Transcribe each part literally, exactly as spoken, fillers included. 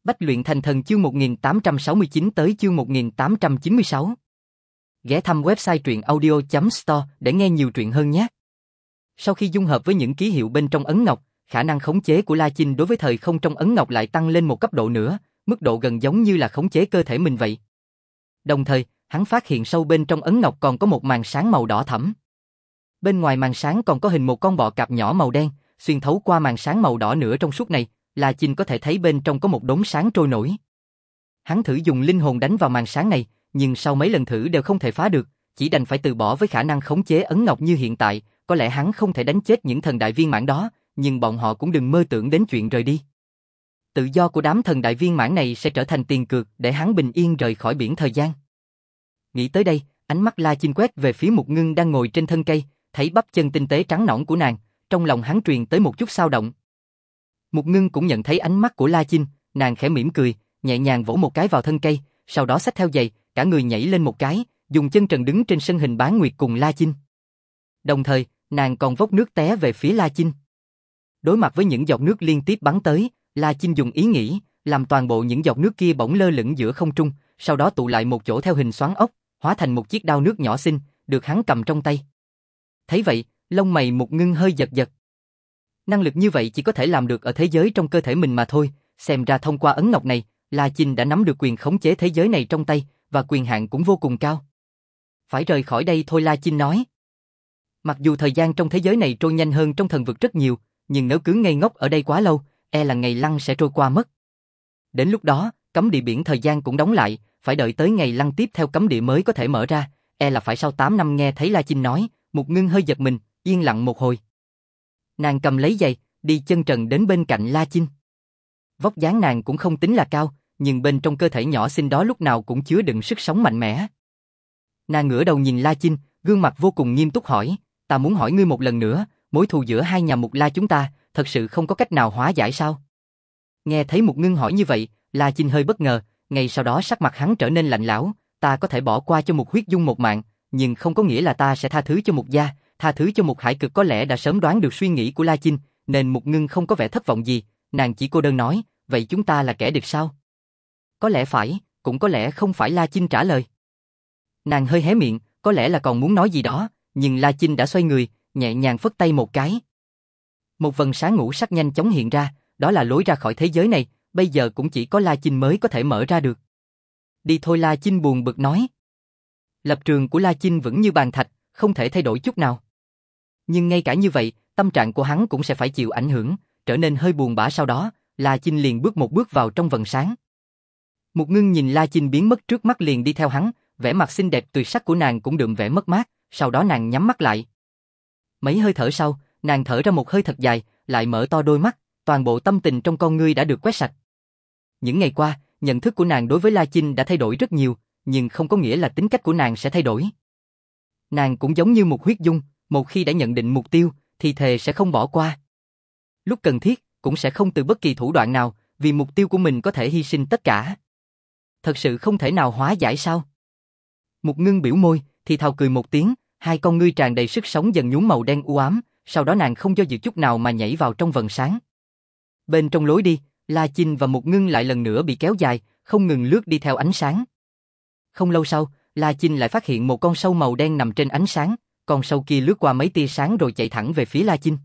Bách luyện thành thần chương một nghìn tám trăm sáu mươi chín tới chương một nghìn tám trăm chín mươi sáu. Ghé thăm website truyện audio chấm store để nghe nhiều truyện hơn nhé. Sau khi dung hợp với những ký hiệu bên trong ấn ngọc, khả năng khống chế của La Chinh đối với thời không trong ấn ngọc lại tăng lên một cấp độ nữa, mức độ gần giống như là khống chế cơ thể mình vậy. Đồng thời, hắn phát hiện sâu bên trong ấn ngọc còn có một màn sáng màu đỏ thẫm. Bên ngoài màn sáng còn có hình một con bọ cạp nhỏ màu đen, xuyên thấu qua màn sáng màu đỏ nửa trong suốt này, La Chinh có thể thấy bên trong có một đốm sáng trôi nổi. Hắn thử dùng linh hồn đánh vào màn sáng này, nhưng sau mấy lần thử đều không thể phá được, chỉ đành phải từ bỏ với khả năng khống chế ấn ngọc như hiện tại. Có lẽ hắn không thể đánh chết những thần đại viên mãn đó, nhưng bọn họ cũng đừng mơ tưởng đến chuyện rời đi. Tự do của đám thần đại viên mãn này sẽ trở thành tiền cược để hắn bình yên rời khỏi biển thời gian. Nghĩ tới đây, ánh mắt La Chinh quét về phía Mục Ngưng đang ngồi trên thân cây, thấy bắp chân tinh tế trắng nõn của nàng, trong lòng hắn truyền tới một chút xao động. Mục Ngưng cũng nhận thấy ánh mắt của La Chinh, nàng khẽ mỉm cười, nhẹ nhàng vỗ một cái vào thân cây, sau đó xách theo giày, cả người nhảy lên một cái, dùng chân trần đứng trên sân hình bán nguyệt cùng La Chinh. Đồng thời, nàng còn vốc nước té về phía La Chinh. Đối mặt với những giọt nước liên tiếp bắn tới, La Chinh dùng ý nghĩ, làm toàn bộ những giọt nước kia bỗng lơ lửng giữa không trung, sau đó tụ lại một chỗ theo hình xoắn ốc, hóa thành một chiếc đao nước nhỏ xinh, được hắn cầm trong tay. Thấy vậy, lông mày Mục Ngưng hơi giật giật. Năng lực như vậy chỉ có thể làm được ở thế giới trong cơ thể mình mà thôi, xem ra thông qua ấn ngọc này, La Chinh đã nắm được quyền khống chế thế giới này trong tay, và quyền hạn cũng vô cùng cao. Phải rời khỏi đây thôi, La Chinh nói. Mặc dù thời gian trong thế giới này trôi nhanh hơn trong thần vực rất nhiều, nhưng nếu cứ ngây ngốc ở đây quá lâu, e là ngày lăng sẽ trôi qua mất. Đến lúc đó, cấm địa biển thời gian cũng đóng lại, phải đợi tới ngày lăng tiếp theo cấm địa mới có thể mở ra, e là phải sau tám năm. Nghe thấy La Chinh nói, Mục Ngưng hơi giật mình, yên lặng một hồi. Nàng cầm lấy giày, đi chân trần đến bên cạnh La Chinh. Vóc dáng nàng cũng không tính là cao, nhưng bên trong cơ thể nhỏ xinh đó lúc nào cũng chứa đựng sức sống mạnh mẽ. Nàng ngửa đầu nhìn La Chinh, gương mặt vô cùng nghiêm túc hỏi, ta muốn hỏi ngươi một lần nữa, mối thù giữa hai nhà Mục La chúng ta, thật sự không có cách nào hóa giải sao? Nghe thấy Mục Ngưng hỏi như vậy, La Chinh hơi bất ngờ, ngay sau đó sắc mặt hắn trở nên lạnh lẽo, ta có thể bỏ qua cho Mục Huyết Dung một mạng, nhưng không có nghĩa là ta sẽ tha thứ cho Mục gia, tha thứ cho Mục Hải Cực. Có lẽ đã sớm đoán được suy nghĩ của La Chinh, nên Mục Ngưng không có vẻ thất vọng gì, nàng chỉ cô đơn nói, vậy chúng ta là kẻ địch sao? Có lẽ phải, cũng có lẽ không phải, La Chinh trả lời. Nàng hơi hé miệng, có lẽ là còn muốn nói gì đó, nhưng La Chinh đã xoay người, nhẹ nhàng phất tay một cái. Một vầng sáng ngũ sắc nhanh chóng hiện ra, đó là lối ra khỏi thế giới này, bây giờ cũng chỉ có La Chinh mới có thể mở ra được. Đi thôi, La Chinh buồn bực nói. Lập trường của La Chinh vững như bàn thạch, không thể thay đổi chút nào. Nhưng ngay cả như vậy, tâm trạng của hắn cũng sẽ phải chịu ảnh hưởng, trở nên hơi buồn bã. Sau đó, La Chinh liền bước một bước vào trong vầng sáng. Mục Ngưng nhìn La Chinh biến mất trước mắt liền đi theo hắn, vẻ mặt xinh đẹp tuyệt sắc của nàng cũng đượm vẻ mất mát, sau đó nàng nhắm mắt lại. Mấy hơi thở sau, nàng thở ra một hơi thật dài, lại mở to đôi mắt, toàn bộ tâm tình trong con ngươi đã được quét sạch. Những ngày qua, nhận thức của nàng đối với La Chinh đã thay đổi rất nhiều, nhưng không có nghĩa là tính cách của nàng sẽ thay đổi. Nàng cũng giống như Mục Huyết Dung, một khi đã nhận định mục tiêu, thì thề sẽ không bỏ qua. Lúc cần thiết, cũng sẽ không từ bất kỳ thủ đoạn nào, vì mục tiêu của mình có thể hy sinh tất cả. Thật sự không thể nào hóa giải sao? Mục Ngưng biểu môi, thì thào cười một tiếng, hai con ngươi tràn đầy sức sống dần nhuốm màu đen u ám, sau đó nàng không do dự chút nào mà nhảy vào trong vầng sáng. Bên trong lối đi, La Chinh và Mục Ngưng lại lần nữa bị kéo dài, không ngừng lướt đi theo ánh sáng. Không lâu sau, La Chinh lại phát hiện một con sâu màu đen nằm trên ánh sáng, con sâu kia lướt qua mấy tia sáng rồi chạy thẳng về phía La Chinh.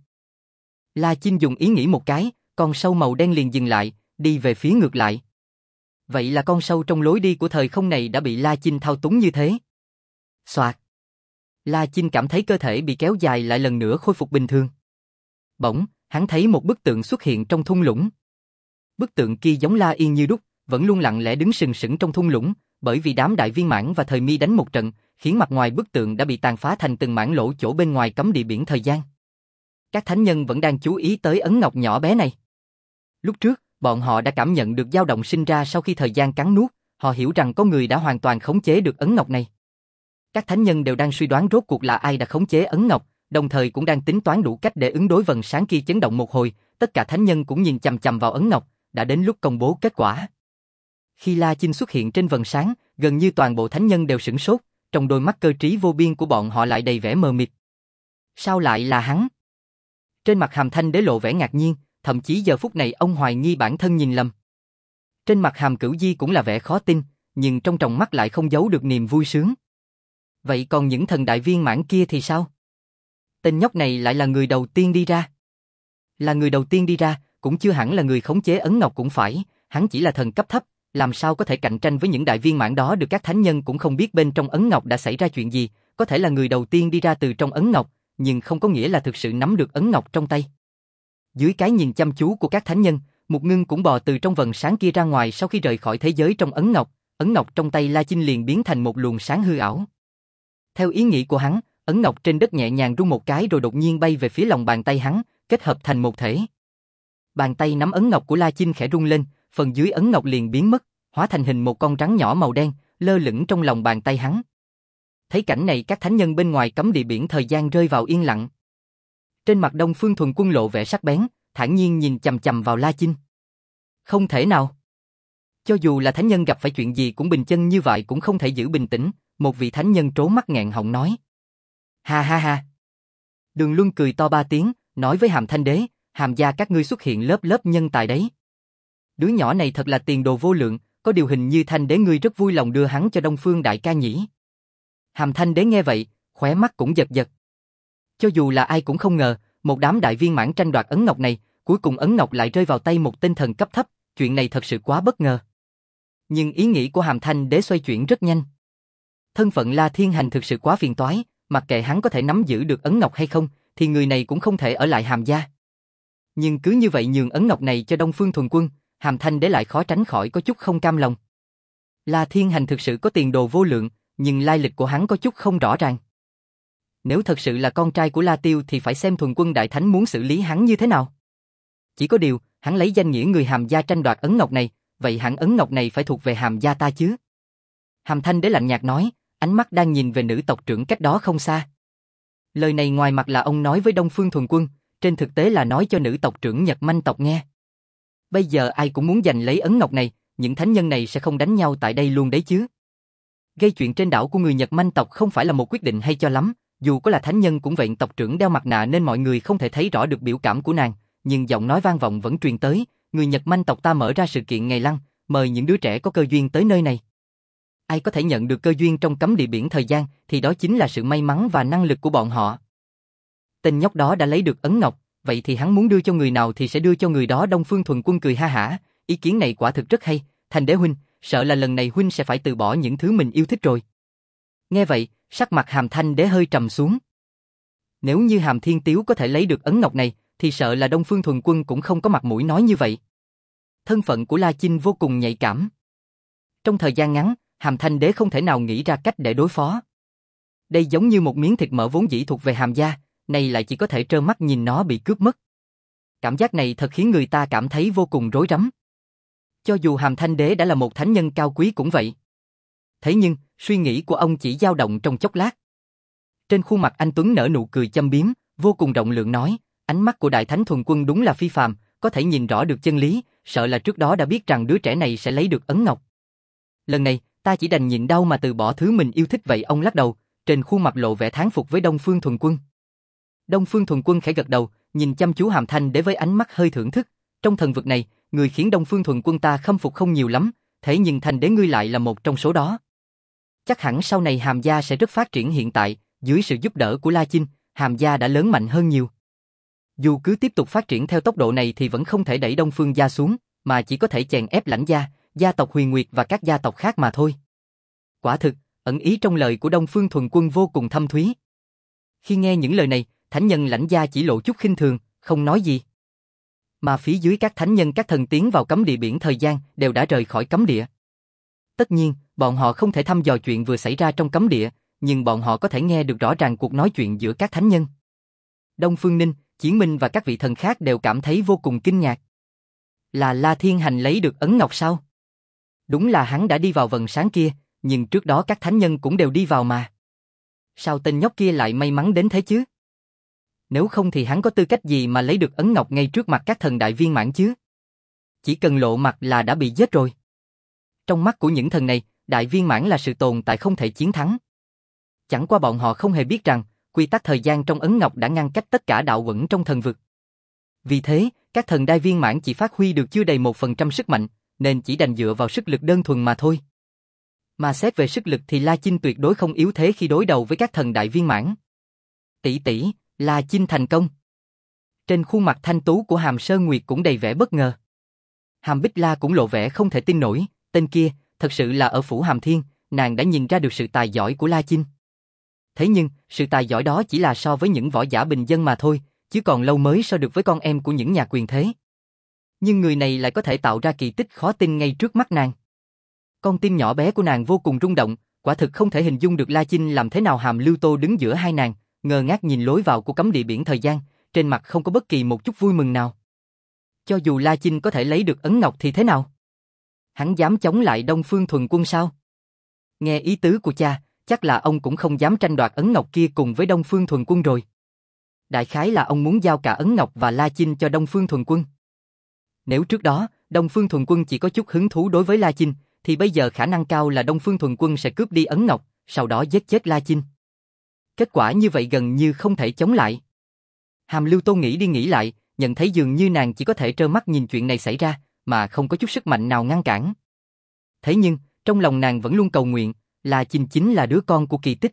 La Chinh dùng ý nghĩ một cái, con sâu màu đen liền dừng lại, đi về phía ngược lại. Vậy là con sâu trong lối đi của thời không này đã bị La Chinh thao túng như thế. Soạt. La Chinh cảm thấy cơ thể bị kéo dài lại lần nữa khôi phục bình thường. Bỗng, hắn thấy một bức tượng xuất hiện trong thung lũng. Bức tượng kia giống La Yên như đúc, vẫn luôn lặng lẽ đứng sừng sững trong thung lũng, bởi vì đám đại viên mãn và thời mi đánh một trận, khiến mặt ngoài bức tượng đã bị tàn phá thành từng mảng lỗ chỗ bên ngoài cấm địa biển thời gian. Các thánh nhân vẫn đang chú ý tới ấn ngọc nhỏ bé này. Lúc trước, bọn họ đã cảm nhận được dao động sinh ra sau khi thời gian cắn nuốt, họ hiểu rằng có người đã hoàn toàn khống chế được ấn ngọc này. Các thánh nhân đều đang suy đoán rốt cuộc là ai đã khống chế ấn ngọc, đồng thời cũng đang tính toán đủ cách để ứng đối vầng sáng kia chấn động một hồi, tất cả thánh nhân cũng nhìn chằm chằm vào ấn ngọc, đã đến lúc công bố kết quả. Khi La Chinh xuất hiện trên vầng sáng, gần như toàn bộ thánh nhân đều sửng sốt, trong đôi mắt cơ trí vô biên của bọn họ lại đầy vẻ mờ mịt. Sao lại là hắn? Trên mặt Hàm Thanh Đế lộ vẻ ngạc nhiên, thậm chí giờ phút này ông hoài nghi bản thân nhìn lầm. Trên mặt Hàm Cửu Di cũng là vẻ khó tin, nhưng trong tròng mắt lại không giấu được niềm vui sướng. Vậy còn những thần đại viên mãn kia thì sao? Tên nhóc này lại là người đầu tiên đi ra. Là người đầu tiên đi ra, cũng chưa hẳn là người khống chế ấn ngọc cũng phải, hắn chỉ là thần cấp thấp, làm sao có thể cạnh tranh với những đại viên mãn đó được. Các thánh nhân cũng không biết bên trong ấn ngọc đã xảy ra chuyện gì, có thể là người đầu tiên đi ra từ trong ấn ngọc, nhưng không có nghĩa là thực sự nắm được ấn ngọc trong tay. Dưới cái nhìn chăm chú của các thánh nhân, Mục Ngưng cũng bò từ trong vầng sáng kia ra ngoài. Sau khi rời khỏi thế giới trong ấn ngọc, ấn ngọc trong tay La Chinh liền biến thành một luồng sáng hư ảo. Theo ý nghĩ của hắn, ấn ngọc trên đất nhẹ nhàng rung một cái rồi đột nhiên bay về phía lòng bàn tay hắn, kết hợp thành một thể. Bàn tay nắm ấn ngọc của La Chinh khẽ rung lên, phần dưới ấn ngọc liền biến mất, hóa thành hình một con rắn nhỏ màu đen, lơ lửng trong lòng bàn tay hắn. Thấy cảnh này, các thánh nhân bên ngoài cấm địa biển thời gian rơi vào yên lặng. Trên mặt Đông Phương Thuần Quân lộ vẻ sắc bén, thản nhiên nhìn chằm chằm vào La Chinh. Không thể nào. Cho dù là thánh nhân gặp phải chuyện gì cũng bình chân như vậy cũng không thể giữ bình tĩnh, một vị thánh nhân trố mắt nghẹn họng nói. Ha ha ha. Đường Luân cười to ba tiếng, nói với Hàm Thanh Đế, Hàm gia các ngươi xuất hiện lớp lớp nhân tài đấy. Đứa nhỏ này thật là tiền đồ vô lượng, có điều hình như Thanh Đế ngươi rất vui lòng đưa hắn cho Đông Phương đại ca nhỉ. Hàm Thanh Đế nghe vậy, khóe mắt cũng giật giật. Cho dù là ai cũng không ngờ, một đám đại viên mãn tranh đoạt ấn ngọc này, cuối cùng ấn ngọc lại rơi vào tay một tên thần cấp thấp, chuyện này thật sự quá bất ngờ. Nhưng ý nghĩ của Hàm Thanh Đế xoay chuyển rất nhanh. Thân phận La Thiên Hành thực sự quá phiền toái, mặc kệ hắn có thể nắm giữ được ấn ngọc hay không, thì người này cũng không thể ở lại Hàm gia. Nhưng cứ như vậy nhường ấn ngọc này cho Đông Phương Thuần Quân, Hàm Thanh Đế lại khó tránh khỏi có chút không cam lòng. La Thiên Hành thực sự có tiền đồ vô lượng, nhưng lai lịch của hắn có chút không rõ ràng. Nếu thật sự là con trai của La Tiêu thì phải xem Thuần Quân Đại Thánh muốn xử lý hắn như thế nào. Chỉ có điều, hắn lấy danh nghĩa người Hàm gia tranh đoạt ấn ngọc này, vậy hẳn ấn ngọc này phải thuộc về Hàm gia ta chứ. Hàm Thanh Đế lạnh nhạt nói, ánh mắt đang nhìn về nữ tộc trưởng cách đó không xa. Lời này ngoài mặt là ông nói với Đông Phương Thuần Quân, trên thực tế là nói cho nữ tộc trưởng Nhật Manh tộc nghe. Bây giờ ai cũng muốn giành lấy ấn ngọc này, những thánh nhân này sẽ không đánh nhau tại đây luôn đấy chứ. Gây chuyện trên đảo của người Nhật Manh tộc không phải là một quyết định hay cho lắm, dù có là thánh nhân cũng vậy. Tộc trưởng đeo mặt nạ nên mọi người không thể thấy rõ được biểu cảm của nàng, nhưng giọng nói vang vọng vẫn truyền tới, người Nhật Manh tộc ta mở ra sự kiện ngày lăng, mời những đứa trẻ có cơ duyên tới nơi này. Ai có thể nhận được cơ duyên trong cấm địa biển thời gian thì đó chính là sự may mắn và năng lực của bọn họ. Tên nhóc đó đã lấy được ấn ngọc, vậy thì hắn muốn đưa cho người nào thì sẽ đưa cho người đó. Đông Phương Thuần Quân cười ha hả, ý kiến này quả thực rất hay, Thanh Đế huynh, sợ là lần này huynh sẽ phải từ bỏ những thứ mình yêu thích rồi. Nghe vậy, sắc mặt Hàm Thanh Đế hơi trầm xuống. Nếu như Hàm Thiên Tiếu có thể lấy được ấn ngọc này, thì sợ là Đông Phương Thuần Quân cũng không có mặt mũi nói như vậy. Thân phận của La Chinh vô cùng nhạy cảm. Trong thời gian ngắn, Hàm Thanh Đế không thể nào nghĩ ra cách để đối phó. Đây giống như một miếng thịt mỡ vốn dĩ thuộc về Hàm gia, nay lại chỉ có thể trơ mắt nhìn nó bị cướp mất. Cảm giác này thật khiến người ta cảm thấy vô cùng rối rắm. Cho dù Hàm Thanh Đế đã là một thánh nhân cao quý cũng vậy. Thế nhưng, suy nghĩ của ông chỉ dao động trong chốc lát. Trên khuôn mặt anh Tuấn nở nụ cười châm biếm, vô cùng rộng lượng nói, ánh mắt của Đại Thánh Thuần Quân đúng là phi phàm, có thể nhìn rõ được chân lý, sợ là trước đó đã biết rằng đứa trẻ này sẽ lấy được ấn ngọc. Lần này, ta chỉ đành nhịn đau mà từ bỏ thứ mình yêu thích. Vậy ông lắc đầu, trên khuôn mặt lộ vẻ thán phục với Đông Phương Thuần Quân. Đông Phương Thuần Quân khẽ gật đầu, nhìn chăm chú Hàm Thanh Đế với ánh mắt hơi thưởng thức. Trong thần vực này, người khiến Đông Phương Thuần Quân ta khâm phục không nhiều lắm, thế nhưng Thanh Đế ngươi lại là một trong số đó. Chắc hẳn sau này Hàm gia sẽ rất phát triển. Hiện tại, dưới sự giúp đỡ của La Chinh, Hàm gia đã lớn mạnh hơn nhiều. Dù cứ tiếp tục phát triển theo tốc độ này thì vẫn không thể đẩy Đông Phương gia xuống, mà chỉ có thể chèn ép Lãnh gia, gia tộc Huyền Nguyệt và các gia tộc khác mà thôi. Quả thực, ẩn ý trong lời của Đông Phương Thuần Quân vô cùng thâm thúy. Khi nghe những lời này, thánh nhân Lãnh gia chỉ lộ chút khinh thường, không nói gì. Mà phía dưới các thánh nhân các thần tiến vào cấm địa biển thời gian đều đã rời khỏi cấm địa. Tất nhiên, bọn họ không thể thăm dò chuyện vừa xảy ra trong cấm địa, nhưng bọn họ có thể nghe được rõ ràng cuộc nói chuyện giữa các thánh nhân. Đông Phương Ninh, Chiến Minh và các vị thần khác đều cảm thấy vô cùng kinh ngạc. Là La Thiên Hành lấy được ấn ngọc sao? Đúng là hắn đã đi vào vầng sáng kia, nhưng trước đó các thánh nhân cũng đều đi vào mà. Sao tên nhóc kia lại may mắn đến thế chứ? Nếu không thì hắn có tư cách gì mà lấy được ấn ngọc ngay trước mặt các thần đại viên mãn chứ? Chỉ cần lộ mặt là đã bị giết rồi. Trong mắt của những thần này, đại viên mãn là sự tồn tại không thể chiến thắng. Chẳng qua bọn họ không hề biết rằng, quy tắc thời gian trong ấn ngọc đã ngăn cách tất cả đạo uẩn trong thần vực. Vì thế, các thần đại viên mãn chỉ phát huy được chưa đầy một phần trăm sức mạnh, nên chỉ đành dựa vào sức lực đơn thuần mà thôi. Mà xét về sức lực thì La Chinh tuyệt đối không yếu thế khi đối đầu với các thần đại viên mãn. Tỷ tỷ, La Chinh thành công. Trên khuôn mặt thanh tú của Hàm Sơn Nguyệt cũng đầy vẻ bất ngờ. Hàm Bích La cũng lộ vẻ không thể tin nổi, tên kia, thật sự là ở phủ Hàm Thiên, nàng đã nhìn ra được sự tài giỏi của La Chinh. Thế nhưng, sự tài giỏi đó chỉ là so với những võ giả bình dân mà thôi, chứ còn lâu mới so được với con em của những nhà quyền thế. Nhưng người này lại có thể tạo ra kỳ tích khó tin ngay trước mắt nàng. Con tim nhỏ bé của nàng vô cùng rung động, quả thực không thể hình dung được La Chinh làm thế nào. Hàm Lưu Tô đứng giữa hai nàng, ngơ ngác nhìn lối vào của cấm địa biển thời gian, trên mặt không có bất kỳ một chút vui mừng nào. Cho dù La Chinh có thể lấy được ấn ngọc thì thế nào? Hắn dám chống lại Đông Phương Thuần Quân sao? Nghe ý tứ của cha, chắc là ông cũng không dám tranh đoạt ấn ngọc kia cùng với Đông Phương Thuần Quân rồi. Đại khái là ông muốn giao cả ấn ngọc và La Chinh cho Đông Phương Thuần Quân. Nếu trước đó, Đông Phương Thuần Quân chỉ có chút hứng thú đối với La Chinh, thì bây giờ khả năng cao là Đông Phương Thuần Quân sẽ cướp đi ấn ngọc, sau đó giết chết La Chinh. Kết quả như vậy gần như không thể chống lại. Hàm Lưu Tô nghĩ đi nghĩ lại, nhận thấy dường như nàng chỉ có thể trơ mắt nhìn chuyện này xảy ra, mà không có chút sức mạnh nào ngăn cản. Thế nhưng, trong lòng nàng vẫn luôn cầu nguyện, La Chinh chính là đứa con của kỳ tích.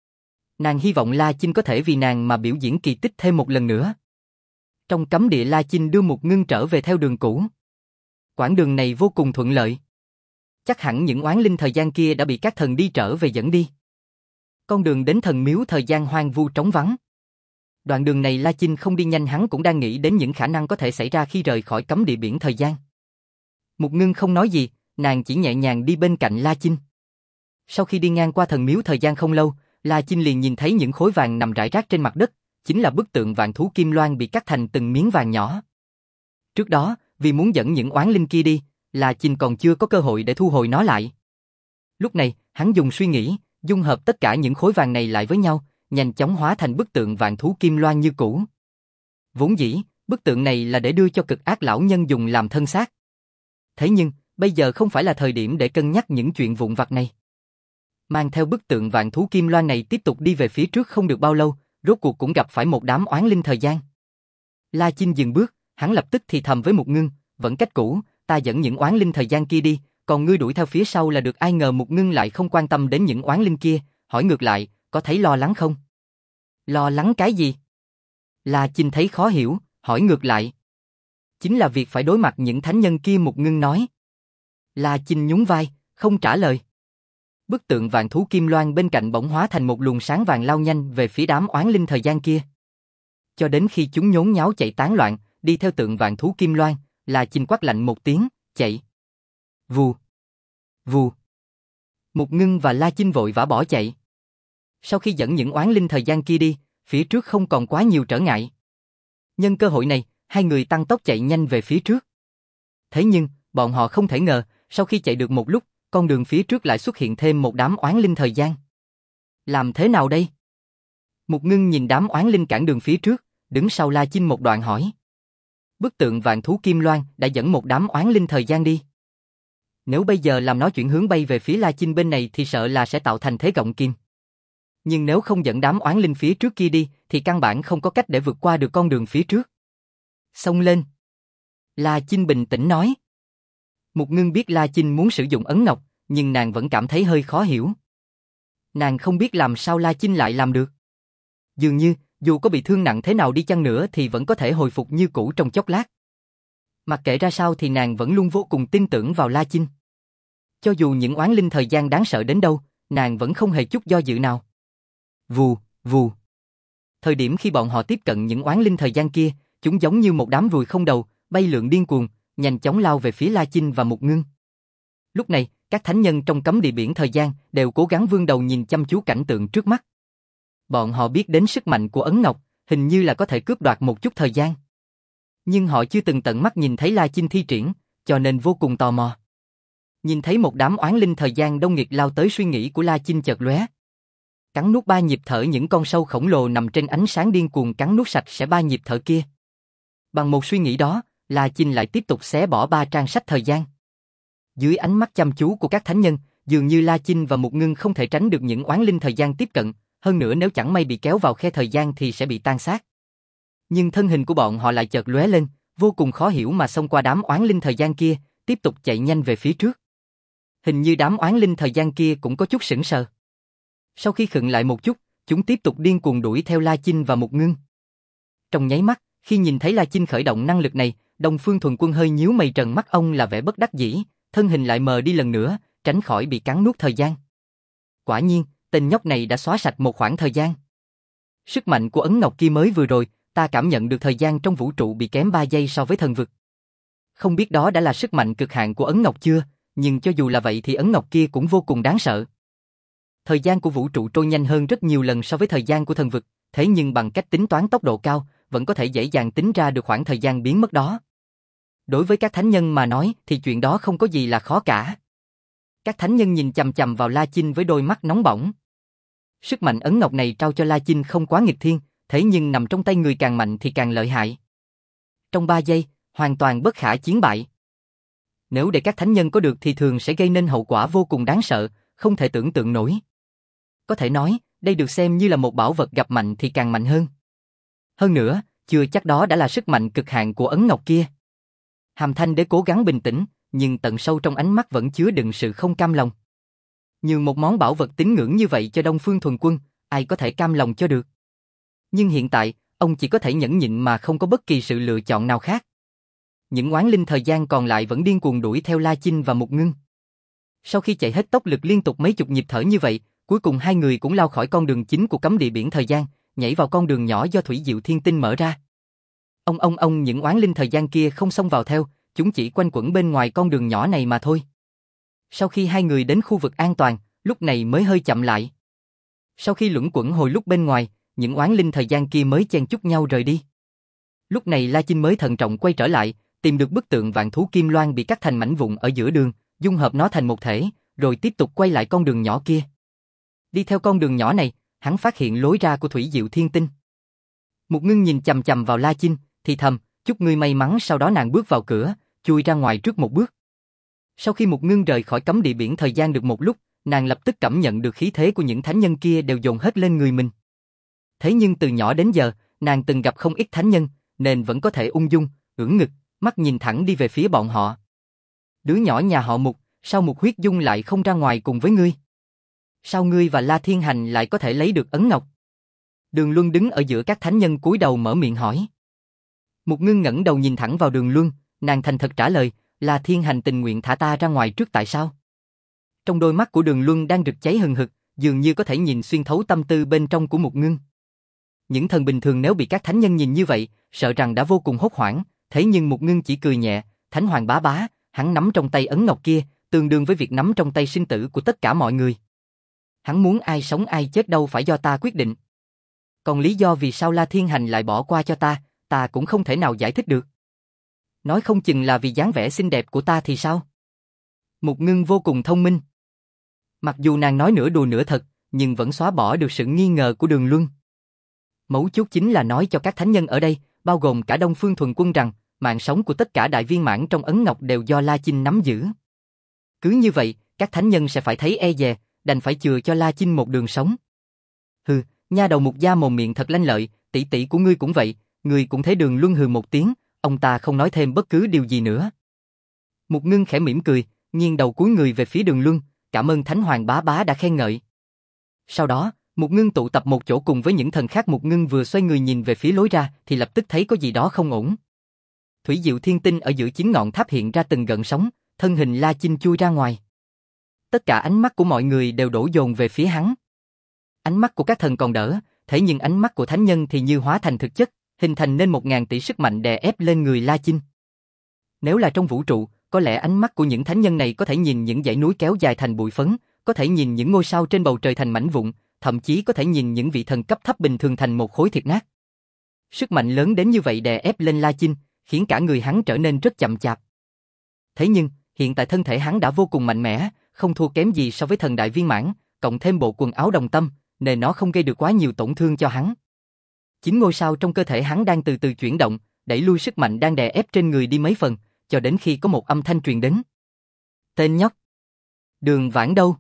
Nàng hy vọng La Chinh có thể vì nàng mà biểu diễn kỳ tích thêm một lần nữa. Trong cấm địa, La Chinh đưa Mục Ngưng trở về theo đường cũ. Quãng đường này vô cùng thuận lợi. Chắc hẳn những oán linh thời gian kia đã bị các thần đi trở về dẫn đi. Con đường đến thần miếu thời gian hoang vu trống vắng. Đoạn đường này La Chinh không đi nhanh, hắn cũng đang nghĩ đến những khả năng có thể xảy ra khi rời khỏi cấm địa biển thời gian. Mục Ngưng không nói gì, nàng chỉ nhẹ nhàng đi bên cạnh La Chinh. Sau khi đi ngang qua thần miếu thời gian không lâu, La Chinh liền nhìn thấy những khối vàng nằm rải rác trên mặt đất, chính là bức tượng vạn thú Kim Loan bị cắt thành từng miếng vàng nhỏ. Trước đó, vì muốn dẫn những oán linh kia đi, La Chinh còn chưa có cơ hội để thu hồi nó lại. Lúc này, hắn dùng suy nghĩ, dung hợp tất cả những khối vàng này lại với nhau, nhanh chóng hóa thành bức tượng vạn thú Kim Loan như cũ. Vốn dĩ, bức tượng này là để đưa cho cực ác lão nhân dùng làm thân xác. Thế nhưng, bây giờ không phải là thời điểm để cân nhắc những chuyện vụn vặt này. Mang theo bức tượng vạn thú Kim Loan này tiếp tục đi về phía trước không được bao lâu, rốt cuộc cũng gặp phải một đám oán linh thời gian. La Chinh dừng bước, hắn lập tức thì thầm với Mục Ngưng, vẫn cách cũ, ta dẫn những oán linh thời gian kia đi, còn ngươi đuổi theo phía sau là được. Ai ngờ Mục Ngưng lại không quan tâm đến những oán linh kia, hỏi ngược lại, có thấy lo lắng không? Lo lắng cái gì? La Chinh thấy khó hiểu, hỏi ngược lại. Chính là việc phải đối mặt những thánh nhân kia, Mục Ngưng nói. La Chinh nhún vai, không trả lời. Bức tượng vạn thú Kim Loan bên cạnh bỗng hóa thành một luồng sáng vàng lao nhanh về phía đám oán linh thời gian kia. Cho đến khi chúng nhốn nháo chạy tán loạn, đi theo tượng vạn thú Kim Loan, La Chinh quát lạnh một tiếng, chạy. Vù, vù. Mục Ngưng và La Chinh vội vã bỏ chạy. Sau khi dẫn những oán linh thời gian kia đi, phía trước không còn quá nhiều trở ngại. Nhân cơ hội này, hai người tăng tốc chạy nhanh về phía trước. Thế nhưng, bọn họ không thể ngờ, sau khi chạy được một lúc, con đường phía trước lại xuất hiện thêm một đám oán linh thời gian. Làm thế nào đây? Mục Ngưng nhìn đám oán linh cản đường phía trước, đứng sau La Chinh một đoạn hỏi. Bức tượng vạn thú Kim Loan đã dẫn một đám oán linh thời gian đi. Nếu bây giờ làm nó chuyển hướng bay về phía La Chinh bên này thì sợ là sẽ tạo thành thế gọng kim. Nhưng nếu không dẫn đám oán linh phía trước kia đi, thì căn bản không có cách để vượt qua được con đường phía trước. Xông lên. La Chinh bình tĩnh nói. Mục Ngưng biết La Chinh muốn sử dụng ấn ngọc, nhưng nàng vẫn cảm thấy hơi khó hiểu. Nàng không biết làm sao La Chinh lại làm được. Dường như, dù có bị thương nặng thế nào đi chăng nữa thì vẫn có thể hồi phục như cũ trong chốc lát. Mặc kệ ra sao thì nàng vẫn luôn vô cùng tin tưởng vào La Chinh. Cho dù những oán linh thời gian đáng sợ đến đâu, nàng vẫn không hề chút do dự nào. Vù, vù. Thời điểm khi bọn họ tiếp cận những oán linh thời gian kia, chúng giống như một đám ruồi không đầu, bay lượn điên cuồng, nhanh chóng lao về phía La Chinh và Mục Ngưng. Lúc này, các thánh nhân trong cấm địa biển thời gian đều cố gắng vươn đầu nhìn chăm chú cảnh tượng trước mắt. Bọn họ biết đến sức mạnh của ấn ngọc, hình như là có thể cướp đoạt một chút thời gian. Nhưng họ chưa từng tận mắt nhìn thấy La Chinh thi triển, cho nên vô cùng tò mò. Nhìn thấy một đám oán linh thời gian đông nghịt lao tới, suy nghĩ của La Chinh chợt lóe. Cắn nuốt ba nhịp thở những con sâu khổng lồ nằm trên ánh sáng điên cuồng, cắn nuốt sạch sẽ ba nhịp thở kia. Bằng một suy nghĩ đó, La Chinh lại tiếp tục xé bỏ ba trang sách thời gian. Dưới ánh mắt chăm chú của các thánh nhân, dường như La Chinh và Mục Ngưng không thể tránh được những oán linh thời gian tiếp cận, hơn nữa nếu chẳng may bị kéo vào khe thời gian thì sẽ bị tan xác. Nhưng thân hình của bọn họ lại chợt lóe lên, vô cùng khó hiểu mà xông qua đám oán linh thời gian kia, tiếp tục chạy nhanh về phía trước. Hình như đám oán linh thời gian kia cũng có chút sững sờ. Sau khi khựng lại một chút, chúng tiếp tục điên cuồng đuổi theo La Chinh và Mục Ngưng. Trong nháy mắt, khi nhìn thấy La Chinh khởi động năng lực này, Đông Phương Thuần Quân hơi nhíu mày, trần mắt ông là vẻ bất đắc dĩ, thân hình lại mờ đi lần nữa, tránh khỏi bị cắn nuốt thời gian. Quả nhiên, tên nhóc này đã xóa sạch một khoảng thời gian. Sức mạnh của ấn ngọc kia mới vừa rồi, ta cảm nhận được thời gian trong vũ trụ bị kém ba giây so với thần vực. Không biết đó đã là sức mạnh cực hạn của ấn ngọc chưa, nhưng cho dù là vậy thì ấn ngọc kia cũng vô cùng đáng sợ. Thời gian của vũ trụ trôi nhanh hơn rất nhiều lần so với thời gian của thần vực, thế nhưng bằng cách tính toán tốc độ cao, vẫn có thể dễ dàng tính ra được khoảng thời gian biến mất đó. Đối với các thánh nhân mà nói thì chuyện đó không có gì là khó cả. Các thánh nhân nhìn chằm chằm vào La Chinh với đôi mắt nóng bỏng. Sức mạnh ấn ngọc này trao cho La Chinh không quá nghịch thiên, thế nhưng nằm trong tay người càng mạnh thì càng lợi hại. Trong ba giây, hoàn toàn bất khả chiến bại. Nếu để các thánh nhân có được thì thường sẽ gây nên hậu quả vô cùng đáng sợ, không thể tưởng tượng nổi. Có thể nói, đây được xem như là một bảo vật gặp mạnh thì càng mạnh hơn. Hơn nữa, chưa chắc đó đã là sức mạnh cực hạn của ấn ngọc kia. Hàm Thanh Đế cố gắng bình tĩnh, nhưng tận sâu trong ánh mắt vẫn chứa đựng sự không cam lòng. Nhường một món bảo vật tín ngưỡng như vậy cho Đông Phương Thuần Quân, ai có thể cam lòng cho được. Nhưng hiện tại, ông chỉ có thể nhẫn nhịn mà không có bất kỳ sự lựa chọn nào khác. Những oán linh thời gian còn lại vẫn điên cuồng đuổi theo La Chinh và Mục Ngưng. Sau khi chạy hết tốc lực liên tục mấy chục nhịp thở như vậy, cuối cùng hai người cũng lao khỏi con đường chính của cấm địa biển thời gian, nhảy vào con đường nhỏ do Thủy Diệu Thiên Tinh mở ra. Ông ông ông những oán linh thời gian kia không xông vào theo, chúng chỉ quanh quẩn bên ngoài con đường nhỏ này mà thôi. Sau khi hai người đến khu vực an toàn, lúc này mới hơi chậm lại. Sau khi luẩn quẩn hồi lúc bên ngoài, những oán linh thời gian kia mới chen chúc nhau rời đi. Lúc này La Chinh mới thận trọng quay trở lại, tìm được bức tượng vạn thú kim loan bị cắt thành mảnh vụn ở giữa đường, dung hợp nó thành một thể, rồi tiếp tục quay lại con đường nhỏ kia. Đi theo con đường nhỏ này, hắn phát hiện lối ra của Thủy Diệu Thiên Tinh. Mục Ngưng nhìn chằm chằm vào La Chinh, thì thầm, chúc ngươi may mắn. Sau đó nàng bước vào cửa, chui ra ngoài trước một bước. Sau khi Mục Ngưng rời khỏi cấm địa biển thời gian được một lúc, nàng lập tức cảm nhận được khí thế của những thánh nhân kia đều dồn hết lên người mình. Thế nhưng từ nhỏ đến giờ, nàng từng gặp không ít thánh nhân, nên vẫn có thể ung dung, ưỡn ngực, mắt nhìn thẳng đi về phía bọn họ. Đứa nhỏ nhà họ Mục, sao Mục Huyết Dung lại không ra ngoài cùng với ngươi? Sao ngươi và La Thiên Hành lại có thể lấy được ấn ngọc? Đường Luân đứng ở giữa các thánh nhân cúi đầu mở miệng hỏi. Mục Ngưng ngẩng đầu nhìn thẳng vào Đường Luân, nàng thành thật trả lời, La Thiên Hành tình nguyện thả ta ra ngoài trước tại sao? Trong đôi mắt của Đường Luân đang rực cháy hừng hực, dường như có thể nhìn xuyên thấu tâm tư bên trong của Mục Ngưng. Những thần bình thường nếu bị các thánh nhân nhìn như vậy, sợ rằng đã vô cùng hốt hoảng, thế nhưng Mục Ngưng chỉ cười nhẹ, Thánh Hoàng bá bá, hắn nắm trong tay ấn ngọc kia, tương đương với việc nắm trong tay sinh tử của tất cả mọi người. Hắn muốn ai sống ai chết đâu phải do ta quyết định. Còn lý do vì sao La Thiên Hành lại bỏ qua cho ta, ta cũng không thể nào giải thích được. Nói không chừng là vì dáng vẻ xinh đẹp của ta thì sao? Mục Ngưng vô cùng thông minh. Mặc dù nàng nói nửa đùa nửa thật, nhưng vẫn xóa bỏ được sự nghi ngờ của Đường Luân. Mấu chốt chính là nói cho các thánh nhân ở đây, bao gồm cả Đông Phương Thuần Quân rằng, mạng sống của tất cả đại viên mãn trong ấn ngọc đều do La Chinh nắm giữ. Cứ như vậy, các thánh nhân sẽ phải thấy e dè, đành phải chừa cho La Chinh một đường sống. Hừ, nha đầu Mục gia mồm miệng thật lanh lợi, tỷ tỷ của ngươi cũng vậy, ngươi cũng thấy Đường Luân hừ một tiếng, ông ta không nói thêm bất cứ điều gì nữa. Mục Ngưng khẽ mỉm cười, nghiêng đầu cúi người về phía Đường Luân, cảm ơn Thánh Hoàng bá bá đã khen ngợi. Sau đó, Mục Ngưng tụ tập một chỗ cùng với những thần khác. Mục Ngưng vừa xoay người nhìn về phía lối ra thì lập tức thấy có gì đó không ổn. Thủy Diệu Thiên Tinh ở giữa chín ngọn tháp hiện ra từng gợn sóng, thân hình La Chinh chui ra ngoài. Tất cả ánh mắt của mọi người đều đổ dồn về phía hắn. Ánh mắt của các thần còn đỡ, thế nhưng ánh mắt của thánh nhân thì như hóa thành thực chất, hình thành nên một ngàn tỷ sức mạnh đè ép lên người La Chinh. Nếu là trong vũ trụ, có lẽ ánh mắt của những thánh nhân này có thể nhìn những dãy núi kéo dài thành bụi phấn, có thể nhìn những ngôi sao trên bầu trời thành mảnh vụn, thậm chí có thể nhìn những vị thần cấp thấp bình thường thành một khối thịt nát. Sức mạnh lớn đến như vậy đè ép lên La Chinh, khiến cả người hắn trở nên rất chậm chạp. Thế nhưng, hiện tại thân thể hắn đã vô cùng mạnh mẽ, không thua kém gì so với thần đại viên mãn, cộng thêm bộ quần áo đồng tâm, nên nó không gây được quá nhiều tổn thương cho hắn. Chính ngôi sao trong cơ thể hắn đang từ từ chuyển động, đẩy lui sức mạnh đang đè ép trên người đi mấy phần, cho đến khi có một âm thanh truyền đến. Tên nhóc! Đường Vãn đâu?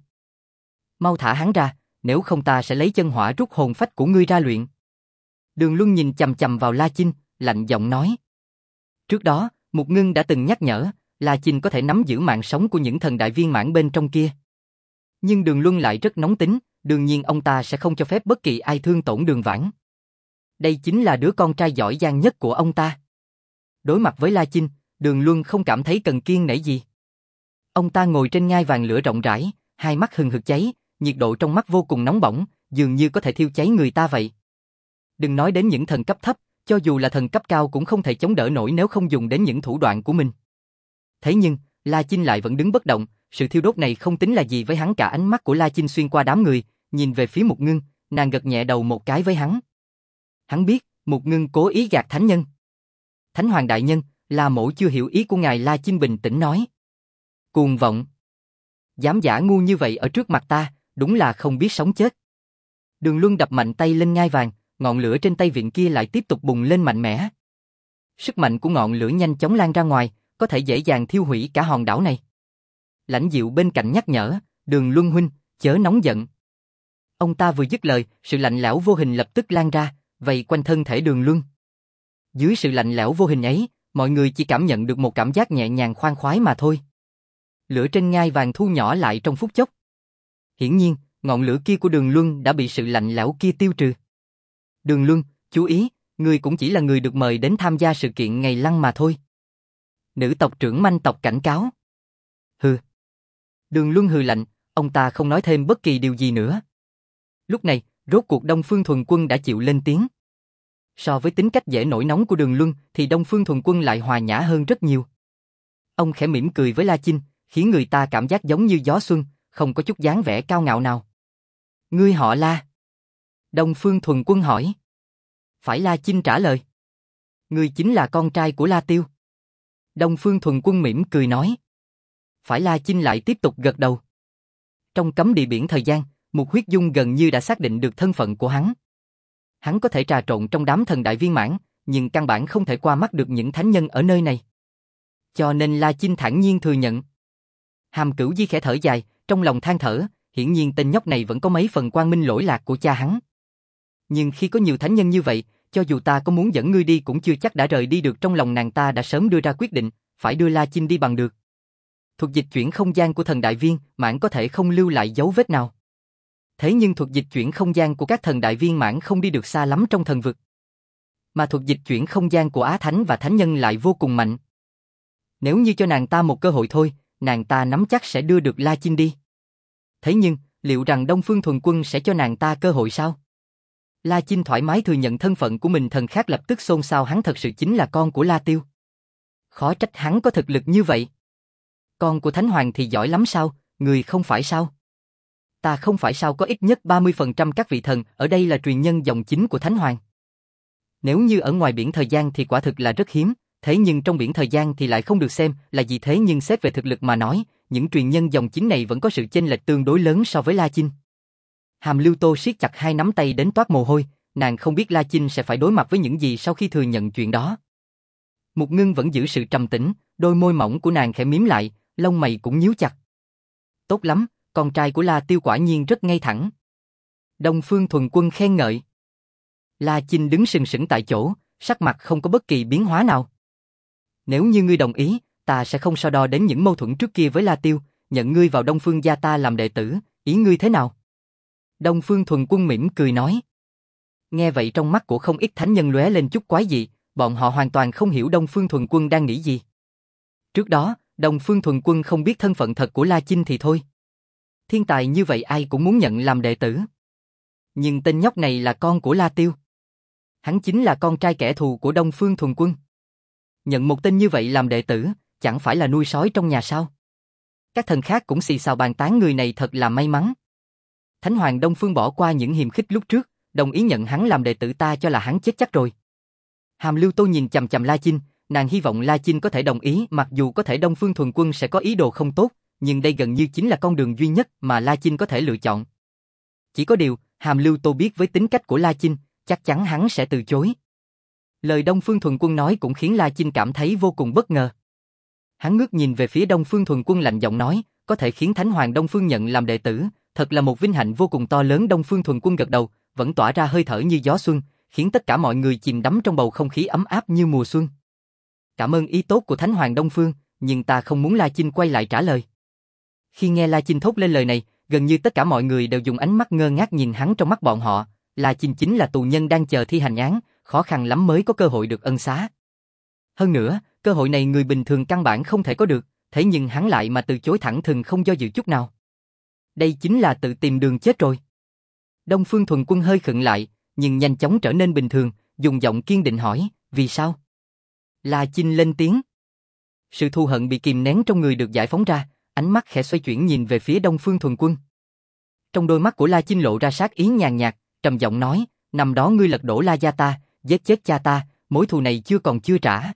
Mau thả hắn ra, nếu không ta sẽ lấy chân hỏa rút hồn phách của ngươi ra luyện. Đường Luân nhìn chằm chằm vào La Chinh, lạnh giọng nói. Trước đó, Mục Ngưng đã từng nhắc nhở, La Chinh có thể nắm giữ mạng sống của những thần đại viên mãn bên trong kia. Nhưng Đường Luân lại rất nóng tính, đương nhiên ông ta sẽ không cho phép bất kỳ ai thương tổn Đường Vãn. Đây chính là đứa con trai giỏi giang nhất của ông ta. Đối mặt với La Chinh, Đường Luân không cảm thấy cần kiêng nể gì. Ông ta ngồi trên ngai vàng lửa rộng rãi, hai mắt hừng hực cháy, nhiệt độ trong mắt vô cùng nóng bỏng, dường như có thể thiêu cháy người ta vậy. Đừng nói đến những thần cấp thấp, cho dù là thần cấp cao cũng không thể chống đỡ nổi nếu không dùng đến những thủ đoạn của mình. Thế nhưng, La Chinh lại vẫn đứng bất động, sự thiêu đốt này không tính là gì với hắn cả. Ánh mắt của La Chinh xuyên qua đám người, nhìn về phía Mục Ngưng, nàng gật nhẹ đầu một cái với hắn. Hắn biết, Mục Ngưng cố ý gạt thánh nhân. Thánh Hoàng đại nhân, La mỗ chưa hiểu ý của ngài. La Chinh bình tĩnh nói. Cuồng vọng. Dám giả ngu như vậy ở trước mặt ta, đúng là không biết sống chết. Đường Luân đập mạnh tay lên ngai vàng, ngọn lửa trên tay vịn kia lại tiếp tục bùng lên mạnh mẽ. Sức mạnh của ngọn lửa nhanh chóng lan ra ngoài, có thể dễ dàng thiêu hủy cả hòn đảo này. Lãnh Diệu bên cạnh nhắc nhở, Đường Luân huynh, chớ nóng giận. Ông ta vừa dứt lời, sự lạnh lẽo vô hình lập tức lan ra, vây quanh thân thể Đường Luân. Dưới sự lạnh lẽo vô hình ấy, mọi người chỉ cảm nhận được một cảm giác nhẹ nhàng khoan khoái mà thôi. Lửa trên ngai vàng thu nhỏ lại trong phút chốc. Hiển nhiên, ngọn lửa kia của Đường Luân đã bị sự lạnh lẽo kia tiêu trừ. Đường Luân, chú ý, ngươi cũng chỉ là người được mời đến tham gia sự kiện ngày lăng mà thôi. Nữ tộc trưởng manh tộc cảnh cáo. Hừ. Đường Luân hừ lạnh, ông ta không nói thêm bất kỳ điều gì nữa. Lúc này, rốt cuộc Đông Phương Thuần Quân đã chịu lên tiếng. So với tính cách dễ nổi nóng của Đường Luân thì Đông Phương Thuần Quân lại hòa nhã hơn rất nhiều. Ông khẽ mỉm cười với La Chinh, khiến người ta cảm giác giống như gió xuân, không có chút dáng vẻ cao ngạo nào. Ngươi họ La? Đông Phương Thuần Quân hỏi. Phải. La Chinh trả lời. Ngươi chính là con trai của La Tiêu. Đông Phương Thuần Quân mỉm cười nói. Phải. La Chinh lại tiếp tục gật đầu. Trong cấm địa biển thời gian, Mục Huyết Dung gần như đã xác định được thân phận của hắn. Hắn có thể trà trộn trong đám thần đại viên mãn, nhưng căn bản không thể qua mắt được những thánh nhân ở nơi này. Cho nên La Chinh thản nhiên thừa nhận. Hàm Cửu Di khẽ thở dài, trong lòng than thở, hiển nhiên tên nhóc này vẫn có mấy phần quang minh lỗi lạc của cha hắn. Nhưng khi có nhiều thánh nhân như vậy, cho dù ta có muốn dẫn ngươi đi cũng chưa chắc đã rời đi được. Trong lòng nàng ta đã sớm đưa ra quyết định, phải đưa La Chinh đi bằng được. Thuật dịch chuyển không gian của thần đại viên mãn có thể không lưu lại dấu vết nào. Thế nhưng thuật dịch chuyển không gian của các thần đại viên mãn không đi được xa lắm trong thần vực. Mà thuật dịch chuyển không gian của Á Thánh và Thánh Nhân lại vô cùng mạnh. Nếu như cho nàng ta một cơ hội thôi, nàng ta nắm chắc sẽ đưa được La Chinh đi. Thế nhưng, liệu rằng Đông Phương Thuần Quân sẽ cho nàng ta cơ hội sao? La Chinh thoải mái thừa nhận thân phận của mình. Thần khác lập tức xôn xao, hắn thật sự chính là con của La Tiêu. Khó trách hắn có thực lực như vậy. Con của Thánh Hoàng thì giỏi lắm sao, người không phải sao? Ta không phải sao, có ít nhất ba mươi phần trăm các vị thần ở đây là truyền nhân dòng chính của Thánh Hoàng. Nếu như ở ngoài biển thời gian thì quả thực là rất hiếm, thế nhưng trong biển thời gian thì lại không được xem là gì. Thế nhưng xét về thực lực mà nói, những truyền nhân dòng chính này vẫn có sự chênh lệch tương đối lớn so với La Chinh. Hàm Lưu Tô siết chặt hai nắm tay đến toát mồ hôi, nàng không biết La Chinh sẽ phải đối mặt với những gì sau khi thừa nhận chuyện đó. Mục Ngưng vẫn giữ sự trầm tĩnh, đôi môi mỏng của nàng khẽ mím lại, lông mày cũng nhíu chặt. Tốt lắm, con trai của La Tiêu quả nhiên rất ngay thẳng. Đông Phương Thuần Quân khen ngợi. La Chinh đứng sừng sững tại chỗ, sắc mặt không có bất kỳ biến hóa nào. Nếu như ngươi đồng ý, ta sẽ không so đo đến những mâu thuẫn trước kia với La Tiêu, nhận ngươi vào Đông Phương gia ta làm đệ tử, ý ngươi thế nào? Đông Phương Thuần Quân mỉm cười nói. Nghe vậy trong mắt của không ít thánh nhân lóe lên chút quái dị, bọn họ hoàn toàn không hiểu Đông Phương Thuần Quân đang nghĩ gì. Trước đó, Đông Phương Thuần Quân không biết thân phận thật của La Chinh thì thôi. Thiên tài như vậy ai cũng muốn nhận làm đệ tử. Nhưng tên nhóc này là con của La Tiêu. Hắn chính là con trai kẻ thù của Đông Phương Thuần Quân. Nhận một tên như vậy làm đệ tử, chẳng phải là nuôi sói trong nhà sao? Các thần khác cũng xì xào bàn tán người này thật là may mắn. Thánh Hoàng Đông Phương bỏ qua những hiềm khích lúc trước, đồng ý nhận hắn làm đệ tử, ta cho là hắn chết chắc rồi. Hàm Lưu Tô nhìn chằm chằm La Chinh, nàng hy vọng La Chinh có thể đồng ý, mặc dù có thể Đông Phương Thuần Quân sẽ có ý đồ không tốt, nhưng đây gần như chính là con đường duy nhất mà La Chinh có thể lựa chọn. Chỉ có điều, Hàm Lưu Tô biết với tính cách của La Chinh, chắc chắn hắn sẽ từ chối. Lời Đông Phương Thuần Quân nói cũng khiến La Chinh cảm thấy vô cùng bất ngờ. Hắn ngước nhìn về phía Đông Phương Thuần Quân lạnh giọng nói, có thể khiến Thánh Hoàng Đông Phương nhận làm đệ tử, thật là một vinh hạnh vô cùng to lớn. Đông Phương Thuần Quân gật đầu, vẫn tỏa ra hơi thở như gió xuân, khiến tất cả mọi người chìm đắm trong bầu không khí ấm áp như mùa xuân. Cảm ơn ý tốt của Thánh Hoàng Đông Phương, nhưng ta không muốn La Chinh quay lại trả lời. Khi nghe La Chinh thốt lên lời này, gần như tất cả mọi người đều dùng ánh mắt ngơ ngác nhìn hắn. Trong mắt bọn họ, La Chinh chính là tù nhân đang chờ thi hành án, khó khăn lắm mới có cơ hội được ân xá. Hơn nữa, cơ hội này người bình thường căn bản không thể có được, thế nhưng hắn lại mà từ chối thẳng thừng không do dự chút nào. Đây chính là tự tìm đường chết rồi. Đông Phương Thuần Quân hơi khựng lại, nhưng nhanh chóng trở nên bình thường, dùng giọng kiên định hỏi, vì sao? La Chinh lên tiếng. Sự thù hận bị kìm nén trong người được giải phóng ra, ánh mắt khẽ xoay chuyển nhìn về phía Đông Phương Thuần Quân. Trong đôi mắt của La Chinh lộ ra sát ý nhàn nhạt, trầm giọng nói, năm đó ngươi lật đổ La gia ta, giết chết cha ta, mối thù này chưa còn chưa trả.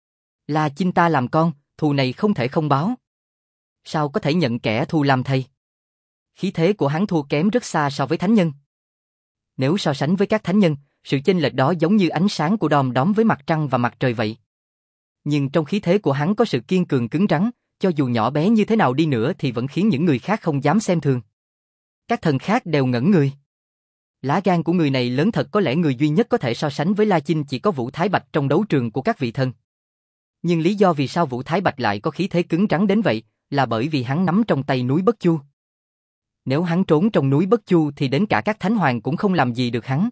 La Chinh ta làm con, thù này không thể không báo. Sao có thể nhận kẻ thù làm thầy? Khí thế của hắn thua kém rất xa so với thánh nhân. Nếu so sánh với các thánh nhân, sự chênh lệch đó giống như ánh sáng của đom đóm với mặt trăng và mặt trời vậy. Nhưng trong khí thế của hắn có sự kiên cường cứng rắn, cho dù nhỏ bé như thế nào đi nữa thì vẫn khiến những người khác không dám xem thường. Các thần khác đều ngẩn người. Lá gan của người này lớn thật, có lẽ người duy nhất có thể so sánh với La Chinh chỉ có Vũ Thái Bạch trong đấu trường của các vị thần. Nhưng lý do vì sao Vũ Thái Bạch lại có khí thế cứng rắn đến vậy, là bởi vì hắn nắm trong tay núi Bất Chu. Nếu hắn trốn trong núi Bất Chu thì đến cả các thánh hoàng cũng không làm gì được hắn.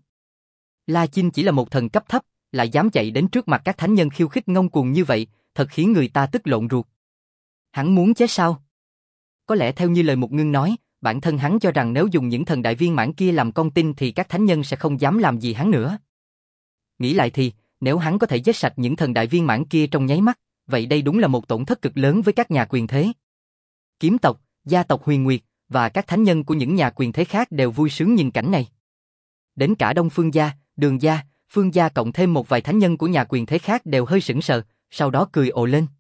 La Chinh chỉ là một thần cấp thấp, lại dám chạy đến trước mặt các thánh nhân khiêu khích ngông cuồng như vậy, thật khiến người ta tức lộn ruột. Hắn muốn chết sao? Có lẽ theo như lời Mục Ngưng nói, bản thân hắn cho rằng nếu dùng những thần đại viên mãn kia làm con tin thì các thánh nhân sẽ không dám làm gì hắn nữa. Nghĩ lại thì, nếu hắn có thể giết sạch những thần đại viên mãn kia trong nháy mắt, vậy đây đúng là một tổn thất cực lớn với các nhà quyền thế. Kiếm tộc, gia tộc Huyền Nguyệt và các thánh nhân của những nhà quyền thế khác đều vui sướng nhìn cảnh này. Đến cả Đông Phương gia, Đường gia, Phương gia cộng thêm một vài thánh nhân của nhà quyền thế khác đều hơi sững sờ, sau đó cười ồ lên.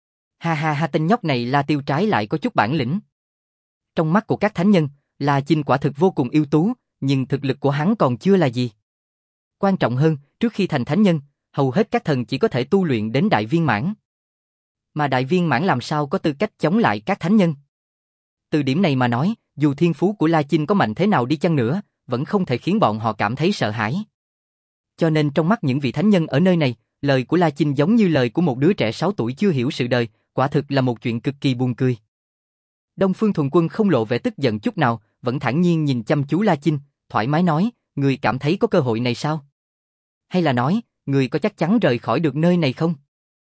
Ha ha ha, tên nhóc này La Tiêu trái lại có chút bản lĩnh. Trong mắt của các thánh nhân, La Chinh quả thực vô cùng ưu tú, nhưng thực lực của hắn còn chưa là gì. Quan trọng hơn, trước khi thành thánh nhân, hầu hết các thần chỉ có thể tu luyện đến đại viên mãn. Mà đại viên mãn làm sao có tư cách chống lại các thánh nhân? Từ điểm này mà nói, dù thiên phú của La Chinh có mạnh thế nào đi chăng nữa, vẫn không thể khiến bọn họ cảm thấy sợ hãi. Cho nên trong mắt những vị thánh nhân ở nơi này, lời của La Chinh giống như lời của một đứa trẻ sáu tuổi chưa hiểu sự đời, quả thực là một chuyện cực kỳ buồn cười. Đông Phương Thuần Quân không lộ vẻ tức giận chút nào, vẫn thản nhiên nhìn chăm chú La Chinh, thoải mái nói, người cảm thấy có cơ hội này sao? Hay là nói, người có chắc chắn rời khỏi được nơi này không?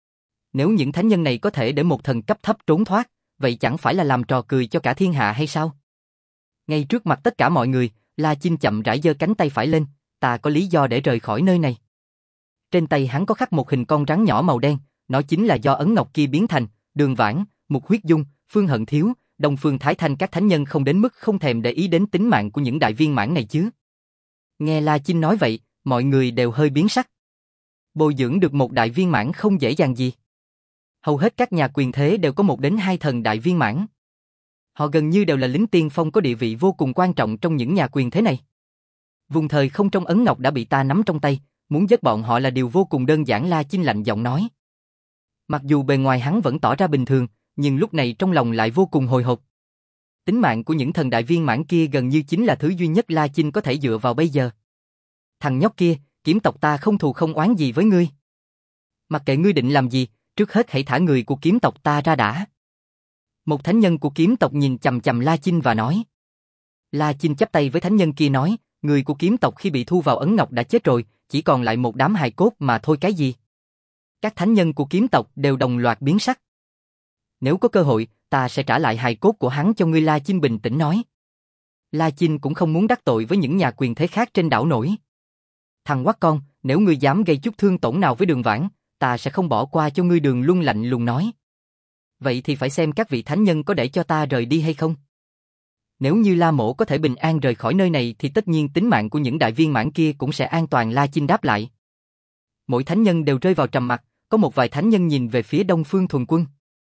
Nếu những thánh nhân này có thể để một thần cấp thấp trốn thoát, vậy chẳng phải là làm trò cười cho cả thiên hạ hay sao? Ngay trước mặt tất cả mọi người, La Chinh chậm rãi giơ cánh tay phải lên, ta có lý do để rời khỏi nơi này. Trên tay hắn có khắc một hình con rắn nhỏ màu đen, nó chính là do ấn ngọc kia biến thành. Đường Vãn, Mục Huyết Dung, Phương Hận Thiếu, Đông Phương Thái Thanh các thánh nhân không đến mức không thèm để ý đến tính mạng của những đại viên mãn này chứ. Nghe La Chinh nói vậy, mọi người đều hơi biến sắc. Bồi dưỡng được một đại viên mãn không dễ dàng gì. Hầu hết các nhà quyền thế đều có một đến hai thần đại viên mãn. Họ gần như đều là lính tiên phong có địa vị vô cùng quan trọng trong những nhà quyền thế này. Vùng thời không trong ấn ngọc đã bị ta nắm trong tay, muốn giết bọn họ là điều vô cùng đơn giản. La Chinh lạnh giọng nói. Mặc dù bề ngoài hắn vẫn tỏ ra bình thường, nhưng lúc này trong lòng lại vô cùng hồi hộp. Tính mạng của những thần đại viên mãn kia gần như chính là thứ duy nhất La Chinh có thể dựa vào bây giờ. Thằng nhóc kia, kiếm tộc ta không thù không oán gì với ngươi. Mặc kệ ngươi định làm gì, trước hết hãy thả người của kiếm tộc ta ra đã. Một thánh nhân của kiếm tộc nhìn chằm chằm La Chinh và nói. La Chinh chắp tay với thánh nhân kia nói, người của kiếm tộc khi bị thu vào ấn ngọc đã chết rồi, chỉ còn lại một đám hài cốt mà thôi. Cái gì? Các thánh nhân của kiếm tộc đều đồng loạt biến sắc. Nếu có cơ hội, ta sẽ trả lại hài cốt của hắn cho ngươi. La Chinh bình tĩnh nói. La Chinh cũng không muốn đắc tội với những nhà quyền thế khác trên đảo nổi. Thằng quát con, nếu ngươi dám gây chút thương tổn nào với Đường Vãn, ta sẽ không bỏ qua cho ngươi. Đường Luân lạnh lùng nói. Vậy thì phải xem các vị thánh nhân có để cho ta rời đi hay không. Nếu như La Mộ có thể bình an rời khỏi nơi này thì tất nhiên tính mạng của những đại viên mãn kia cũng sẽ an toàn. La Chinh đáp lại. Mỗi thánh nhân đều rơi vào trầm mặc, có một vài thánh nhân nhìn về phía Đông Phương Thuần Quân.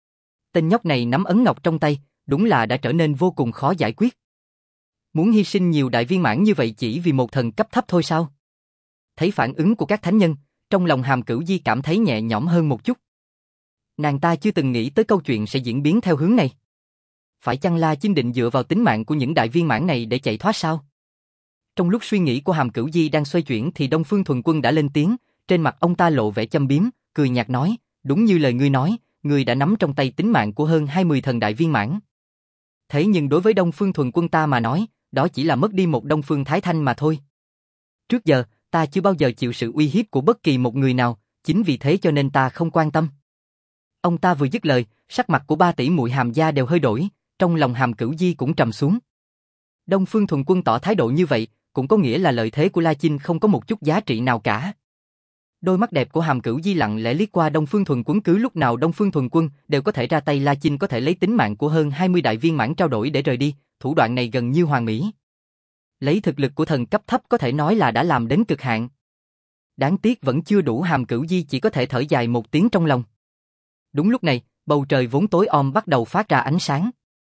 Tên nhóc này nắm ấn ngọc trong tay, đúng là đã trở nên vô cùng khó giải quyết. Muốn hy sinh nhiều đại viên mãn như vậy chỉ vì một thần cấp thấp thôi sao? Thấy phản ứng của các thánh nhân, trong lòng Hàm Cửu Di cảm thấy nhẹ nhõm hơn một chút. Nàng ta chưa từng nghĩ tới câu chuyện sẽ diễn biến theo hướng này. Phải chăng La Chinh định dựa vào tính mạng của những đại viên mãn này để chạy thoát sao? Trong lúc suy nghĩ của Hàm Cửu Di đang xoay chuyển thì Đông Phương Thuần Quân đã lên tiếng, trên mặt ông ta lộ vẻ châm biếm, cười nhạt nói, đúng như lời ngươi nói, người đã nắm trong tay tính mạng của hơn hai mươi thần đại viên mãn. Thế nhưng đối với Đông Phương Thuần Quân ta mà nói, đó chỉ là mất đi một Đông Phương Thái Thanh mà thôi. Trước giờ, ta chưa bao giờ chịu sự uy hiếp của bất kỳ một người nào, chính vì thế cho nên ta không quan tâm. Ông ta vừa dứt lời, sắc mặt của ba tỷ muội Hàm gia đều hơi đổi, trong lòng Hàm Cửu Di cũng trầm xuống. Đông Phương Thuần Quân tỏ thái độ như vậy, cũng có nghĩa là lợi thế của La Chinh không có một chút giá trị nào cả. Đôi mắt đẹp của Hàm Cửu Di lặng lẽ liếc qua Đông Phương Thuần Quân, cứ lúc nào Đông Phương Thuần Quân đều có thể ra tay, La Chinh có thể lấy tính mạng của hơn hai mươi đại viên mãn trao đổi để rời đi, thủ đoạn này gần như hoàn mỹ. Lấy thực lực của thần cấp thấp có thể nói là đã làm đến cực hạn. Đáng tiếc vẫn chưa đủ, Hàm Cửu Di chỉ có thể thở dài một tiếng trong lòng. Đúng lúc này, bầu trời vốn tối om bắt đầu phát ra ánh sáng.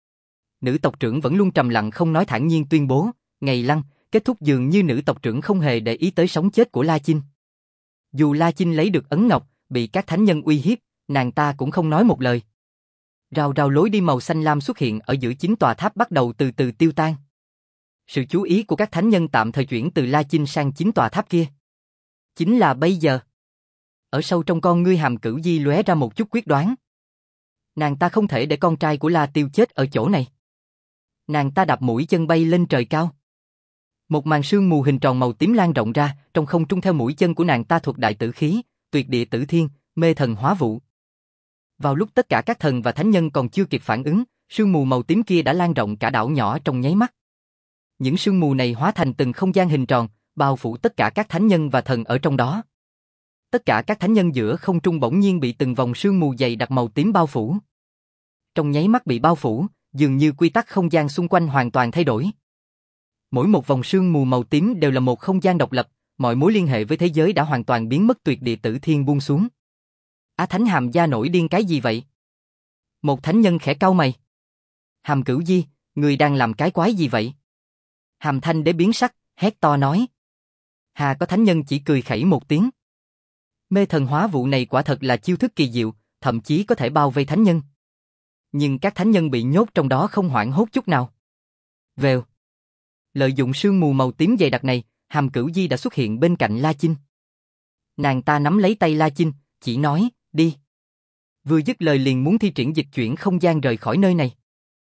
Nữ tộc trưởng vẫn luôn trầm lặng không nói, thản nhiên tuyên bố, ngày lăng, kết thúc. Dường như nữ tộc trưởng không hề để ý tới sống chết của La Chinh. Dù La Chinh lấy được ấn ngọc, bị các thánh nhân uy hiếp, nàng ta cũng không nói một lời. Rào rào lối đi màu xanh lam xuất hiện ở giữa chín tòa tháp bắt đầu từ từ tiêu tan. Sự chú ý của các thánh nhân tạm thời chuyển từ La Chinh sang chín tòa tháp kia. Chính là bây giờ. Ở sâu trong con ngươi Hàm Cửu Di lóe ra một chút quyết đoán. Nàng ta không thể để con trai của La Tiêu chết ở chỗ này. Nàng ta đạp mũi chân bay lên trời cao. Một màn sương mù hình tròn màu tím lan rộng ra, trong không trung theo mũi chân của nàng ta thuộc đại tử khí, tuyệt địa tử thiên, mê thần hóa vụ. Vào lúc tất cả các thần và thánh nhân còn chưa kịp phản ứng, sương mù màu tím kia đã lan rộng cả đảo nhỏ trong nháy mắt. Những sương mù này hóa thành từng không gian hình tròn, bao phủ tất cả các thánh nhân và thần ở trong đó. Tất cả các thánh nhân giữa không trung bỗng nhiên bị từng vòng sương mù dày đặc màu tím bao phủ. Trong nháy mắt bị bao phủ, dường như quy tắc không gian xung quanh hoàn toàn thay đổi. Mỗi một vòng sương mù màu tím đều là một không gian độc lập, mọi mối liên hệ với thế giới đã hoàn toàn biến mất, tuyệt địa tử thiên buông xuống. Á Thánh Hàm gia nổi điên cái gì vậy? Một thánh nhân khẽ cau mày. Hàm Cửu Di, người đang làm cái quái gì vậy? Hàm Thanh Đế biến sắc, hét to nói. Hà có thánh nhân chỉ cười khẩy một tiếng. Mê thần hóa vụ này quả thật là chiêu thức kỳ diệu, thậm chí có thể bao vây thánh nhân. Nhưng các thánh nhân bị nhốt trong đó không hoảng hốt chút nào. Vèo. Lợi dụng sương mù màu tím dày đặc này, Hàm Cửu Di đã xuất hiện bên cạnh La Chinh. Nàng ta nắm lấy tay La Chinh, chỉ nói, đi. Vừa dứt lời liền muốn thi triển dịch chuyển không gian rời khỏi nơi này.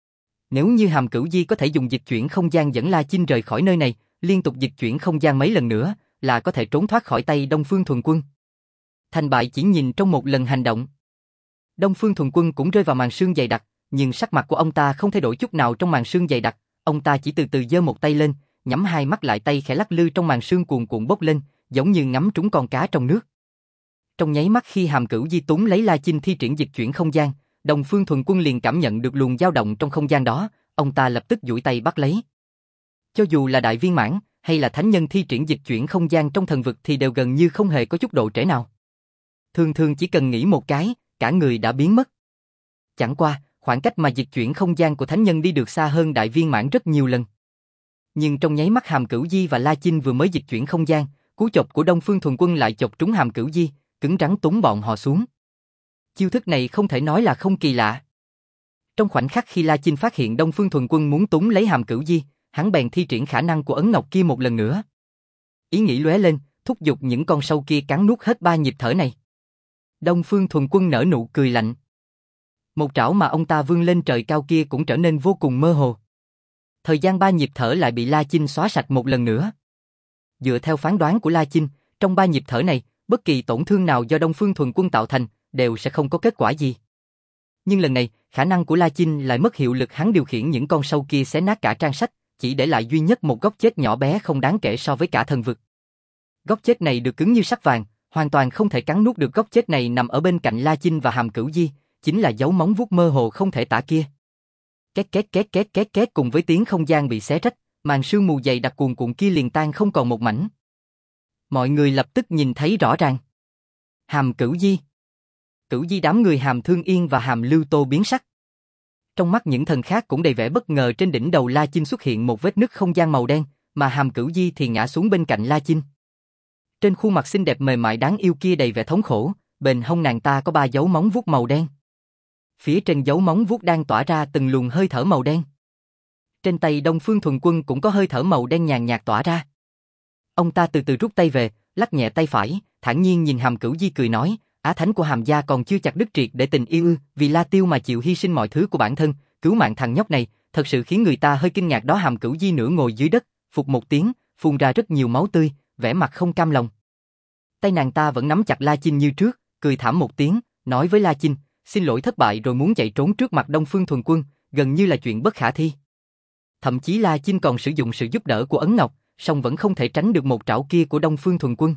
Nếu như Hàm Cửu Di có thể dùng dịch chuyển không gian dẫn La Chinh rời khỏi nơi này, liên tục dịch chuyển không gian mấy lần nữa, là có thể trốn thoát khỏi tay Đông Phương Thuần Quân. Thành bại chỉ nhìn trong một lần hành động. Đông Phương Thuần Quân cũng rơi vào màn sương dày đặc, nhưng sắc mặt của ông ta không thay đổi chút nào trong màn sương dày đặc, ông ta chỉ từ từ giơ một tay lên, nhắm hai mắt lại, tay khẽ lắc lư trong màn sương cuồn cuộn bốc lên, giống như ngắm trúng con cá trong nước. Trong nháy mắt khi Hàm Cửu Di túm lấy La Chinh thi triển dịch chuyển không gian, Đông Phương Thuần Quân liền cảm nhận được luồng dao động trong không gian đó, ông ta lập tức duỗi tay bắt lấy. Cho dù là đại viên mãn hay là thánh nhân thi triển dịch chuyển không gian trong thần vực thì đều gần như không hề có chút độ trễ nào. Thường thường chỉ cần nghĩ một cái, cả người đã biến mất. Chẳng qua, khoảng cách mà dịch chuyển không gian của thánh nhân đi được xa hơn đại viên mãn rất nhiều lần. Nhưng trong nháy mắt Hàm Cửu Di và La Chinh vừa mới dịch chuyển không gian, cú chộp của Đông Phương Thuần Quân lại chộp trúng Hàm Cửu Di, cứng rắn túm bọn họ xuống. Chiêu thức này không thể nói là không kỳ lạ. Trong khoảnh khắc khi La Chinh phát hiện Đông Phương Thuần Quân muốn túm lấy Hàm Cửu Di, hắn bèn thi triển khả năng của ấn ngọc kia một lần nữa. Ý nghĩ lóe lên, thúc giục những con sâu kia cắn nuốt hết ba nhịp thở này. Đông Phương Thuần Quân nở nụ cười lạnh. Một trảo mà ông ta vươn lên trời cao kia cũng trở nên vô cùng mơ hồ. Thời gian ba nhịp thở lại bị La Chinh xóa sạch một lần nữa. Dựa theo phán đoán của La Chinh, trong ba nhịp thở này, bất kỳ tổn thương nào do Đông Phương Thuần Quân tạo thành đều sẽ không có kết quả gì. Nhưng lần này, khả năng của La Chinh lại mất hiệu lực, hắn điều khiển những con sâu kia xé nát cả trang sách, chỉ để lại duy nhất một góc chết nhỏ bé không đáng kể so với cả thần vực. Góc chết này được cứng như sắt vàng, hoàn toàn không thể cắn nuốt được. Góc chết này nằm ở bên cạnh La Chinh và Hàm Cửu Di, chính là dấu móng vuốt mơ hồ không thể tả kia. Két két két két két két, cùng với tiếng không gian bị xé rách, màn sương mù dày đặc cuồn cuộn kia liền tan không còn một mảnh. Mọi người lập tức nhìn thấy rõ ràng. Hàm Cửu Di. Cửu Di, đám người Hàm Thương Yên và Hàm Lưu Tô biến sắc. Trong mắt những thần khác cũng đầy vẻ bất ngờ. Trên đỉnh đầu La Chinh xuất hiện một vết nứt không gian màu đen, mà Hàm Cửu Di thì ngã xuống bên cạnh La Chinh. Trên khuôn mặt xinh đẹp mềm mại đáng yêu kia đầy vẻ thống khổ, bên hông nàng ta có ba dấu móng vuốt màu đen. Phía trên dấu móng vuốt đang tỏa ra từng luồng hơi thở màu đen. Trên tay Đông Phương Thuần Quân cũng có hơi thở màu đen nhàn nhạt tỏa ra. Ông ta từ từ rút tay về, lắc nhẹ tay phải, thản nhiên nhìn Hàm Cửu Di cười nói, Á thánh của Hàm gia còn chưa chặt đứt triệt để tình yêu ư, vì La Tiêu mà chịu hy sinh mọi thứ của bản thân, cứu mạng thằng nhóc này, thật sự khiến người ta hơi kinh ngạc đó. Hàm Cửu Di nửa ngồi dưới đất, phụt một tiếng, phun ra rất nhiều máu tươi, vẻ mặt không cam lòng. Tay nàng ta vẫn nắm chặt La Chinh như trước, cười thảm một tiếng, nói với La Chinh, xin lỗi thất bại rồi muốn chạy trốn trước mặt Đông Phương Thuần Quân, gần như là chuyện bất khả thi. Thậm chí La Chinh còn sử dụng sự giúp đỡ của Ấn Ngọc, song vẫn không thể tránh được một trảo kia của Đông Phương Thuần Quân.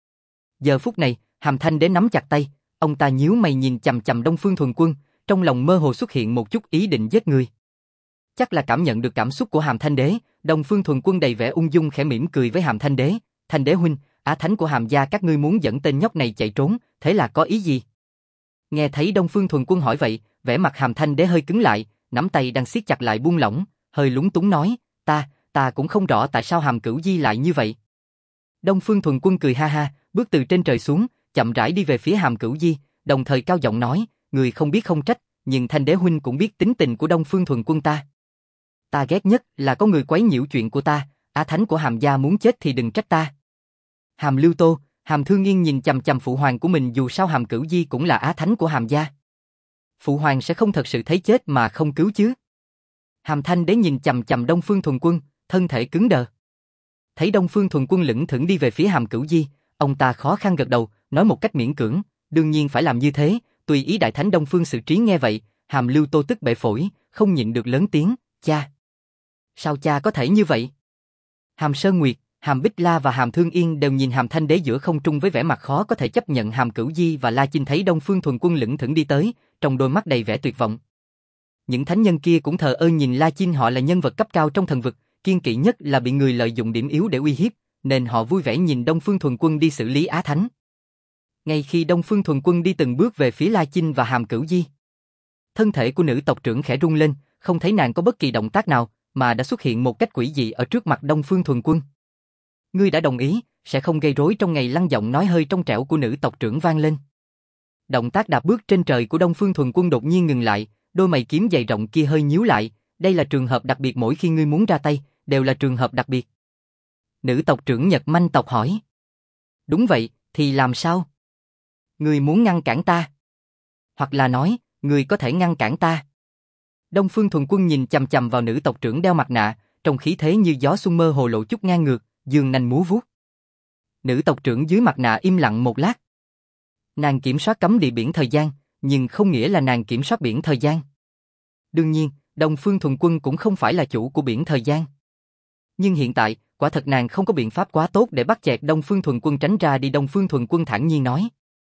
Giờ phút này, Hàm Thanh Đế nắm chặt tay, ông ta nhíu mày nhìn chằm chằm Đông Phương Thuần Quân, trong lòng mơ hồ xuất hiện một chút ý định giết người. Chắc là cảm nhận được cảm xúc của Hàm Thanh Đế, Đông Phương Thuần Quân đầy vẻ ung dung khẽ mỉm cười với Hàm Thanh Đế, Thanh Đế huynh, Á thánh của Hàm gia các ngươi muốn dẫn tên nhóc này chạy trốn, thế là có ý gì? Nghe thấy Đông Phương Thuần Quân hỏi vậy, vẻ mặt Hàm Thanh Đế hơi cứng lại, nắm tay đang siết chặt lại buông lỏng, hơi lúng túng nói, ta, ta cũng không rõ tại sao Hàm Cửu Di lại như vậy. Đông Phương Thuần Quân cười ha ha, bước từ trên trời xuống, chậm rãi đi về phía Hàm Cửu Di, đồng thời cao giọng nói, người không biết không trách, nhưng Thanh Đế huynh cũng biết tính tình của Đông Phương Thuần Quân ta. Ta ghét nhất là có người quấy nhiễu chuyện của ta, Á thánh của Hàm gia muốn chết thì đừng trách ta. Hàm Lưu Tô, Hàm Thương Nghiên nhìn chằm chằm phụ hoàng của mình, dù sao Hàm Cửu Di cũng là Á thánh của Hàm gia. Phụ hoàng sẽ không thật sự thấy chết mà không cứu chứ. Hàm Thanh Đế nhìn chằm chằm Đông Phương Thuần Quân, thân thể cứng đờ. Thấy Đông Phương Thuần Quân lững thững đi về phía Hàm Cửu Di, ông ta khó khăn gật đầu, nói một cách miễn cưỡng, đương nhiên phải làm như thế, tùy ý đại thánh Đông Phương Sự Trí. Nghe vậy, Hàm Lưu Tô tức bể phổi, không nhịn được lớn tiếng, cha. Sao cha có thể như vậy? Hàm Sơn Nguyệt, Hàm Bích La và Hàm Thương Yên đều nhìn Hàm Thanh Đế giữa không trung với vẻ mặt khó có thể chấp nhận. Hàm Cửu Di và La Chinh thấy Đông Phương Thuần Quân lững thững đi tới, trong đôi mắt đầy vẻ tuyệt vọng. Những thánh nhân kia cũng thờ ơ nhìn La Chinh, họ là nhân vật cấp cao trong thần vực, kiêng kỵ nhất là bị người lợi dụng điểm yếu để uy hiếp, nên họ vui vẻ nhìn Đông Phương Thuần Quân đi xử lý Á thánh. Ngay khi Đông Phương Thuần Quân đi từng bước về phía La Chinh và Hàm Cửu Di, thân thể của nữ tộc trưởng khẽ rung lên, không thấy nàng có bất kỳ động tác nào, mà đã xuất hiện một cách quỷ dị ở trước mặt Đông Phương Thuần Quân. Ngươi đã đồng ý, sẽ không gây rối trong ngày. Lăng giọng nói hơi trong trẻo của nữ tộc trưởng vang lên. Động tác đạp bước trên trời của Đông Phương Thuần Quân đột nhiên ngừng lại, đôi mày kiếm dày rộng kia hơi nhíu lại, đây là trường hợp đặc biệt, mỗi khi ngươi muốn ra tay, đều là trường hợp đặc biệt. Nữ tộc trưởng Nhật Manh tộc hỏi. Đúng vậy, thì làm sao? Ngươi muốn ngăn cản ta? Hoặc là nói, ngươi có thể ngăn cản ta? Đông Phương Thuần Quân nhìn chằm chằm vào nữ tộc trưởng đeo mặt nạ, trong khí thế như gió xuân mơ hồ lộ chút ngang ngược, dương nanh múa vuốt. Nữ tộc trưởng dưới mặt nạ im lặng một lát. Nàng kiểm soát cấm địa biển thời gian, nhưng không nghĩa là nàng kiểm soát biển thời gian. Đương nhiên, Đông Phương Thuần Quân cũng không phải là chủ của biển thời gian. Nhưng hiện tại, quả thật nàng không có biện pháp quá tốt để bắt chẹt Đông Phương Thuần Quân tránh ra đi. Đông Phương Thuần Quân thản nhiên nói.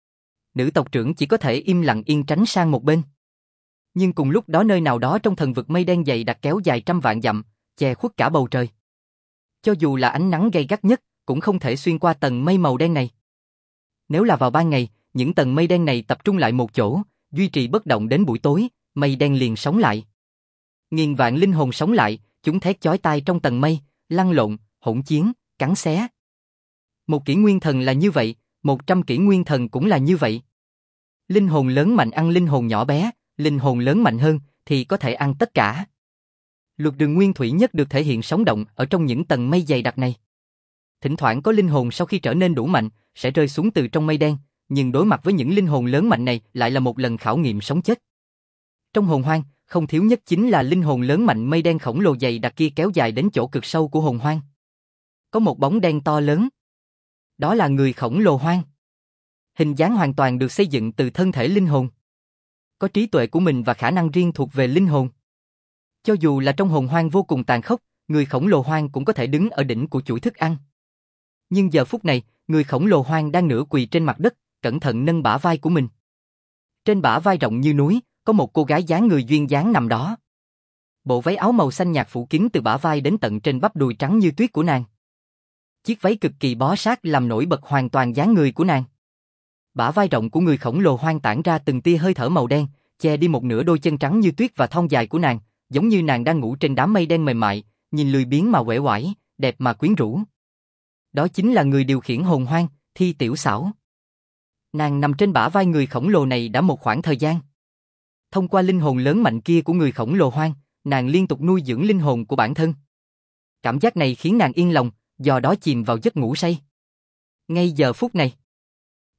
Nữ tộc trưởng chỉ có thể im lặng yên tránh sang một bên. Nhưng cùng lúc đó nơi nào đó trong thần vực mây đen dày đặc kéo dài trăm vạn dặm, che khuất cả bầu trời. Cho dù là ánh nắng gay gắt nhất, cũng không thể xuyên qua tầng mây màu đen này. Nếu là vào ban ngày, những tầng mây đen này tập trung lại một chỗ, duy trì bất động đến buổi tối, mây đen liền sống lại. Nghìn vạn linh hồn sống lại, chúng thét chói tai trong tầng mây, lăn lộn, hỗn chiến, cắn xé. Một kỷ nguyên thần là như vậy, một trăm kỷ nguyên thần cũng là như vậy. Linh hồn lớn mạnh ăn linh hồn nhỏ bé, linh hồn lớn mạnh hơn thì có thể ăn tất cả. Luật đường nguyên thủy nhất được thể hiện sống động ở trong những tầng mây dày đặc này. Thỉnh thoảng có linh hồn sau khi trở nên đủ mạnh sẽ rơi xuống từ trong mây đen, nhưng đối mặt với những linh hồn lớn mạnh này lại là một lần khảo nghiệm sống chết. Trong hồn hoang, không thiếu nhất chính là linh hồn lớn mạnh. Mây đen khổng lồ dày đặc kia kéo dài đến chỗ cực sâu của hồn hoang. Có một bóng đen to lớn. Đó là người khổng lồ hoang. Hình dáng hoàn toàn được xây dựng từ thân thể linh hồn. Có trí tuệ của mình và khả năng riêng thuộc về linh hồn. Cho dù là trong hồn hoang vô cùng tàn khốc, người khổng lồ hoang cũng có thể đứng ở đỉnh của chuỗi thức ăn. Nhưng giờ phút này, người khổng lồ hoang đang nửa quỳ trên mặt đất, cẩn thận nâng bả vai của mình. Trên bả vai rộng như núi, có một cô gái dáng người duyên dáng nằm đó. Bộ váy áo màu xanh nhạt phủ kín từ bả vai đến tận trên bắp đùi trắng như tuyết của nàng. Chiếc váy cực kỳ bó sát làm nổi bật hoàn toàn dáng người của nàng. Bả vai rộng của người khổng lồ hoang tản ra từng tia hơi thở màu đen, che đi một nửa đôi chân trắng như tuyết và thon dài của nàng, giống như nàng đang ngủ trên đám mây đen mềm mại, nhìn lười biếng mà uể oải, đẹp mà quyến rũ. Đó chính là người điều khiển hồn hoang, Thi Tiểu Xảo. Nàng nằm trên bả vai người khổng lồ này đã một khoảng thời gian. Thông qua linh hồn lớn mạnh kia của người khổng lồ hoang, nàng liên tục nuôi dưỡng linh hồn của bản thân. Cảm giác này khiến nàng yên lòng, do đó chìm vào giấc ngủ say. Ngay giờ phút này,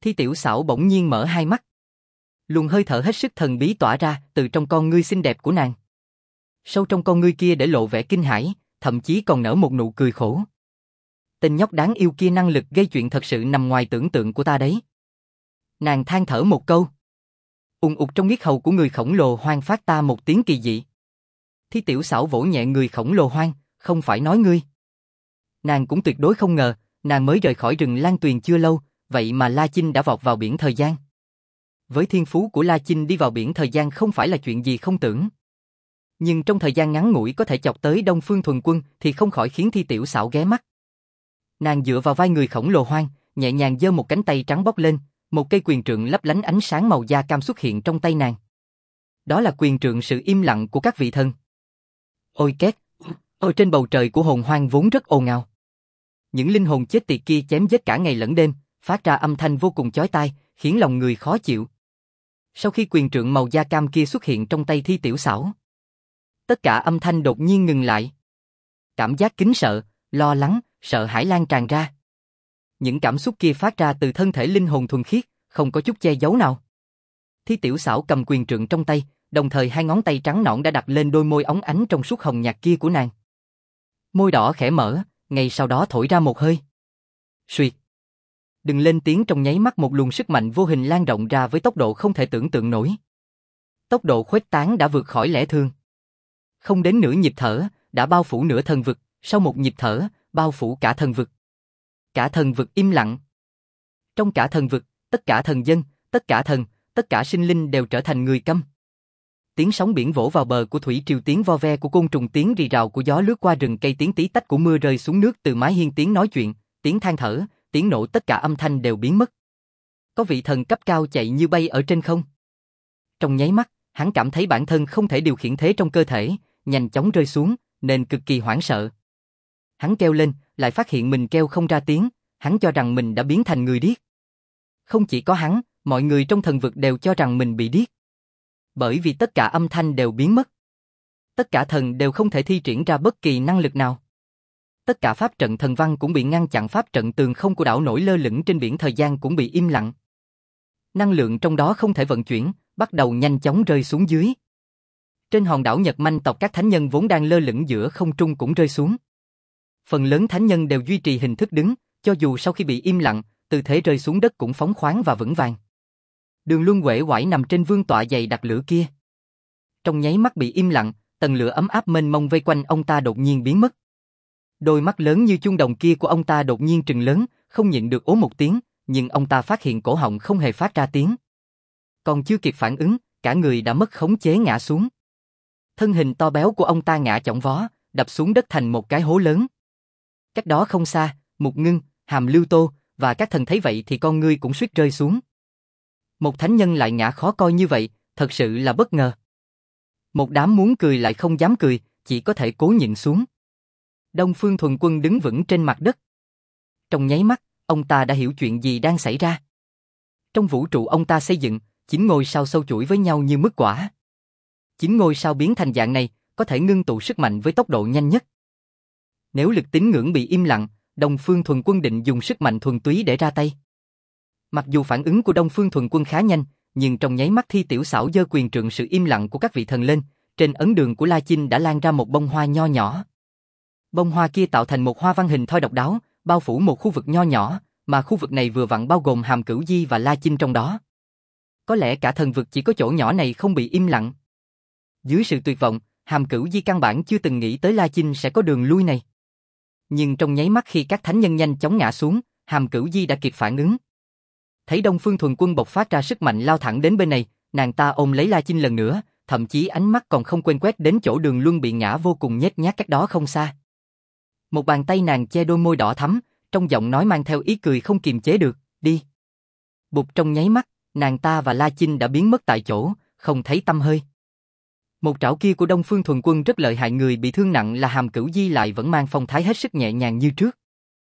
Thi Tiểu Xảo bỗng nhiên mở hai mắt. Luồng hơi thở hết sức thần bí tỏa ra từ trong con ngươi xinh đẹp của nàng. Sâu trong con ngươi kia để lộ vẻ kinh hãi, thậm chí còn nở một nụ cười khổ. Tên nhóc đáng yêu kia năng lực gây chuyện thật sự nằm ngoài tưởng tượng của ta đấy. Nàng than thở một câu. Ùn ụt trong yết hầu của người khổng lồ hoang phát ta một tiếng kỳ dị. Thi Tiểu Xảo vỗ nhẹ người khổng lồ hoang, không phải nói ngươi. Nàng cũng tuyệt đối không ngờ, nàng mới rời khỏi rừng Lan Tuyền chưa lâu, vậy mà La Chinh đã vọt vào biển thời gian. Với thiên phú của La Chinh đi vào biển thời gian không phải là chuyện gì không tưởng. Nhưng trong thời gian ngắn ngủi có thể chọc tới Đông Phương Thuần Quân thì không khỏi khiến Thi Tiểu Xảo ghé mắt. Nàng dựa vào vai người khổng lồ hoang, nhẹ nhàng giơ một cánh tay trắng bóc lên, một cây quyền trượng lấp lánh ánh sáng màu da cam xuất hiện trong tay nàng. Đó là quyền trượng sự im lặng của các vị thần. Ôi két, ôi trên bầu trời của hồn hoang vốn rất ồn ào. Những linh hồn chết tiệt kia chém giết cả ngày lẫn đêm, phát ra âm thanh vô cùng chói tai, khiến lòng người khó chịu. Sau khi quyền trượng màu da cam kia xuất hiện trong tay Thi Tiểu Xảo, tất cả âm thanh đột nhiên ngừng lại. Cảm giác kính sợ, lo lắng, sợ hãi lan tràn ra. Những cảm xúc kia phát ra từ thân thể linh hồn thuần khiết, không có chút che giấu nào. Thi Tiểu Xảo cầm quyền trượng trong tay, đồng thời hai ngón tay trắng nõn đã đặt lên đôi môi óng ánh trong suốt hồng nhạt kia của nàng. Môi đỏ khẽ mở, ngay sau đó thổi ra một hơi. Xuyệt. Đừng lên tiếng, trong nháy mắt một luồng sức mạnh vô hình lan rộng ra với tốc độ không thể tưởng tượng nổi. Tốc độ khuếch tán đã vượt khỏi lẽ thường. Không đến nửa nhịp thở, đã bao phủ nửa thần vực, sau một nhịp thở, bao phủ cả thần vực. Cả thần vực im lặng. Trong cả thần vực, tất cả thần dân, tất cả thần, tất cả sinh linh đều trở thành người câm. Tiếng sóng biển vỗ vào bờ của thủy triều, tiếng vo ve của côn trùng, tiếng rì rào của gió lướt qua rừng cây, tiếng tí tách của mưa rơi xuống nước từ mái hiên, tiếng nói chuyện, tiếng than thở, tiếng nổ, tất cả âm thanh đều biến mất. Có vị thần cấp cao chạy như bay ở trên không. Trong nháy mắt, hắn cảm thấy bản thân không thể điều khiển thế trong cơ thể, nhanh chóng rơi xuống, nên cực kỳ hoảng sợ. Hắn kêu lên, lại phát hiện mình kêu không ra tiếng, hắn cho rằng mình đã biến thành người điếc. Không chỉ có hắn, mọi người trong thần vực đều cho rằng mình bị điếc. Bởi vì tất cả âm thanh đều biến mất. Tất cả thần đều không thể thi triển ra bất kỳ năng lực nào. Tất cả pháp trận thần văn cũng bị ngăn chặn, pháp trận tường không của đảo nổi lơ lửng trên biển thời gian cũng bị im lặng. Năng lượng trong đó không thể vận chuyển, bắt đầu nhanh chóng rơi xuống dưới. Trên hòn đảo Nhật Manh tộc, các thánh nhân vốn đang lơ lửng giữa không trung cũng rơi xuống. Phần lớn thánh nhân đều duy trì hình thức đứng, cho dù sau khi bị im lặng, tư thế rơi xuống đất cũng phóng khoáng và vững vàng. Đường Luân uể oải nằm trên vương tọa dày đặc lửa kia. Trong nháy mắt bị im lặng, tầng lửa ấm áp mênh mông vây quanh ông ta đột nhiên biến mất. Đôi mắt lớn như chuông đồng kia của ông ta đột nhiên trừng lớn, không nhịn được ố một tiếng, nhưng ông ta phát hiện cổ họng không hề phát ra tiếng. Còn chưa kịp phản ứng, cả người đã mất khống chế ngã xuống. Thân hình to béo của ông ta ngã chỏng vó, đập xuống đất thành một cái hố lớn. Cách đó không xa, Mục Ngưng, Hàm Lưu Tô và các thần thấy vậy thì con ngươi cũng suýt rơi xuống. Một thánh nhân lại ngã khó coi như vậy, thật sự là bất ngờ. Một đám muốn cười lại không dám cười, chỉ có thể cố nhịn xuống. Đông Phương Thuần Quân đứng vững trên mặt đất. Trong nháy mắt, ông ta đã hiểu chuyện gì đang xảy ra. Trong vũ trụ ông ta xây dựng, chín ngôi sao sâu chuỗi với nhau như mứt quả. Chín ngôi sao biến thành dạng này, có thể ngưng tụ sức mạnh với tốc độ nhanh nhất. Nếu lực tín ngưỡng bị im lặng, Đông Phương Thuần Quân định dùng sức mạnh thuần túy để ra tay. Mặc dù phản ứng của Đông Phương Thuần Quân khá nhanh, nhưng trong nháy mắt Thi Tiểu Xảo giơ quyền trượng sự im lặng của các vị thần lên, trên ấn đường của La Chinh đã lan ra một bông hoa nho nhỏ. Bông hoa kia tạo thành một hoa văn hình thoi độc đáo, bao phủ một khu vực nho nhỏ, mà khu vực này vừa vặn bao gồm Hàm Cửu Di và La Chinh trong đó. Có lẽ cả thần vực chỉ có chỗ nhỏ này không bị im lặng. Dưới sự tuyệt vọng, Hàm Cửu Di căn bản chưa từng nghĩ tới La Chinh sẽ có đường lui này. Nhưng trong nháy mắt khi các thánh nhân nhanh chóng ngã xuống, Hàm Cửu Di đã kịp phản ứng. Thấy Đông Phương Thuần Quân bộc phát ra sức mạnh lao thẳng đến bên này, nàng ta ôm lấy La Chinh lần nữa, thậm chí ánh mắt còn không quên quét đến chỗ Đường Luân bị ngã vô cùng nhếch nhác cách đó không xa. Một bàn tay nàng che đôi môi đỏ thắm, trong giọng nói mang theo ý cười không kiềm chế được, đi. Bụp, trong nháy mắt, nàng ta và La Chinh đã biến mất tại chỗ, không thấy tăm hơi. Một trảo kia của Đông Phương Thuần Quân rất lợi hại, người bị thương nặng là Hàm Cửu Di lại vẫn mang phong thái hết sức nhẹ nhàng như trước.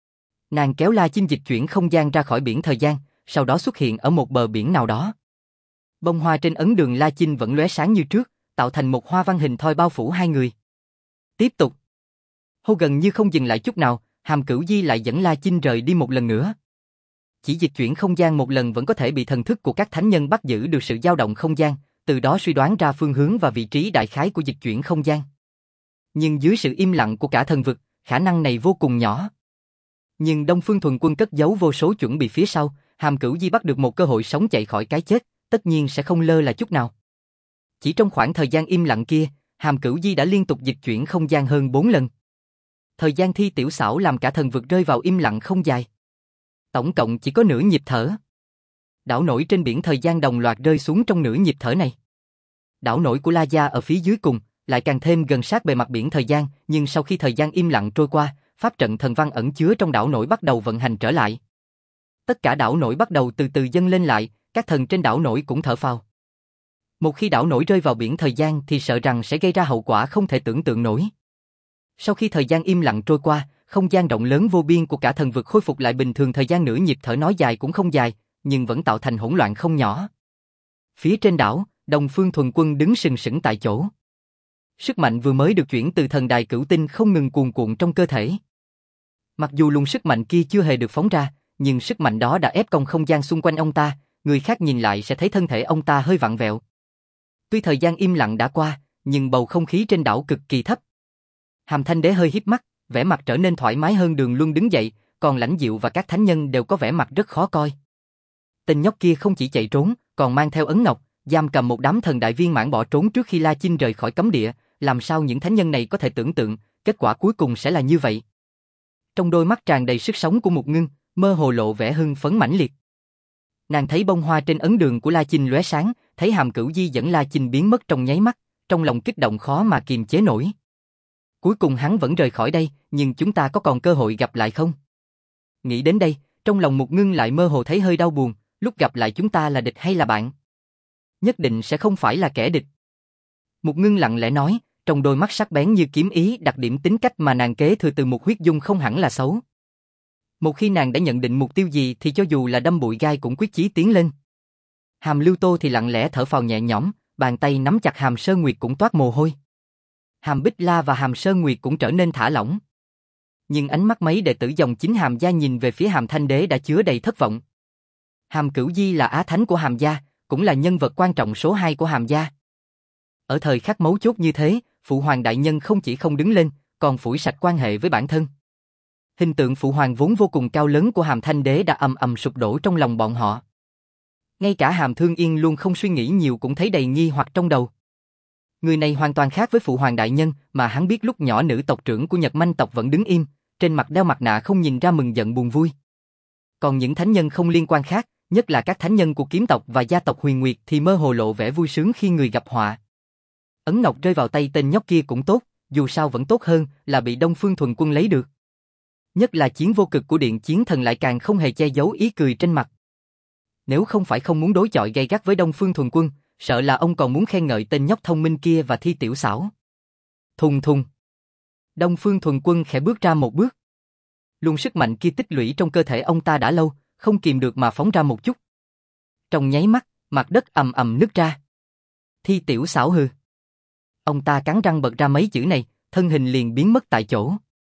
Nàng kéo La Chinh dịch chuyển không gian ra khỏi biển thời gian, sau đó xuất hiện ở một bờ biển nào đó. Bông hoa trên ấn đường La Chinh vẫn lóe sáng như trước, tạo thành một hoa văn hình thoi bao phủ hai người. Tiếp tục. Hô, gần như không dừng lại chút nào, Hàm Cửu Di lại dẫn La Chinh rời đi một lần nữa. Chỉ dịch chuyển không gian một lần vẫn có thể bị thần thức của các thánh nhân bắt giữ được sự dao động không gian, từ đó suy đoán ra phương hướng và vị trí đại khái của dịch chuyển không gian. Nhưng dưới sự im lặng của cả thần vực, khả năng này vô cùng nhỏ. Nhưng Đông Phương Thuần Quân cất giấu vô số chuẩn bị phía sau, Hàm Cửu Di bắt được một cơ hội sống chạy khỏi cái chết, tất nhiên sẽ không lơ là chút nào. Chỉ trong khoảng thời gian im lặng kia, Hàm Cửu Di đã liên tục dịch chuyển không gian hơn bốn lần. Thời gian Thi Tiểu Xảo làm cả thần vực rơi vào im lặng không dài. Tổng cộng chỉ có nửa nhịp thở. Đảo nổi trên biển thời gian đồng loạt rơi xuống trong nửa nhịp thở này. Đảo nổi của La Gia ở phía dưới cùng, lại càng thêm gần sát bề mặt biển thời gian, nhưng sau khi thời gian im lặng trôi qua, pháp trận thần văn ẩn chứa trong đảo nổi bắt đầu vận hành trở lại. Tất cả đảo nổi bắt đầu từ từ dâng lên lại, các thần trên đảo nổi cũng thở phào. Một khi đảo nổi rơi vào biển thời gian thì sợ rằng sẽ gây ra hậu quả không thể tưởng tượng nổi. Sau khi thời gian im lặng trôi qua, không gian rộng lớn vô biên của cả thần vực khôi phục lại bình thường, thời gian nửa nhịp thở nói dài cũng không dài, nhưng vẫn tạo thành hỗn loạn không nhỏ. Phía trên đảo, Đông Phương Thuần Quân đứng sừng sững tại chỗ. Sức mạnh vừa mới được chuyển từ thần đài cửu tinh không ngừng cuồn cuộn trong cơ thể. Mặc dù luồng sức mạnh kia chưa hề được phóng ra, nhưng sức mạnh đó đã ép cong không gian xung quanh ông ta, người khác nhìn lại sẽ thấy thân thể ông ta hơi vặn vẹo. Tuy thời gian im lặng đã qua, nhưng bầu không khí trên đảo cực kỳ thấp. Hàm Thanh Đế hơi híp mắt, vẻ mặt trở nên thoải mái hơn. Đường Luân đứng dậy, còn Lãnh Diệu và các thánh nhân đều có vẻ mặt rất khó coi. Tên nhóc kia không chỉ chạy trốn, còn mang theo ấn ngọc, giam cầm một đám thần đại viên mãn bỏ trốn trước khi La Chinh rời khỏi cấm địa, làm sao những thánh nhân này có thể tưởng tượng, kết quả cuối cùng sẽ là như vậy. Trong đôi mắt tràn đầy sức sống của Mục Ngưng, mơ hồ lộ vẻ hưng phấn mãnh liệt. Nàng thấy bông hoa trên ấn đường của La Chinh lóe sáng, thấy Hàm Cửu Di dẫn La Chinh biến mất trong nháy mắt, trong lòng kích động khó mà kiềm chế nổi. Cuối cùng hắn vẫn rời khỏi đây, nhưng chúng ta có còn cơ hội gặp lại không? Nghĩ đến đây, trong lòng Mục Ngưng lại mơ hồ thấy hơi đau buồn, lúc gặp lại chúng ta là địch hay là bạn? Nhất định sẽ không phải là kẻ địch. Mục Ngưng lặng lẽ nói, trong đôi mắt sắc bén như kiếm ý, đặc điểm tính cách mà nàng kế thừa từ Mục Huyết Dung không hẳn là xấu. Một khi nàng đã nhận định mục tiêu gì thì cho dù là đâm bụi gai cũng quyết chí tiến lên. Hàm Lưu Tô thì lặng lẽ thở phào nhẹ nhõm, bàn tay nắm chặt Hàm Sơn Nguyệt cũng toát mồ hôi. Hàm Bích La và Hàm Sơn Nguyệt cũng trở nên thả lỏng. Nhưng ánh mắt mấy đệ tử dòng chính Hàm gia nhìn về phía Hàm Thanh Đế đã chứa đầy thất vọng. Hàm Cửu Di là á thánh của Hàm gia, cũng là nhân vật quan trọng số hai của Hàm gia. Ở thời khắc mấu chốt như thế, Phụ Hoàng đại nhân không chỉ không đứng lên, còn phủi sạch quan hệ với bản thân. Hình tượng Phụ Hoàng vốn vô cùng cao lớn của Hàm Thanh Đế đã ầm ầm sụp đổ trong lòng bọn họ. Ngay cả Hàm Thương Yên luôn không suy nghĩ nhiều cũng thấy đầy nghi hoặc trong đầu. Người này hoàn toàn khác với Phụ Hoàng đại nhân, mà hắn biết lúc nhỏ nữ tộc trưởng của Nhật Manh tộc vẫn đứng im, trên mặt đeo mặt nạ không nhìn ra mừng giận buồn vui. Còn những thánh nhân không liên quan khác, nhất là các thánh nhân của kiếm tộc và gia tộc Huyền Nguyệt thì mơ hồ lộ vẻ vui sướng khi người gặp họa. Ấn ngọc rơi vào tay tên nhóc kia cũng tốt, dù sao vẫn tốt hơn là bị Đông Phương Thuần Quân lấy được. Nhất là chiến vô cực của Điện Chiến Thần lại càng không hề che giấu ý cười trên mặt. Nếu không phải không muốn đối chọi gay gắt với Đông Phương Thuần Quân, sợ là ông còn muốn khen ngợi tên nhóc thông minh kia và Thi Tiểu Xảo. Thùng thùng. Đông Phương Thuần Quân khẽ bước ra một bước. Luồng sức mạnh kia tích lũy trong cơ thể ông ta đã lâu, không kìm được mà phóng ra một chút. Trong nháy mắt, mặt đất ầm ầm nứt ra. Thi Tiểu Xảo hừ. Ông ta cắn răng bật ra mấy chữ này, thân hình liền biến mất tại chỗ.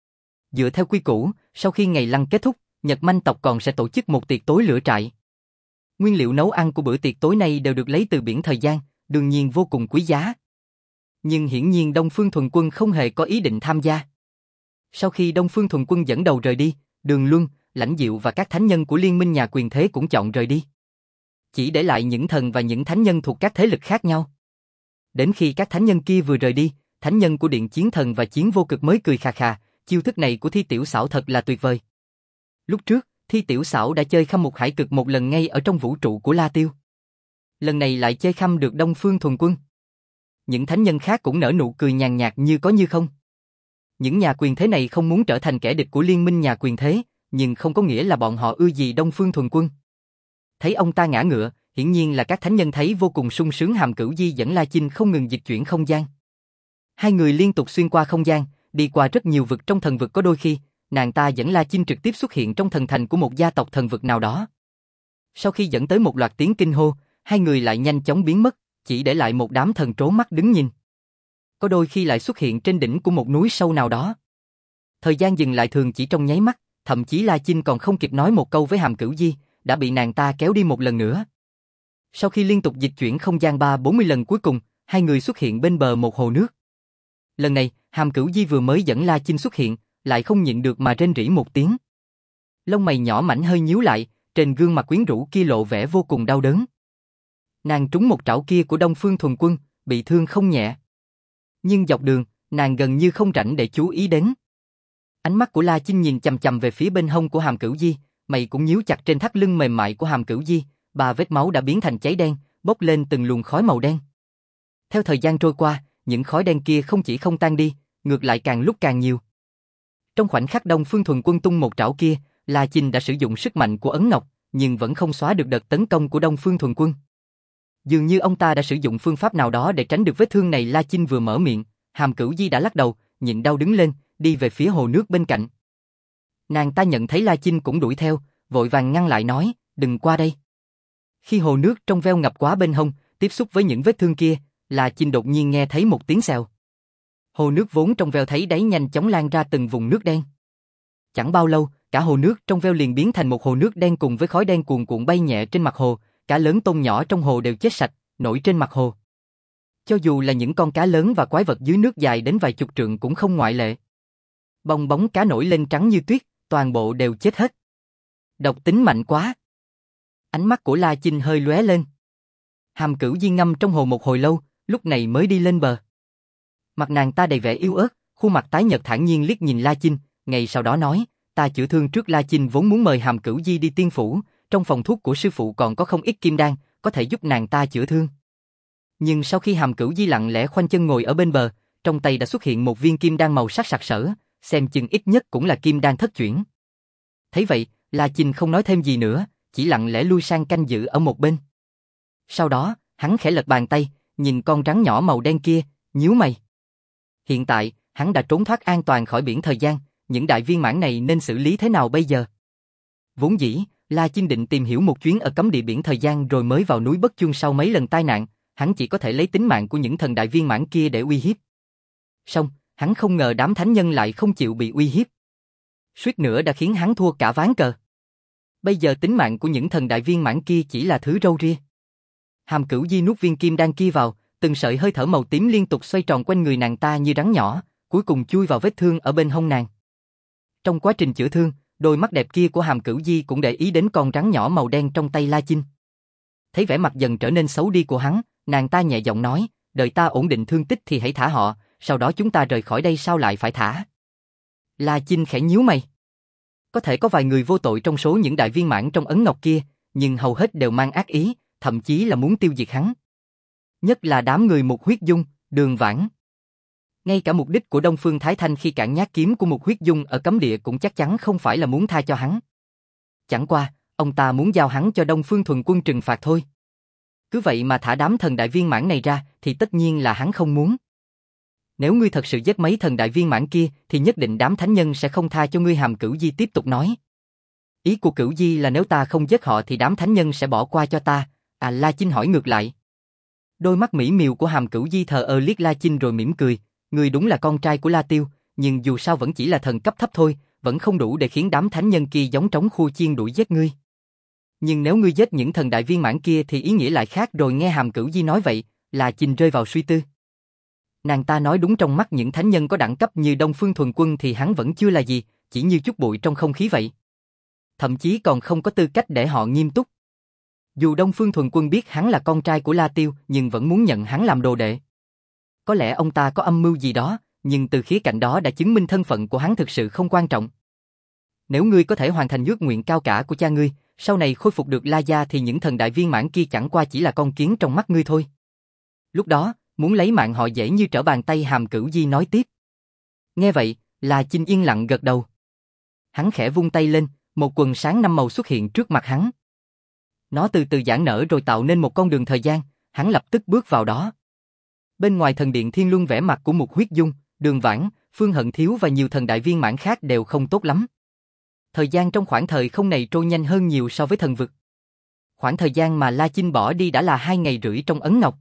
Dựa theo quy củ, sau khi ngày lăng kết thúc, Nhật Manh tộc còn sẽ tổ chức một tiệc tối lửa trại. Nguyên liệu nấu ăn của bữa tiệc tối nay đều được lấy từ biển thời gian, đương nhiên vô cùng quý giá. Nhưng hiển nhiên Đông Phương Thuần Quân không hề có ý định tham gia. Sau khi Đông Phương Thuần Quân dẫn đầu rời đi, Đường Luân, Lãnh Diệu và các thánh nhân của Liên minh nhà quyền thế cũng chọn rời đi. Chỉ để lại những thần và những thánh nhân thuộc các thế lực khác nhau. Đến khi các thánh nhân kia vừa rời đi, thánh nhân của Điện Chiến Thần và Chiến Vô Cực mới cười khà khà, chiêu thức này của Thi Tiểu Xảo thật là tuyệt vời. Lúc trước, Thi Tiểu Xảo đã chơi khăm một hải cực một lần ngay ở trong vũ trụ của La Tiêu. Lần này lại chơi khăm được Đông Phương Thuần Quân. Những thánh nhân khác cũng nở nụ cười nhàn nhạt như có như không. Những nhà quyền thế này không muốn trở thành kẻ địch của liên minh nhà quyền thế, nhưng không có nghĩa là bọn họ ưa gì Đông Phương Thuần Quân. Thấy ông ta ngã ngựa, hiển nhiên là các thánh nhân thấy vô cùng sung sướng. Hàm Cửu Di dẫn La Chinh không ngừng dịch chuyển không gian. Hai người liên tục xuyên qua không gian, đi qua rất nhiều vực trong thần vực, có đôi khi, nàng ta dẫn La Chinh trực tiếp xuất hiện trong thần thành của một gia tộc thần vực nào đó. Sau khi dẫn tới một loạt tiếng kinh hô, hai người lại nhanh chóng biến mất, chỉ để lại một đám thần trố mắt đứng nhìn. Có đôi khi lại xuất hiện trên đỉnh của một núi sâu nào đó. Thời gian dừng lại thường chỉ trong nháy mắt, thậm chí La Chinh còn không kịp nói một câu với Hàm Cửu Di, đã bị nàng ta kéo đi một lần nữa. Sau khi liên tục dịch chuyển không gian ba bốn mươi lần cuối cùng, hai người xuất hiện bên bờ một hồ nước. Lần này, Hàm Cửu Di vừa mới dẫn La Chinh xuất hiện, lại không nhịn được mà rên rỉ một tiếng. Lông mày nhỏ mảnh hơi nhíu lại, trên gương mặt quyến rũ kia lộ vẻ vô cùng đau đớn. Nàng trúng một trảo kia của Đông Phương Thuần Quân, bị thương không nhẹ. Nhưng dọc đường, nàng gần như không rảnh để chú ý đến. Ánh mắt của La Chinh nhìn chằm chằm về phía bên hông của Hàm Cửu Di, mày cũng nhíu chặt trên thắt lưng mềm mại của Hàm Cửu Di, ba vết máu đã biến thành cháy đen, bốc lên từng luồng khói màu đen. Theo thời gian trôi qua, những khói đen kia không chỉ không tan đi, ngược lại càng lúc càng nhiều. Trong khoảnh khắc Đông Phương Thuần Quân tung một trảo kia, La Chinh đã sử dụng sức mạnh của ấn ngọc, nhưng vẫn không xóa được đợt tấn công của Đông Phương Thuần Quân. Dường như ông ta đã sử dụng phương pháp nào đó để tránh được vết thương này. La Chinh vừa mở miệng, Hàm Cửu Di đã lắc đầu, nhịn đau đứng lên, đi về phía hồ nước bên cạnh. Nàng ta nhận thấy La Chinh cũng đuổi theo, vội vàng ngăn lại nói, đừng qua đây. Khi hồ nước trong veo ngập quá bên hông, tiếp xúc với những vết thương kia, La Chinh đột nhiên nghe thấy một tiếng xèo. Hồ nước vốn trong veo thấy đáy nhanh chóng lan ra từng vùng nước đen. Chẳng bao lâu, cả hồ nước trong veo liền biến thành một hồ nước đen cùng với khói đen cuồn cuộn bay nhẹ trên mặt hồ, cá lớn tôm nhỏ trong hồ đều chết sạch, nổi trên mặt hồ. Cho dù là những con cá lớn và quái vật dưới nước dài đến vài chục trượng cũng không ngoại lệ. Bong bóng cá nổi lên trắng như tuyết, toàn bộ đều chết hết. Độc tính mạnh quá. Ánh mắt của La Chinh hơi lóe lên. Hàm Cửu Di ngâm trong hồ một hồi lâu, lúc này mới đi lên bờ. Mặt nàng ta đầy vẻ yếu ớt, khuôn mặt tái nhợt thản nhiên liếc nhìn La Chinh, ngày sau đó nói, ta chữa thương trước. La Chinh vốn muốn mời Hàm Cửu Di đi tiên phủ, trong phòng thuốc của sư phụ còn có không ít kim đan, có thể giúp nàng ta chữa thương. Nhưng sau khi Hàm Cửu Di lặng lẽ khoanh chân ngồi ở bên bờ, trong tay đã xuất hiện một viên kim đan màu sắc sặc sỡ, xem chừng ít nhất cũng là kim đan thất chuyển. Thấy vậy, La Chinh không nói thêm gì nữa, chỉ lặng lẽ lui sang canh giữ ở một bên. Sau đó, hắn khẽ lật bàn tay, nhìn con rắn nhỏ màu đen kia, nhíu mày. Hiện tại, hắn đã trốn thoát an toàn khỏi biển thời gian, những đại viên mãn này nên xử lý thế nào bây giờ? Vốn dĩ, La Chinh định tìm hiểu một chuyến ở cấm địa biển thời gian rồi mới vào núi Bất Chung sau mấy lần tai nạn, hắn chỉ có thể lấy tính mạng của những thần đại viên mãn kia để uy hiếp. Song, hắn không ngờ đám thánh nhân lại không chịu bị uy hiếp. Suýt nữa đã khiến hắn thua cả ván cờ. Bây giờ tính mạng của những thần đại viên mãn kia chỉ là thứ râu ria. Hàm Cửu Di nuốt viên kim đan kia vào, từng sợi hơi thở màu tím liên tục xoay tròn quanh người nàng ta như rắn nhỏ, cuối cùng chui vào vết thương ở bên hông nàng. Trong quá trình chữa thương, đôi mắt đẹp kia của Hàm Cửu Di cũng để ý đến con rắn nhỏ màu đen trong tay La Chinh. Thấy vẻ mặt dần trở nên xấu đi của hắn, nàng ta nhẹ giọng nói, đợi ta ổn định thương tích thì hãy thả họ, sau đó chúng ta rời khỏi đây. Sao lại phải thả? La Chinh khẽ nhíu mày. Có thể có vài người vô tội trong số những đại viên mãn trong ấn ngọc kia, nhưng hầu hết đều mang ác ý, thậm chí là muốn tiêu diệt hắn. Nhất là đám người Mục Huyết Dung, Đường Vãn. Ngay cả mục đích của Đông Phương Thái Thanh khi cản nhát kiếm của Mục Huyết Dung ở cấm địa cũng chắc chắn không phải là muốn tha cho hắn. Chẳng qua, ông ta muốn giao hắn cho Đông Phương Thuần Quân trừng phạt thôi. Cứ vậy mà thả đám thần đại viên mãn này ra thì tất nhiên là hắn không muốn. Nếu ngươi thật sự giết mấy thần đại viên mãn kia thì nhất định đám thánh nhân sẽ không tha cho ngươi. Hàm Cửu Di tiếp tục nói. Ý của Cửu Di là nếu ta không giết họ thì đám thánh nhân sẽ bỏ qua cho ta. À, La Chinh hỏi ngược lại. Đôi mắt mỹ miều của Hàm Cửu Di thờ ơ liếc La Chinh rồi mỉm cười. Ngươi đúng là con trai của La Tiêu, nhưng dù sao vẫn chỉ là thần cấp thấp thôi, vẫn không đủ để khiến đám thánh nhân kia giống trống khua chiên đuổi giết ngươi. Nhưng nếu ngươi giết những thần đại viên mãn kia thì ý nghĩa lại khác rồi. Nghe Hàm Cửu Di nói vậy, La Chinh rơi vào suy tư. Nàng ta nói đúng, trong mắt những thánh nhân có đẳng cấp như Đông Phương Thuần Quân thì hắn vẫn chưa là gì, chỉ như chút bụi trong không khí vậy. Thậm chí còn không có tư cách để họ nghiêm túc. Dù Đông Phương Thuần Quân biết hắn là con trai của La Tiêu nhưng vẫn muốn nhận hắn làm đồ đệ. Có lẽ ông ta có âm mưu gì đó, nhưng từ khía cạnh đó đã chứng minh thân phận của hắn thực sự không quan trọng. Nếu ngươi có thể hoàn thành ước nguyện cao cả của cha ngươi, sau này khôi phục được La gia thì những thần đại viên mãn kia chẳng qua chỉ là con kiến trong mắt ngươi thôi. Lúc đó, muốn lấy mạng họ dễ như trở bàn tay. Hàm Cửu Di nói tiếp. Nghe vậy, La Chinh yên lặng gật đầu. Hắn khẽ vung tay lên, một quần sáng năm màu xuất hiện trước mặt hắn. Nó từ từ giãn nở rồi tạo nên một con đường thời gian, hắn lập tức bước vào đó. Bên ngoài thần điện Thiên Luân vẻ mặt của Mục Huyết Dung, Đường Vãn, Phương Hận Thiếu và nhiều thần đại viên mãn khác đều không tốt lắm. Thời gian trong khoảng thời không này trôi nhanh hơn nhiều so với thần vực. Khoảng thời gian mà La Chinh bỏ đi đã là hai ngày rưỡi trong ấn ngọc.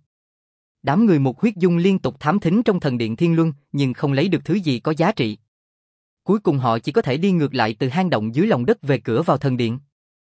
Đám người Mục Huyết Dung liên tục thám thính trong thần điện Thiên Luân nhưng không lấy được thứ gì có giá trị. Cuối cùng họ chỉ có thể đi ngược lại từ hang động dưới lòng đất về cửa vào thần điện.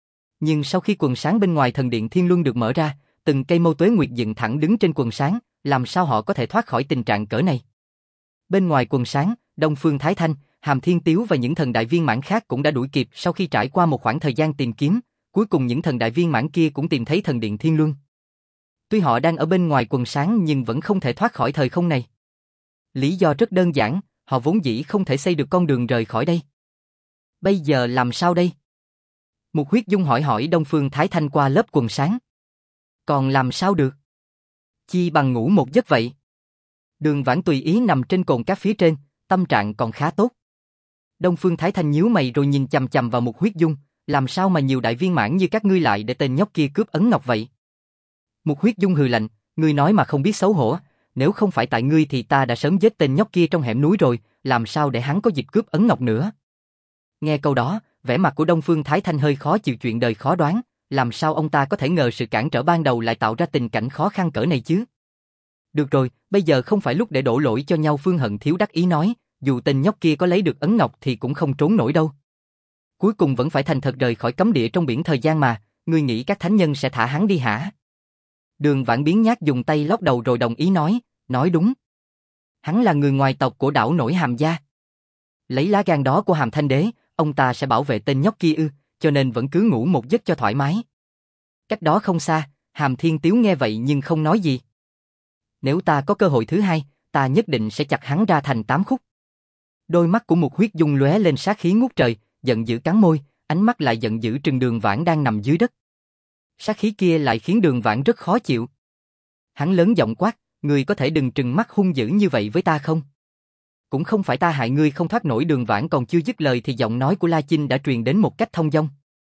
Nhưng sau khi quần sáng bên ngoài thần điện Thiên Luân được mở ra, từng cây mâu tuế nguyệt dựng thẳng đứng trên quần sáng, làm sao họ có thể thoát khỏi tình trạng cỡ này? Bên ngoài quần sáng, Đông Phương Thái Thanh, Hàm Thiên Tiếu và những thần đại viên mãn khác cũng đã đuổi kịp sau khi trải qua một khoảng thời gian tìm kiếm, cuối cùng những thần đại viên mãn kia cũng tìm thấy thần điện Thiên Luân. Tuy họ đang ở bên ngoài quần sáng nhưng vẫn không thể thoát khỏi thời không này. Lý do rất đơn giản, họ vốn dĩ không thể xây được con đường rời khỏi đây. Bây giờ làm sao đây? Mục Huyết Dung hỏi hỏi Đông Phương Thái Thanh qua lớp quần sáng. Còn làm sao được? Chi bằng ngủ một giấc vậy. Đường Vãn tùy ý nằm trên cồn cát phía trên, tâm trạng còn khá tốt. Đông Phương Thái Thanh nhíu mày rồi nhìn chằm chằm vào Mục Huyết Dung, làm sao mà nhiều đại viên mãn như các ngươi lại để tên nhóc kia cướp ấn ngọc vậy? Mục Huyết Dung hừ lạnh, ngươi nói mà không biết xấu hổ, nếu không phải tại ngươi thì ta đã sớm giết tên nhóc kia trong hẻm núi rồi, làm sao để hắn có dịp cướp ấn ngọc nữa? Nghe câu đó, vẻ mặt của Đông Phương Thái Thanh hơi khó chịu, chuyện đời khó đoán, làm sao ông ta có thể ngờ sự cản trở ban đầu lại tạo ra tình cảnh khó khăn cỡ này chứ? Được rồi, bây giờ không phải lúc để đổ lỗi cho nhau. Phương Hận Thiếu đắc ý nói, dù tên nhóc kia có lấy được ấn ngọc thì cũng không trốn nổi đâu. Cuối cùng vẫn phải thành thật rời khỏi cấm địa trong biển thời gian mà, ngươi nghĩ các thánh nhân sẽ thả hắn đi hả? Đường Vãn biến nhát dùng tay lót đầu rồi đồng ý nói, nói đúng. Hắn là người ngoài tộc của đảo nổi Hàm gia. Lấy lá gan đó của Hàm Thanh Đế, ông ta sẽ bảo vệ tên nhóc kia ư, cho nên vẫn cứ ngủ một giấc cho thoải mái. Cách đó không xa, Hàm Thiên Tiếu nghe vậy nhưng không nói gì. Nếu ta có cơ hội thứ hai, ta nhất định sẽ chặt hắn ra thành tám khúc. Đôi mắt của Mục Huyết Dung lóe lên sát khí ngút trời, giận dữ cắn môi, ánh mắt lại giận dữ trừng Đường Vãn đang nằm dưới đất. Sát khí kia lại khiến Đường Vãn rất khó chịu. Hắn lớn giọng quát, ngươi có thể đừng trừng mắt hung dữ như vậy với ta không? Cũng không phải ta hại ngươi không thoát nổi. Đường Vãn còn chưa dứt lời thì giọng nói của La Chinh đã truyền đến một cách thông dong.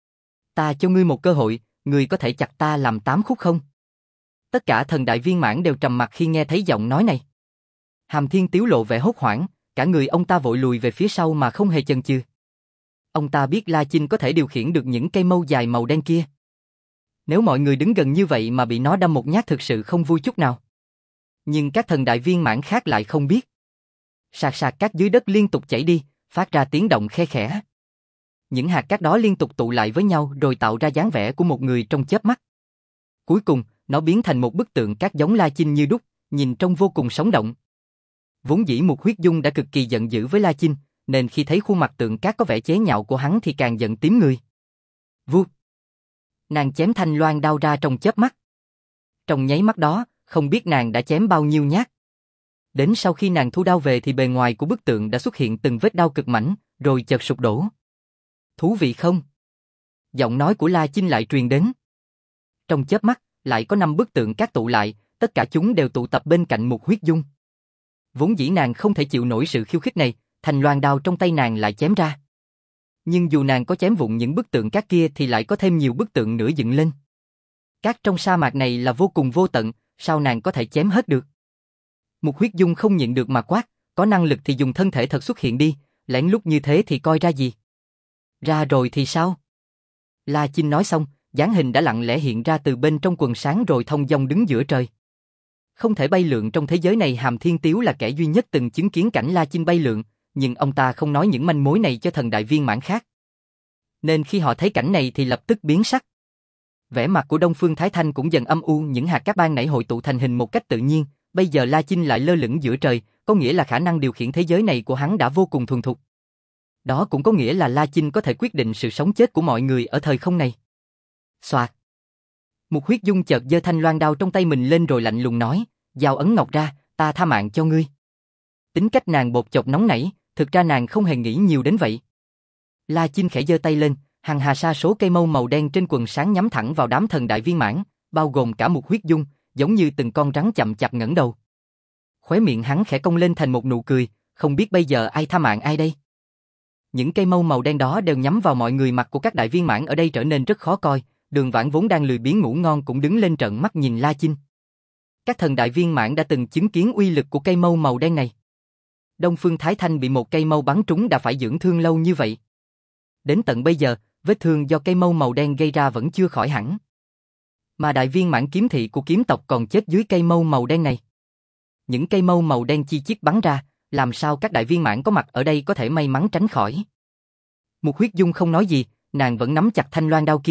Ta cho ngươi một cơ hội, ngươi có thể chặt ta làm tám khúc không? Tất cả thần đại viên mãn đều trầm mặc khi nghe thấy giọng nói này. Hàm Thiên Tiếu lộ vẻ hốt hoảng, cả người ông ta vội lùi về phía sau mà không hề chần chừ. Ông ta biết La Chinh có thể điều khiển được những cây mâu dài màu đen kia. Nếu mọi người đứng gần như vậy mà bị nó đâm một nhát thực sự không vui chút nào. Nhưng các thần đại viên mãn khác lại không biết. Sạc sạc cát dưới đất liên tục chảy đi, phát ra tiếng động khe khẽ. Những hạt cát đó liên tục tụ lại với nhau rồi tạo ra dáng vẻ của một người trong chớp mắt. Cuối cùng, nó biến thành một bức tượng cát giống La Chinh như đúc, nhìn trông vô cùng sống động. Vốn dĩ Mục Huyết Dung đã cực kỳ giận dữ với La Chinh, nên khi thấy khuôn mặt tượng cát có vẻ chế nhạo của hắn thì càng giận tím người. Vút. Nàng chém thanh loan đao ra trong chớp mắt. Trong nháy mắt đó, không biết nàng đã chém bao nhiêu nhát. Đến sau khi nàng thu đao về thì bề ngoài của bức tượng đã xuất hiện từng vết đao cực mảnh, rồi chợt sụp đổ. Thú vị không? Giọng nói của La Chinh lại truyền đến. Trong chớp mắt, lại có năm bức tượng cát tụ lại, tất cả chúng đều tụ tập bên cạnh Mục Huyết Dung. Vốn dĩ nàng không thể chịu nổi sự khiêu khích này, thành loan đao trong tay nàng lại chém ra. Nhưng dù nàng có chém vụn những bức tượng cát kia thì lại có thêm nhiều bức tượng nữa dựng lên. Cát trong sa mạc này là vô cùng vô tận, sao nàng có thể chém hết được? Mục Huyết Dung không nhịn được mà quát, có năng lực thì dùng thân thể thật xuất hiện đi, lén lút như thế thì coi ra gì? Ra rồi thì sao? La Chinh nói xong, dáng hình đã lặng lẽ hiện ra từ bên trong quần sáng rồi thông dong đứng giữa trời. Không thể bay lượn trong thế giới này. Hàm Thiên Tiếu là kẻ duy nhất từng chứng kiến cảnh La Chinh bay lượn, nhưng ông ta không nói những manh mối này cho thần đại viên mãn khác. Nên khi họ thấy cảnh này thì lập tức biến sắc. Vẻ mặt của Đông Phương Thái Thanh cũng dần âm u, những hạt cát ban nãy hội tụ thành hình một cách tự nhiên, bây giờ La Chinh lại lơ lửng giữa trời, có nghĩa là khả năng điều khiển thế giới này của hắn đã vô cùng thuần thục. Đó cũng có nghĩa là La Chinh có thể quyết định sự sống chết của mọi người ở thời không này. Soạt. Mục Huyết Dung chợt giơ thanh loan đao trong tay mình lên rồi lạnh lùng nói, giao ấn ngọc ra, ta tha mạng cho ngươi. Tính cách nàng bột chọc nóng nảy, thực ra nàng không hề nghĩ nhiều đến vậy. La Chinh khẽ giơ tay lên, hằng hà sa số cây mâu màu đen trên quần sáng nhắm thẳng vào đám thần đại viên mãn, bao gồm cả Mục Huyết Dung, giống như từng con rắn chậm chạp ngẩng đầu. Khóe miệng hắn khẽ cong lên thành một nụ cười, không biết bây giờ ai tha mạng ai đây. Những cây mâu màu đen đó đều nhắm vào mọi người, mặt của các đại viên mãn ở đây trở nên rất khó coi. Đường Vãn vốn đang lười biếng ngủ ngon cũng đứng lên trợn mắt nhìn La Chinh. Các thần đại viên mãn đã từng chứng kiến uy lực của cây mâu màu đen này. Đông Phương Thái Thanh bị một cây mâu bắn trúng đã phải dưỡng thương lâu như vậy. Đến tận bây giờ, vết thương do cây mâu màu đen gây ra vẫn chưa khỏi hẳn. Mà đại viên mãn kiếm thị của kiếm tộc còn chết dưới cây mâu màu đen này. Những cây mâu màu đen chi chít bắn ra, làm sao các đại viên mãn có mặt ở đây có thể may mắn tránh khỏi. Mục Huyết Dung không nói gì, nàng vẫn nắm chặt thanh loan đao kia,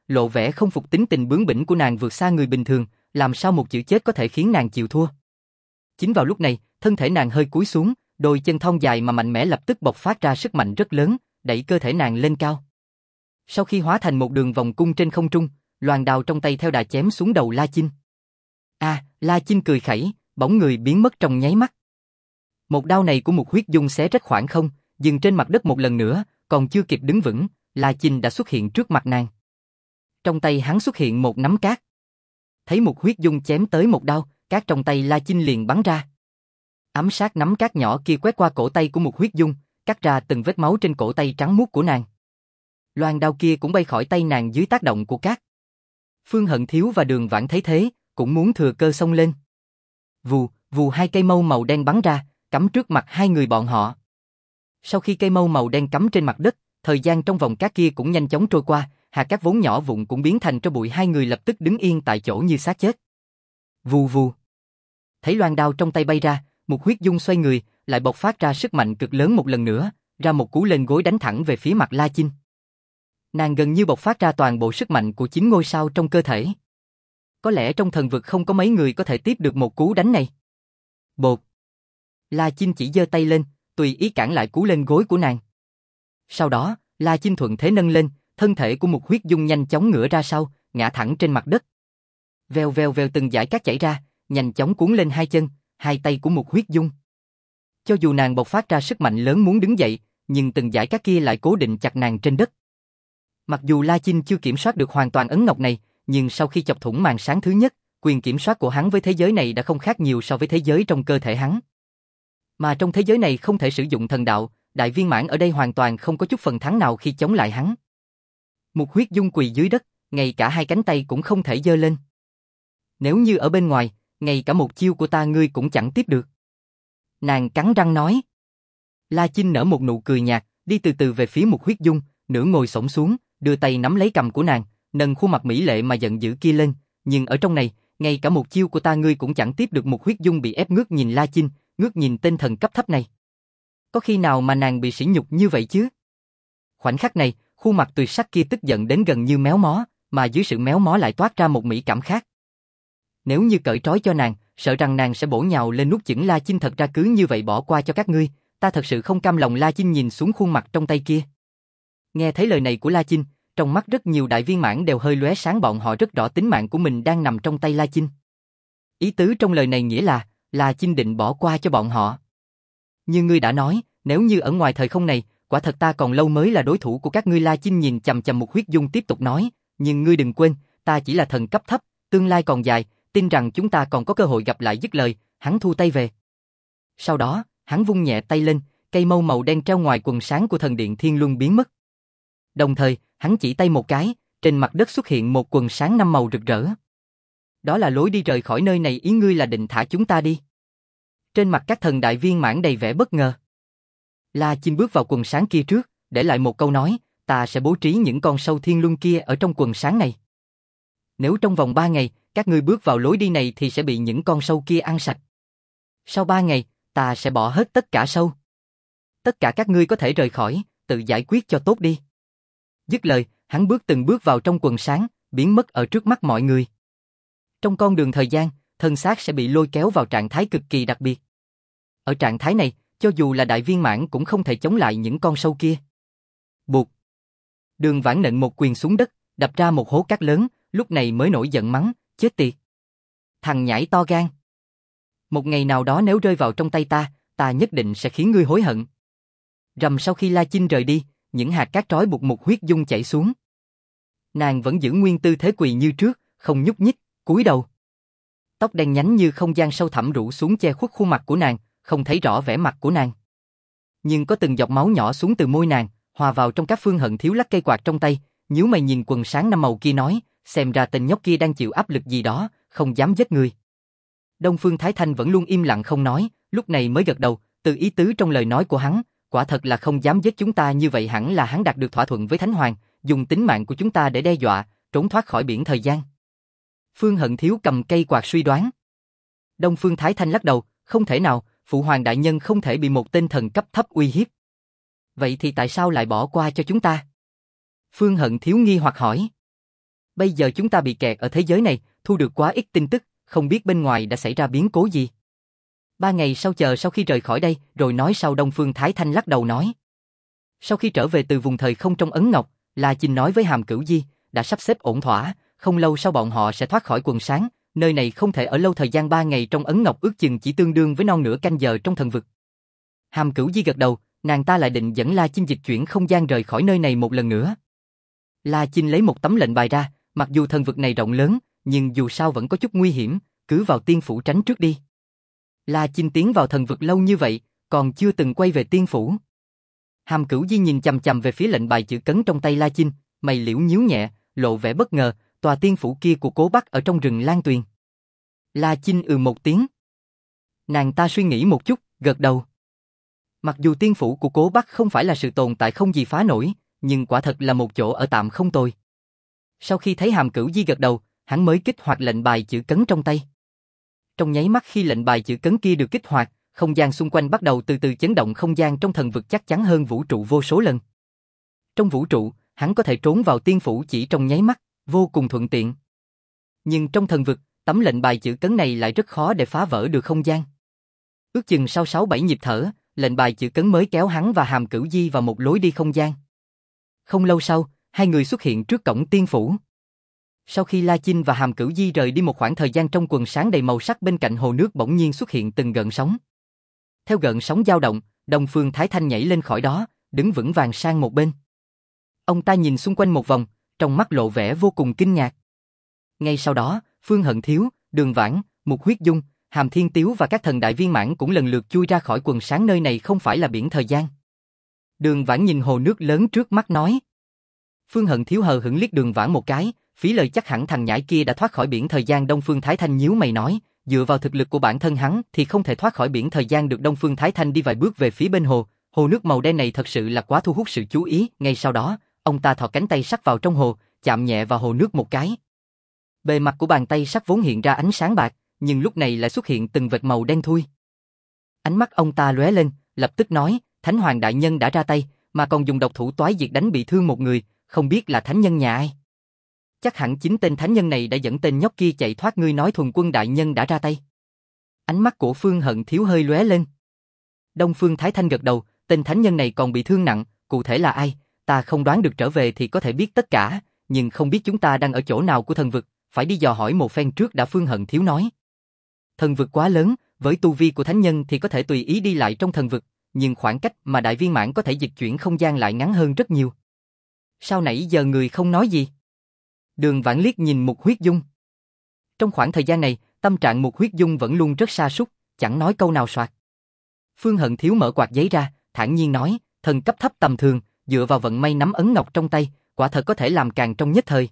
lộ vẻ không phục tính tình bướng bỉnh của nàng vượt xa người bình thường, làm sao một chữ chết có thể khiến nàng chịu thua. Chính vào lúc này, thân thể nàng hơi cúi xuống, đôi chân thon dài mà mạnh mẽ lập tức bộc phát ra sức mạnh rất lớn, đẩy cơ thể nàng lên cao. Sau khi hóa thành một đường vòng cung trên không trung, loan đao trong tay theo đà chém xuống đầu La Chinh. A, à, La Chinh cười khẩy, bóng người biến mất trong nháy mắt. Một đao này của Mục Huyết Dung xé rách khoảng không, dừng trên mặt đất một lần nữa, còn chưa kịp đứng vững, La Chinh đã xuất hiện trước mặt nàng. Trong tay hắn xuất hiện một nắm cát. Thấy Mục Huyết Dung chém tới một đao, cát trong tay La Chinh liền bắn ra. Ám sát nắm cát nhỏ kia quét qua cổ tay của Mục Huyết Dung, cắt ra từng vết máu trên cổ tay trắng muốt của nàng. Loan đao kia cũng bay khỏi tay nàng dưới tác động của cát. Phương Hận Thiếu và Đường Vãn thấy thế, cũng muốn thừa cơ xông lên. Vù, vù hai cây mâu màu đen bắn ra, cắm trước mặt hai người bọn họ. Sau khi cây mâu màu đen cắm trên mặt đất, thời gian trong vòng cát kia cũng nhanh chóng trôi qua, hạt cát vốn nhỏ vụn cũng biến thành tro bụi, hai người lập tức đứng yên tại chỗ như xác chết. Vù vù. Thấy loan đao trong tay bay ra, Mục Huyết Dung xoay người, lại bộc phát ra sức mạnh cực lớn một lần nữa, ra một cú lên gối đánh thẳng về phía mặt La Chinh. Nàng gần như bộc phát ra toàn bộ sức mạnh của chín ngôi sao trong cơ thể. Có lẽ trong thần vực không có mấy người có thể tiếp được một cú đánh này. Bột. La Chinh chỉ giơ tay lên, tùy ý cản lại cú lên gối của nàng. Sau đó, La Chinh thuận thế nâng lên, thân thể của Mục Huyết Dung nhanh chóng ngửa ra sau, ngã thẳng trên mặt đất. Vèo vèo vèo từng dải cát chảy ra, nhanh chóng cuốn lên hai chân, hai tay của Mục Huyết Dung. Cho dù nàng bộc phát ra sức mạnh lớn muốn đứng dậy, nhưng từng dải cát kia lại cố định chặt nàng trên đất. Mặc dù La Chinh chưa kiểm soát được hoàn toàn ấn ngọc này, nhưng sau khi chọc thủng màn sáng thứ nhất, quyền kiểm soát của hắn với thế giới này đã không khác nhiều so với thế giới trong cơ thể hắn. Mà trong thế giới này không thể sử dụng thần đạo, đại viên mãn ở đây hoàn toàn không có chút phần thắng nào khi chống lại hắn. Mục Huyết Dung quỳ dưới đất, ngay cả hai cánh tay cũng không thể giơ lên. Nếu như ở bên ngoài, ngay cả một chiêu của ta ngươi cũng chẳng tiếp được. Nàng cắn răng nói. La Chinh nở một nụ cười nhạt, đi từ từ về phía Mục Huyết Dung, nửa ngồi xổm xuống, đưa tay nắm lấy cằm của nàng, nâng khuôn mặt mỹ lệ mà giận dữ kia lên, nhưng ở trong này, ngay cả một chiêu của ta ngươi cũng chẳng tiếp được. Mục Huyết Dung bị ép ngước nhìn La Chinh, ngước nhìn tên thần cấp thấp này. Có khi nào mà nàng bị sỉ nhục như vậy chứ? Khoảnh khắc này, khuôn mặt tuyệt sắc kia tức giận đến gần như méo mó, mà dưới sự méo mó lại toát ra một mỹ cảm khác. Nếu như cởi trói cho nàng, sợ rằng nàng sẽ bổ nhào lên nuốt chửng La Chinh, thật ra cứ như vậy bỏ qua cho các ngươi, ta thật sự không cam lòng. La Chinh nhìn xuống khuôn mặt trong tay kia. Nghe thấy lời này của La Chinh, trong mắt rất nhiều đại viên mãn đều hơi lóe sáng, bọn họ rất rõ tính mạng của mình đang nằm trong tay La Chinh. Ý tứ trong lời này nghĩa là, La Chinh định bỏ qua cho bọn họ. Như ngươi đã nói, nếu như ở ngoài thời không này, quả thật ta còn lâu mới là đối thủ của các ngươi. La Chinh nhìn chằm chằm Mục Huyết Dung tiếp tục nói, nhưng ngươi đừng quên, ta chỉ là thần cấp thấp, tương lai còn dài, tin rằng chúng ta còn có cơ hội gặp lại. Dứt lời, hắn thu tay về. Sau đó, hắn vung nhẹ tay lên, cây mâu màu đen treo ngoài quần sáng của thần điện Thiên Luân biến mất. Đồng thời, hắn chỉ tay một cái, trên mặt đất xuất hiện một quần sáng năm màu rực rỡ. Đó là lối đi rời khỏi nơi này, ý ngươi là định thả chúng ta đi? Trên mặt các thần đại viên mãn đầy vẻ bất ngờ. La Chinh bước vào quần sáng kia trước, để lại một câu nói, ta sẽ bố trí những con sâu thiên luân kia ở trong quần sáng này. Nếu trong vòng ba ngày, các ngươi bước vào lối đi này thì sẽ bị những con sâu kia ăn sạch. Sau ba ngày, ta sẽ bỏ hết tất cả sâu. Tất cả các ngươi có thể rời khỏi, tự giải quyết cho tốt đi. Dứt lời, hắn bước từng bước vào trong quần sáng, biến mất ở trước mắt mọi người. Trong con đường thời gian, thân xác sẽ bị lôi kéo vào trạng thái cực kỳ đặc biệt. Ở trạng thái này, cho dù là đại viên mãn cũng không thể chống lại những con sâu kia. Buộc. Đường Vãn nện một quyền xuống đất, đập ra một hố cát lớn, lúc này mới nổi giận mắng, chết tiệt. Thằng nhãi to gan. Một ngày nào đó nếu rơi vào trong tay ta, ta nhất định sẽ khiến ngươi hối hận. Rầm. Sau khi La Chinh rời đi, những hạt cát trói buộc Mục Huyết Dung chảy xuống. Nàng vẫn giữ nguyên tư thế quỳ như trước, không nhúc nhích, cúi đầu. Tóc đen nhánh như không gian sâu thẳm rủ xuống che khuất khuôn mặt của nàng, không thấy rõ vẻ mặt của nàng. Nhưng có từng giọt máu nhỏ xuống từ môi nàng, hòa vào trong các. Phương Hận Thiếu lắc cây quạt trong tay, nhíu mày nhìn quần sáng năm màu kia nói, xem ra tên nhóc kia đang chịu áp lực gì đó, không dám giết người. Đông Phương Thái Thanh vẫn luôn im lặng không nói, lúc này mới gật đầu, từ ý tứ trong lời nói của hắn, quả thật là không dám giết chúng ta, như vậy hẳn là hắn đạt được thỏa thuận với Thánh Hoàng, dùng tính mạng của chúng ta để đe dọa, trốn thoát khỏi biển thời gian. Phương Hận Thiếu cầm cây quạt suy đoán. Đông Phương Thái Thanh lắc đầu, không thể nào, Phụ Hoàng đại nhân không thể bị một tên thần cấp thấp uy hiếp. Vậy thì tại sao lại bỏ qua cho chúng ta? Phương Hận Thiếu nghi hoặc hỏi. Bây giờ chúng ta bị kẹt ở thế giới này, thu được quá ít tin tức, không biết bên ngoài đã xảy ra biến cố gì. Ba ngày sau chờ sau khi rời khỏi đây, rồi nói sau Đông Phương Thái Thanh lắc đầu nói. Sau khi trở về từ vùng thời không trong ấn ngọc, La Chinh nói với Hàm Cửu Di, đã sắp xếp ổn thỏa, không lâu sau bọn họ sẽ thoát khỏi quần sáng, nơi này không thể ở lâu thời gian ba ngày trong ấn ngọc ước chừng chỉ tương đương với non nửa canh giờ trong thần vực. Hàm Cửu Di gật đầu, nàng ta lại định dẫn La Chinh dịch chuyển không gian rời khỏi nơi này một lần nữa. La Chinh lấy một tấm lệnh bài ra, mặc dù thần vực này rộng lớn, nhưng dù sao vẫn có chút nguy hiểm, cứ vào tiên phủ tránh trước đi. La Chinh tiến vào thần vực lâu như vậy, còn chưa từng quay về tiên phủ. Hàm Cửu Di nhìn chằm chằm về phía lệnh bài chữ cấn trong tay La Chinh, mày liễu nhíu nhẹ, lộ vẻ bất ngờ, tòa tiên phủ kia của Cố Bắc ở trong rừng Lan Tuyền. La Chinh ừ một tiếng. Nàng ta suy nghĩ một chút, gật đầu. Mặc dù tiên phủ của Cố Bắc không phải là sự tồn tại không gì phá nổi, nhưng quả thật là một chỗ ở tạm không tồi. Sau khi thấy Hàm Cửu Di gật đầu, hắn mới kích hoạt lệnh bài chữ cấn trong tay. Trong nháy mắt khi lệnh bài chữ cấn kia được kích hoạt, không gian xung quanh bắt đầu từ từ chấn động, không gian trong thần vực chắc chắn hơn vũ trụ vô số lần. Trong vũ trụ, hắn có thể trốn vào tiên phủ chỉ trong nháy mắt, vô cùng thuận tiện. Nhưng trong thần vực, tấm lệnh bài chữ cấn này lại rất khó để phá vỡ được không gian. Ước chừng sau sáu bảy nhịp thở, lệnh bài chữ cấn mới kéo hắn và Hàm Cửu Di vào một lối đi không gian. Không lâu sau, hai người xuất hiện trước cổng tiên phủ. Sau khi La Chinh và Hàm Cửu Di rời đi một khoảng thời gian trong quần sáng đầy màu sắc, bên cạnh hồ nước bỗng nhiên xuất hiện từng gợn sóng. Theo gợn sóng dao động, Đông Phương Thái Thanh nhảy lên khỏi đó, đứng vững vàng sang một bên. Ông ta nhìn xung quanh một vòng, trong mắt lộ vẻ vô cùng kinh ngạc. Ngay sau đó, Phương Hận Thiếu, Đường Vãn, Mục Huyết Dung, Hàm Thiên Tiếu và các thần đại viên mãn cũng lần lượt chui ra khỏi quần sáng. Nơi này không phải là biển thời gian. Đường Vãn nhìn hồ nước lớn trước mắt nói. Phương Hận Thiếu hờ hững liếc Đường Vãn một cái, phí lời chắc hẳn thằng nhãi kia đã thoát khỏi biển thời gian. Đông Phương Thái Thanh nhíu mày nói, dựa vào thực lực của bản thân hắn thì không thể thoát khỏi biển thời gian được. Đông Phương Thái Thanh đi vài bước về phía bên hồ, hồ nước màu đen này thật sự là quá thu hút sự chú ý. Ngay sau đó, ông ta thò cánh tay sắt vào trong hồ, chạm nhẹ vào hồ nước một cái. Bề mặt của bàn tay sắt vốn hiện ra ánh sáng bạc, nhưng lúc này lại xuất hiện từng vệt màu đen thui. Ánh mắt ông ta lóe lên, lập tức nói, Thánh Hoàng đại nhân đã ra tay, mà còn dùng độc thủ toái diệt đánh bị thương một người, không biết là thánh nhân nhà ai. Chắc hẳn chính tên thánh nhân này đã dẫn tên nhóc kia chạy thoát. Ngươi nói Thuần Quân đại nhân đã ra tay. Ánh mắt của Phương Hận Thiếu hơi lóe lên. Đông Phương Thái Thanh gật đầu, tên thánh nhân này còn bị thương nặng, cụ thể là ai, ta không đoán được, trở về thì có thể biết tất cả, nhưng không biết chúng ta đang ở chỗ nào của thần vực, phải đi dò hỏi một phen trước đã. Phương Hận Thiếu nói. Thần vực quá lớn, với tu vi của thánh nhân thì có thể tùy ý đi lại trong thần vực, nhưng khoảng cách mà đại viên mãn có thể dịch chuyển không gian lại ngắn hơn rất nhiều. Sao nãy giờ người không nói gì? Đường Vãn liếc nhìn Mục Huyết Dung. Trong khoảng thời gian này, tâm trạng Mục Huyết Dung vẫn luôn rất sa sút, chẳng nói câu nào soạt. Phương Hận Thiếu mở quạt giấy ra, thản nhiên nói, thần cấp thấp tầm thường, dựa vào vận may nắm ấn ngọc trong tay, quả thật có thể làm càng trong nhất thời.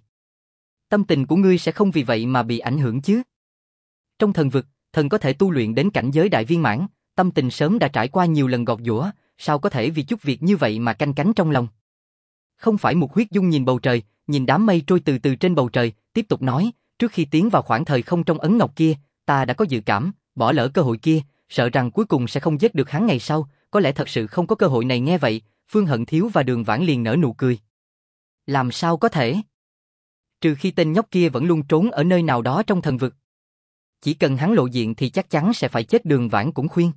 Tâm tình của ngươi sẽ không vì vậy mà bị ảnh hưởng chứ? Trong thần vực, thần có thể tu luyện đến cảnh giới đại viên mãn, tâm tình sớm đã trải qua nhiều lần gọt giũa, sao có thể vì chút việc như vậy mà canh cánh trong lòng? Không phải. Mục Huyết Dung nhìn bầu trời, nhìn đám mây trôi từ từ trên bầu trời, tiếp tục nói, trước khi tiến vào khoảng thời không trong ấn ngọc kia, ta đã có dự cảm, bỏ lỡ cơ hội kia, sợ rằng cuối cùng sẽ không giết được hắn ngày sau, có lẽ thật sự không có cơ hội này. Nghe vậy, Phương Hận Thiếu và Đường Vãn liền nở nụ cười. Làm sao có thể? Trừ khi tên nhóc kia vẫn luôn trốn ở nơi nào đó trong thần vực. Chỉ cần hắn lộ diện thì chắc chắn sẽ phải chết. Đường Vãn cũng khuyên.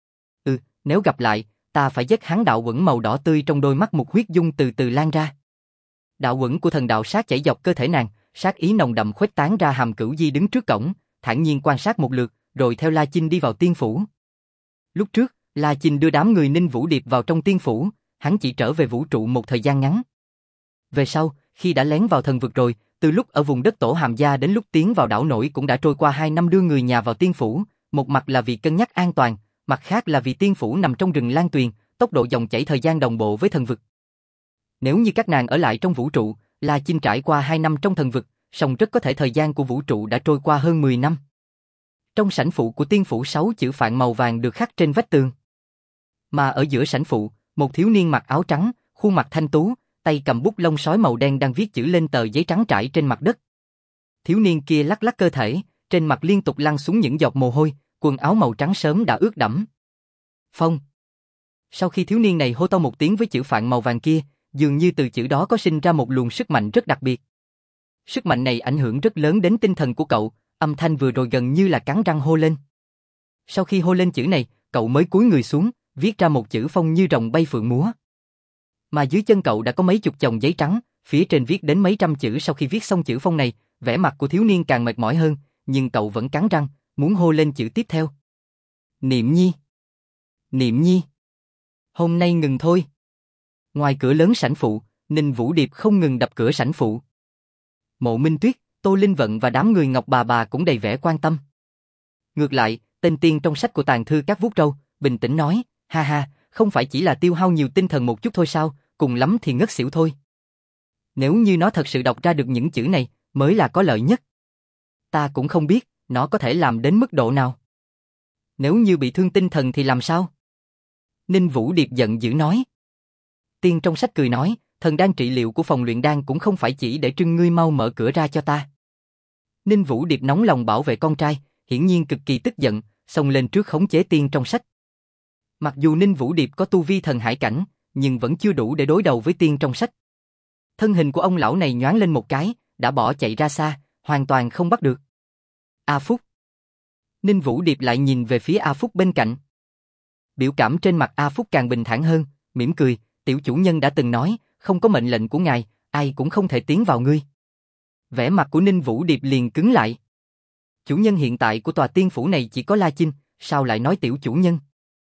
Ừ, nếu gặp lại, ta phải giết hắn. Đạo uẩn màu đỏ tươi trong đôi mắt Mục Huyết Dung từ từ lan ra. Đạo uẩn của thần đạo sát chảy dọc cơ thể nàng, sát ý nồng đậm khuếch tán ra. Hàm Cửu Di đứng trước cổng, thản nhiên quan sát một lượt, rồi theo La Chinh đi vào tiên phủ. Lúc trước, La Chinh đưa đám người Ninh Vũ Điệp vào trong tiên phủ, hắn chỉ trở về vũ trụ một thời gian ngắn. Về sau, khi đã lén vào thần vực rồi, từ lúc ở vùng đất Tổ Hàm Gia đến lúc tiến vào đảo nổi cũng đã trôi qua hai năm. Đưa người nhà vào tiên phủ, một mặt là vì cân nhắc an toàn, mặt khác là vì tiên phủ nằm trong rừng Lan Tuyền, tốc độ dòng chảy thời gian đồng bộ với thần vực. Nếu như các nàng ở lại trong vũ trụ, La Chinh trải qua hai năm trong thần vực, song rất có thể thời gian của vũ trụ đã trôi qua hơn mười năm. Trong sảnh phụ của tiên phủ, sáu chữ phạn màu vàng được khắc trên vách tường. Mà ở giữa sảnh phụ, một thiếu niên mặc áo trắng, khuôn mặt thanh tú, tay cầm bút lông sói màu đen đang viết chữ lên tờ giấy trắng trải trên mặt đất. Thiếu niên kia lắc lắc cơ thể, trên mặt liên tục lăn xuống những giọt mồ hôi, quần áo màu trắng sớm đã ướt đẫm. Phong. Sau khi thiếu niên này hô to một tiếng với chữ phạn màu vàng kia, dường như từ chữ đó có sinh ra một luồng sức mạnh rất đặc biệt. Sức mạnh này ảnh hưởng rất lớn đến tinh thần của cậu, âm thanh vừa rồi gần như là cắn răng hô lên. Sau khi hô lên chữ này, cậu mới cúi người xuống, viết ra một chữ phong như rồng bay phượng múa. Mà dưới chân cậu đã có mấy chục chồng giấy trắng, phía trên viết đến mấy trăm chữ. Sau khi viết xong chữ phong này, vẻ mặt của thiếu niên càng mệt mỏi hơn, nhưng cậu vẫn cắn răng, muốn hô lên chữ tiếp theo. Niệm Nhi. Niệm Nhi. Hôm nay ngừng thôi. Ngoài cửa lớn sảnh phụ, Ninh Vũ Điệp không ngừng đập cửa sảnh phụ. Mộ Minh Tuyết, Tô Linh Vận và đám người Ngọc bà bà cũng đầy vẻ quan tâm. Ngược lại, tên tiên trong sách của Tàng Thư Các vuốt râu, bình tĩnh nói, ha ha, không phải chỉ là tiêu hao nhiều tinh thần một chút thôi sao, cùng lắm thì ngất xỉu thôi. Nếu như nó thật sự đọc ra được những chữ này, mới là có lợi nhất. Ta cũng không biết, nó có thể làm đến mức độ nào. Nếu như bị thương tinh thần thì làm sao? Ninh Vũ Điệp giận dữ nói. Tiên trong sách cười nói, thần đan trị liệu của phòng luyện đan cũng không phải chỉ để trưng ngươi mau mở cửa ra cho ta. Ninh Vũ Điệp nóng lòng bảo vệ con trai, hiển nhiên cực kỳ tức giận, xông lên trước khống chế tiên trong sách. Mặc dù Ninh Vũ Điệp có tu vi thần hải cảnh, nhưng vẫn chưa đủ để đối đầu với tiên trong sách. Thân hình của ông lão này nhoáng lên một cái, đã bỏ chạy ra xa, hoàn toàn không bắt được. A Phúc. Ninh Vũ Điệp lại nhìn về phía A Phúc bên cạnh. Biểu cảm trên mặt A Phúc càng bình thản hơn, mỉm cười, tiểu chủ nhân đã từng nói, không có mệnh lệnh của ngài, ai cũng không thể tiến vào ngươi. Vẻ mặt của Ninh Vũ Điệp liền cứng lại. Chủ nhân hiện tại của tòa tiên phủ này chỉ có La Chinh, sao lại nói tiểu chủ nhân?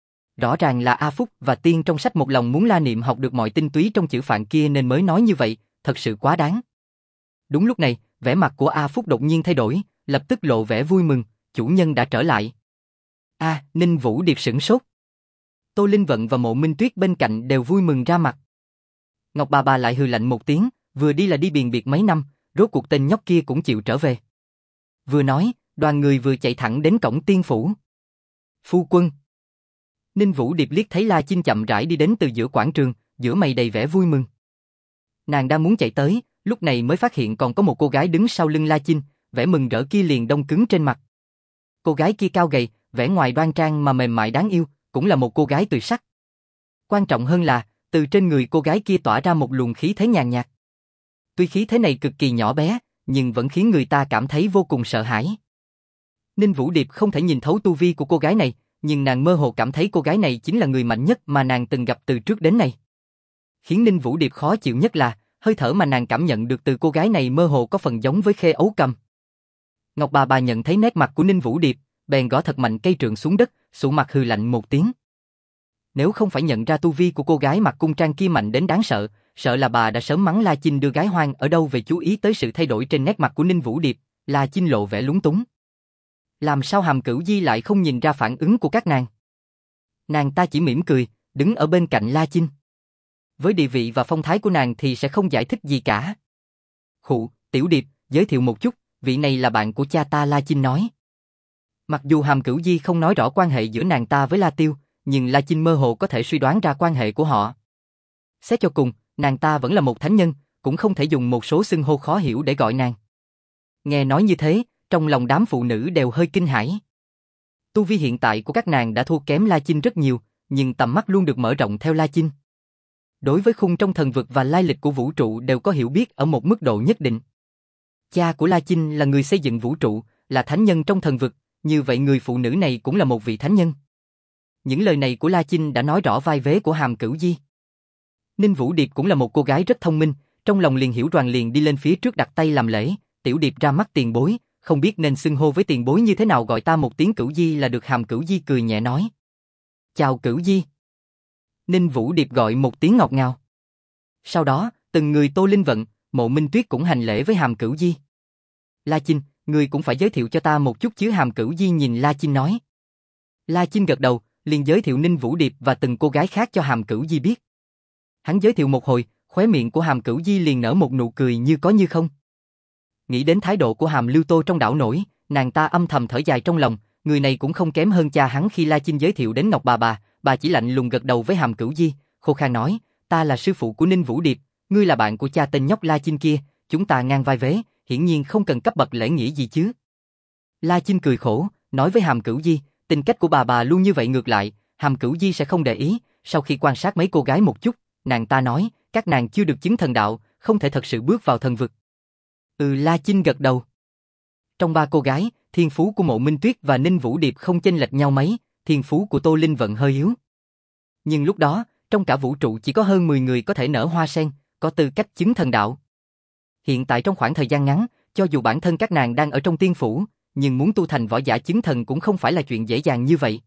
Rõ ràng là A Phúc và tiên trong sách một lòng muốn La Niệm học được mọi tinh túy trong chữ phạn kia nên mới nói như vậy, thật sự quá đáng. Đúng lúc này, vẻ mặt của A Phúc đột nhiên thay đổi, lập tức lộ vẻ vui mừng, chủ nhân đã trở lại. A, à, Ninh Vũ Điệp sửng sốt. Tô Linh Vận và Mộ Minh Tuyết bên cạnh đều vui mừng ra mặt. Ngọc bà bà lại hừ lạnh một tiếng, vừa đi là đi biền biệt mấy năm, rốt cuộc tên nhóc kia cũng chịu trở về. Vừa nói, đoàn người vừa chạy thẳng đến cổng tiên phủ. Phu quân. Ninh Vũ Điệp liếc thấy La Chinh chậm rãi đi đến từ giữa quảng trường, giữa mày đầy vẻ vui mừng. Nàng đang muốn chạy tới, lúc này mới phát hiện còn có một cô gái đứng sau lưng La Chinh, vẻ mừng rỡ kia liền đông cứng trên mặt. Cô gái kia cao gầy, vẻ ngoài đoan trang mà mềm mại đáng yêu, cũng là một cô gái tuyệt sắc. Quan trọng hơn là, từ trên người cô gái kia tỏa ra một luồng khí thế nhàn nhạt. Tuy khí thế này cực kỳ nhỏ bé, nhưng vẫn khiến người ta cảm thấy vô cùng sợ hãi. Ninh Vũ Điệp không thể nhìn thấu tu vi của cô gái này, nhưng nàng mơ hồ cảm thấy cô gái này chính là người mạnh nhất mà nàng từng gặp từ trước đến nay. Khiến Ninh Vũ Điệp khó chịu nhất là, hơi thở mà nàng cảm nhận được từ cô gái này mơ hồ có phần giống với Khê Ấu Cầm. Ngọc bà bà nhận thấy nét mặt của Ninh Vũ Điệp, bèn gõ thật mạnh cây trượng xuống đất, sụ mặt hừ lạnh một tiếng. Nếu không phải nhận ra tu vi của cô gái mặc cung trang kia mạnh đến đáng sợ, sợ là bà đã sớm mắng La Chinh đưa gái hoang ở đâu về chú ý tới sự thay đổi trên nét mặt của Ninh Vũ Điệp. La Chinh lộ vẻ lúng túng. Làm sao Hàm Cửu Di lại không nhìn ra phản ứng của các nàng? Nàng ta chỉ mỉm cười, đứng ở bên cạnh La Chinh. Với địa vị và phong thái của nàng thì sẽ không giải thích gì cả. Khụ, Tiểu Điệp, giới thiệu một chút, vị này là bạn của cha ta. La Chinh nói. Mặc dù Hàm Cửu Di không nói rõ quan hệ giữa nàng ta với La Tiêu, nhưng La Chinh mơ hồ có thể suy đoán ra quan hệ của họ. Xét cho cùng, nàng ta vẫn là một thánh nhân, cũng không thể dùng một số xưng hô khó hiểu để gọi nàng. Nghe nói như thế, trong lòng đám phụ nữ đều hơi kinh hãi. Tu vi hiện tại của các nàng đã thua kém La Chinh rất nhiều, nhưng tầm mắt luôn được mở rộng theo La Chinh. Đối với khung trong thần vực và lai lịch của vũ trụ đều có hiểu biết ở một mức độ nhất định. Cha của La Chinh là người xây dựng vũ trụ, là thánh nhân trong thần vực, như vậy người phụ nữ này cũng là một vị thánh nhân. Những lời này của La Chinh đã nói rõ vai vế của Hàm Cửu Di. Ninh Vũ Điệp cũng là một cô gái rất thông minh, trong lòng liền hiểu đoàn liền đi lên phía trước đặt tay làm lễ. Tiểu Điệp ra mắt tiền bối, không biết nên xưng hô với tiền bối như thế nào, gọi ta một tiếng Cửu Di là được. Hàm Cửu Di cười nhẹ nói. Chào Cửu Di. Ninh Vũ Điệp gọi một tiếng ngọt ngào. Sau đó, từng người Tô Linh Vận, Mộ Minh Tuyết cũng hành lễ với Hàm Cửu Di. La Chinh, ngươi cũng phải giới thiệu cho ta một chút chứ? Hàm Cửu Di nhìn La Chinh nói. La Chinh gật đầu, liền giới thiệu Ninh Vũ Điệp và từng cô gái khác cho Hàm Cửu Di biết. Hắn giới thiệu một hồi, khóe miệng của Hàm Cửu Di liền nở một nụ cười như có như không. Nghĩ đến thái độ của Hàm Lưu Tô trong đảo nổi, nàng ta âm thầm thở dài trong lòng, người này cũng không kém hơn cha hắn. Khi La Chinh giới thiệu đến Ngọc bà bà, bà chỉ lạnh lùng gật đầu với Hàm Cửu Di, khô khan nói, ta là sư phụ của Ninh Vũ Điệp, ngươi là bạn của cha tên nhóc La Chinh kia, chúng ta ngang vai vế, hiển nhiên không cần cấp bậc lễ nghĩa gì chứ. La Chinh cười khổ, nói với Hàm Cửu Di, tính cách của bà bà luôn như vậy. Ngược lại, Hàm Cửu Di sẽ không để ý. Sau khi quan sát mấy cô gái một chút, nàng ta nói, các nàng chưa được chứng thần đạo, không thể thật sự bước vào thần vực. Ừ, La Chinh gật đầu. Trong ba cô gái, thiên phú của Mộ Minh Tuyết và Ninh Vũ Điệp không chênh lệch nhau mấy, thiên phú của Tô Linh Vận hơi yếu. Nhưng lúc đó, trong cả vũ trụ chỉ có hơn mười người có thể nở hoa sen, có tư cách chứng thần đạo. Hiện tại trong khoảng thời gian ngắn, cho dù bản thân các nàng đang ở trong tiên phủ, nhưng muốn tu thành võ giả chứng thần cũng không phải là chuyện dễ dàng như vậy.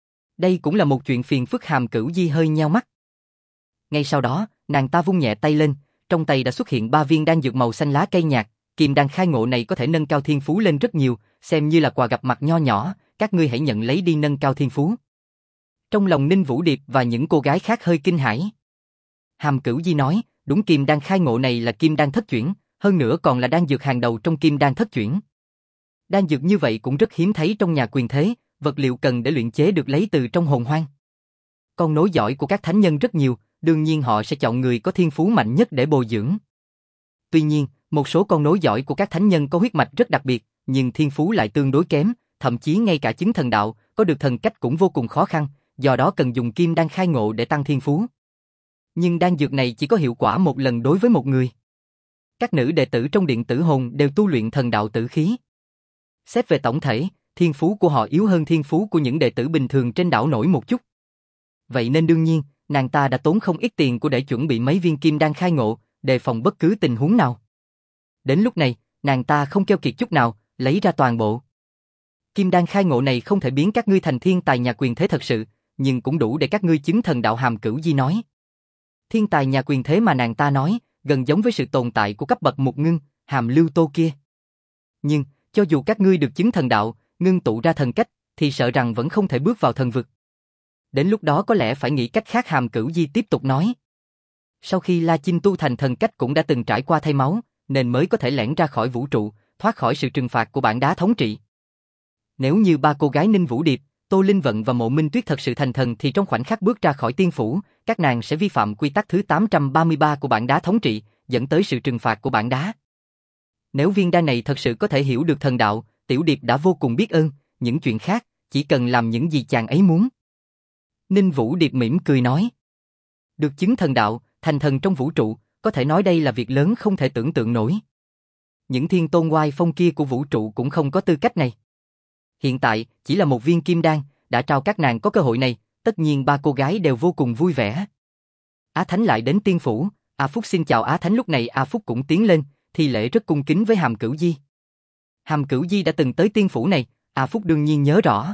Đây cũng là một chuyện phiền phức. Hàm Cửu Di hơi nheo mắt. Ngay sau đó, nàng ta vung nhẹ tay lên, trong tay đã xuất hiện ba viên đan dược màu xanh lá cây nhạt, kim đan khai ngộ này có thể nâng cao thiên phú lên rất nhiều, xem như là quà gặp mặt nho nhỏ, các ngươi hãy nhận lấy đi nâng cao thiên phú. Trong lòng Ninh Vũ Điệp và những cô gái khác hơi kinh hãi. Hàm Cửu Di nói, đúng, kim đan khai ngộ này là kim đan thất chuyển, hơn nữa còn là đan dược hàng đầu trong kim đan thất chuyển. Đan dược như vậy cũng rất hiếm thấy trong nhà quyền thế, vật liệu cần để luyện chế được lấy từ trong hồn hoang. Con nối dõi của các thánh nhân rất nhiều, đương nhiên họ sẽ chọn người có thiên phú mạnh nhất để bồi dưỡng. Tuy nhiên, một số con nối dõi của các thánh nhân có huyết mạch rất đặc biệt, nhưng thiên phú lại tương đối kém, thậm chí ngay cả chứng thần đạo, có được thần cách cũng vô cùng khó khăn, do đó cần dùng kim đan khai ngộ để tăng thiên phú. Nhưng đan dược này chỉ có hiệu quả một lần đối với một người. Các nữ đệ tử trong điện tử hồn đều tu luyện thần đạo tử khí. Xét về tổng thể, thiên phú của họ yếu hơn thiên phú của những đệ tử bình thường trên đảo nổi một chút. Vậy nên đương nhiên, nàng ta đã tốn không ít tiền của để chuẩn bị mấy viên kim đan khai ngộ, đề phòng bất cứ tình huống nào. Đến lúc này, nàng ta không keo kiệt chút nào, lấy ra toàn bộ. Kim đan khai ngộ này không thể biến các ngươi thành thiên tài nhà quyền thế thật sự, nhưng cũng đủ để các ngươi chứng thần đạo. Hàm Cửu Di nói. Thiên tài nhà quyền thế mà nàng ta nói, gần giống với sự tồn tại của cấp bậc Mục Ngưng, Hàm Lưu Tô kia. Nhưng, cho dù các ngươi được chứng thần đạo, ngưng tụ ra thần cách, thì sợ rằng vẫn không thể bước vào thần vực. Đến lúc đó có lẽ phải nghĩ cách khác. Hàm Cửu Di tiếp tục nói. Sau khi La Chinh tu thành thần cách cũng đã từng trải qua thay máu, nên mới có thể lẻn ra khỏi vũ trụ, thoát khỏi sự trừng phạt của bản đá thống trị. Nếu như ba cô gái Ninh Vũ Điệp, Tô Linh Vận và Mộ Minh Tuyết thật sự thành thần thì trong khoảnh khắc bước ra khỏi tiên phủ, các nàng sẽ vi phạm quy tắc thứ tám trăm ba mươi ba của bản đá thống trị, dẫn tới sự trừng phạt của bản đá. Nếu viên đan này thật sự có thể hiểu được thần đạo, Tiểu Điệp đã vô cùng biết ơn, những chuyện khác, chỉ cần làm những gì chàng ấy muốn. Ninh Vũ Điệp mỉm cười nói. Được chứng thần đạo, thành thần trong vũ trụ, có thể nói đây là việc lớn không thể tưởng tượng nổi. Những thiên tôn oai phong kia của vũ trụ cũng không có tư cách này. Hiện tại, chỉ là một viên kim đan, đã trao các nàng có cơ hội này, tất nhiên ba cô gái đều vô cùng vui vẻ. Á Thánh lại đến tiên phủ, A Phúc xin chào Á Thánh. Lúc này A Phúc cũng tiến lên, thi lễ rất cung kính với Hàm Cửu Di. Hàm Cửu Di đã từng tới tiên phủ này, A Phúc đương nhiên nhớ rõ.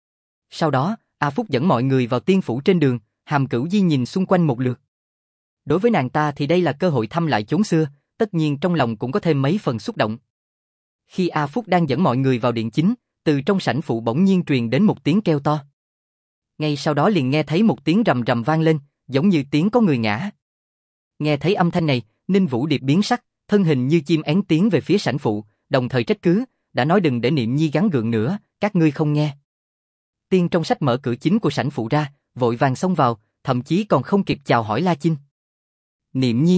Sau đó, A Phúc dẫn mọi người vào tiên phủ. Trên đường, Hàm Cửu Di nhìn xung quanh một lượt. Đối với nàng ta thì đây là cơ hội thăm lại chốn xưa, tất nhiên trong lòng cũng có thêm mấy phần xúc động. Khi A Phúc đang dẫn mọi người vào điện chính, từ trong sảnh phụ bỗng nhiên truyền đến một tiếng kêu to. Ngay sau đó liền nghe thấy một tiếng rầm rầm vang lên, giống như tiếng có người ngã. Nghe thấy âm thanh này, Ninh Vũ Điệp biến sắc, thân hình như chim én tiến về phía sảnh phụ, đồng thời trách cứ, đã nói đừng để Niệm Nhi gắng gượng nữa, các ngươi không nghe. Tiên trong sách mở cửa chính của sảnh phụ ra, vội vàng xông vào, thậm chí còn không kịp chào hỏi La Chinh. Niệm Nhi?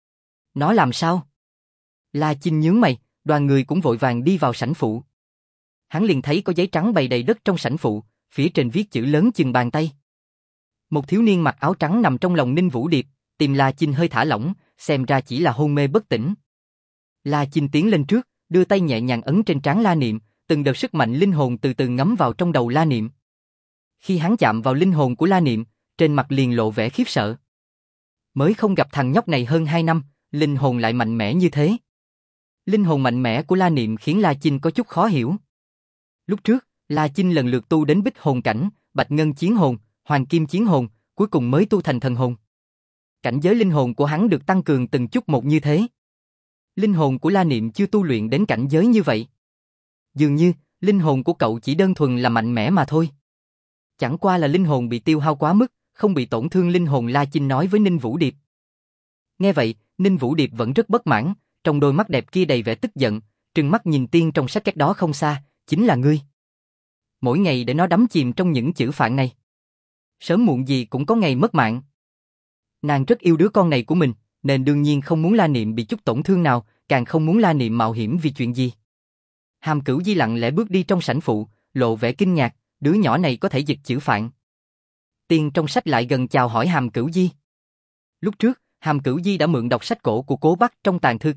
Nó làm sao? La Chinh nhướng mày, đoàn người cũng vội vàng đi vào sảnh phụ. Hắn liền thấy có giấy trắng bày đầy đất trong sảnh phụ, phía trên viết chữ lớn chừng bàn tay. Một thiếu niên mặc áo trắng nằm trong lòng Ninh Vũ Điệp, tim La Chinh hơi thả lỏng, xem ra chỉ là hôn mê bất tỉnh. La Chinh tiến lên trước, đưa tay nhẹ nhàng ấn trên trán La Niệm, từng đợt sức mạnh linh hồn từ từ ngấm vào trong đầu La Niệm. Khi hắn chạm vào linh hồn của La Niệm, trên mặt liền lộ vẻ khiếp sợ. Mới không gặp thằng nhóc này hơn hai năm, linh hồn lại mạnh mẽ như thế. Linh hồn mạnh mẽ của La Niệm khiến La Chinh có chút khó hiểu. Lúc trước, La Chinh lần lượt tu đến Bích Hồn cảnh, Bạch Ngân Chiến Hồn, Hoàng Kim Chiến Hồn, cuối cùng mới tu thành thần hồn. Cảnh giới linh hồn của hắn được tăng cường từng chút một như thế. Linh hồn của La Niệm chưa tu luyện đến cảnh giới như vậy. Dường như, linh hồn của cậu chỉ đơn thuần là mạnh mẽ mà thôi. Chẳng qua là linh hồn bị tiêu hao quá mức, không bị tổn thương. Linh hồn La Chinh nói với Ninh Vũ Điệp. Nghe vậy, Ninh Vũ Điệp vẫn rất bất mãn, trong đôi mắt đẹp kia đầy vẻ tức giận, trừng mắt nhìn tiên trong sách cách đó không xa, chính là ngươi. Mỗi ngày để nó đắm chìm trong những chữ phạn này. Sớm muộn gì cũng có ngày mất mạng. Nàng rất yêu đứa con này của mình, nên đương nhiên không muốn La Niệm bị chút tổn thương nào, càng không muốn La Niệm mạo hiểm vì chuyện gì. Hàm Cửu Di lặng lẽ bước đi trong sảnh phụ, lộ vẻ kinh ngạc, đứa nhỏ này có thể dịch chữ phạn. Tiên trong sách lại gần chào hỏi Hàm Cửu Di. Lúc trước, Hàm Cửu Di đã mượn đọc sách cổ của Cố Bắc trong tàng thư cát,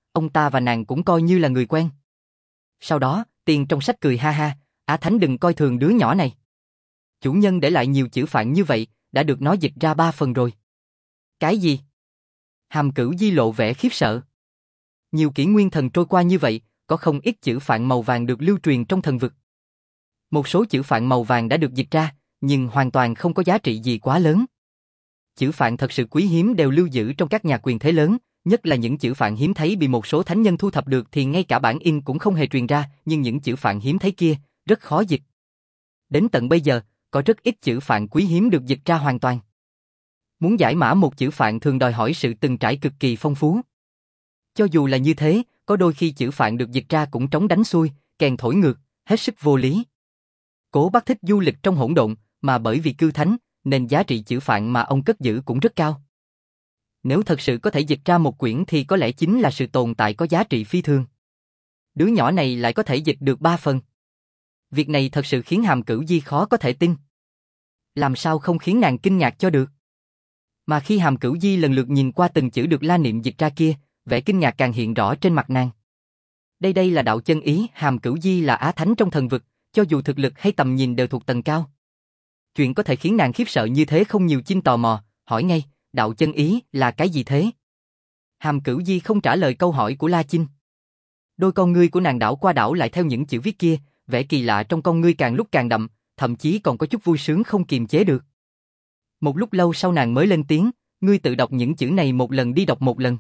ông ta và nàng cũng coi như là người quen. Sau đó, Tiên trong sách cười ha ha, Á Thánh đừng coi thường đứa nhỏ này. Chủ nhân để lại nhiều chữ phạn như vậy, đã được nó dịch ra ba phần rồi. Cái gì? Hàm Cửu Di lộ vẻ khiếp sợ. Nhiều kỷ nguyên thần trôi qua như vậy, có không ít chữ phạn màu vàng được lưu truyền trong thần vực. Một số chữ phạn màu vàng đã được dịch ra, nhưng hoàn toàn không có giá trị gì quá lớn. Chữ phạn thật sự quý hiếm đều lưu giữ trong các nhà quyền thế lớn, nhất là những chữ phạn hiếm thấy bị một số thánh nhân thu thập được thì ngay cả bản in cũng không hề truyền ra, nhưng những chữ phạn hiếm thấy kia, rất khó dịch. Đến tận bây giờ, có rất ít chữ phạn quý hiếm được dịch ra hoàn toàn. Muốn giải mã một chữ phạn thường đòi hỏi sự từng trải cực kỳ phong phú. Cho dù là như thế, có đôi khi chữ phạn được dịch ra cũng trống đánh xuôi, kèn thổi ngược, hết sức vô lý. Cố Bắc thích du lịch trong hỗn độn, mà bởi vì cư thánh, nên giá trị chữ phạn mà ông cất giữ cũng rất cao. Nếu thật sự có thể dịch ra một quyển thì có lẽ chính là sự tồn tại có giá trị phi thường. Đứa nhỏ này lại có thể dịch được ba phần. Việc này thật sự khiến Hàm Cửu Di khó có thể tin. Làm sao không khiến nàng kinh ngạc cho được. Mà khi Hàm Cửu Di lần lượt nhìn qua từng chữ được La Niệm dịch ra kia, vẻ kinh ngạc càng hiện rõ trên mặt nàng. Đây đây là đạo chân ý, Hàm Cửu Di là Á Thánh trong thần vực, cho dù thực lực hay tầm nhìn đều thuộc tầng cao. Chuyện có thể khiến nàng khiếp sợ như thế không nhiều Chinh tò mò, hỏi ngay, đạo chân ý là cái gì thế? Hàm Cửu Di không trả lời câu hỏi của La Chinh. Đôi con ngươi của nàng đảo qua đảo lại theo những chữ viết kia, vẻ kỳ lạ trong con ngươi càng lúc càng đậm, thậm chí còn có chút vui sướng không kiềm chế được. Một lúc lâu sau nàng mới lên tiếng, ngươi tự đọc những chữ này một lần đi đọc một lần.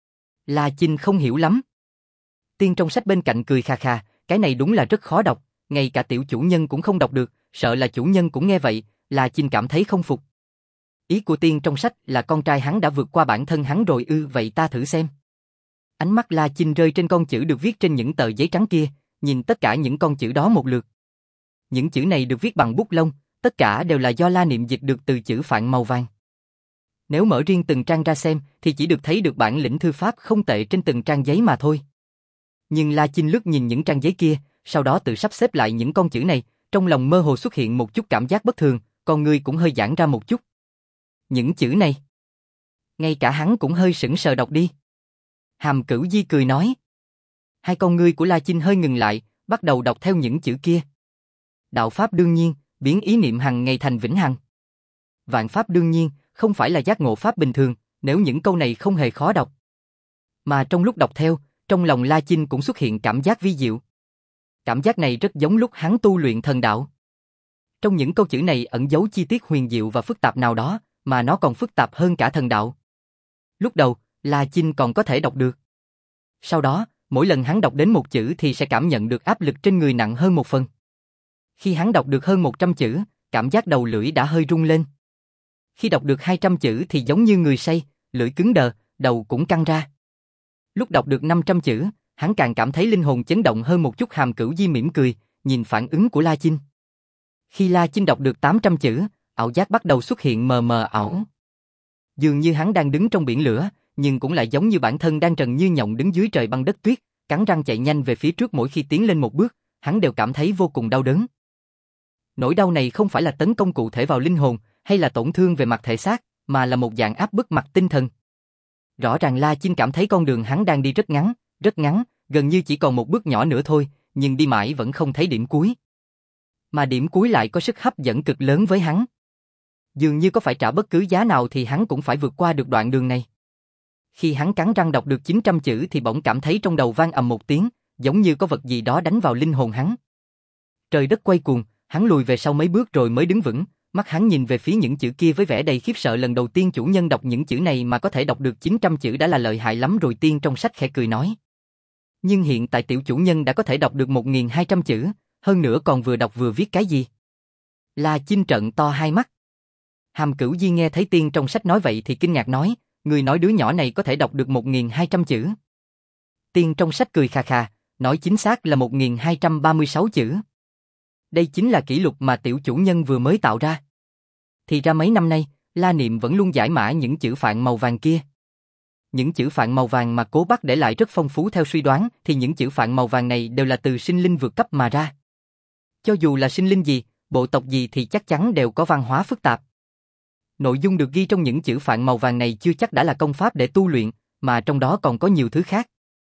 La Chinh không hiểu lắm. Tiên trong sách bên cạnh cười khà khà, cái này đúng là rất khó đọc, ngay cả tiểu chủ nhân cũng không đọc được, sợ là chủ nhân cũng nghe vậy, La Chinh cảm thấy không phục. Ý của Tiên trong sách là con trai hắn đã vượt qua bản thân hắn rồi ư, vậy ta thử xem. Ánh mắt La Chinh rơi trên con chữ được viết trên những tờ giấy trắng kia, nhìn tất cả những con chữ đó một lượt. Những chữ này được viết bằng bút lông, tất cả đều là do La Niệm dịch được từ chữ phạn màu vàng. Nếu mở riêng từng trang ra xem thì chỉ được thấy được bản lĩnh thư pháp không tệ trên từng trang giấy mà thôi. Nhưng La Chinh lướt nhìn những trang giấy kia, sau đó tự sắp xếp lại những con chữ này, trong lòng mơ hồ xuất hiện một chút cảm giác bất thường, con ngươi cũng hơi giãn ra một chút. Những chữ này, ngay cả hắn cũng hơi sững sờ đọc đi. Hàm Cửu Di cười nói. Hai con ngươi của La Chinh hơi ngừng lại, bắt đầu đọc theo những chữ kia. Đạo pháp đương nhiên, biến ý niệm hằng ngày thành vĩnh hằng. Vạn pháp đương nhiên, không phải là giác ngộ pháp bình thường, nếu những câu này không hề khó đọc. Mà trong lúc đọc theo, trong lòng La Chinh cũng xuất hiện cảm giác vi diệu. Cảm giác này rất giống lúc hắn tu luyện thần đạo. Trong những câu chữ này ẩn giấu chi tiết huyền diệu và phức tạp nào đó, mà nó còn phức tạp hơn cả thần đạo. Lúc đầu, La Chinh còn có thể đọc được. Sau đó, mỗi lần hắn đọc đến một chữ thì sẽ cảm nhận được áp lực trên người nặng hơn một phần. Khi hắn đọc được hơn một trăm chữ, cảm giác đầu lưỡi đã hơi rung lên. Khi đọc được hai trăm chữ thì giống như người say, lưỡi cứng đờ, đầu cũng căng ra. Lúc đọc được năm trăm chữ, hắn càng cảm thấy linh hồn chấn động hơn một chút. Hàm Cửu Di mỉm cười, nhìn phản ứng của La Chinh. Khi La Chinh đọc được tám trăm chữ, ảo giác bắt đầu xuất hiện mờ mờ ảo. Dường như hắn đang đứng trong biển lửa, nhưng cũng lại giống như bản thân đang trần như nhộng đứng dưới trời băng đất tuyết, cắn răng chạy nhanh về phía trước. Mỗi khi tiến lên một bước, hắn đều cảm thấy vô cùng đau đớn. Nỗi đau này không phải là tấn công cụ thể vào linh hồn, hay là tổn thương về mặt thể xác, mà là một dạng áp bức mặt tinh thần. Rõ ràng La Chinh cảm thấy con đường hắn đang đi rất ngắn, rất ngắn, gần như chỉ còn một bước nhỏ nữa thôi, nhưng đi mãi vẫn không thấy điểm cuối. Mà điểm cuối lại có sức hấp dẫn cực lớn với hắn. Dường như có phải trả bất cứ giá nào thì hắn cũng phải vượt qua được đoạn đường này. Khi hắn cắn răng đọc được chín trăm chữ thì bỗng cảm thấy trong đầu vang ầm một tiếng, giống như có vật gì đó đánh vào linh hồn hắn. Trời đất quay cuồng, hắn lùi về sau mấy bước rồi mới đứng vững, mắt hắn nhìn về phía những chữ kia với vẻ đầy khiếp sợ. Lần đầu tiên chủ nhân đọc những chữ này mà có thể đọc được chín trăm chữ đã là lợi hại lắm rồi. Tiên trong sách khẽ cười nói. Nhưng hiện tại tiểu chủ nhân đã có thể đọc được một nghìn hai trăm chữ, hơn nữa còn vừa đọc vừa viết cái gì? La Chinh trợn to hai mắt. Hàm Cửu Di nghe thấy Tiên trong sách nói vậy thì kinh ngạc nói, người nói đứa nhỏ này có thể đọc được một nghìn hai trăm chữ. Tiên trong sách cười khà khà, nói chính xác là một nghìn hai trăm ba mươi sáu chữ. Đây chính là kỷ lục mà tiểu chủ nhân vừa mới tạo ra. Thì ra mấy năm nay, La Niệm vẫn luôn giải mã những chữ phạn màu vàng kia. Những chữ phạn màu vàng mà Cố Bắc để lại rất phong phú. Theo suy đoán thì những chữ phạn màu vàng này đều là từ sinh linh vượt cấp mà ra. Cho dù là sinh linh gì, bộ tộc gì thì chắc chắn đều có văn hóa phức tạp. Nội dung được ghi trong những chữ phạn màu vàng này chưa chắc đã là công pháp để tu luyện, mà trong đó còn có nhiều thứ khác.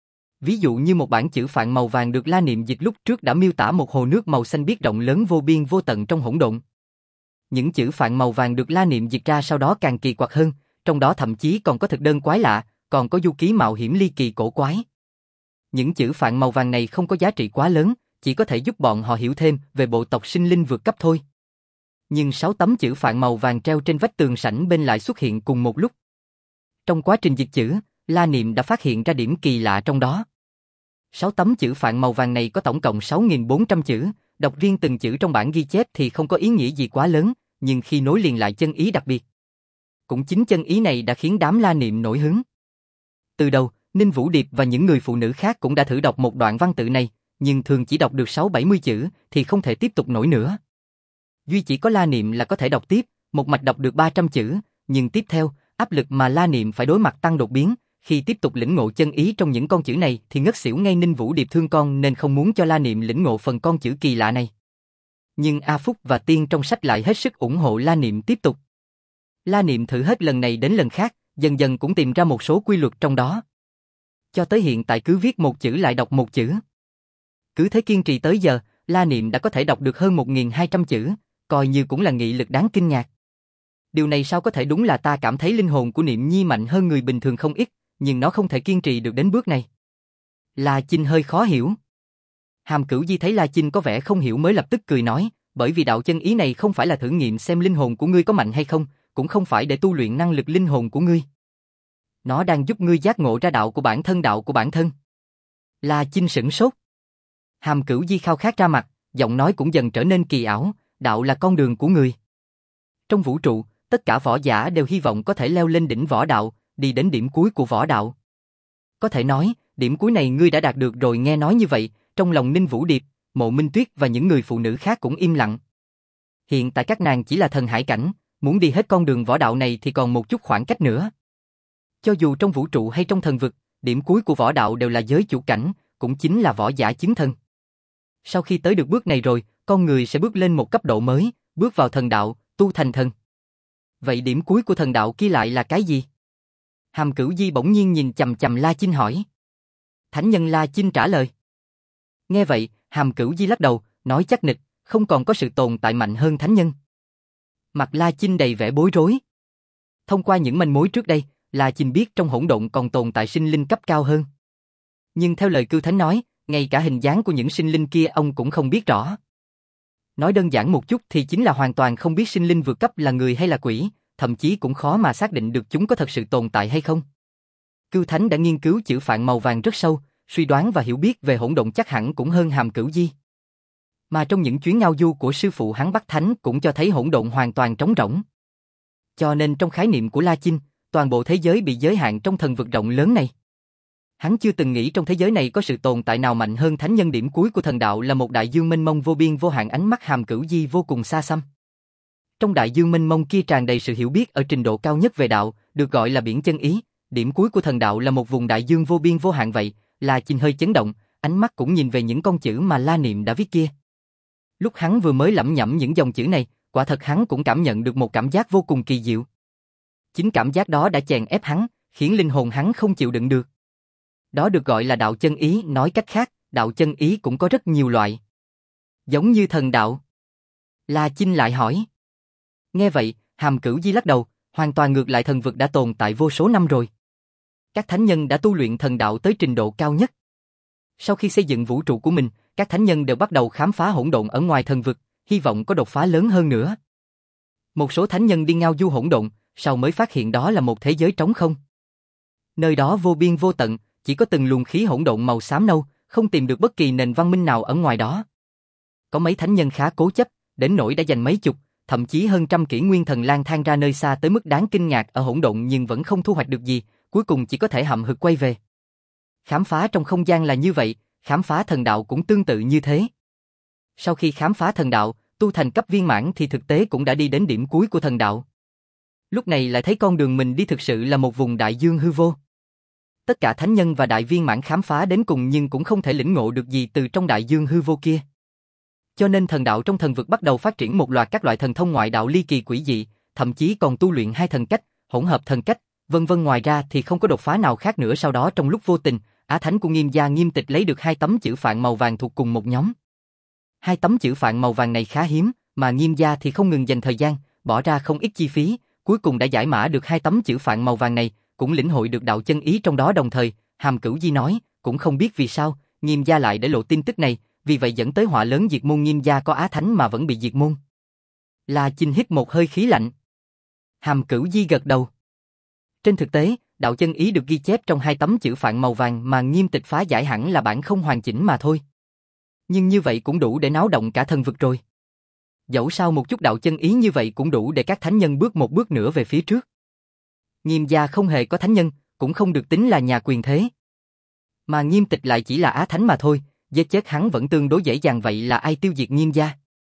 Ví dụ như một bản chữ phạn màu vàng được La Niệm dịch lúc trước đã miêu tả một hồ nước màu xanh biếc rộng lớn vô biên vô tận trong hỗn độn. Những chữ phạn màu vàng được La Niệm dịch ra sau đó càng kỳ quặc hơn, trong đó thậm chí còn có thực đơn quái lạ, còn có du ký mạo hiểm ly kỳ cổ quái. Những chữ phạn màu vàng này không có giá trị quá lớn, chỉ có thể giúp bọn họ hiểu thêm về bộ tộc sinh linh vượt cấp thôi. Nhưng sáu tấm chữ phạn màu vàng treo trên vách tường sảnh bên lại xuất hiện cùng một lúc. Trong quá trình dịch chữ, La Niệm đã phát hiện ra điểm kỳ lạ trong đó. Sáu tấm chữ phạn màu vàng này có tổng cộng sáu nghìn bốn trăm chữ, đọc riêng từng chữ trong bản ghi chép thì không có ý nghĩa gì quá lớn, nhưng khi nối liền lại chân ý đặc biệt. Cũng chính chân ý này đã khiến đám La Niệm nổi hứng. Từ đầu, Ninh Vũ Điệp và những người phụ nữ khác cũng đã thử đọc một đoạn văn tự này, nhưng thường chỉ đọc được sáu bảy mươi chữ thì không thể tiếp tục nổi nữa. Duy chỉ có La Niệm là có thể đọc tiếp, một mạch đọc được ba trăm chữ, nhưng tiếp theo, áp lực mà La Niệm phải đối mặt tăng đột biến, khi tiếp tục lĩnh ngộ chân ý trong những con chữ này thì ngất xỉu ngay. Ninh Vũ Điệp thương con nên không muốn cho La Niệm lĩnh ngộ phần con chữ kỳ lạ này. Nhưng A Phúc và Tiên trong sách lại hết sức ủng hộ La Niệm tiếp tục. La Niệm thử hết lần này đến lần khác, dần dần cũng tìm ra một số quy luật trong đó. Cho tới hiện tại cứ viết một chữ lại đọc một chữ. Cứ thế kiên trì tới giờ, La Niệm đã có thể đọc được hơn một nghìn hai trăm chữ, coi như cũng là nghị lực đáng kinh ngạc. Điều này sao có thể, đúng là ta cảm thấy linh hồn của Niệm Nhi mạnh hơn người bình thường không ít, nhưng nó không thể kiên trì được đến bước này. La Chinh hơi khó hiểu. Hàm Cửu Di thấy La Chinh có vẻ không hiểu mới lập tức cười nói, bởi vì đạo chân ý này không phải là thử nghiệm xem linh hồn của ngươi có mạnh hay không, cũng không phải để tu luyện năng lực linh hồn của ngươi. Nó đang giúp ngươi giác ngộ ra đạo của bản thân, đạo của bản thân. La Chinh sửng sốt. Hàm Cửu Di khao khát ra mặt, giọng nói cũng dần trở nên kỳ ảo, đạo là con đường của người. Trong vũ trụ, tất cả võ giả đều hy vọng có thể leo lên đỉnh võ đạo, đi đến điểm cuối của võ đạo. Có thể nói, điểm cuối này ngươi đã đạt được rồi. Nghe nói như vậy, trong lòng Ninh Vũ Điệp, Mộ Minh Tuyết và những người phụ nữ khác cũng im lặng. Hiện tại các nàng chỉ là thần hải cảnh, muốn đi hết con đường võ đạo này thì còn một chút khoảng cách nữa. Cho dù trong vũ trụ hay trong thần vực, điểm cuối của võ đạo đều là giới chủ cảnh, cũng chính là võ giả chứng thần. Sau khi tới được bước này rồi, con người sẽ bước lên một cấp độ mới, bước vào thần đạo, tu thành thần. Vậy điểm cuối của thần đạo kia lại là cái gì? Hàm Cửu Di bỗng nhiên nhìn chằm chằm La Chinh hỏi. Thánh nhân. La Chinh trả lời. Nghe vậy, Hàm Cửu Di lắc đầu, nói chắc nịch, không còn có sự tồn tại mạnh hơn thánh nhân. Mặt La Chinh đầy vẻ bối rối. Thông qua những manh mối trước đây, La Chinh biết trong hỗn độn còn tồn tại sinh linh cấp cao hơn. Nhưng theo lời Cưu Thánh nói, ngay cả hình dáng của những sinh linh kia ông cũng không biết rõ. Nói đơn giản một chút thì chính là hoàn toàn không biết sinh linh vượt cấp là người hay là quỷ, thậm chí cũng khó mà xác định được chúng có thật sự tồn tại hay không. Cưu Thánh đã nghiên cứu chữ phạn màu vàng rất sâu, suy đoán và hiểu biết về hỗn độn chắc hẳn cũng hơn Hàm Cửu Di. Mà trong những chuyến ngao du của sư phụ hắn Bắc Thánh cũng cho thấy hỗn độn hoàn toàn trống rỗng. Cho nên trong khái niệm của La Chinh, toàn bộ thế giới bị giới hạn trong thần vực rộng lớn này. Hắn chưa từng nghĩ trong thế giới này có sự tồn tại nào mạnh hơn thánh nhân. Điểm cuối của thần đạo là một đại dương mênh mông vô biên vô hạn. Ánh mắt Hàm Cửu Di vô cùng xa xăm. Trong đại dương mênh mông kia tràn đầy sự hiểu biết ở trình độ cao nhất về đạo, được gọi là biển chân ý. Điểm cuối của thần đạo là một vùng đại dương vô biên vô hạn vậy. La Chinh hơi chấn động, ánh mắt cũng nhìn về những con chữ mà La Niệm đã viết kia. Lúc hắn vừa mới lẩm nhẩm những dòng chữ này, quả thật hắn cũng cảm nhận được một cảm giác vô cùng kỳ diệu. Chính cảm giác đó đã chèn ép hắn, khiến linh hồn hắn không chịu đựng được. Đó được gọi là đạo chân ý. Nói cách khác, đạo chân ý cũng có rất nhiều loại. Giống như thần đạo. La Chinh lại hỏi. Nghe vậy, Hàm Cửu Di lắc đầu, hoàn toàn ngược lại, thần vực đã tồn tại vô số năm rồi. Các thánh nhân đã tu luyện thần đạo tới trình độ cao nhất. Sau khi xây dựng vũ trụ của mình, các thánh nhân đều bắt đầu khám phá hỗn độn ở ngoài thần vực, hy vọng có đột phá lớn hơn nữa. Một số thánh nhân đi ngao du hỗn độn, sau mới phát hiện đó là một thế giới trống không. Nơi đó vô biên vô tận, chỉ có từng luồng khí hỗn độn màu xám nâu, không tìm được bất kỳ nền văn minh nào ở ngoài đó. Có mấy thánh nhân khá cố chấp, đến nỗi đã dành mấy chục, thậm chí hơn trăm kỷ nguyên thần lang thang ra nơi xa tới mức đáng kinh ngạc ở hỗn độn nhưng vẫn không thu hoạch được gì, cuối cùng chỉ có thể hậm hực quay về. Khám phá trong không gian là như vậy, khám phá thần đạo cũng tương tự như thế. Sau khi khám phá thần đạo, tu thành cấp viên mãn thì thực tế cũng đã đi đến điểm cuối của thần đạo. Lúc này lại thấy con đường mình đi thực sự là một vùng đại dương hư vô. Tất cả thánh nhân và đại viên mãn khám phá đến cùng nhưng cũng không thể lĩnh ngộ được gì từ trong đại dương hư vô kia. Cho nên thần đạo trong thần vực bắt đầu phát triển một loạt các loại thần thông ngoại đạo ly kỳ quỷ dị, thậm chí còn tu luyện hai thần cách, hỗn hợp thần cách, vân vân. Ngoài ra thì không có đột phá nào khác nữa. Sau đó trong lúc vô tình, Á Thánh của Nghiêm gia Nghiêm Tịch lấy được hai tấm chữ phạn màu vàng thuộc cùng một nhóm. Hai tấm chữ phạn màu vàng này khá hiếm, mà Nghiêm gia thì không ngừng dành thời gian, bỏ ra không ít chi phí, cuối cùng đã giải mã được hai tấm chữ phạn màu vàng này, cũng lĩnh hội được đạo chân ý trong đó. Đồng thời, Hàm Cửu Di nói, cũng không biết vì sao, Nghiêm gia lại để lộ tin tức này, vì vậy dẫn tới họa lớn diệt môn. Nghiêm gia có Á Thánh mà vẫn bị diệt môn. La Chinh hít một hơi khí lạnh. Hàm Cửu Di gật đầu. Trên thực tế, đạo chân ý được ghi chép trong hai tấm chữ phạn màu vàng mà Nghiêm Tịch phá giải hẳn là bản không hoàn chỉnh mà thôi. Nhưng như vậy cũng đủ để náo động cả thần vực rồi. Dẫu sao một chút đạo chân ý như vậy cũng đủ để các thánh nhân bước một bước nữa về phía trước. Nghiêm gia không hề có thánh nhân, cũng không được tính là nhà quyền thế. Mà Nghiêm Tịch lại chỉ là Á Thánh mà thôi, giết chết hắn vẫn tương đối dễ dàng, vậy là ai tiêu diệt Nghiêm gia?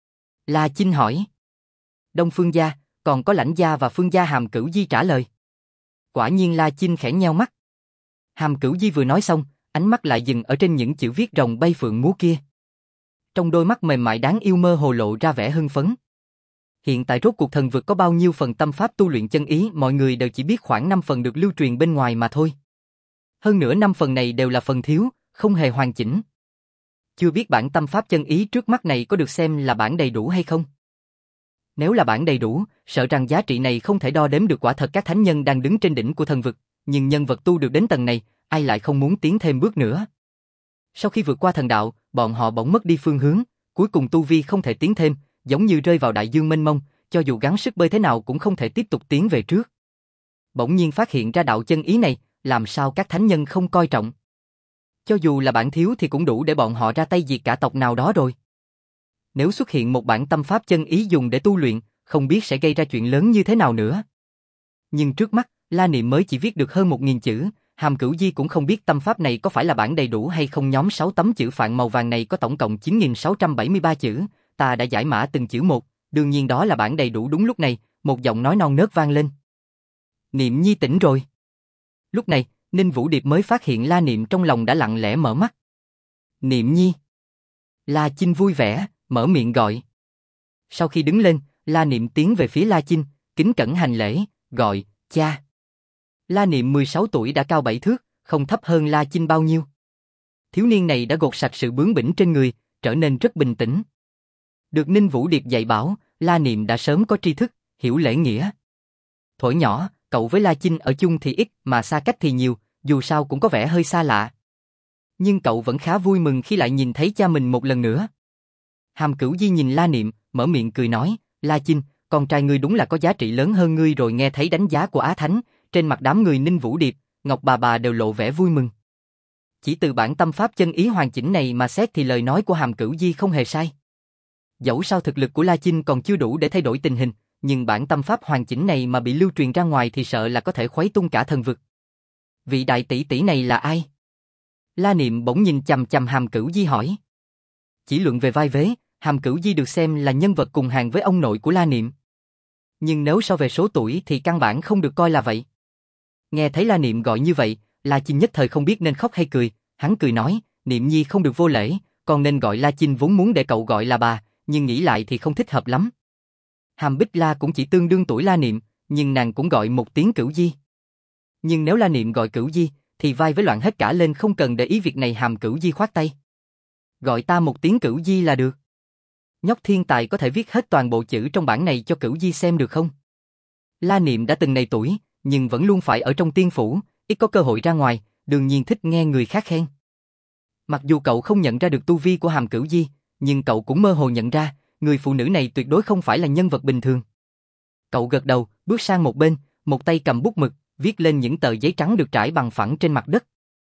La Chinh hỏi. Đông Phương gia, còn có Lãnh gia và Phương gia. Hàm Cửu Di trả lời. Quả nhiên. La Chinh khẽ nheo mắt. Hàm Cửu Di vừa nói xong, ánh mắt lại dừng ở trên những chữ viết rồng bay phượng múa kia. Trong đôi mắt mềm mại đáng yêu mơ hồ lộ ra vẻ hưng phấn. Hiện tại rốt cuộc thần vực có bao nhiêu phần tâm pháp tu luyện chân ý, mọi người đều chỉ biết khoảng năm phần được lưu truyền bên ngoài mà thôi. Hơn nữa năm phần này đều là phần thiếu, không hề hoàn chỉnh. Chưa biết bản tâm pháp chân ý trước mắt này có được xem là bản đầy đủ hay không. Nếu là bản đầy đủ, sợ rằng giá trị này không thể đo đếm được. Quả thật các thánh nhân đang đứng trên đỉnh của thần vực, nhưng nhân vật tu được đến tầng này, ai lại không muốn tiến thêm bước nữa. Sau khi vượt qua thần đạo, bọn họ bỗng mất đi phương hướng, cuối cùng tu vi không thể tiến thêm, giống như rơi vào đại dương mênh mông, cho dù gắng sức bơi thế nào cũng không thể tiếp tục tiến về trước. Bỗng nhiên phát hiện ra đạo chân ý này, làm sao các thánh nhân không coi trọng. Cho dù là bản thiếu thì cũng đủ để bọn họ ra tay diệt cả tộc nào đó rồi. Nếu xuất hiện một bản tâm pháp chân ý dùng để tu luyện, không biết sẽ gây ra chuyện lớn như thế nào nữa. Nhưng trước mắt, La Niệm mới chỉ viết được hơn một nghìn chữ, Hàm Cửu Di cũng không biết tâm pháp này có phải là bản đầy đủ hay không. Nhóm sáu tấm chữ phạn màu vàng này có tổng cộng chín nghìn sáu trăm bảy mươi ba chữ, ta đã giải mã từng chữ một, đương nhiên đó là bản đầy đủ. Đúng lúc này, một giọng nói non nớt vang lên. Niệm Nhi tỉnh rồi. Lúc này, Ninh Vũ Điệp mới phát hiện La Niệm, trong lòng đã lặng lẽ mở mắt. Niệm Nhi. La Chinh vui vẻ, mở miệng gọi. Sau khi đứng lên, La Niệm tiến về phía La Chinh, kính cẩn hành lễ, gọi, cha. La Niệm mười sáu tuổi đã cao bảy thước, không thấp hơn La Chinh bao nhiêu. Thiếu niên này đã gột sạch sự bướng bỉnh trên người, trở nên rất bình tĩnh. Được Ninh Vũ Điệp dạy bảo, La Niệm đã sớm có tri thức, hiểu lễ nghĩa. Thuở nhỏ, cậu với La Chinh ở chung thì ít mà xa cách thì nhiều, dù sao cũng có vẻ hơi xa lạ. Nhưng cậu vẫn khá vui mừng khi lại nhìn thấy cha mình một lần nữa. Hàm Cửu Di nhìn La Niệm, mở miệng cười nói, La Chinh, con trai ngươi đúng là có giá trị lớn hơn ngươi rồi. Nghe thấy đánh giá của Á Thánh, trên mặt đám người Ninh Vũ Điệp, Ngọc bà bà đều lộ vẻ vui mừng. Chỉ từ bản tâm pháp chân ý hoàn chỉnh này mà xét thì lời nói của Hàm Cửu Di không hề sai. Dẫu sao thực lực của La Chinh còn chưa đủ để thay đổi tình hình, nhưng bản tâm pháp hoàn chỉnh này mà bị lưu truyền ra ngoài thì sợ là có thể khuấy tung cả thần vực. Vị đại tỷ tỷ này là ai? La Niệm bỗng nhìn chằm chằm Hàm Cửu Di hỏi. Chỉ luận về vai vế, Hàm Cửu Di được xem là nhân vật cùng hàng với ông nội của La Niệm. Nhưng nếu so về số tuổi thì căn bản không được coi là vậy. Nghe thấy La Niệm gọi như vậy, La Chinh nhất thời không biết nên khóc hay cười, hắn cười nói, Niệm Nhi không được vô lễ, còn nên gọi La Chinh vốn muốn để cậu gọi là bà, nhưng nghĩ lại thì không thích hợp lắm. Hàm Bích La cũng chỉ tương đương tuổi La Niệm, nhưng nàng cũng gọi một tiếng Cửu Di. Nhưng nếu La Niệm gọi Cửu Di, thì vai với loạn hết cả lên, không cần để ý việc này. Hàm Cửu Di khoát tay. Gọi ta một tiếng Cửu Di là được. Nhóc thiên tài có thể viết hết toàn bộ chữ trong bản này cho Cửu Di xem được không? La Niệm đã từng này tuổi, nhưng vẫn luôn phải ở trong tiên phủ, ít có cơ hội ra ngoài, đương nhiên thích nghe người khác khen. Mặc dù cậu không nhận ra được tu vi của Hàm Cửu Di, nhưng cậu cũng mơ hồ nhận ra, người phụ nữ này tuyệt đối không phải là nhân vật bình thường. Cậu gật đầu, bước sang một bên, một tay cầm bút mực, viết lên những tờ giấy trắng được trải bằng phẳng trên mặt đất.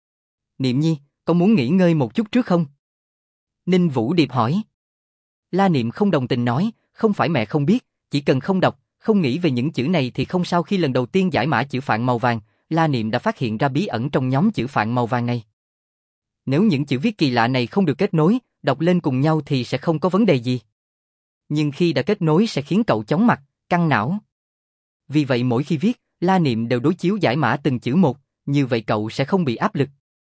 Niệm Nhi, có muốn nghỉ ngơi một chút trước không? Ninh Vũ Điệp hỏi. La Niệm không đồng tình nói, không phải mẹ không biết, chỉ cần không đọc, không nghĩ về những chữ này thì không sao. Khi lần đầu tiên giải mã chữ phạn màu vàng, La Niệm đã phát hiện ra bí ẩn trong nhóm chữ phạn màu vàng này. Nếu những chữ viết kỳ lạ này không được kết nối, đọc lên cùng nhau thì sẽ không có vấn đề gì. Nhưng khi đã kết nối sẽ khiến cậu chóng mặt, căng não. Vì vậy mỗi khi viết, La Niệm đều đối chiếu giải mã từng chữ một, như vậy cậu sẽ không bị áp lực.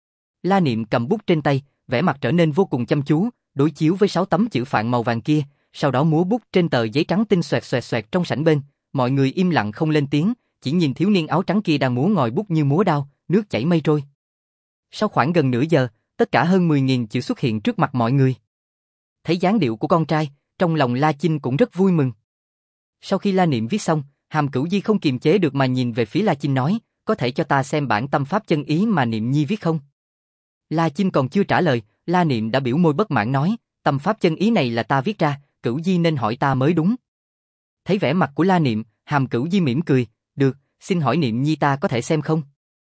La Niệm cầm bút trên tay, vẻ mặt trở nên vô cùng chăm chú, đối chiếu với sáu tấm chữ phạn màu vàng kia, sau đó múa bút trên tờ giấy trắng tinh xoẹt xoẹt xoẹt trong sảnh bên. Mọi người im lặng không lên tiếng, chỉ nhìn thiếu niên áo trắng kia đang múa ngòi bút như múa đao, nước chảy mây trôi. Sau khoảng gần nửa giờ, tất cả hơn mười nghìn chữ xuất hiện trước mặt mọi người. Thấy dáng điệu của con trai, trong lòng La Chinh cũng rất vui mừng. Sau khi La Niệm viết xong, Hàm Cửu Di không kiềm chế được mà nhìn về phía La Chinh nói, có thể cho ta xem bản tâm pháp chân ý mà Niệm Nhi viết không? La Chinh còn chưa trả lời, La Niệm đã biểu môi bất mãn nói, tâm pháp chân ý này là ta viết ra, Cửu Di nên hỏi ta mới đúng. Thấy vẻ mặt của La Niệm, Hàm Cửu Di mỉm cười, được, xin hỏi Niệm Nhi ta có thể xem không?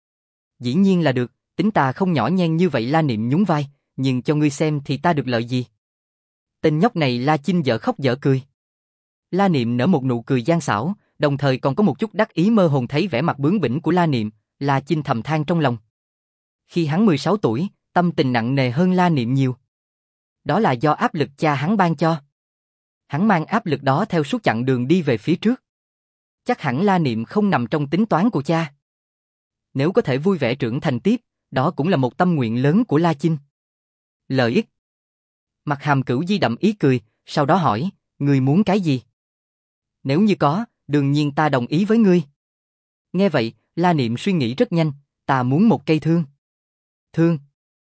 Dĩ nhiên là được, tính ta không nhỏ nhen như vậy. La Niệm nhún vai, nhưng cho ngươi xem thì ta được lợi gì? Tên nhóc này La Chinh dở khóc dở cười. La Niệm nở một nụ cười gian xảo, đồng thời còn có một chút đắc ý mơ hồ. Thấy vẻ mặt bướng bỉnh của La Niệm, La Chinh thầm than trong lòng. Khi hắn mười sáu tuổi, tâm tình nặng nề hơn La Niệm nhiều. Đó là do áp lực cha hắn ban cho. Hắn mang áp lực đó theo suốt chặng đường đi về phía trước. Chắc hẳn La Niệm không nằm trong tính toán của cha. Nếu có thể vui vẻ trưởng thành tiếp, đó cũng là một tâm nguyện lớn của La Chinh. Lợi ích. Mặt Hàm Cửu Di đậm ý cười, sau đó hỏi, ngươi muốn cái gì? Nếu như có, đương nhiên ta đồng ý với ngươi. Nghe vậy, La Niệm suy nghĩ rất nhanh, ta muốn một cây thương. Thương?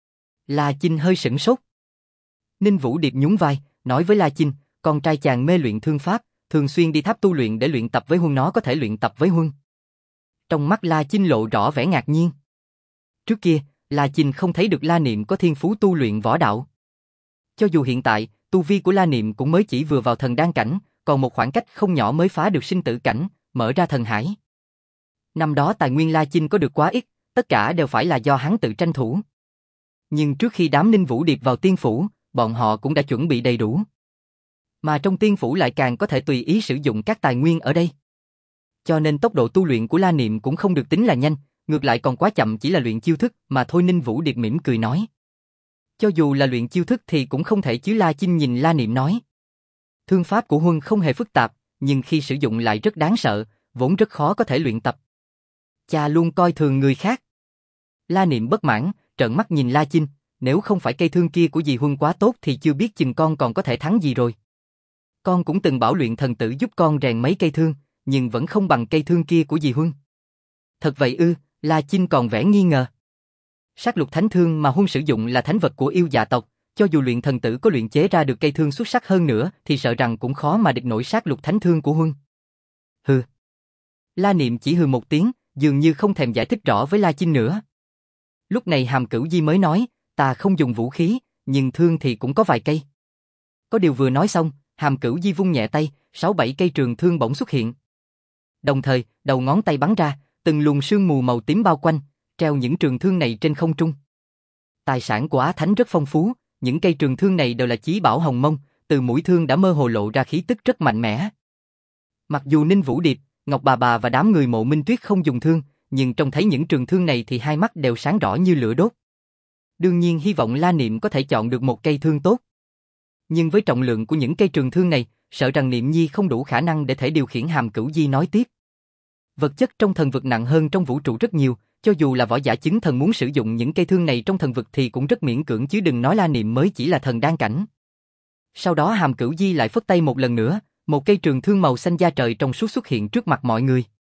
La Chinh hơi sửng sốt. Ninh Vũ Điệp nhún vai, nói với La Chinh, con trai chàng mê luyện thương pháp, thường xuyên đi tháp tu luyện để luyện tập với Huân, nó có thể luyện tập với Huân. Trong mắt La Chinh lộ rõ vẻ ngạc nhiên. Trước kia, La Chinh không thấy được La Niệm có thiên phú tu luyện võ đạo. Cho dù hiện tại, tu vi của La Niệm cũng mới chỉ vừa vào thần đan cảnh, còn một khoảng cách không nhỏ mới phá được sinh tử cảnh, mở ra thần hải. Năm đó tài nguyên La Chinh có được quá ít, tất cả đều phải là do hắn tự tranh thủ. Nhưng trước khi đám Ninh Vũ Điệp vào tiên phủ, bọn họ cũng đã chuẩn bị đầy đủ. Mà trong tiên phủ lại càng có thể tùy ý sử dụng các tài nguyên ở đây. Cho nên tốc độ tu luyện của La Niệm cũng không được tính là nhanh, ngược lại còn quá chậm, chỉ là luyện chiêu thức mà thôi. Ninh Vũ Điệp mỉm cười nói. Cho dù là luyện chiêu thức thì cũng không thể chứ. La Chinh nhìn La Niệm nói. Thương pháp của Huân không hề phức tạp, nhưng khi sử dụng lại rất đáng sợ, vốn rất khó có thể luyện tập. Cha luôn coi thường người khác. La Niệm bất mãn, trợn mắt nhìn La Chinh, nếu không phải cây thương kia của dì Huân quá tốt thì chưa biết chừng con còn có thể thắng gì rồi. Con cũng từng bảo luyện thần tử giúp con rèn mấy cây thương, nhưng vẫn không bằng cây thương kia của dì Huân. Thật vậy ư? La Chinh còn vẻ nghi ngờ. Sát lục thánh thương mà Huân sử dụng là thánh vật của yêu dạ tộc, cho dù luyện thần tử có luyện chế ra được cây thương xuất sắc hơn nữa thì sợ rằng cũng khó mà địch nổi sát lục thánh thương của Huân. Hừ. La Niệm chỉ hừ một tiếng, dường như không thèm giải thích rõ với La Chinh nữa. Lúc này Hàm Cửu Di mới nói, ta không dùng vũ khí, nhưng thương thì cũng có vài cây. Có điều vừa nói xong, Hàm Cửu Di vung nhẹ tay, sáu bảy cây trường thương bỗng xuất hiện. Đồng thời, đầu ngón tay bắn ra, từng luồng sương mù màu tím bao quanh, treo những trường thương này trên không trung. Tài sản của Á Thánh rất phong phú, những cây trường thương này đều là chí bảo hồng mông, từ mũi thương đã mơ hồ lộ ra khí tức rất mạnh mẽ. Mặc dù Ninh Vũ Điệp, Ngọc Bà Bà và đám người Mộ Minh Tuyết không dùng thương, nhưng trông thấy những trường thương này thì hai mắt đều sáng rõ như lửa đốt. Đương nhiên hy vọng La Niệm có thể chọn được một cây thương tốt. Nhưng với trọng lượng của những cây trường thương này, sợ rằng Niệm Nhi không đủ khả năng để thể điều khiển. Hàm Cửu Di nói tiếp. Vật chất trong thần vực nặng hơn trong vũ trụ rất nhiều, cho dù là võ giả chứng thần muốn sử dụng những cây thương này trong thần vực thì cũng rất miễn cưỡng, chứ đừng nói La Niệm mới chỉ là thần đan cảnh. Sau đó Hàm Cửu Di lại phất tay một lần nữa, một cây trường thương màu xanh da trời trong suốt xuất hiện trước mặt mọi người.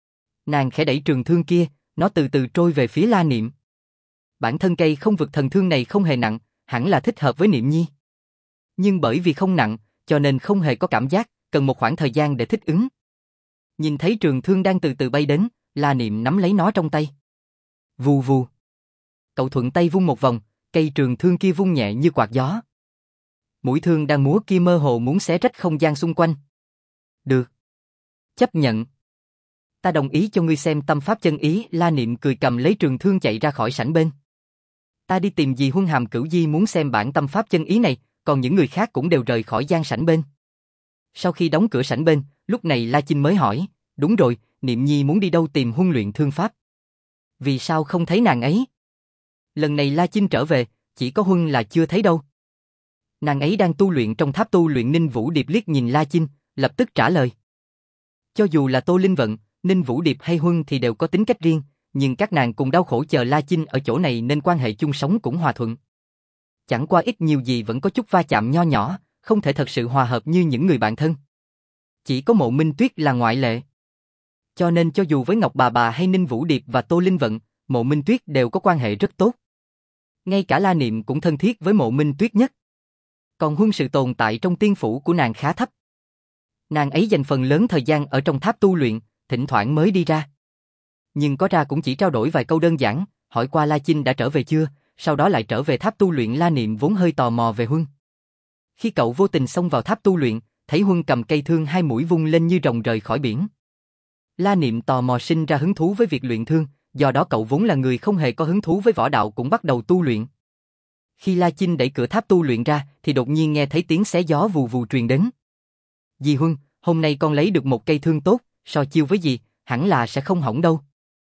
Nàng khẽ đẩy trường thương kia, nó từ từ trôi về phía La Niệm. Bản thân cây không vực thần thương này không hề nặng, hẳn là thích hợp với Niệm Nhi. Nhưng bởi vì không nặng, cho nên không hề có cảm giác, cần một khoảng thời gian để thích ứng. Nhìn thấy trường thương đang từ từ bay đến, La Niệm nắm lấy nó trong tay. Vù vù. Cậu thuận tay vung một vòng, cây trường thương kia vung nhẹ như quạt gió. Mũi thương đang múa kia mơ hồ muốn xé rách không gian xung quanh. Được. Chấp nhận. Ta đồng ý cho ngươi xem tâm pháp chân ý. La Niệm cười cầm lấy trường thương chạy ra khỏi sảnh bên. Ta đi tìm dì Huân. Hàm Cửu Di muốn xem bản tâm pháp chân ý này, còn những người khác cũng đều rời khỏi gian sảnh bên. Sau khi đóng cửa sảnh bên, lúc này La Chinh mới hỏi, đúng rồi, Niệm Nhi muốn đi đâu tìm Huân luyện thương pháp? Vì sao không thấy nàng ấy? Lần này La Chinh trở về, chỉ có Huân là chưa thấy đâu. Nàng ấy đang tu luyện trong tháp tu luyện. Ninh Vũ Điệp liếc nhìn La Chinh, lập tức trả lời. Cho dù là Tô Linh Vận, Ninh Vũ Điệp hay Huân thì đều có tính cách riêng, nhưng các nàng cùng đau khổ chờ La Chinh ở chỗ này nên quan hệ chung sống cũng hòa thuận. Chẳng qua ít nhiều gì vẫn có chút va chạm nho nhỏ, không thể thật sự hòa hợp như những người bạn thân. Chỉ có Mộ Minh Tuyết là ngoại lệ. Cho nên cho dù với Ngọc Bà Bà hay Ninh Vũ Điệp và Tô Linh Vận, Mộ Minh Tuyết đều có quan hệ rất tốt. Ngay cả La Niệm cũng thân thiết với Mộ Minh Tuyết nhất. Còn Huân sự tồn tại trong tiên phủ của nàng khá thấp. Nàng ấy dành phần lớn thời gian ở trong tháp tu luyện, thỉnh thoảng mới đi ra. Nhưng có ra cũng chỉ trao đổi vài câu đơn giản, hỏi qua La Chinh đã trở về chưa, sau đó lại trở về tháp tu luyện. La Niệm vốn hơi tò mò về Huân. Khi cậu vô tình xông vào tháp tu luyện, thấy Huân cầm cây thương hai mũi vung lên như rồng rời khỏi biển. La Niệm tò mò sinh ra hứng thú với việc luyện thương, do đó cậu vốn là người không hề có hứng thú với võ đạo cũng bắt đầu tu luyện. Khi La Chinh đẩy cửa tháp tu luyện ra, thì đột nhiên nghe thấy tiếng xé gió vù vù truyền đến. Dì Huân, hôm nay con lấy được một cây thương tốt, so chiêu với dì, hẳn là sẽ không hỏng đâu.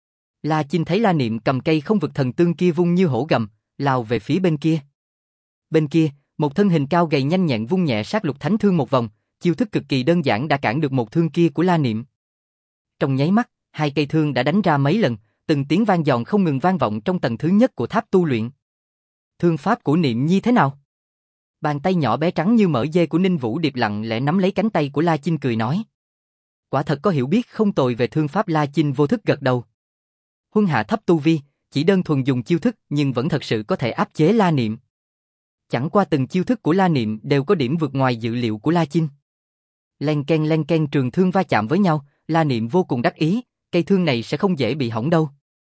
La Chinh thấy La Niệm cầm cây không vực thần tương kia vung như hổ gầm, lao về phía bên kia. Bên kia, một thân hình cao gầy nhanh nhẹn vung nhẹ sát lục thánh thương một vòng, chiêu thức cực kỳ đơn giản đã cản được một thương kia của La Niệm. Trong nháy mắt, hai cây thương đã đánh ra mấy lần, từng tiếng vang giòn không ngừng vang vọng trong tầng thứ nhất của tháp tu luyện. Thương pháp của Niệm Nhi thế nào? Bàn tay nhỏ bé trắng như mỡ dê của Ninh Vũ Điệp lặng lẽ nắm lấy cánh tay của La Chinh cười nói. Quả thật có hiểu biết không tồi về thương pháp. La Chinh vô thức gật đầu. Huân hạ thấp tu vi, chỉ đơn thuần dùng chiêu thức nhưng vẫn thật sự có thể áp chế La Niệm. Chẳng qua từng chiêu thức của La Niệm đều có điểm vượt ngoài dự liệu của La Chinh. Len ken len ken trường thương va chạm với nhau, La Niệm vô cùng đắc ý, cây thương này sẽ không dễ bị hỏng đâu.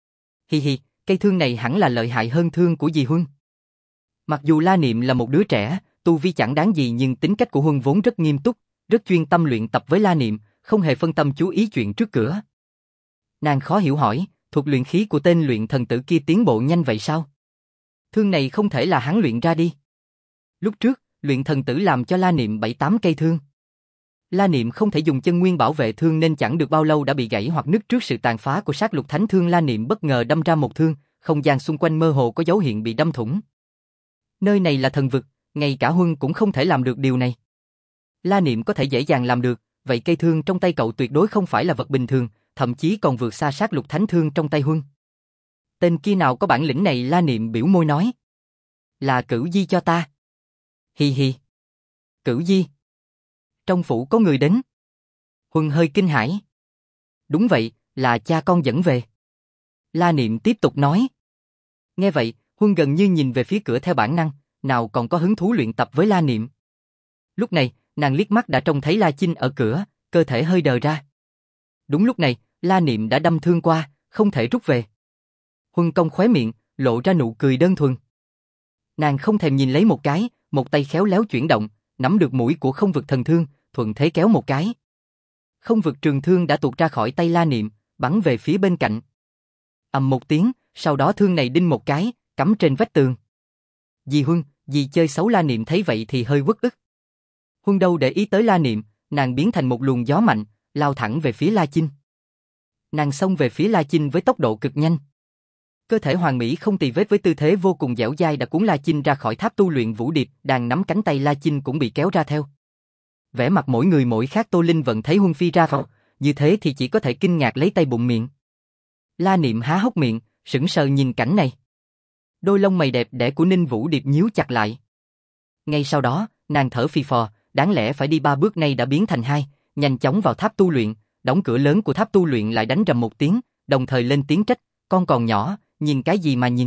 Hi hi, cây thương này hẳn là lợi hại hơn thương của dì Huân. Mặc dù La Niệm là một đứa trẻ, tu vi chẳng đáng gì nhưng tính cách của Huân vốn rất nghiêm túc, rất chuyên tâm luyện tập với La Niệm, không hề phân tâm chú ý chuyện trước cửa. Nàng khó hiểu hỏi, thuật luyện khí của tên luyện thần tử kia tiến bộ nhanh vậy sao? Thương này không thể là hắn luyện ra đi. Lúc trước, luyện thần tử làm cho La Niệm bảy tám cây thương. La Niệm không thể dùng chân nguyên bảo vệ thương nên chẳng được bao lâu đã bị gãy hoặc nứt trước sự tàn phá của sát lục thánh thương. La Niệm bất ngờ đâm ra một thương, không gian xung quanh mơ hồ có dấu hiện bị đâm thủng. Nơi này là thần vực, ngay cả Huân cũng không thể làm được điều này. La Niệm có thể dễ dàng làm được, vậy cây thương trong tay cậu tuyệt đối không phải là vật bình thường, thậm chí còn vượt xa sát lục thánh thương trong tay Huân. Tên kia nào có bản lĩnh này? La Niệm biểu môi nói. Là Cửu Di cho ta. Hi hi. Cửu Di. Trong phủ có người đến. Huân hơi kinh hãi. Đúng vậy, là cha con dẫn về. La Niệm tiếp tục nói. Nghe vậy, Huân gần như nhìn về phía cửa theo bản năng, nào còn có hứng thú luyện tập với La Niệm. Lúc này, nàng liếc mắt đã trông thấy La Chinh ở cửa, cơ thể hơi đờ ra. Đúng lúc này, La Niệm đã đâm thương qua, không thể rút về. Huân cong khóe miệng, lộ ra nụ cười đơn thuần. Nàng không thèm nhìn lấy một cái, một tay khéo léo chuyển động, nắm được mũi của không vực thần thương, thuận thế kéo một cái. Không vực trường thương đã tuột ra khỏi tay La Niệm, bắn về phía bên cạnh. Ầm một tiếng, sau đó thương này đinh một cái, cắm trên vách tường. Dì Huân, dì chơi xấu. La Niệm thấy vậy thì hơi uất ức. Huân đâu để ý tới La Niệm, nàng biến thành một luồng gió mạnh, lao thẳng về phía La Chinh. Nàng xông về phía La Chinh với tốc độ cực nhanh. Cơ thể hoàn mỹ không tì vết với tư thế vô cùng dẻo dai đã cuốn La Chinh ra khỏi tháp tu luyện Vũ Điệp, đang nắm cánh tay La Chinh cũng bị kéo ra theo. Vẻ mặt mỗi người mỗi khác. Tô Linh vẫn thấy Huân phi ra vào, như thế thì chỉ có thể kinh ngạc lấy tay bụng miệng. La Niệm há hốc miệng, sững sờ nhìn cảnh này. Đôi lông mày đẹp đẽ của Ninh Vũ Điệp nhíu chặt lại. Ngay sau đó, nàng thở phì phò, đáng lẽ phải đi ba bước nay đã biến thành hai, nhanh chóng vào tháp tu luyện, đóng cửa lớn của tháp tu luyện lại đánh rầm một tiếng, đồng thời lên tiếng trách, con còn nhỏ, nhìn cái gì mà nhìn?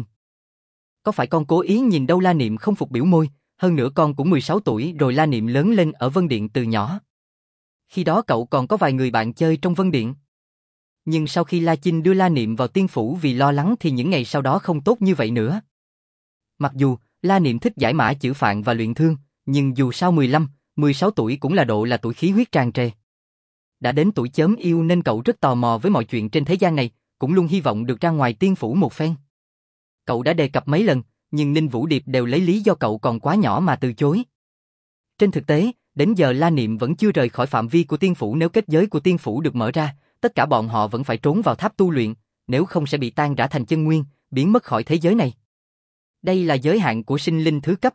Có phải con cố ý nhìn đâu? La Niệm không phục biểu môi, hơn nữa con cũng mười sáu tuổi rồi. La Niệm lớn lên ở Vân Điện từ nhỏ. Khi đó cậu còn có vài người bạn chơi trong Vân Điện. Nhưng sau khi La Chinh đưa La Niệm vào tiên phủ vì lo lắng thì những ngày sau đó không tốt như vậy nữa. Mặc dù La Niệm thích giải mã chữ phạn và luyện thương, nhưng dù sao mười lăm, mười sáu tuổi cũng là độ là tuổi khí huyết tràn trề. Đã đến tuổi chớm yêu nên cậu rất tò mò với mọi chuyện trên thế gian này, cũng luôn hy vọng được ra ngoài tiên phủ một phen. Cậu đã đề cập mấy lần, nhưng Ninh Vũ Điệp đều lấy lý do cậu còn quá nhỏ mà từ chối. Trên thực tế, đến giờ La Niệm vẫn chưa rời khỏi phạm vi của tiên phủ. Nếu kết giới của tiên phủ được mở ra, tất cả bọn họ vẫn phải trốn vào tháp tu luyện, nếu không sẽ bị tan rã thành chân nguyên, biến mất khỏi thế giới này. Đây là giới hạn của sinh linh thứ cấp.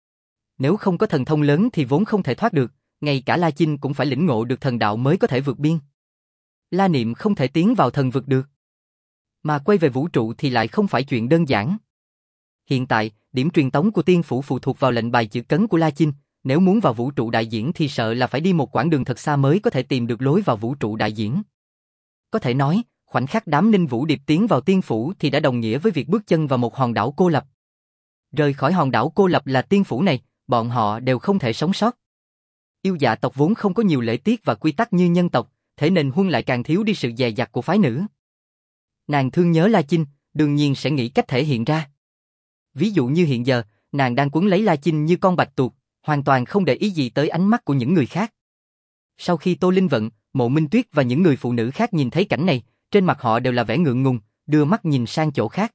Nếu không có thần thông lớn thì vốn không thể thoát được, ngay cả La Chinh cũng phải lĩnh ngộ được thần đạo mới có thể vượt biên. La Niệm không thể tiến vào thần vực được. Mà quay về vũ trụ thì lại không phải chuyện đơn giản. Hiện tại, điểm truyền tống của tiên phủ phụ thuộc vào lệnh bài chữ cấn của La Chinh, nếu muốn vào vũ trụ đại diễn thì sợ là phải đi một quãng đường thật xa mới có thể tìm được lối vào vũ trụ đại diễn. Có thể nói, khoảnh khắc đám Ninh Vũ Điệp tiến vào tiên phủ thì đã đồng nghĩa với việc bước chân vào một hòn đảo cô lập. Rời khỏi hòn đảo cô lập là tiên phủ này, bọn họ đều không thể sống sót. Yêu dạ tộc vốn không có nhiều lễ tiết và quy tắc như nhân tộc, thế nên Huân lại càng thiếu đi sự dè dặt của phái nữ. Nàng thương nhớ La Chinh, đương nhiên sẽ nghĩ cách thể hiện ra. Ví dụ như hiện giờ, nàng đang quấn lấy La Chinh như con bạch tuộc, hoàn toàn không để ý gì tới ánh mắt của những người khác. Sau khi Tô Linh Vận, Mộ Minh Tuyết và những người phụ nữ khác nhìn thấy cảnh này, trên mặt họ đều là vẻ ngượng ngùng, đưa mắt nhìn sang chỗ khác.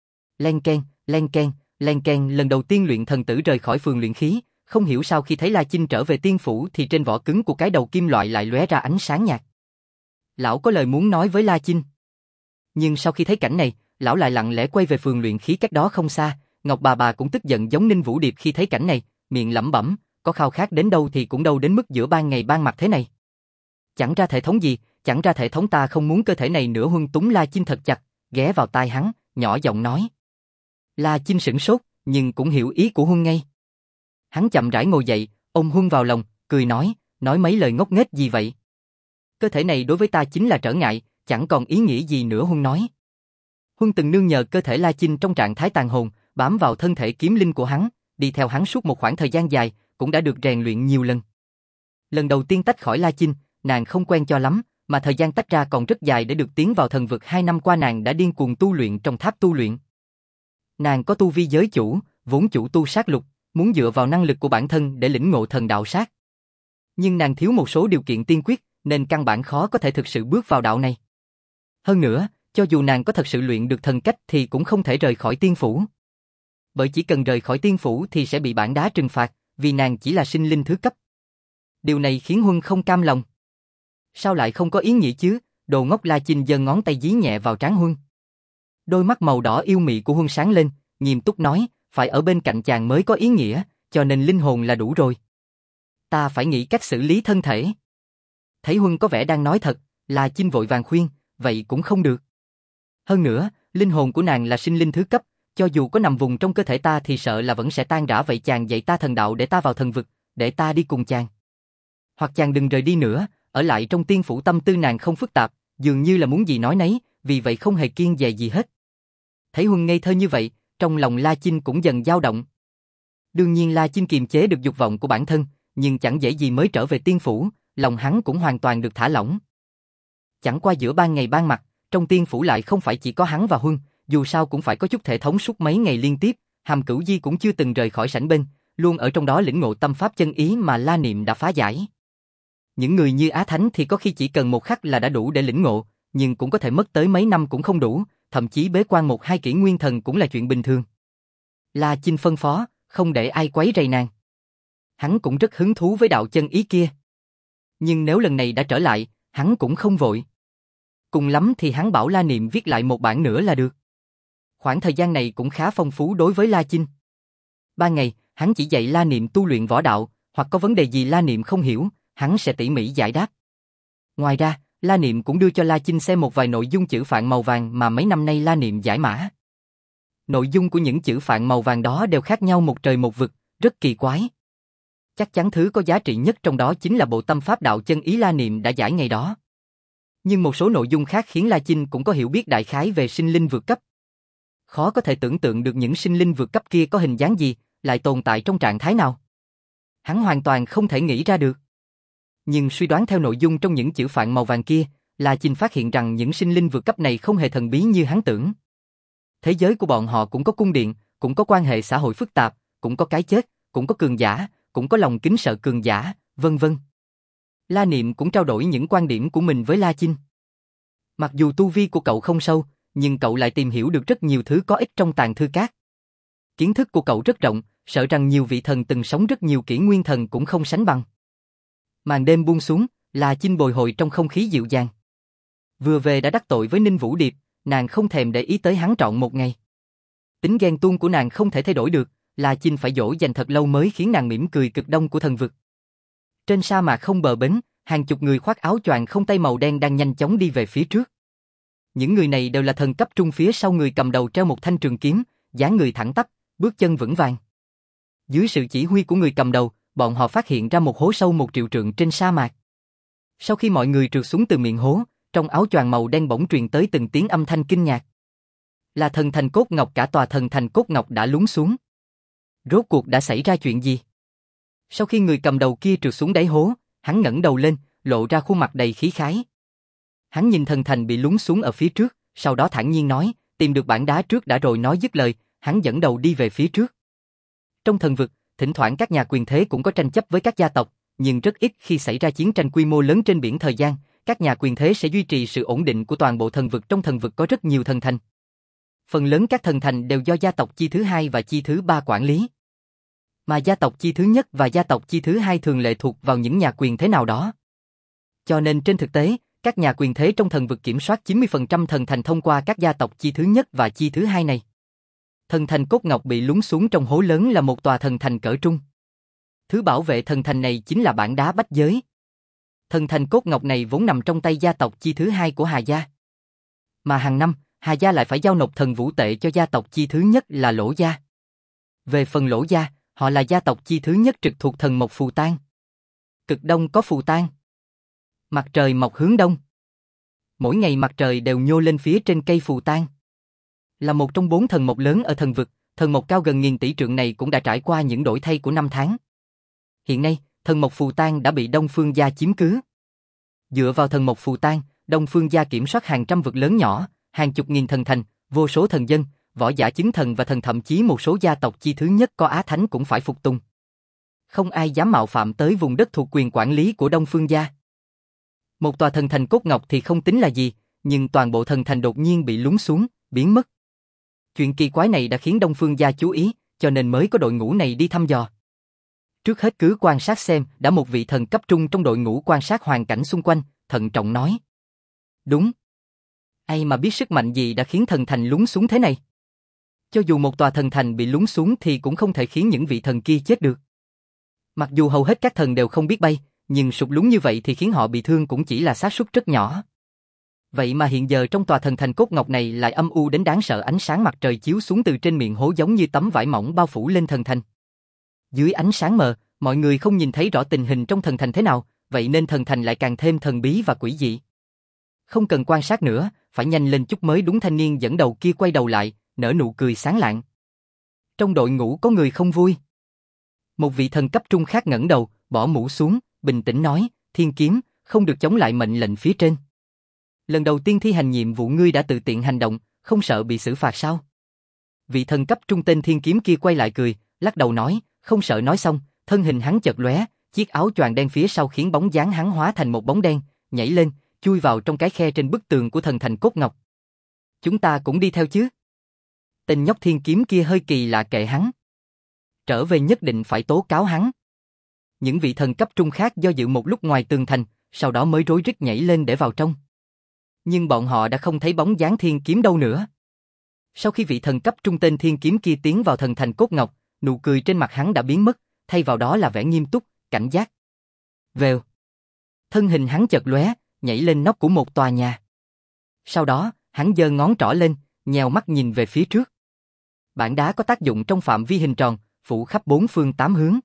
Len keng, len keng, len keng, lần đầu tiên luyện thần tử rời khỏi phường luyện khí, không hiểu sao khi thấy La Chinh trở về tiên phủ thì trên vỏ cứng của cái đầu kim loại lại lóe ra ánh sáng nhạt. Lão có lời muốn nói với La Chinh. Nhưng sau khi thấy cảnh này, lão lại lặng lẽ quay về phường luyện khí cách đó không xa. Ngọc bà bà cũng tức giận giống Ninh Vũ Điệp khi thấy cảnh này, miệng lẩm bẩm, có khao khát đến đâu thì cũng đâu đến mức giữa ban ngày ban mặt thế này. Chẳng ra thể thống gì, chẳng ra thể thống ta không muốn cơ thể này nữa. Huân túm La Chinh thật chặt, ghé vào tai hắn, nhỏ giọng nói. La Chinh sửng sốt, nhưng cũng hiểu ý của Huân ngay. Hắn chậm rãi ngồi dậy, ôm Huân vào lòng, cười nói, nói mấy lời ngốc nghếch gì vậy? Cơ thể này đối với ta chính là trở ngại, chẳng còn ý nghĩa gì nữa. Huân nói. Huân từng nương nhờ cơ thể La Chinh trong trạng thái tàn hồn, bám vào thân thể kiếm linh của hắn, đi theo hắn suốt một khoảng thời gian dài, cũng đã được rèn luyện nhiều lần. Lần đầu tiên tách khỏi La Chinh, nàng không quen cho lắm, mà thời gian tách ra còn rất dài để được tiến vào thần vực. Hai năm qua nàng đã điên cuồng tu luyện trong tháp tu luyện. Nàng có tu vi giới chủ, vốn chủ tu sát lục, muốn dựa vào năng lực của bản thân để lĩnh ngộ thần đạo sát. Nhưng nàng thiếu một số điều kiện tiên quyết, nên căn bản khó có thể thực sự bước vào đạo này. Hơn nữa, cho dù nàng có thật sự luyện được thần cách thì cũng không thể rời khỏi tiên phủ. Bởi chỉ cần rời khỏi tiên phủ thì sẽ bị bản đá trừng phạt, vì nàng chỉ là sinh linh thứ cấp. Điều này khiến Huân không cam lòng. Sao lại không có ý nghĩa chứ? Đồ ngốc. La Chinh giơ ngón tay dí nhẹ vào trán Huân. Đôi mắt màu đỏ yêu mị của Huân sáng lên, nghiêm túc nói, phải ở bên cạnh chàng mới có ý nghĩa, cho nên linh hồn là đủ rồi. Ta phải nghĩ cách xử lý thân thể. Thấy Huân có vẻ đang nói thật, La Chinh vội vàng khuyên, vậy cũng không được. Hơn nữa, linh hồn của nàng là sinh linh thứ cấp, cho dù có nằm vùng trong cơ thể ta thì sợ là vẫn sẽ tan rã. Vậy chàng dạy ta thần đạo để ta vào thần vực, để ta đi cùng chàng. Hoặc chàng đừng rời đi nữa, ở lại trong tiên phủ. Tâm tư nàng không phức tạp, dường như là muốn gì nói nấy, vì vậy không hề kiêng dè gì hết. Thấy Huân ngây thơ như vậy, trong lòng La Chinh cũng dần dao động. Đương nhiên La Chinh kiềm chế được dục vọng của bản thân, nhưng chẳng dễ gì mới trở về tiên phủ, lòng hắn cũng hoàn toàn được thả lỏng. Chẳng qua giữa ban ngày ban mặt, trong tiên phủ lại không phải chỉ có hắn và Huân, dù sao cũng phải có chút thể thống. Suốt mấy ngày liên tiếp, Hàm Cửu Di cũng chưa từng rời khỏi sảnh bên, luôn ở trong đó lĩnh ngộ tâm pháp chân ý mà La Niệm đã phá giải. Những người như Á Thánh thì có khi chỉ cần một khắc là đã đủ để lĩnh ngộ, nhưng cũng có thể mất tới mấy năm cũng không đủ, thậm chí bế quan một hai kỷ nguyên thần cũng là chuyện bình thường. La Chinh phân phó, không để ai quấy rầy nàng. Hắn cũng rất hứng thú với đạo chân ý kia. Nhưng nếu lần này đã trở lại, hắn cũng không vội. Cùng lắm thì hắn bảo La Niệm viết lại một bản nữa là được. Khoảng thời gian này cũng khá phong phú đối với La Chinh. Ba ngày, hắn chỉ dạy La Niệm tu luyện võ đạo, hoặc có vấn đề gì La Niệm không hiểu, hắn sẽ tỉ mỉ giải đáp. Ngoài ra, La Niệm cũng đưa cho La Chinh xem một vài nội dung chữ phạn màu vàng mà mấy năm nay La Niệm giải mã. Nội dung của những chữ phạn màu vàng đó đều khác nhau một trời một vực, rất kỳ quái. Chắc chắn thứ có giá trị nhất trong đó chính là bộ tâm pháp đạo chân ý La Niệm đã giải ngày đó. Nhưng một số nội dung khác khiến La Chinh cũng có hiểu biết đại khái về sinh linh vượt cấp. Khó có thể tưởng tượng được những sinh linh vượt cấp kia có hình dáng gì, lại tồn tại trong trạng thái nào. Hắn hoàn toàn không thể nghĩ ra được. Nhưng suy đoán theo nội dung trong những chữ phạn màu vàng kia, La Chinh phát hiện rằng những sinh linh vượt cấp này không hề thần bí như hắn tưởng. Thế giới của bọn họ cũng có cung điện, cũng có quan hệ xã hội phức tạp, cũng có cái chết, cũng có cường giả, cũng có lòng kính sợ cường giả, vân vân. La Niệm cũng trao đổi những quan điểm của mình với La Chinh. Mặc dù tu vi của cậu không sâu, nhưng cậu lại tìm hiểu được rất nhiều thứ có ích trong tàng thư cát. Kiến thức của cậu rất rộng, sợ rằng nhiều vị thần từng sống rất nhiều kỷ nguyên thần cũng không sánh bằng. Màn đêm buông xuống, La Chinh bồi hồi trong không khí dịu dàng. Vừa về đã đắc tội với Ninh Vũ Điệp, nàng không thèm để ý tới hắn trọn một ngày. Tính ghen tuông của nàng không thể thay đổi được, La Chinh phải dỗ dành thật lâu mới khiến nàng mỉm cười cực đông của thần vực. Trên sa mạc không bờ bến, hàng chục người khoác áo choàng không tay màu đen đang nhanh chóng đi về phía trước. Những người này đều là thần cấp trung, phía sau người cầm đầu treo một thanh trường kiếm, dáng người thẳng tắp, bước chân vững vàng. Dưới sự chỉ huy của người cầm đầu, bọn họ phát hiện ra một hố sâu một triệu trượng trên sa mạc. Sau khi mọi người trượt xuống từ miệng hố, trong áo choàng màu đen bỗng truyền tới từng tiếng âm thanh kinh ngạc. Là thần thành cốt ngọc, cả tòa thần thành cốt ngọc đã lún xuống. Rốt cuộc đã xảy ra chuyện gì? Sau khi người cầm đầu kia trượt xuống đáy hố, hắn ngẩng đầu lên, lộ ra khuôn mặt đầy khí khái. Hắn nhìn thần thành bị lún xuống ở phía trước, sau đó thản nhiên nói, tìm được bản đá trước đã rồi. Nói dứt lời, hắn dẫn đầu đi về phía trước. Trong thần vực, thỉnh thoảng các nhà quyền thế cũng có tranh chấp với các gia tộc, nhưng rất ít khi xảy ra chiến tranh quy mô lớn trên biển thời gian, các nhà quyền thế sẽ duy trì sự ổn định của toàn bộ thần vực. Trong thần vực có rất nhiều thần thành. Phần lớn các thần thành đều do gia tộc chi thứ hai và chi thứ ba quản lý. Mà gia tộc chi thứ nhất và gia tộc chi thứ hai thường lệ thuộc vào những nhà quyền thế nào đó. Cho nên trên thực tế, các nhà quyền thế trong thần vực kiểm soát chín mươi phần trăm thần thành thông qua các gia tộc chi thứ nhất và chi thứ hai này. Thần thành cốt ngọc bị lún xuống trong hố lớn là một tòa thần thành cỡ trung. Thứ bảo vệ thần thành này chính là bản đá bách giới. Thần thành cốt ngọc này vốn nằm trong tay gia tộc chi thứ hai của Hà gia. Mà hàng năm, Hà gia lại phải giao nộp thần vũ tệ cho gia tộc chi thứ nhất là Lỗ gia. Về phần Lỗ gia, họ là gia tộc chi thứ nhất trực thuộc thần mộc phù tang. Cực đông có phù tang. Mặt trời mọc hướng đông. Mỗi ngày mặt trời đều nhô lên phía trên cây phù tang. Là một trong bốn thần mộc lớn ở thần vực, thần mộc cao gần nghìn tỷ trượng này cũng đã trải qua những đổi thay của năm tháng. Hiện nay, thần mộc phù tang đã bị Đông Phương gia chiếm cứ. Dựa vào thần mộc phù tang, Đông Phương gia kiểm soát hàng trăm vực lớn nhỏ, hàng chục nghìn thần thành, vô số thần dân, võ giả chứng thần và thần, thậm chí một số gia tộc chi thứ nhất có Á Thánh cũng phải phục tùng. Không ai dám mạo phạm tới vùng đất thuộc quyền quản lý của Đông Phương gia. Một tòa thần thành cốt ngọc thì không tính là gì, nhưng toàn bộ thần thành đột nhiên bị lún xuống, biến mất. Chuyện kỳ quái này đã khiến Đông Phương gia chú ý, cho nên mới có đội ngũ này đi thăm dò. Trước hết cứ quan sát xem, đã một vị thần cấp trung trong đội ngũ quan sát hoàn cảnh xung quanh, thận trọng nói. Đúng. Ai mà biết sức mạnh gì đã khiến thần thành lún xuống thế này? Cho dù một tòa thần thành bị lún xuống thì cũng không thể khiến những vị thần kia chết được. Mặc dù hầu hết các thần đều không biết bay, nhưng sụp lún như vậy thì khiến họ bị thương cũng chỉ là xác suất rất nhỏ. Vậy mà hiện giờ trong tòa thần thành cốt ngọc này lại âm u đến đáng sợ, ánh sáng mặt trời chiếu xuống từ trên miệng hố giống như tấm vải mỏng bao phủ lên thần thành. Dưới ánh sáng mờ, mọi người không nhìn thấy rõ tình hình trong thần thành thế nào, vậy nên thần thành lại càng thêm thần bí và quỷ dị. Không cần quan sát nữa, phải nhanh lên chút mới đúng. Thanh niên dẫn đầu kia quay đầu lại, nở nụ cười sáng lạng. Trong đội ngũ có người không vui. Một vị thần cấp trung khác ngẩng đầu, bỏ mũ xuống, bình tĩnh nói, Thiên Kiếm, không được chống lại mệnh lệnh phía trên. Lần đầu tiên thi hành nhiệm vụ ngươi đã tự tiện hành động, không sợ bị xử phạt sao? Vị thần cấp trung tên Thiên Kiếm kia quay lại cười, lắc đầu nói, không sợ. Nói xong, thân hình hắn chợt lóe, chiếc áo choàng đen phía sau khiến bóng dáng hắn hóa thành một bóng đen, nhảy lên, chui vào trong cái khe trên bức tường của thần thành cốt ngọc. Chúng ta cũng đi theo chứ? Tên nhóc Thiên Kiếm kia hơi kỳ lạ, kệ hắn. Trở về nhất định phải tố cáo hắn. Những vị thần cấp trung khác do dự một lúc ngoài tường thành, sau đó mới rối rít nhảy lên để vào trong. Nhưng bọn họ đã không thấy bóng dáng Thiên Kiếm đâu nữa. Sau khi vị thần cấp trung tên Thiên Kiếm kia tiến vào thần thành cốt ngọc, nụ cười trên mặt hắn đã biến mất, thay vào đó là vẻ nghiêm túc, cảnh giác. Vèo. Thân hình hắn chợt lóe, nhảy lên nóc của một tòa nhà. Sau đó, hắn giơ ngón trỏ lên, nhèo mắt nhìn về phía trước. Bản đá có tác dụng trong phạm vi hình tròn, phủ khắp bốn phương tám hướng.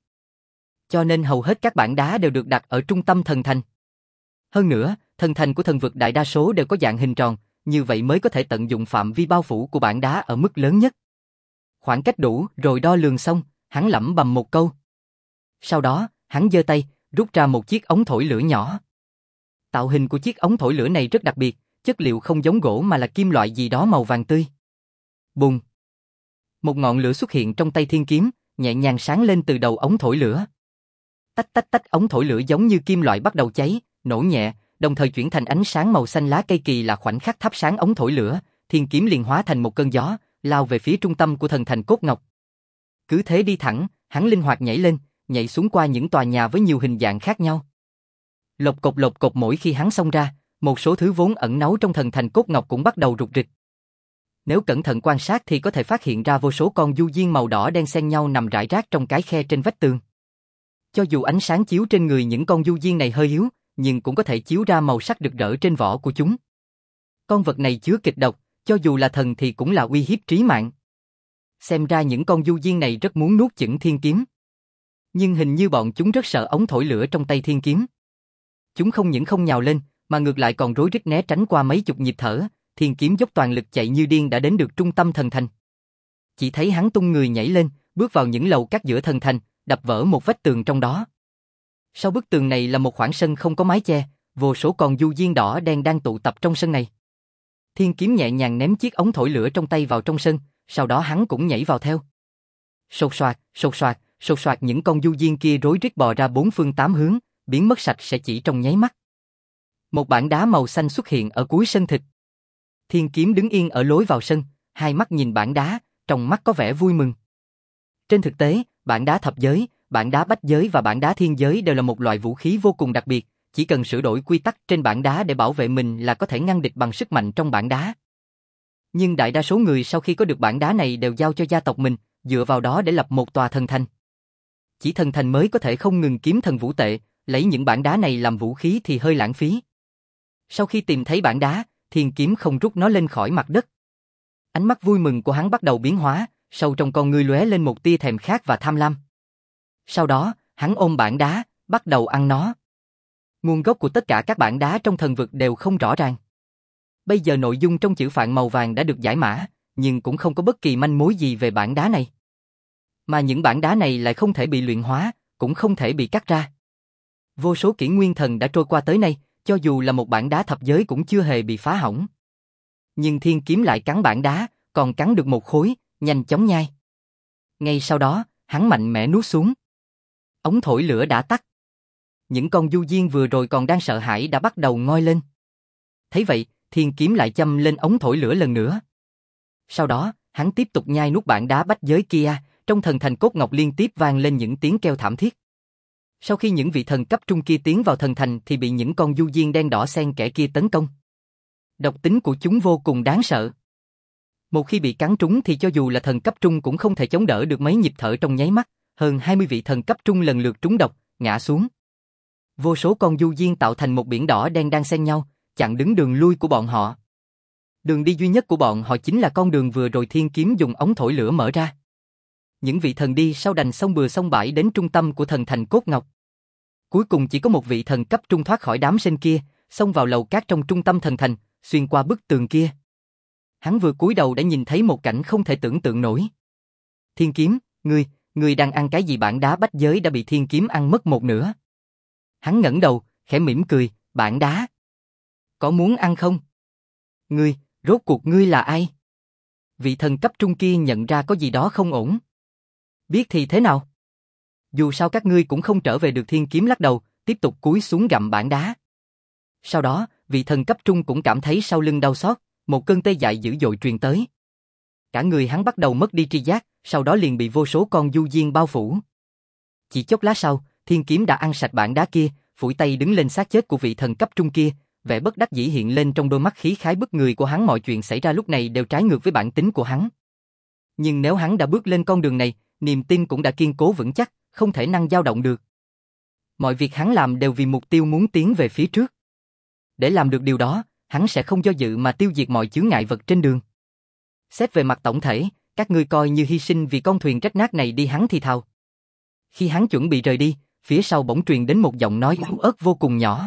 Cho nên hầu hết các bản đá đều được đặt ở trung tâm thần thành. Hơn nữa, thần thành của thần vực đại đa số đều có dạng hình tròn, như vậy mới có thể tận dụng phạm vi bao phủ của bản đá ở mức lớn nhất. Khoảng cách đủ rồi đo lường xong, hắn lẩm bẩm một câu. Sau đó, hắn giơ tay, rút ra một chiếc ống thổi lửa nhỏ. Tạo hình của chiếc ống thổi lửa này rất đặc biệt, chất liệu không giống gỗ mà là kim loại gì đó màu vàng tươi. Bùng! Một ngọn lửa xuất hiện trong tay Thiên Kiếm, nhẹ nhàng sáng lên từ đầu ống thổi lửa. Tách tách tách, ống thổi lửa giống như kim loại bắt đầu cháy, nổ nhẹ, đồng thời chuyển thành ánh sáng màu xanh lá cây kỳ lạ. Khoảnh khắc thắp sáng ống thổi lửa, Thiên Kiếm liền hóa thành một cơn gió, lao về phía trung tâm của thần thành cốt ngọc. Cứ thế đi thẳng, hắn linh hoạt nhảy lên, nhảy xuống qua những tòa nhà với nhiều hình dạng khác nhau. Lộc cộc lộc cộc, mỗi khi hắn xông ra, một số thứ vốn ẩn náu trong thần thành cốt ngọc cũng bắt đầu rục rịch. Nếu cẩn thận quan sát thì có thể phát hiện ra vô số con du diên màu đỏ đen xen nhau nằm rải rác trong cái khe trên vách tường. Cho dù ánh sáng chiếu trên người những con du diên này hơi yếu, nhưng cũng có thể chiếu ra màu sắc rực rỡ trên vỏ của chúng. Con vật này chứa kịch độc, cho dù là thần thì cũng là uy hiếp trí mạng. Xem ra những con du diên này rất muốn nuốt chửng Thiên Kiếm. Nhưng hình như bọn chúng rất sợ ống thổi lửa trong tay Thiên Kiếm. Chúng không những không nhào lên, mà ngược lại còn rối rít né tránh. Qua mấy chục nhịp thở, Thiên Kiếm dốc toàn lực chạy như điên đã đến được trung tâm thần thành. Chỉ thấy hắn tung người nhảy lên, bước vào những lầu các giữa thần thành, đập vỡ một vách tường trong đó. Sau bức tường này là một khoảng sân không có mái che, vô số con du diên đỏ đen đang tụ tập trong sân này. Thiên Kiếm nhẹ nhàng ném chiếc ống thổi lửa trong tay vào trong sân, sau đó hắn cũng nhảy vào theo. Sột soạt, sột soạt, sột soạt những con du diên kia rối rít bò ra bốn phương tám hướng, biến mất sạch sẽ chỉ trong nháy mắt. Một bảng đá màu xanh xuất hiện ở cuối sân thịt. Thiên Kiếm đứng yên ở lối vào sân, hai mắt nhìn bảng đá, trong mắt có vẻ vui mừng. Trên thực tế, bảng đá thập giới, bảng đá bách giới và bảng đá thiên giới đều là một loại vũ khí vô cùng đặc biệt, chỉ cần sửa đổi quy tắc trên bảng đá để bảo vệ mình là có thể ngăn địch bằng sức mạnh trong bảng đá. Nhưng đại đa số người sau khi có được bảng đá này đều giao cho gia tộc mình, dựa vào đó để lập một tòa thần thành. Chỉ thần thành mới có thể không ngừng kiếm thần vũ tệ, lấy những bảng đá này làm vũ khí thì hơi lãng phí. Sau khi tìm thấy bảng đá, Thiên Kiếm không rút nó lên khỏi mặt đất. Ánh mắt vui mừng của hắn bắt đầu biến hóa, sâu trong con ngươi lóe lên một tia thèm khát và tham lam. Sau đó, hắn ôm bảng đá, bắt đầu ăn nó. Nguồn gốc của tất cả các bảng đá trong thần vực đều không rõ ràng. Bây giờ nội dung trong chữ phạn màu vàng đã được giải mã, nhưng cũng không có bất kỳ manh mối gì về bảng đá này. Mà những bảng đá này lại không thể bị luyện hóa, cũng không thể bị cắt ra. Vô số kỷ nguyên thần đã trôi qua tới nay, cho dù là một bảng đá thập giới cũng chưa hề bị phá hỏng. Nhưng Thiên Kiếm lại cắn bảng đá, còn cắn được một khối, nhanh chóng nhai. Ngay sau đó, hắn mạnh mẽ nuốt xuống. Ống thổi lửa đã tắt. Những con du diên vừa rồi còn đang sợ hãi đã bắt đầu ngoi lên. Thấy vậy, Thiên Kiếm lại châm lên ống thổi lửa lần nữa. Sau đó, hắn tiếp tục nhai nuốt bảng đá bách giới kia, trong thần thành cốt ngọc liên tiếp vang lên những tiếng kêu thảm thiết. Sau khi những vị thần cấp trung kia tiến vào thần thành thì bị những con du diên đen đỏ xen kẽ kia tấn công. Độc tính của chúng vô cùng đáng sợ. Một khi bị cắn trúng thì cho dù là thần cấp trung cũng không thể chống đỡ được mấy nhịp thở trong nháy mắt, hơn hai mươi vị thần cấp trung lần lượt trúng độc, ngã xuống. Vô số con du diên tạo thành một biển đỏ đen đang xen nhau, chặn đứng đường lui của bọn họ. Đường đi duy nhất của bọn họ chính là con đường vừa rồi Thiên Kiếm dùng ống thổi lửa mở ra. Những vị thần đi sau đành xông bừa xông bãi đến trung tâm của thần thành cốt ngọc. Cuối cùng chỉ có một vị thần cấp trung thoát khỏi đám sinh kia, xông vào lầu cát trong trung tâm thần thành, xuyên qua bức tường kia. Hắn vừa cúi đầu đã nhìn thấy một cảnh không thể tưởng tượng nổi. Thiên Kiếm, ngươi, ngươi đang ăn cái gì? Bảng đá bách giới đã bị Thiên Kiếm ăn mất một nửa. Hắn ngẩng đầu, khẽ mỉm cười, bảng đá. Có muốn ăn không? Ngươi, rốt cuộc ngươi là ai? Vị thần cấp trung kia nhận ra có gì đó không ổn. Biết thì thế nào? Dù sao các ngươi cũng không trở về được. Thiên Kiếm lắc đầu, tiếp tục cúi xuống gặm bảng đá. Sau đó, vị thần cấp trung cũng cảm thấy sau lưng đau xót, một cơn tê dại dữ dội truyền tới. Cả người hắn bắt đầu mất đi tri giác, sau đó liền bị vô số con du diên bao phủ. Chỉ chốc lát sau, Thiên Kiếm đã ăn sạch bảng đá kia, phủi tay đứng lên xác chết của vị thần cấp trung kia, vẻ bất đắc dĩ hiện lên trong đôi mắt khí khái bức người của hắn. Mọi chuyện xảy ra lúc này đều trái ngược với bản tính của hắn. Nhưng nếu hắn đã bước lên con đường này, niềm tin cũng đã kiên cố vững chắc, không thể năng dao động được. Mọi việc hắn làm đều vì mục tiêu muốn tiến về phía trước. Để làm được điều đó, hắn sẽ không do dự mà tiêu diệt mọi chướng ngại vật trên đường. Xét về mặt tổng thể, các ngươi coi như hy sinh vì con thuyền rách nát này đi, hắn thì thào. Khi hắn chuẩn bị rời đi, phía sau bỗng truyền đến một giọng nói yếu ớt vô cùng nhỏ.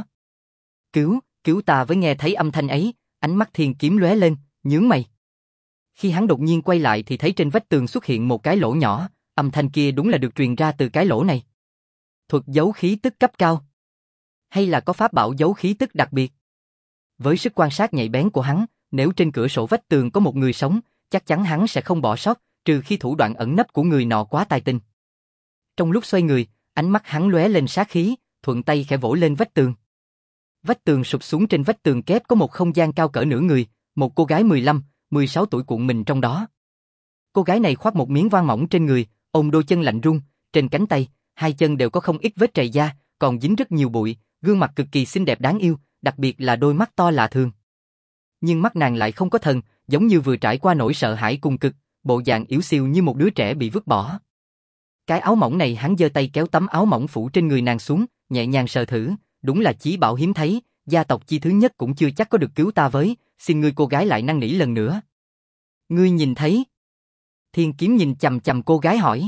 Cứu, cứu ta với. Nghe thấy âm thanh ấy, ánh mắt Thiên Kiếm lóe lên, nhướng mày. Khi hắn đột nhiên quay lại thì thấy trên vách tường xuất hiện một cái lỗ nhỏ, âm thanh kia đúng là được truyền ra từ cái lỗ này. Thuật giấu khí tức cấp cao. Hay là có pháp bảo giấu khí tức đặc biệt? Với sức quan sát nhạy bén của hắn, nếu trên cửa sổ vách tường có một người sống, chắc chắn hắn sẽ không bỏ sót, trừ khi thủ đoạn ẩn nấp của người nọ quá tài tình. Trong lúc xoay người, ánh mắt hắn lóe lên sát khí, thuận tay khẽ vỗ lên vách tường. Vách tường sụp xuống. Trên vách tường kép có một không gian cao cỡ nửa người, một cô gái mười lăm, mười sáu tuổi cuộn mình trong đó. Cô gái này khoác một miếng voan mỏng trên người, ôm đôi chân lạnh run, trên cánh tay, hai chân đều có không ít vết trầy da, còn dính rất nhiều bụi, gương mặt cực kỳ xinh đẹp đáng yêu, đặc biệt là đôi mắt to lạ thường. Nhưng mắt nàng lại không có thần, giống như vừa trải qua nỗi sợ hãi cùng cực, bộ dạng yếu xiu như một đứa trẻ bị vứt bỏ. Cái áo mỏng này hắn giơ tay kéo tấm áo mỏng phủ trên người nàng xuống, nhẹ nhàng sờ thử, đúng là chí bảo hiếm thấy, gia tộc chi thứ nhất cũng chưa chắc có được cứu ta với, xin ngươi. Cô gái lại năn nỉ lần nữa. Ngươi nhìn thấy? Thiên Kiếm nhìn chằm chằm cô gái hỏi.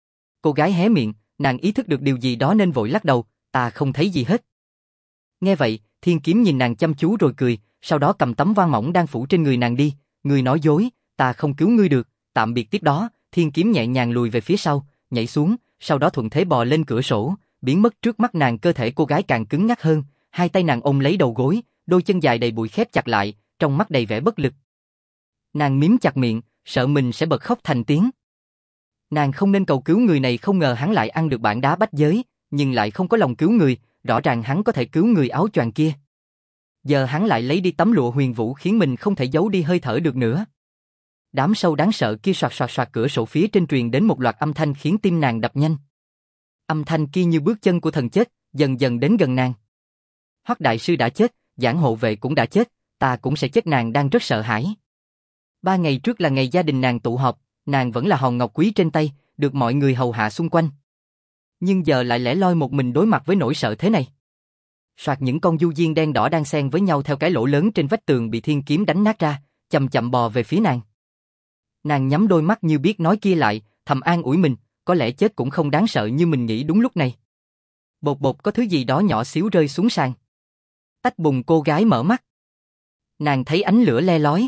Cô gái hé miệng, nàng ý thức được điều gì đó nên vội lắc đầu, ta không thấy gì hết. Nghe vậy, Thiên Kiếm nhìn nàng chăm chú rồi cười, sau đó cầm tấm voan mỏng đang phủ trên người nàng đi, ngươi nói dối, ta không cứu ngươi được, tạm biệt. Tiếp đó, Thiên Kiếm nhẹ nhàng lùi về phía sau, nhảy xuống, sau đó thuận thế bò lên cửa sổ, biến mất trước mắt nàng. Cơ thể cô gái càng cứng ngắc hơn, hai tay nàng ôm lấy đầu gối, đôi chân dài đầy bụi khép chặt lại, trong mắt đầy vẻ bất lực. Nàng mím chặt miệng, sợ mình sẽ bật khóc thành tiếng. Nàng không nên cầu cứu người này, không ngờ hắn lại ăn được bản đá bách giới, nhưng lại không có lòng cứu người, rõ ràng hắn có thể cứu người áo choàng kia. Giờ hắn lại lấy đi tấm lụa huyền vũ khiến mình không thể giấu đi hơi thở được nữa. Đám sâu đáng sợ kia soạt soạt soạt, cửa sổ phía trên truyền đến một loạt âm thanh khiến tim nàng đập nhanh. Âm thanh kia như bước chân của thần chết, dần dần đến gần nàng. Hoắc đại sư đã chết, Giảng hộ vệ cũng đã chết, ta cũng sẽ chết. Nàng đang rất sợ hãi. Ba ngày trước là ngày gia đình nàng tụ họp, nàng vẫn là hòn ngọc quý trên tay, được mọi người hầu hạ xung quanh. Nhưng giờ lại lẻ loi một mình đối mặt với nỗi sợ thế này. Soạt, những con du diên đen đỏ đang xen với nhau theo cái lỗ lớn trên vách tường bị Thiên Kiếm đánh nát ra, chậm chậm bò về phía nàng. Nàng nhắm đôi mắt như biết nói kia lại, thầm an ủi mình, có lẽ chết cũng không đáng sợ như mình nghĩ. Đúng lúc này, bột bột có thứ gì đó nhỏ xíu rơi xuống sàn. Tách bùng, cô gái mở mắt. Nàng thấy ánh lửa le lói.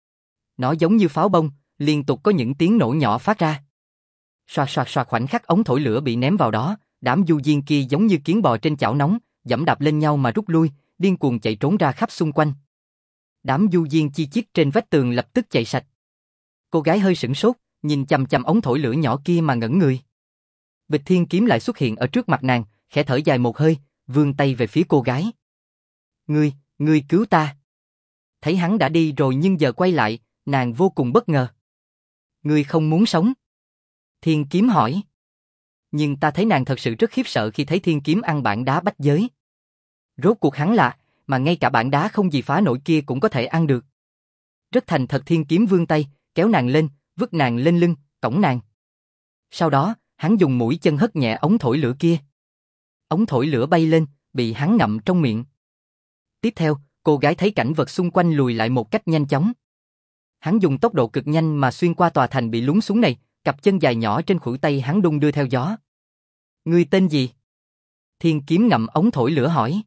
Nó giống như pháo bông, liên tục có những tiếng nổ nhỏ phát ra. Soạt soạt soạt, khoảnh khắc ống thổi lửa bị ném vào đó, đám du diên kia giống như kiến bò trên chảo nóng, giẫm đạp lên nhau mà rút lui, điên cuồng chạy trốn ra khắp xung quanh. Đám du diên chi chít trên vách tường lập tức chạy sạch. Cô gái hơi sửng sốt, nhìn chằm chằm ống thổi lửa nhỏ kia mà ngẩn người. Bịch Thiên Kiếm lại xuất hiện ở trước mặt nàng, khẽ thở dài một hơi, vươn tay về phía cô gái. Ngươi, ngươi cứu ta. Thấy hắn đã đi rồi nhưng giờ quay lại, nàng vô cùng bất ngờ. Ngươi không muốn sống? Thiên Kiếm hỏi. Nhưng ta thấy nàng thật sự rất khiếp sợ khi thấy Thiên Kiếm ăn bản đá bách giới. Rốt cuộc hắn là, mà ngay cả bản đá không gì phá nổi kia cũng có thể ăn được. Rất thành thật. Thiên Kiếm vươn tay, kéo nàng lên, vứt nàng lên lưng, cõng nàng. Sau đó, hắn dùng mũi chân hất nhẹ ống thổi lửa kia. Ống thổi lửa bay lên, bị hắn ngậm trong miệng. Tiếp theo, cô gái thấy cảnh vật xung quanh lùi lại một cách nhanh chóng. Hắn dùng tốc độ cực nhanh mà xuyên qua tòa thành bị lún xuống này, cặp chân dài nhỏ trên khuỷu tay hắn đung đưa theo gió. Ngươi tên gì? Thiên Kiếm ngậm ống thổi lửa hỏi.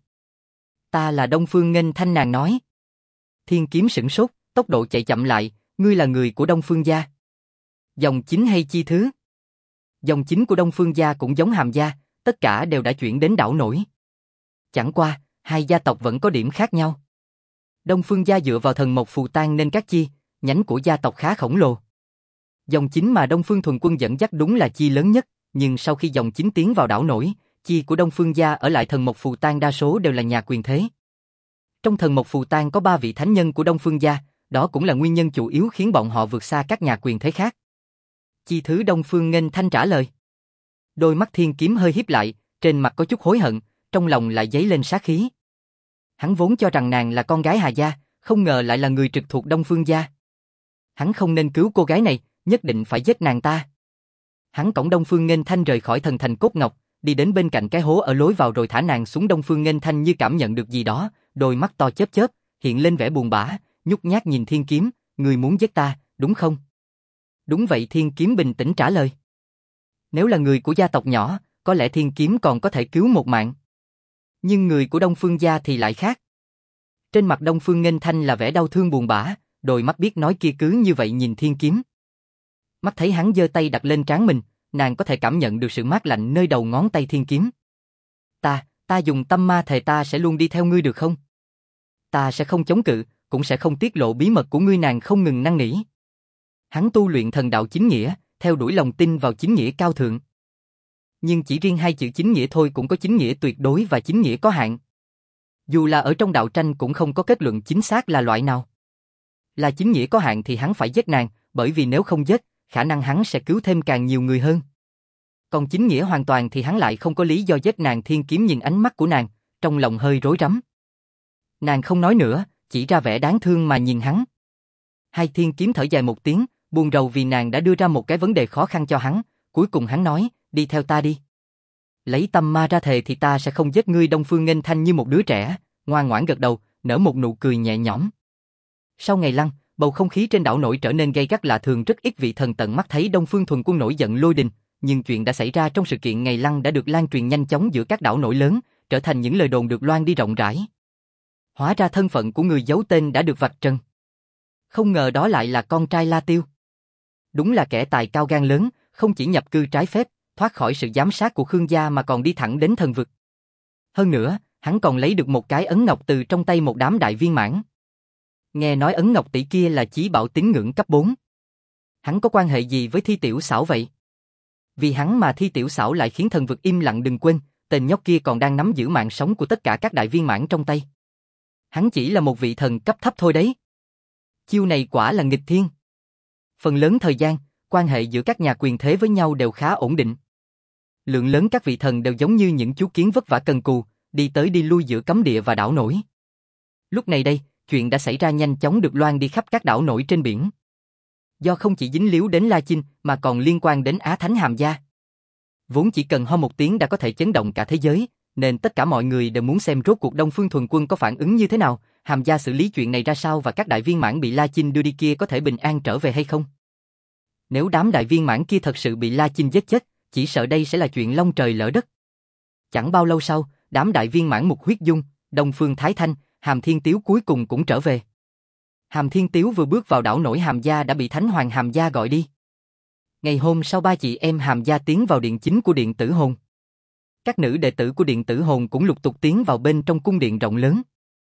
Ta là Đông Phương Nghênh Thanh, nàng nói. Thiên Kiếm sửng sốt, tốc độ chạy chậm lại. Ngươi là người của Đông Phương gia? Dòng chính hay chi thứ? Dòng chính của Đông Phương gia cũng giống Hàm gia, tất cả đều đã chuyển đến đảo nổi. Chẳng qua, hai gia tộc vẫn có điểm khác nhau. Đông Phương gia dựa vào thần mộc phù tang nên các chi, nhánh của gia tộc khá khổng lồ. Dòng chính mà Đông Phương Thuần Quân dẫn dắt đúng là chi lớn nhất, nhưng sau khi dòng chính tiến vào đảo nổi, chi của Đông Phương gia ở lại thần mộc phù tang đa số đều là nhà quyền thế. Trong thần mộc phù tang có ba vị thánh nhân của Đông Phương gia, đó cũng là nguyên nhân chủ yếu khiến bọn họ vượt xa các nhà quyền thế khác. Chi thứ? Đông Phương Nghênh Thanh trả lời. Đôi mắt Thiên Kiếm hơi híp lại, trên mặt có chút hối hận, trong lòng lại dấy lên sát khí. Hắn vốn cho rằng nàng là con gái Hà gia, không ngờ lại là người trực thuộc Đông Phương gia. Hắn không nên cứu cô gái này, nhất định phải giết nàng ta. Hắn cõng Đông Phương Nghênh Thanh rời khỏi thần thành cốt ngọc, đi đến bên cạnh cái hố ở lối vào rồi thả nàng xuống. Đông Phương Nghênh Thanh như cảm nhận được gì đó, đôi mắt to chớp chớp, hiện lên vẻ buồn bã, nhút nhát nhìn Thiên Kiếm. Người muốn giết ta, đúng không? Đúng vậy. Thiên Kiếm bình tĩnh trả lời. Nếu là người của gia tộc nhỏ, có lẽ Thiên Kiếm còn có thể cứu một mạng. Nhưng người của Đông Phương gia thì lại khác. Trên mặt Đông Phương Nghênh Thanh là vẻ đau thương buồn bã, đôi mắt biết nói kia cứ như vậy nhìn Thiên Kiếm. Mắt thấy hắn giơ tay đặt lên trán mình, nàng có thể cảm nhận được sự mát lạnh nơi đầu ngón tay Thiên Kiếm. Ta, ta dùng tâm ma thề ta sẽ luôn đi theo ngươi được không? Ta sẽ không chống cự, cũng sẽ không tiết lộ bí mật của ngươi. Nàng không ngừng năn nỉ. Hắn tu luyện thần đạo chính nghĩa, theo đuổi lòng tin vào chính nghĩa cao thượng. Nhưng chỉ riêng hai chữ chính nghĩa thôi cũng có chính nghĩa tuyệt đối và chính nghĩa có hạn. Dù là ở trong đạo tranh cũng không có kết luận chính xác là loại nào. Là chính nghĩa có hạn thì hắn phải giết nàng, bởi vì nếu không giết, khả năng hắn sẽ cứu thêm càng nhiều người hơn. Còn chính nghĩa hoàn toàn thì hắn lại không có lý do giết nàng. Thiên Kiếm nhìn ánh mắt của nàng, trong lòng hơi rối rắm. Nàng không nói nữa, chỉ ra vẻ đáng thương mà nhìn hắn. Hai Thiên Kiếm thở dài một tiếng, buồn rầu vì nàng đã đưa ra một cái vấn đề khó khăn cho hắn. Cuối cùng hắn nói, đi theo ta đi. Lấy tâm ma ra thề thì ta sẽ không giết ngươi. Đông Phương Nghênh Thanh như một đứa trẻ, ngoan ngoãn gật đầu, nở một nụ cười nhẹ nhõm. Sau ngày lăng, bầu không khí trên đảo nổi trở nên gay gắt lạ thường. Rất ít vị thần tận mắt thấy Đông Phương Thuần Quân nổi giận lôi đình, nhưng chuyện đã xảy ra trong sự kiện ngày lăng đã được lan truyền nhanh chóng giữa các đảo nổi lớn, trở thành những lời đồn được loan đi rộng rãi. Hóa ra thân phận của người giấu tên đã được vạch trần. Không ngờ đó lại là con trai La Tiêu. Đúng là kẻ tài cao gan lớn, không chỉ nhập cư trái phép, thoát khỏi sự giám sát của Khương gia mà còn đi thẳng đến thần vực. Hơn nữa, hắn còn lấy được một cái ấn ngọc từ trong tay một đám đại viên mãn. Nghe nói ấn ngọc tỷ kia là chí bảo tín ngưỡng cấp bốn. Hắn có quan hệ gì với Thi Tiểu Xảo vậy? Vì hắn mà Thi Tiểu Xảo lại khiến thần vực im lặng, đừng quên, tên nhóc kia còn đang nắm giữ mạng sống của tất cả các đại viên mãn trong tay. Hắn chỉ là một vị thần cấp thấp thôi đấy. Chiêu này quả là nghịch thiên. Phần lớn thời gian, quan hệ giữa các nhà quyền thế với nhau đều khá ổn định. Lượng lớn các vị thần đều giống như những chú kiến vất vả cần cù, đi tới đi lui giữa cấm địa và đảo nổi. Lúc này đây, chuyện đã xảy ra nhanh chóng được loan đi khắp các đảo nổi trên biển. Do không chỉ dính líu đến La Chinh mà còn liên quan đến Á Thánh Hàm Gia. Vốn chỉ cần ho một tiếng đã có thể chấn động cả thế giới, nên tất cả mọi người đều muốn xem rốt cuộc Đông Phương Thuần Quân có phản ứng như thế nào, Hàm Gia xử lý chuyện này ra sao và các đại viên mãn bị La Chinh đưa đi kia có thể bình an trở về hay không. Nếu đám đại viên mãn kia thật sự bị La Chinh giết chết, chỉ sợ đây sẽ là chuyện long trời lỡ đất. Chẳng bao lâu sau, đám đại viên mãn Mục Huyết Dung, Đông Phương Thái Thanh, Hàm Thiên Tiếu cuối cùng cũng trở về. Hàm Thiên Tiếu vừa bước vào đảo nổi Hàm Gia đã bị Thánh Hoàng Hàm Gia gọi đi. Ngày hôm sau ba chị em Hàm Gia tiến vào điện chính của Điện Tử Hồn. Các nữ đệ tử của Điện Tử Hồn cũng lục tục tiến vào bên trong cung điện rộng lớn.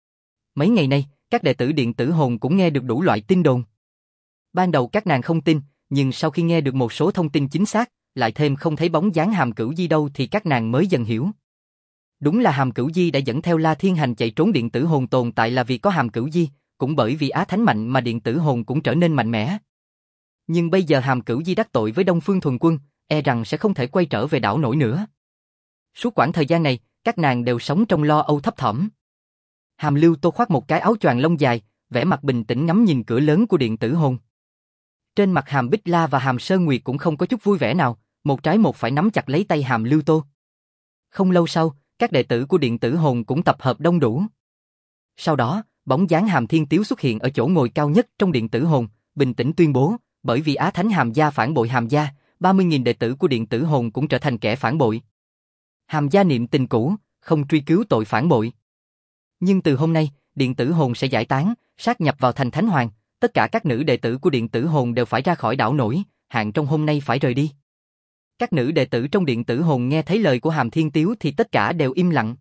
Mấy ngày nay, các đệ tử Điện Tử Hồn cũng nghe được đủ loại tin đồn. Ban đầu các nàng không tin, nhưng sau khi nghe được một số thông tin chính xác, lại thêm không thấy bóng dáng Hàm Cửu Di đâu thì các nàng mới dần hiểu. Đúng là Hàm Cửu Di đã dẫn theo La Thiên Hành chạy trốn, Điện Tử Hồn tồn tại là vì có Hàm Cửu Di, cũng bởi vì Á Thánh mạnh mà Điện Tử Hồn cũng trở nên mạnh mẽ. Nhưng bây giờ Hàm Cửu Di đắc tội với Đông Phương Thuần Quân, e rằng sẽ không thể quay trở về đảo nổi nữa. Suốt quãng thời gian này, các nàng đều sống trong lo âu thấp thỏm. Hàm Lưu Tô khoác một cái áo choàng lông dài, vẻ mặt bình tĩnh ngắm nhìn cửa lớn của Điện Tử Hồn. Trên mặt Hàm Bích La và Hàm Sơn Nguyệt cũng không có chút vui vẻ nào, một trái một phải nắm chặt lấy tay Hàm Lưu Tô. Không lâu sau, các đệ tử của Điện Tử Hồn cũng tập hợp đông đủ. Sau đó, bóng dáng Hàm Thiên Tiếu xuất hiện ở chỗ ngồi cao nhất trong Điện Tử Hồn, bình tĩnh tuyên bố, bởi vì Á Thánh Hàm Gia phản bội Hàm Gia, ba mươi nghìn đệ tử của Điện Tử Hồn cũng trở thành kẻ phản bội. Hàm Gia niệm tình cũ, không truy cứu tội phản bội. Nhưng từ hôm nay, Điện Tử Hồn sẽ giải tán, sát nhập vào thành Thánh Hoàng, tất cả các nữ đệ tử của Điện Tử Hồn đều phải ra khỏi đảo nổi, hạn trong hôm nay phải rời đi. Các nữ đệ tử trong Điện Tử Hồn nghe thấy lời của Hàm Thiên Tiếu thì tất cả đều im lặng.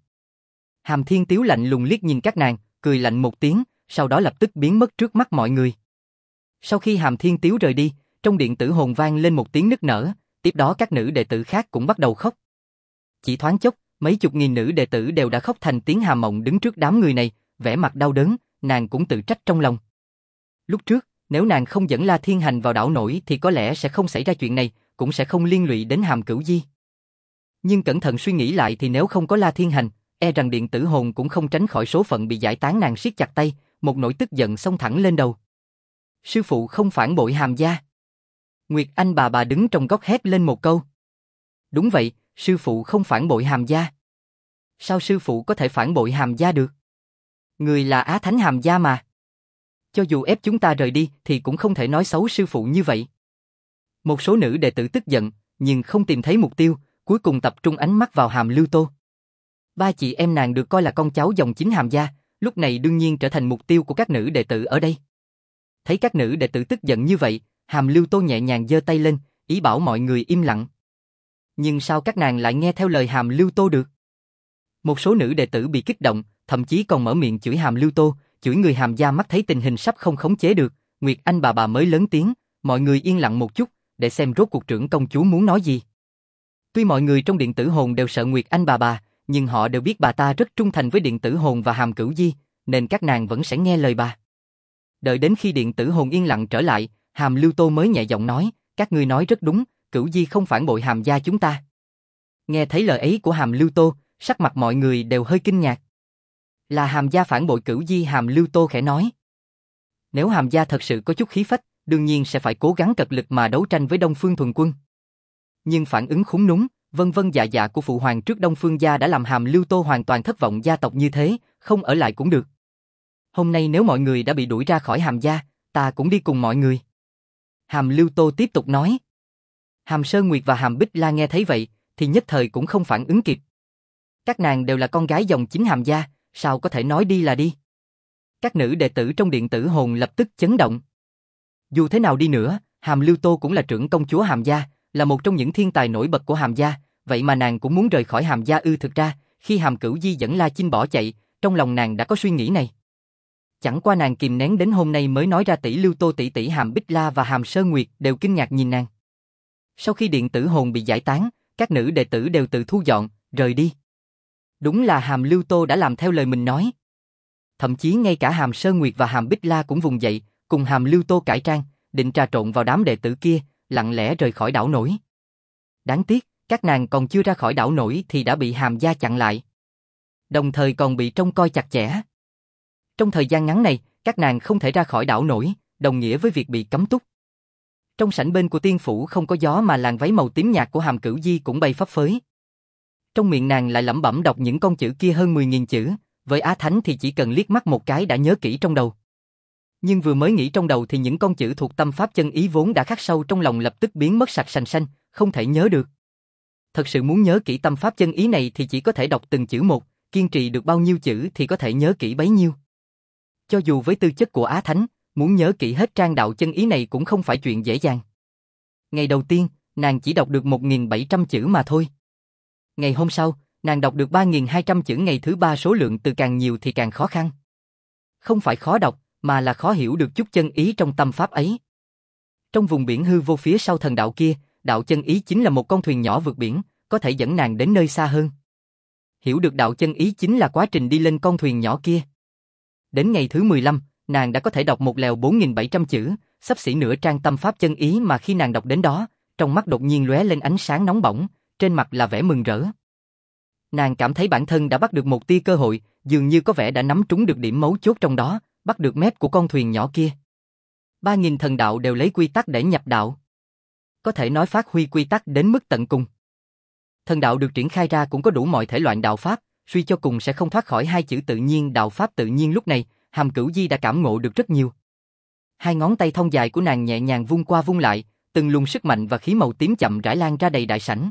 Hàm Thiên Tiếu lạnh lùng liếc nhìn các nàng, cười lạnh một tiếng, sau đó lập tức biến mất trước mắt mọi người. Sau khi Hàm Thiên Tiếu rời đi, trong Điện Tử Hồn vang lên một tiếng nức nở, tiếp đó các nữ đệ tử khác cũng bắt đầu khóc. Chỉ thoáng chốc, mấy chục nghìn nữ đệ tử đều đã khóc thành tiếng. Hàm Mộng đứng trước đám người này, vẻ mặt đau đớn, nàng cũng tự trách trong lòng. Lúc trước, nếu nàng không dẫn La Thiên Hành vào đảo nổi thì có lẽ sẽ không xảy ra chuyện này, cũng sẽ không liên lụy đến Hàm Cửu Di. Nhưng cẩn thận suy nghĩ lại thì nếu không có La Thiên Hành, e rằng Điện Tử Hồn cũng không tránh khỏi số phận bị giải tán. Nàng siết chặt tay, một nỗi tức giận xông thẳng lên đầu. Sư phụ không phản bội Hàm Gia. Nguyệt Anh bà bà đứng trong góc hét lên một câu. Đúng vậy, sư phụ không phản bội Hàm Gia. Sao sư phụ có thể phản bội Hàm Gia được? Người là Á Thánh Hàm Gia mà. Cho dù ép chúng ta rời đi thì cũng không thể nói xấu sư phụ như vậy. Một số nữ đệ tử tức giận, nhưng không tìm thấy mục tiêu, cuối cùng tập trung ánh mắt vào Hàm Lưu Tô. Ba chị em nàng được coi là con cháu dòng chính Hàm Gia, lúc này đương nhiên trở thành mục tiêu của các nữ đệ tử ở đây. Thấy các nữ đệ tử tức giận như vậy, Hàm Lưu Tô nhẹ nhàng giơ tay lên, ý bảo mọi người im lặng. Nhưng sao các nàng lại nghe theo lời Hàm Lưu Tô được? Một số nữ đệ tử bị kích động, thậm chí còn mở miệng chửi Hàm Lưu Tô, chửi người Hàm Gia. Mắt thấy tình hình sắp không khống chế được, Nguyệt Anh bà bà mới lớn tiếng, mọi người yên lặng một chút, để xem rốt cuộc trưởng công chúa muốn nói gì. Tuy mọi người trong Điện Tử Hồn đều sợ Nguyệt Anh bà bà, nhưng họ đều biết bà ta rất trung thành với Điện Tử Hồn và Hàm Cửu Di, nên các nàng vẫn sẽ nghe lời bà. Đợi đến khi Điện Tử Hồn yên lặng trở lại, Hàm Lưu Tô mới nhẹ giọng nói, các ngươi nói rất đúng, Cửu Di không phản bội Hàm Gia chúng ta. Nghe thấy lời ấy của Hàm Lưu Tô, sắc mặt mọi người đều hơi kinh ngạc. Là Hàm Gia phản bội Cửu Di? Hàm Lưu Tô khẽ nói. Nếu Hàm Gia thật sự có chút khí phách, đương nhiên sẽ phải cố gắng cật lực mà đấu tranh với Đông Phương Thuần Quân. Nhưng phản ứng khúm núm, vân vân dạ dạ của phụ hoàng trước Đông Phương gia đã làm Hàm Lưu Tô hoàn toàn thất vọng. Gia tộc như thế, không ở lại cũng được. Hôm nay nếu mọi người đã bị đuổi ra khỏi Hàm Gia, ta cũng đi cùng mọi người. Hàm Lưu Tô tiếp tục nói. Hàm Sơn Nguyệt và Hàm Bích La nghe thấy vậy, thì nhất thời cũng không phản ứng kịp. Các nàng đều là con gái dòng chính Hàm Gia, sao có thể nói đi là đi. Các nữ đệ tử trong Điện Tử Hồn lập tức chấn động. Dù thế nào đi nữa, Hàm Lưu Tô cũng là trưởng công chúa Hàm gia, là một trong những thiên tài nổi bật của Hàm gia, vậy mà nàng cũng muốn rời khỏi Hàm gia ư? Thực ra, khi Hàm Cửu Di dẫn La Chinh bỏ chạy, trong lòng nàng đã có suy nghĩ này. Chẳng qua nàng kìm nén đến hôm nay mới nói ra. Tỷ Lưu Tô tỷ tỷ Hàm Bích La và Hàm Sơn Nguyệt đều kinh ngạc nhìn nàng. Sau khi điện tử hồn bị giải tán, các nữ đệ tử đều tự thu dọn, rời đi. Đúng là Hàm Lưu Tô đã làm theo lời mình nói. Thậm chí ngay cả Hàm Sơn Nguyệt và Hàm Bích La cũng vùng dậy, cùng Hàm Lưu Tô cải trang, định trà trộn vào đám đệ tử kia, lặng lẽ rời khỏi đảo nổi. Đáng tiếc, các nàng còn chưa ra khỏi đảo nổi thì đã bị Hàm gia chặn lại. Đồng thời còn bị trông coi chặt chẽ. Trong thời gian ngắn này, các nàng không thể ra khỏi đảo nổi, đồng nghĩa với việc bị cấm túc. Trong sảnh bên của tiên phủ không có gió mà làn váy màu tím nhạt của Hàm Cửu Di cũng bay phấp phới. Trong miệng nàng lại lẩm bẩm đọc những con chữ kia hơn mười nghìn chữ, với Á Thánh thì chỉ cần liếc mắt một cái đã nhớ kỹ trong đầu. Nhưng vừa mới nghĩ trong đầu thì những con chữ thuộc tâm pháp chân ý vốn đã khắc sâu trong lòng lập tức biến mất sạch sành xanh, không thể nhớ được. Thật sự muốn nhớ kỹ tâm pháp chân ý này thì chỉ có thể đọc từng chữ một, kiên trì được bao nhiêu chữ thì có thể nhớ kỹ bấy nhiêu. Cho dù với tư chất của Á Thánh, muốn nhớ kỹ hết trang đạo chân ý này cũng không phải chuyện dễ dàng. Ngày đầu tiên, nàng chỉ đọc được một nghìn bảy trăm chữ mà thôi. Ngày hôm sau, nàng đọc được ba nghìn hai trăm chữ. Ngày thứ ba số lượng từ càng nhiều thì càng khó khăn. Không phải khó đọc, mà là khó hiểu được chút chân ý trong tâm pháp ấy. Trong vùng biển hư vô phía sau thần đạo kia, đạo chân ý chính là một con thuyền nhỏ vượt biển, có thể dẫn nàng đến nơi xa hơn. Hiểu được đạo chân ý chính là quá trình đi lên con thuyền nhỏ kia. Đến ngày thứ mười lăm, nàng đã có thể đọc một lèo bốn nghìn bảy trăm chữ, xấp xỉ nửa trang tâm pháp chân ý mà khi nàng đọc đến đó, trong mắt đột nhiên lóe lên ánh sáng nóng bỏng, trên mặt là vẻ mừng rỡ. Nàng cảm thấy bản thân đã bắt được một tia cơ hội, dường như có vẻ đã nắm trúng được điểm mấu chốt trong đó, bắt được mép của con thuyền nhỏ kia. Ba nghìn thần đạo đều lấy quy tắc để nhập đạo. Có thể nói phát huy quy tắc đến mức tận cùng. Thần đạo được triển khai ra cũng có đủ mọi thể loại đạo pháp, suy cho cùng sẽ không thoát khỏi hai chữ tự nhiên. Đạo pháp tự nhiên lúc này, Hàm Cửu Di đã cảm ngộ được rất nhiều. Hai ngón tay thon dài của nàng nhẹ nhàng vung qua vung lại, từng luồng sức mạnh và khí màu tím chậm rãi lan ra đầy đại sảnh.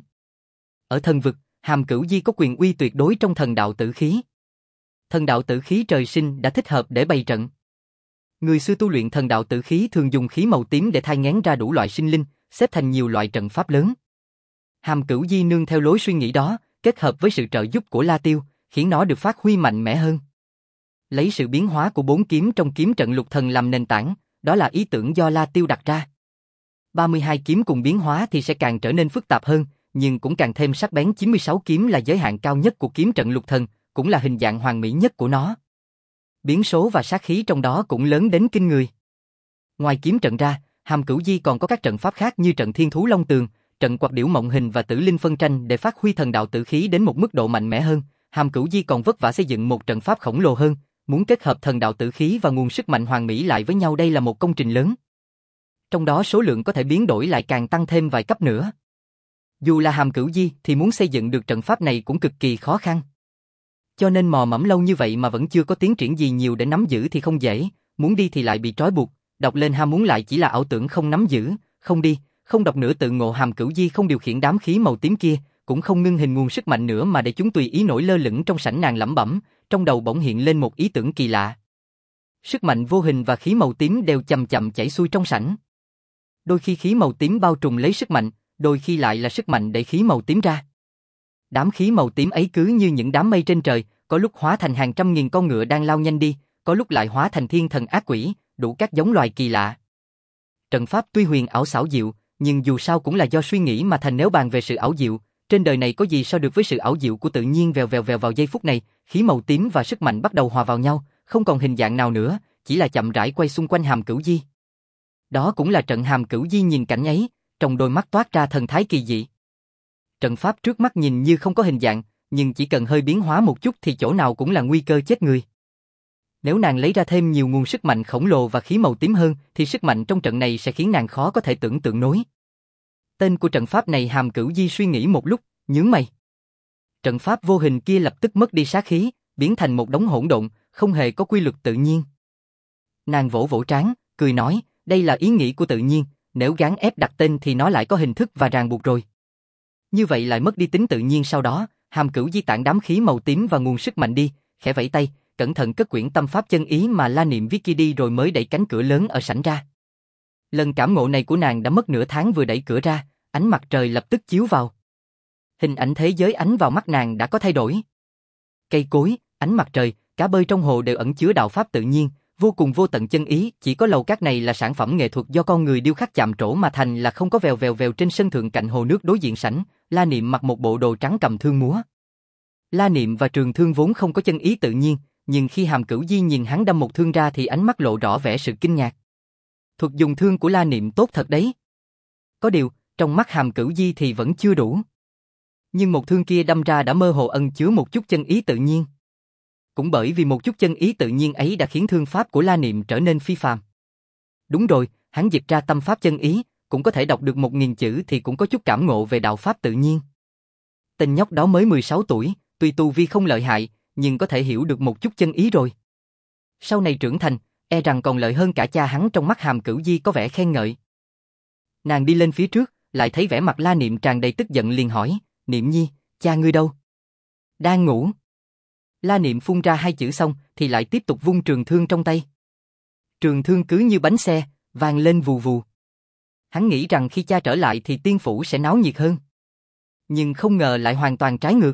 Ở thần vực, Hàm Cửu Di có quyền uy tuyệt đối trong thần đạo tử khí. Thần đạo tử khí trời sinh đã thích hợp để bày trận. Người xưa tu luyện thần đạo tử khí thường dùng khí màu tím để thai nghén ra đủ loại sinh linh, xếp thành nhiều loại trận pháp lớn. Hàm Cửu Di nương theo lối suy nghĩ đó, kết hợp với sự trợ giúp của La Tiêu, khiến nó được phát huy mạnh mẽ hơn. Lấy sự biến hóa của bốn kiếm trong kiếm trận lục thần làm nền tảng, đó là ý tưởng do La Tiêu đặt ra. ba mươi hai kiếm cùng biến hóa thì sẽ càng trở nên phức tạp hơn, nhưng cũng càng thêm sắc bén. chín mươi sáu kiếm là giới hạn cao nhất của kiếm trận lục thần, cũng là hình dạng hoàn mỹ nhất của nó. Biến số và sát khí trong đó cũng lớn đến kinh người. Ngoài kiếm trận ra, Hàm Cửu Di còn có các trận pháp khác như trận Thiên Thú Long Tường, trận Quạt Điểu Mộng Hình và Tử Linh Phân Tranh để phát huy thần đạo tử khí đến một mức độ mạnh mẽ hơn. Hàm Cửu Di còn vất vả xây dựng một trận pháp khổng lồ hơn, muốn kết hợp thần đạo tử khí và nguồn sức mạnh hoàn mỹ lại với nhau, đây là một công trình lớn. Trong đó số lượng có thể biến đổi lại càng tăng thêm vài cấp nữa. Dù là Hàm Cửu Di thì muốn xây dựng được trận pháp này cũng cực kỳ khó khăn. Cho nên mò mẫm lâu như vậy mà vẫn chưa có tiến triển gì nhiều để nắm giữ thì không dễ, muốn đi thì lại bị trói buộc, đọc lên ham muốn lại chỉ là ảo tưởng không nắm giữ, không đi, không đọc nữa tự ngộ. Hàm Cửu Di không điều khiển đám khí màu tím kia, cũng không ngưng hình nguồn sức mạnh nữa mà để chúng tùy ý nổi lơ lửng trong sảnh. Nàng lẩm bẩm, trong đầu bỗng hiện lên một ý tưởng kỳ lạ. Sức mạnh vô hình và khí màu tím đều chậm chậm chảy xuôi trong sảnh. Đôi khi khí màu tím bao trùm lấy sức mạnh, đôi khi lại là sức mạnh đẩy khí màu tím ra. Đám khí màu tím ấy cứ như những đám mây trên trời, có lúc hóa thành hàng trăm nghìn con ngựa đang lao nhanh đi, có lúc lại hóa thành thiên thần ác quỷ, đủ các giống loài kỳ lạ. Trận pháp tuy huyền ảo xảo diệu, nhưng dù sao cũng là do suy nghĩ mà thành. Nếu bàn về sự ảo diệu, trên đời này có gì so được với sự ảo diệu của tự nhiên. Vèo vèo vèo vào giây phút này, khí màu tím và sức mạnh bắt đầu hòa vào nhau, không còn hình dạng nào nữa, chỉ là chậm rãi quay xung quanh Hàm Cửu Di. Đó cũng là trận Hàm Cửu Di nhìn cảnh ấy, trong đôi mắt toát ra thần thái kỳ dị. Trận pháp trước mắt nhìn như không có hình dạng, nhưng chỉ cần hơi biến hóa một chút thì chỗ nào cũng là nguy cơ chết người. Nếu nàng lấy ra thêm nhiều nguồn sức mạnh khổng lồ và khí màu tím hơn, thì sức mạnh trong trận này sẽ khiến nàng khó có thể tưởng tượng nổi. Tên của trận pháp này Hàm Cửu Di suy nghĩ một lúc, nhướng mày. Trận pháp vô hình kia lập tức mất đi sát khí, biến thành một đống hỗn độn, không hề có quy luật tự nhiên. Nàng vỗ vỗ trán, cười nói, đây là ý nghĩ của tự nhiên, nếu gán ép đặt tên thì nó lại có hình thức và ràng buộc rồi. Như vậy lại mất đi tính tự nhiên. Sau đó, Hàm Cửu Di tản đám khí màu tím và nguồn sức mạnh đi, khẽ vẫy tay, cẩn thận cất quyển tâm pháp chân ý mà La Niệm viết kia đi rồi mới đẩy cánh cửa lớn ở sảnh ra. Lần cảm ngộ này của nàng đã mất nửa tháng, vừa đẩy cửa ra, ánh mặt trời lập tức chiếu vào. Hình ảnh thế giới ánh vào mắt nàng đã có thay đổi. Cây cối, ánh mặt trời, cá bơi trong hồ đều ẩn chứa đạo pháp tự nhiên, vô cùng vô tận chân ý, chỉ có lầu cát này là sản phẩm nghệ thuật do con người điêu khắc chạm trổ mà thành, là không có vèo vèo vèo. Trên sân thượng cạnh hồ nước đối diện sảnh, La Niệm mặc một bộ đồ trắng cầm thương múa. La Niệm và trường thương vốn không có chân ý tự nhiên, nhưng khi Hàm Cửu Di nhìn hắn đâm một thương ra thì ánh mắt lộ rõ vẻ sự kinh ngạc. Thuật dùng thương của La Niệm tốt thật đấy. Có điều, trong mắt Hàm Cửu Di thì vẫn chưa đủ. Nhưng một thương kia đâm ra đã mơ hồ ẩn chứa một chút chân ý tự nhiên. Cũng bởi vì một chút chân ý tự nhiên ấy đã khiến thương pháp của La Niệm trở nên phi phàm. Đúng rồi, hắn dịch ra tâm pháp chân ý, cũng có thể đọc được một nghìn chữ thì cũng có chút cảm ngộ về đạo pháp tự nhiên. Tên nhóc đó mới mười sáu tuổi, tuy tu vi không lợi hại, nhưng có thể hiểu được một chút chân ý rồi. Sau này trưởng thành, e rằng còn lợi hơn cả cha hắn. Trong mắt Hàm Cửu Di có vẻ khen ngợi. Nàng đi lên phía trước, lại thấy vẻ mặt La Niệm tràn đầy tức giận liền hỏi, Niệm Nhi, cha ngươi đâu? Đang ngủ. La Niệm phun ra hai chữ xong thì lại tiếp tục vung trường thương trong tay. Trường thương cứ như bánh xe, vang lên vù vù. Hắn nghĩ rằng khi cha trở lại thì tiên phủ sẽ náo nhiệt hơn. Nhưng không ngờ lại hoàn toàn trái ngược.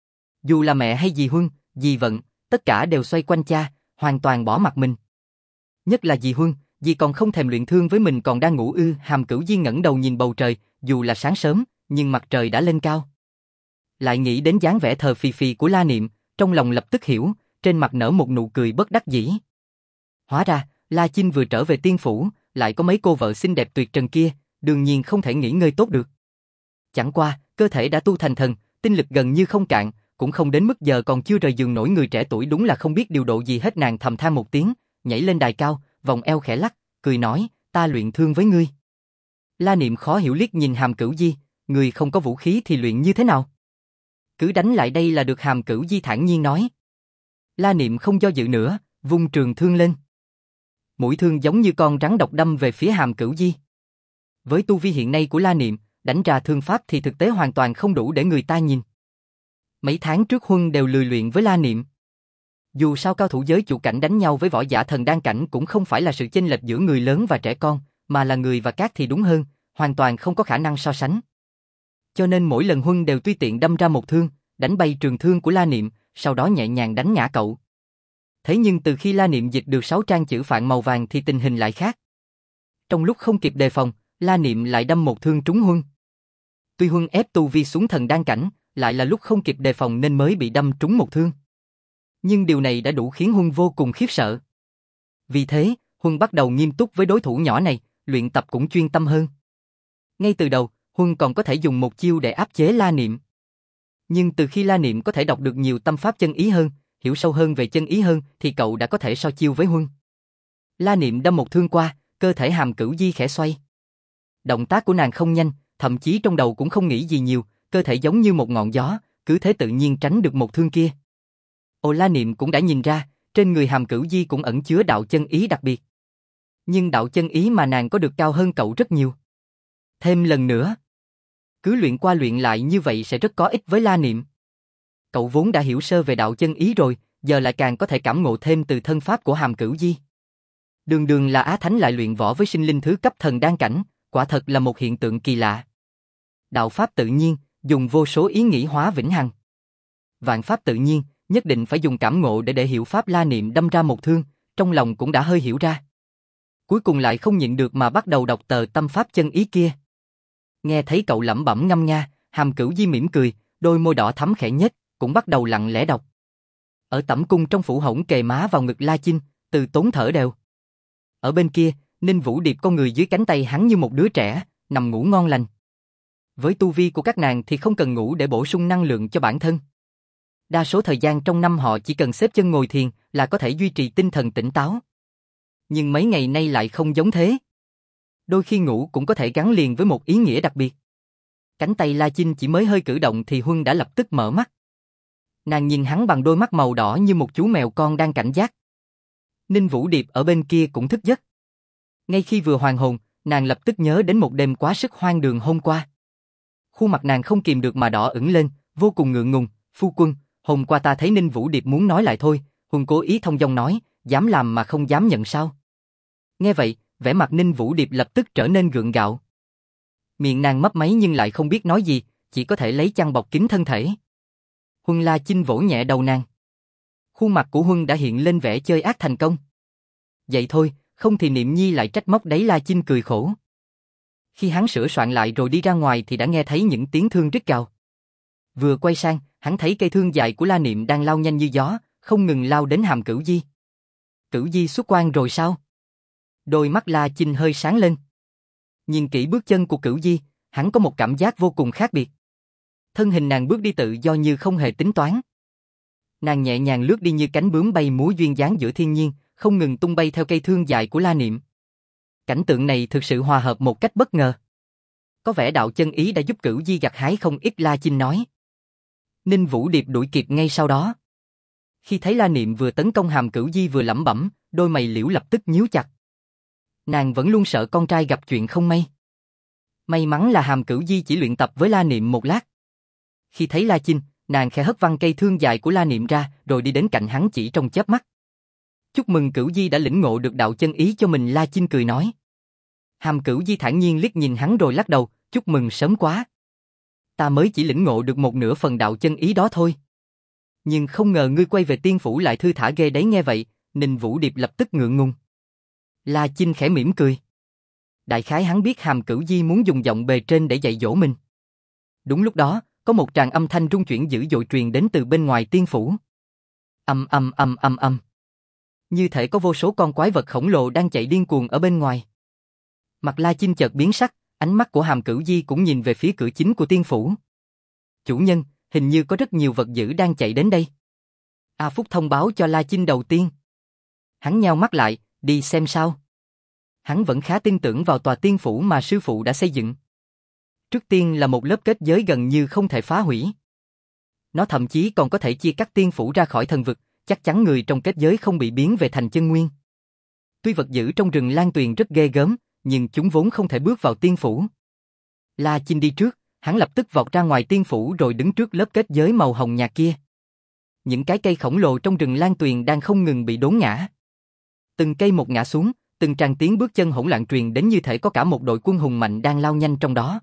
Dù là mẹ hay dì Huân, dì Vận, tất cả đều xoay quanh cha, hoàn toàn bỏ mặc mình. Nhất là dì Huân, dì còn không thèm luyện thương với mình còn đang ngủ ư. Hàm Cửu Di ngẩng đầu nhìn bầu trời, dù là sáng sớm, nhưng mặt trời đã lên cao. Lại nghĩ đến dáng vẻ thờ phì phì của La Niệm, trong lòng lập tức hiểu, trên mặt nở một nụ cười bất đắc dĩ. Hóa ra, La Chinh vừa trở về tiên phủ, lại có mấy cô vợ xinh đẹp tuyệt trần kia, đương nhiên không thể nghỉ ngơi tốt được. Chẳng qua, cơ thể đã tu thành thần, tinh lực gần như không cạn, cũng không đến mức giờ còn chưa rời giường nổi. Người trẻ tuổi đúng là không biết điều độ gì hết. Nàng thầm than một tiếng, nhảy lên đài cao, vòng eo khẽ lắc, cười nói, ta luyện thương với ngươi. La Niệm khó hiểu liếc nhìn Hàm Cửu Di, người không có vũ khí thì luyện như thế nào? Cứ đánh lại đây là được. Hàm Cửu Di thản nhiên nói. La Niệm không do dự nữa, vung trường thương lên. Mũi thương giống như con rắn độc đâm về phía Hàm Cửu Di. Với tu vi hiện nay của La Niệm, đánh ra thương pháp thì thực tế hoàn toàn không đủ để người ta nhìn. Mấy tháng trước Huân đều lười luyện với La Niệm. Dù sao cao thủ giới chủ cảnh đánh nhau với võ giả thần đan cảnh cũng không phải là sự chênh lệch giữa người lớn và trẻ con, mà là người và cát thì đúng hơn, hoàn toàn không có khả năng so sánh. Cho nên mỗi lần Huân đều tùy tiện đâm ra một thương, đánh bay trường thương của La Niệm, sau đó nhẹ nhàng đánh ngã cậu. Thế nhưng từ khi La Niệm dịch được sáu trang chữ phạn màu vàng thì tình hình lại khác. Trong lúc không kịp đề phòng, La Niệm lại đâm một thương trúng Huân. Tuy Huân ép tu vi xuống thần đan cảnh, lại là lúc không kịp đề phòng nên mới bị đâm trúng một thương. Nhưng điều này đã đủ khiến Huân vô cùng khiếp sợ. Vì thế, Huân bắt đầu nghiêm túc với đối thủ nhỏ này, luyện tập cũng chuyên tâm hơn. Ngay từ đầu, Huân còn có thể dùng một chiêu để áp chế La Niệm. Nhưng từ khi La Niệm có thể đọc được nhiều tâm pháp chân ý hơn, hiểu sâu hơn về chân ý hơn, thì cậu đã có thể so chiêu với Huân. La Niệm đâm một thương qua, cơ thể Hàm Cửu Di khẽ xoay. Động tác của nàng không nhanh, thậm chí trong đầu cũng không nghĩ gì nhiều, cơ thể giống như một ngọn gió, cứ thế tự nhiên tránh được một thương kia. Ồ, La Niệm cũng đã nhìn ra, trên người Hàm Cửu Di cũng ẩn chứa đạo chân ý đặc biệt. Nhưng đạo chân ý mà nàng có được cao hơn cậu rất nhiều. Thêm lần nữa, cứ luyện qua luyện lại như vậy sẽ rất có ích với La Niệm. Cậu vốn đã hiểu sơ về đạo chân ý rồi, giờ lại càng có thể cảm ngộ thêm từ thân pháp của Hàm Cửu Di. Đường đường là Á Thánh lại luyện võ với sinh linh thứ cấp thần đan cảnh, quả thật là một hiện tượng kỳ lạ. Đạo pháp tự nhiên, dùng vô số ý nghĩ hóa vĩnh hằng. Vạn pháp tự nhiên, nhất định phải dùng cảm ngộ để để hiểu pháp. La Niệm đâm ra một thương, trong lòng cũng đã hơi hiểu ra. Cuối cùng lại không nhịn được mà bắt đầu đọc tờ tâm pháp chân ý kia. Nghe thấy cậu lẩm bẩm ngâm nga, Hàm Cửu Di mỉm cười, đôi môi đỏ thắm khẽ nhếch, cũng bắt đầu lặng lẽ đọc. Ở tẩm cung trong phủ hỗn kề má vào ngực La Chinh, Từ Tốn thở đều. Ở bên kia, Ninh Vũ Điệp con người dưới cánh tay hắn như một đứa trẻ, nằm ngủ ngon lành. Với tu vi của các nàng thì không cần ngủ để bổ sung năng lượng cho bản thân. Đa số thời gian trong năm họ chỉ cần xếp chân ngồi thiền là có thể duy trì tinh thần tỉnh táo. Nhưng mấy ngày nay lại không giống thế. Đôi khi ngủ cũng có thể gắn liền với một ý nghĩa đặc biệt. Cánh tay La Chinh chỉ mới hơi cử động thì Huân đã lập tức mở mắt. Nàng nhìn hắn bằng đôi mắt màu đỏ như một chú mèo con đang cảnh giác. Ninh Vũ Điệp ở bên kia cũng thức giấc. Ngay khi vừa hoàn hồn, nàng lập tức nhớ đến một đêm quá sức hoang đường hôm qua. Khuôn mặt nàng không kìm được mà đỏ ửng lên, vô cùng ngượng ngùng. Phu quân, hôm qua ta thấy Ninh Vũ Điệp muốn nói lại thôi. Huân cố ý thông dong nói, dám làm mà không dám nhận sao? Nghe vậy, vẻ mặt Ninh Vũ Điệp lập tức trở nên gượng gạo. Miệng nàng mấp máy nhưng lại không biết nói gì, chỉ có thể lấy chăn bọc kín thân thể. Huân La Chinh vỗ nhẹ đầu nàng. Khuôn mặt của Huân đã hiện lên vẻ chơi ác thành công. Vậy thôi, không thì Niệm Nhi lại trách móc đấy. La Chinh cười khổ. Khi hắn sửa soạn lại rồi đi ra ngoài thì đã nghe thấy những tiếng thương rít gào. Vừa quay sang, hắn thấy cây thương dài của La Niệm đang lao nhanh như gió, không ngừng lao đến Hàm Cửu Di. Cửu Di xuất quan rồi sao? Đôi mắt La Chinh hơi sáng lên. Nhìn kỹ bước chân của Cửu Di, hắn có một cảm giác vô cùng khác biệt. Thân hình nàng bước đi tự do như không hề tính toán. Nàng nhẹ nhàng lướt đi như cánh bướm bay múa duyên dáng giữa thiên nhiên, không ngừng tung bay theo cây thương dài của La Niệm. Cảnh tượng này thực sự hòa hợp một cách bất ngờ. Có vẻ đạo chân ý đã giúp Cửu Di gặt hái không ít. La Chinh nói. Ninh Vũ Điệp đuổi kịp ngay sau đó. Khi thấy La Niệm vừa tấn công Hàm Cửu Di vừa lẩm bẩm, đôi mày liễu lập tức nhíu chặt. Nàng vẫn luôn sợ con trai gặp chuyện không may. May mắn là Hàm Cửu Di chỉ luyện tập với La Niệm một lát. Khi thấy La Chinh, nàng khẽ hất văng cây thương dài của La Niệm ra, rồi đi đến cạnh hắn chỉ trong chớp mắt. Chúc mừng Cửu Di đã lĩnh ngộ được đạo chân ý cho mình. La Chinh cười nói. Hàm Cửu Di thản nhiên liếc nhìn hắn rồi lắc đầu, chúc mừng sớm quá. Ta mới chỉ lĩnh ngộ được một nửa phần đạo chân ý đó thôi. Nhưng không ngờ ngươi quay về tiên phủ lại thư thả ghê đấy. Nghe vậy, Ninh Vũ Điệp lập tức ngượng ngùng. La Chinh khẽ mỉm cười. Đại khái hắn biết Hàm Cửu Di muốn dùng giọng bề trên để dạy dỗ mình. Đúng lúc đó, có một tràng âm thanh rung chuyển dữ dội truyền đến từ bên ngoài tiên phủ. Âm âm âm âm âm. Như thể có vô số con quái vật khổng lồ đang chạy điên cuồng ở bên ngoài. Mặt La Chinh chợt biến sắc, ánh mắt của Hàm Cửu Di cũng nhìn về phía cửa chính của tiên phủ. Chủ nhân, hình như có rất nhiều vật dữ đang chạy đến đây. A Phúc thông báo cho La Chinh đầu tiên. Hắn nheo mắt lại, đi xem sao. Hắn vẫn khá tin tưởng vào tòa tiên phủ mà sư phụ đã xây dựng. Trước tiên là một lớp kết giới gần như không thể phá hủy. Nó thậm chí còn có thể chia cắt tiên phủ ra khỏi thần vực, chắc chắn người trong kết giới không bị biến về thành chân nguyên. Tuy vật dữ trong rừng Lan Tuyền rất ghê gớm, nhưng chúng vốn không thể bước vào tiên phủ. La Chinh đi trước, hắn lập tức vọt ra ngoài tiên phủ rồi đứng trước lớp kết giới màu hồng nhạt kia. Những cái cây khổng lồ trong rừng Lan Tuyền đang không ngừng bị đốn ngã. Từng cây một ngã xuống, từng tràng tiếng bước chân hỗn loạn truyền đến như thể có cả một đội quân hùng mạnh đang lao nhanh trong đó.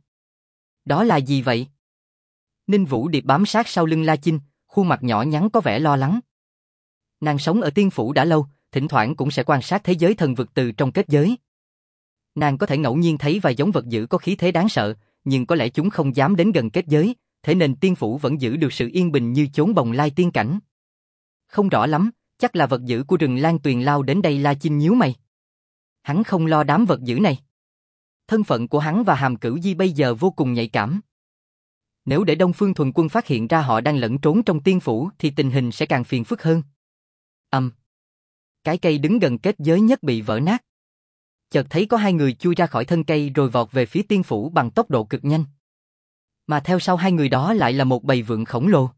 Đó là gì vậy? Ninh Vũ Điệp bám sát sau lưng La Chinh, khuôn mặt nhỏ nhắn có vẻ lo lắng. Nàng sống ở tiên phủ đã lâu, thỉnh thoảng cũng sẽ quan sát thế giới thần vực từ trong kết giới. Nàng có thể ngẫu nhiên thấy vài giống vật dữ có khí thế đáng sợ, nhưng có lẽ chúng không dám đến gần kết giới, thế nên tiên phủ vẫn giữ được sự yên bình như chốn bồng lai tiên cảnh. Không rõ lắm, chắc là vật dữ của rừng Lan Tuyền lao đến đây. La Chinh nhíu mày. Hắn không lo đám vật dữ này. Thân phận của hắn và Hàm Cửu Di bây giờ vô cùng nhạy cảm. Nếu để Đông Phương Thuần Quân phát hiện ra họ đang lẫn trốn trong tiên phủ thì tình hình sẽ càng phiền phức hơn. Ầm. Um. Cái cây đứng gần kết giới nhất bị vỡ nát. Chợt thấy có hai người chui ra khỏi thân cây rồi vọt về phía tiên phủ bằng tốc độ cực nhanh. Mà theo sau hai người đó lại là một bầy vượn khổng lồ.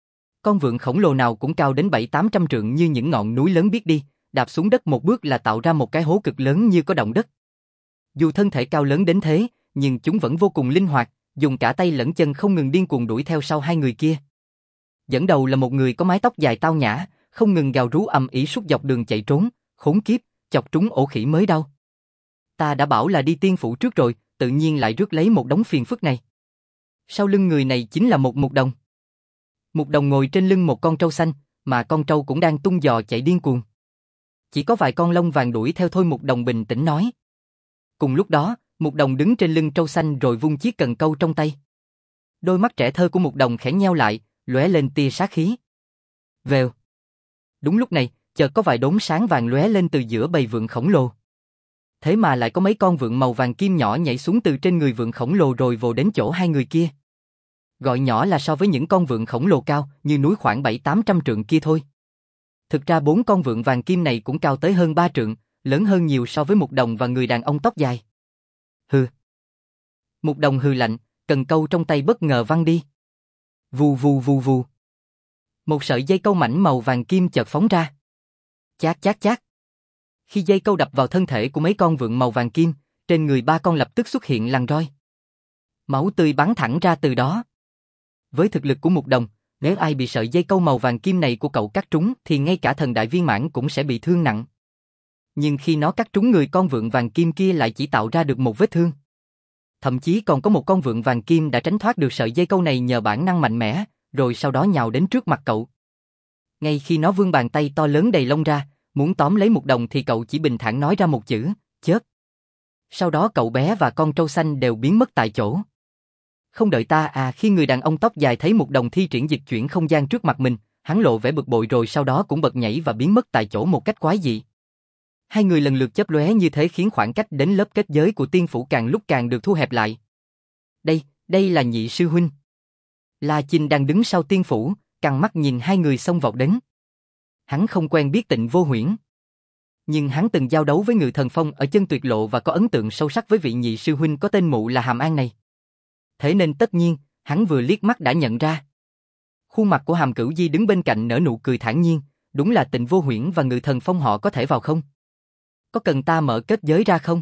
Con vượn khổng lồ nào cũng cao đến bảy tám trăm trượng như những ngọn núi lớn biết đi, đạp xuống đất một bước là tạo ra một cái hố cực lớn như có động đất. Dù thân thể cao lớn đến thế, nhưng chúng vẫn vô cùng linh hoạt, dùng cả tay lẫn chân không ngừng điên cuồng đuổi theo sau hai người kia. Dẫn đầu là một người có mái tóc dài tao nhã, không ngừng gào rú ầm ĩ suốt dọc đường chạy trốn, khốn kiếp, chọc trúng ổ khỉ mới đau. Ta đã bảo là đi tiên phủ trước rồi, tự nhiên lại rước lấy một đống phiền phức này. Sau lưng người này chính là một mục đồng. Mục đồng ngồi trên lưng một con trâu xanh, mà con trâu cũng đang tung giò chạy điên cuồng. Chỉ có vài con lông vàng đuổi theo thôi. Mục đồng bình tĩnh nói. Cùng lúc đó, mục đồng đứng trên lưng trâu xanh rồi vung chiếc cần câu trong tay. Đôi mắt trẻ thơ của mục đồng khẽ nheo lại, lóe lên tia sát khí. Vèo. Đúng lúc này, chợt có vài đốm sáng vàng lóe lên từ giữa bầy vượn khổng lồ. Thế mà lại có mấy con vượn màu vàng kim nhỏ nhảy xuống từ trên người vượn khổng lồ rồi vồ đến chỗ hai người kia. Gọi nhỏ là so với những con vượn khổng lồ cao như núi khoảng bảy tám trăm trượng kia thôi. Thực ra bốn con vượn vàng kim này cũng cao tới hơn ba trượng, lớn hơn nhiều so với mục đồng và người đàn ông tóc dài. Hừ. Mục đồng hừ lạnh, cần câu trong tay bất ngờ văng đi. Vù vù vù vù. Một sợi dây câu mảnh màu vàng kim chợt phóng ra. Chát chát chát. Khi dây câu đập vào thân thể của mấy con vượn màu vàng kim, trên người ba con lập tức xuất hiện lằn roi. Máu tươi bắn thẳng ra từ đó. Với thực lực của mục đồng, nếu ai bị sợi dây câu màu vàng kim này của cậu cắt trúng thì ngay cả thần đại viên mãn cũng sẽ bị thương nặng. Nhưng khi nó cắt trúng người con vượn vàng kim kia lại chỉ tạo ra được một vết thương. Thậm chí còn có một con vượn vàng kim đã tránh thoát được sợi dây câu này nhờ bản năng mạnh mẽ, rồi sau đó nhào đến trước mặt cậu. Ngay khi nó vươn bàn tay to lớn đầy lông ra, muốn tóm lấy Mục Đồng thì cậu chỉ bình thản nói ra một chữ, chớp. Sau đó cậu bé và con trâu xanh đều biến mất tại chỗ. Không đợi ta à, khi người đàn ông tóc dài thấy Mục Đồng thi triển dịch chuyển không gian trước mặt mình, hắn lộ vẻ bực bội rồi sau đó cũng bật nhảy và biến mất tại chỗ một cách quái dị. Hai người lần lượt chớp lóe như thế khiến khoảng cách đến lớp kết giới của tiên phủ càng lúc càng được thu hẹp lại. Đây, đây là nhị sư huynh. La Chinh đang đứng sau tiên phủ, căng mắt nhìn hai người xông vào đến. Hắn không quen biết Tịnh Vô Huyễn, nhưng hắn từng giao đấu với Ngự Thần Phong ở chân tuyệt lộ và có ấn tượng sâu sắc với vị nhị sư huynh có tên mụ là Hàm An này. Thế nên tất nhiên, hắn vừa liếc mắt đã nhận ra. Khuôn mặt của Hàm Cửu Di đứng bên cạnh nở nụ cười thản nhiên, đúng là Tịnh Vô Huyễn và Ngự Thần Phong họ có thể vào không? Có cần ta mở kết giới ra không?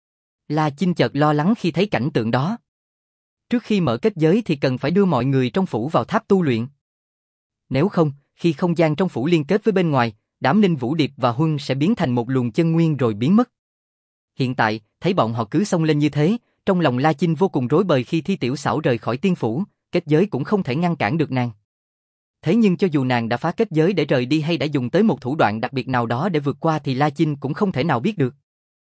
La Chinh chợt lo lắng khi thấy cảnh tượng đó. Trước khi mở kết giới thì cần phải đưa mọi người trong phủ vào tháp tu luyện. Nếu không, khi không gian trong phủ liên kết với bên ngoài, Đám Ninh Vũ Điệp và Huân sẽ biến thành một luồng chân nguyên rồi biến mất. Hiện tại, thấy bọn họ cứ xông lên như thế, trong lòng La Chinh vô cùng rối bời khi Thi Tiểu Xảo rời khỏi tiên phủ, kết giới cũng không thể ngăn cản được nàng. Thế nhưng cho dù nàng đã phá kết giới để rời đi hay đã dùng tới một thủ đoạn đặc biệt nào đó để vượt qua thì La Chinh cũng không thể nào biết được.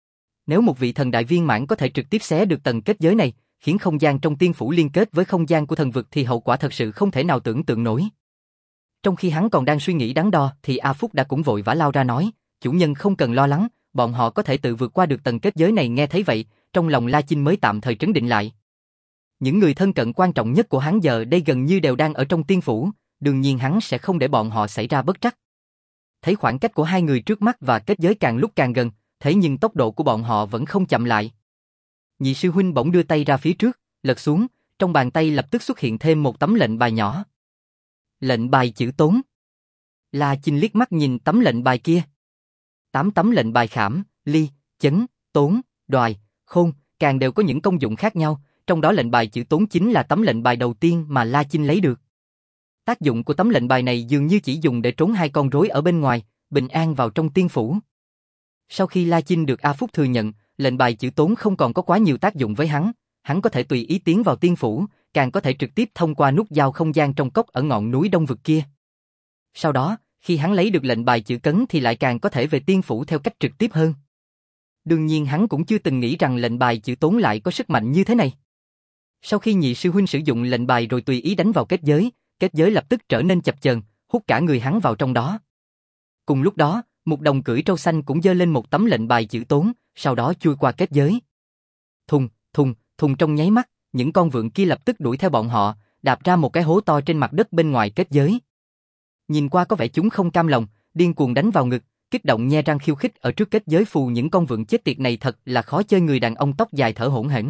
Nếu một vị thần đại viên mãn có thể trực tiếp xé được tầng kết giới này, khiến không gian trong tiên phủ liên kết với không gian của thần vực thì hậu quả thật sự không thể nào tưởng tượng nổi. Trong khi hắn còn đang suy nghĩ đắn đo thì A Phúc đã cũng vội vã lao ra nói, chủ nhân không cần lo lắng, bọn họ có thể tự vượt qua được tầng kết giới này. Nghe thấy vậy, trong lòng La Chinh mới tạm thời trấn định lại. Những người thân cận quan trọng nhất của hắn giờ đây gần như đều đang ở trong tiên phủ, đương nhiên hắn sẽ không để bọn họ xảy ra bất trắc. Thấy khoảng cách của hai người trước mắt và kết giới càng lúc càng gần, thế nhưng tốc độ của bọn họ vẫn không chậm lại. Nhị sư huynh bỗng đưa tay ra phía trước, lật xuống, trong bàn tay lập tức xuất hiện thêm một tấm lệnh bài nhỏ. Lệnh bài chữ Tốn. La Chinh liếc mắt nhìn tấm lệnh bài kia. Tám tấm lệnh bài Khảm, Ly, Chấn, Tốn, Đoài, Khôn, càng đều có những công dụng khác nhau, trong đó lệnh bài chữ Tốn chính là tấm lệnh bài đầu tiên mà La Chinh lấy được. Tác dụng của tấm lệnh bài này dường như chỉ dùng để trốn hai con rối ở bên ngoài, bình an vào trong tiên phủ. Sau khi La Chinh được A Phúc thừa nhận, lệnh bài chữ Tốn không còn có quá nhiều tác dụng với hắn, hắn có thể tùy ý tiến vào tiên phủ, càng có thể trực tiếp thông qua nút giao không gian trong cốc ở ngọn núi Đông Vực kia. Sau đó, khi hắn lấy được lệnh bài chữ Cấn thì lại càng có thể về tiên phủ theo cách trực tiếp hơn. Đương nhiên hắn cũng chưa từng nghĩ rằng lệnh bài chữ Tốn lại có sức mạnh như thế này. Sau khi nhị sư huynh sử dụng lệnh bài rồi tùy ý đánh vào kết giới, kết giới lập tức trở nên chập chờn, hút cả người hắn vào trong đó. Cùng lúc đó, Mục Đồng cưỡi trâu xanh cũng giơ lên một tấm lệnh bài chữ Tốn, sau đó chui qua kết giới. Thùng, thùng, thùng trong nháy mắt, những con vượn kia lập tức đuổi theo bọn họ, đạp ra một cái hố to trên mặt đất bên ngoài kết giới. Nhìn qua có vẻ chúng không cam lòng, điên cuồng đánh vào ngực, kích động nhe răng khiêu khích ở trước kết giới phù. Những con vượn chết tiệt này thật là khó chơi. Người đàn ông tóc dài thở hổn hển.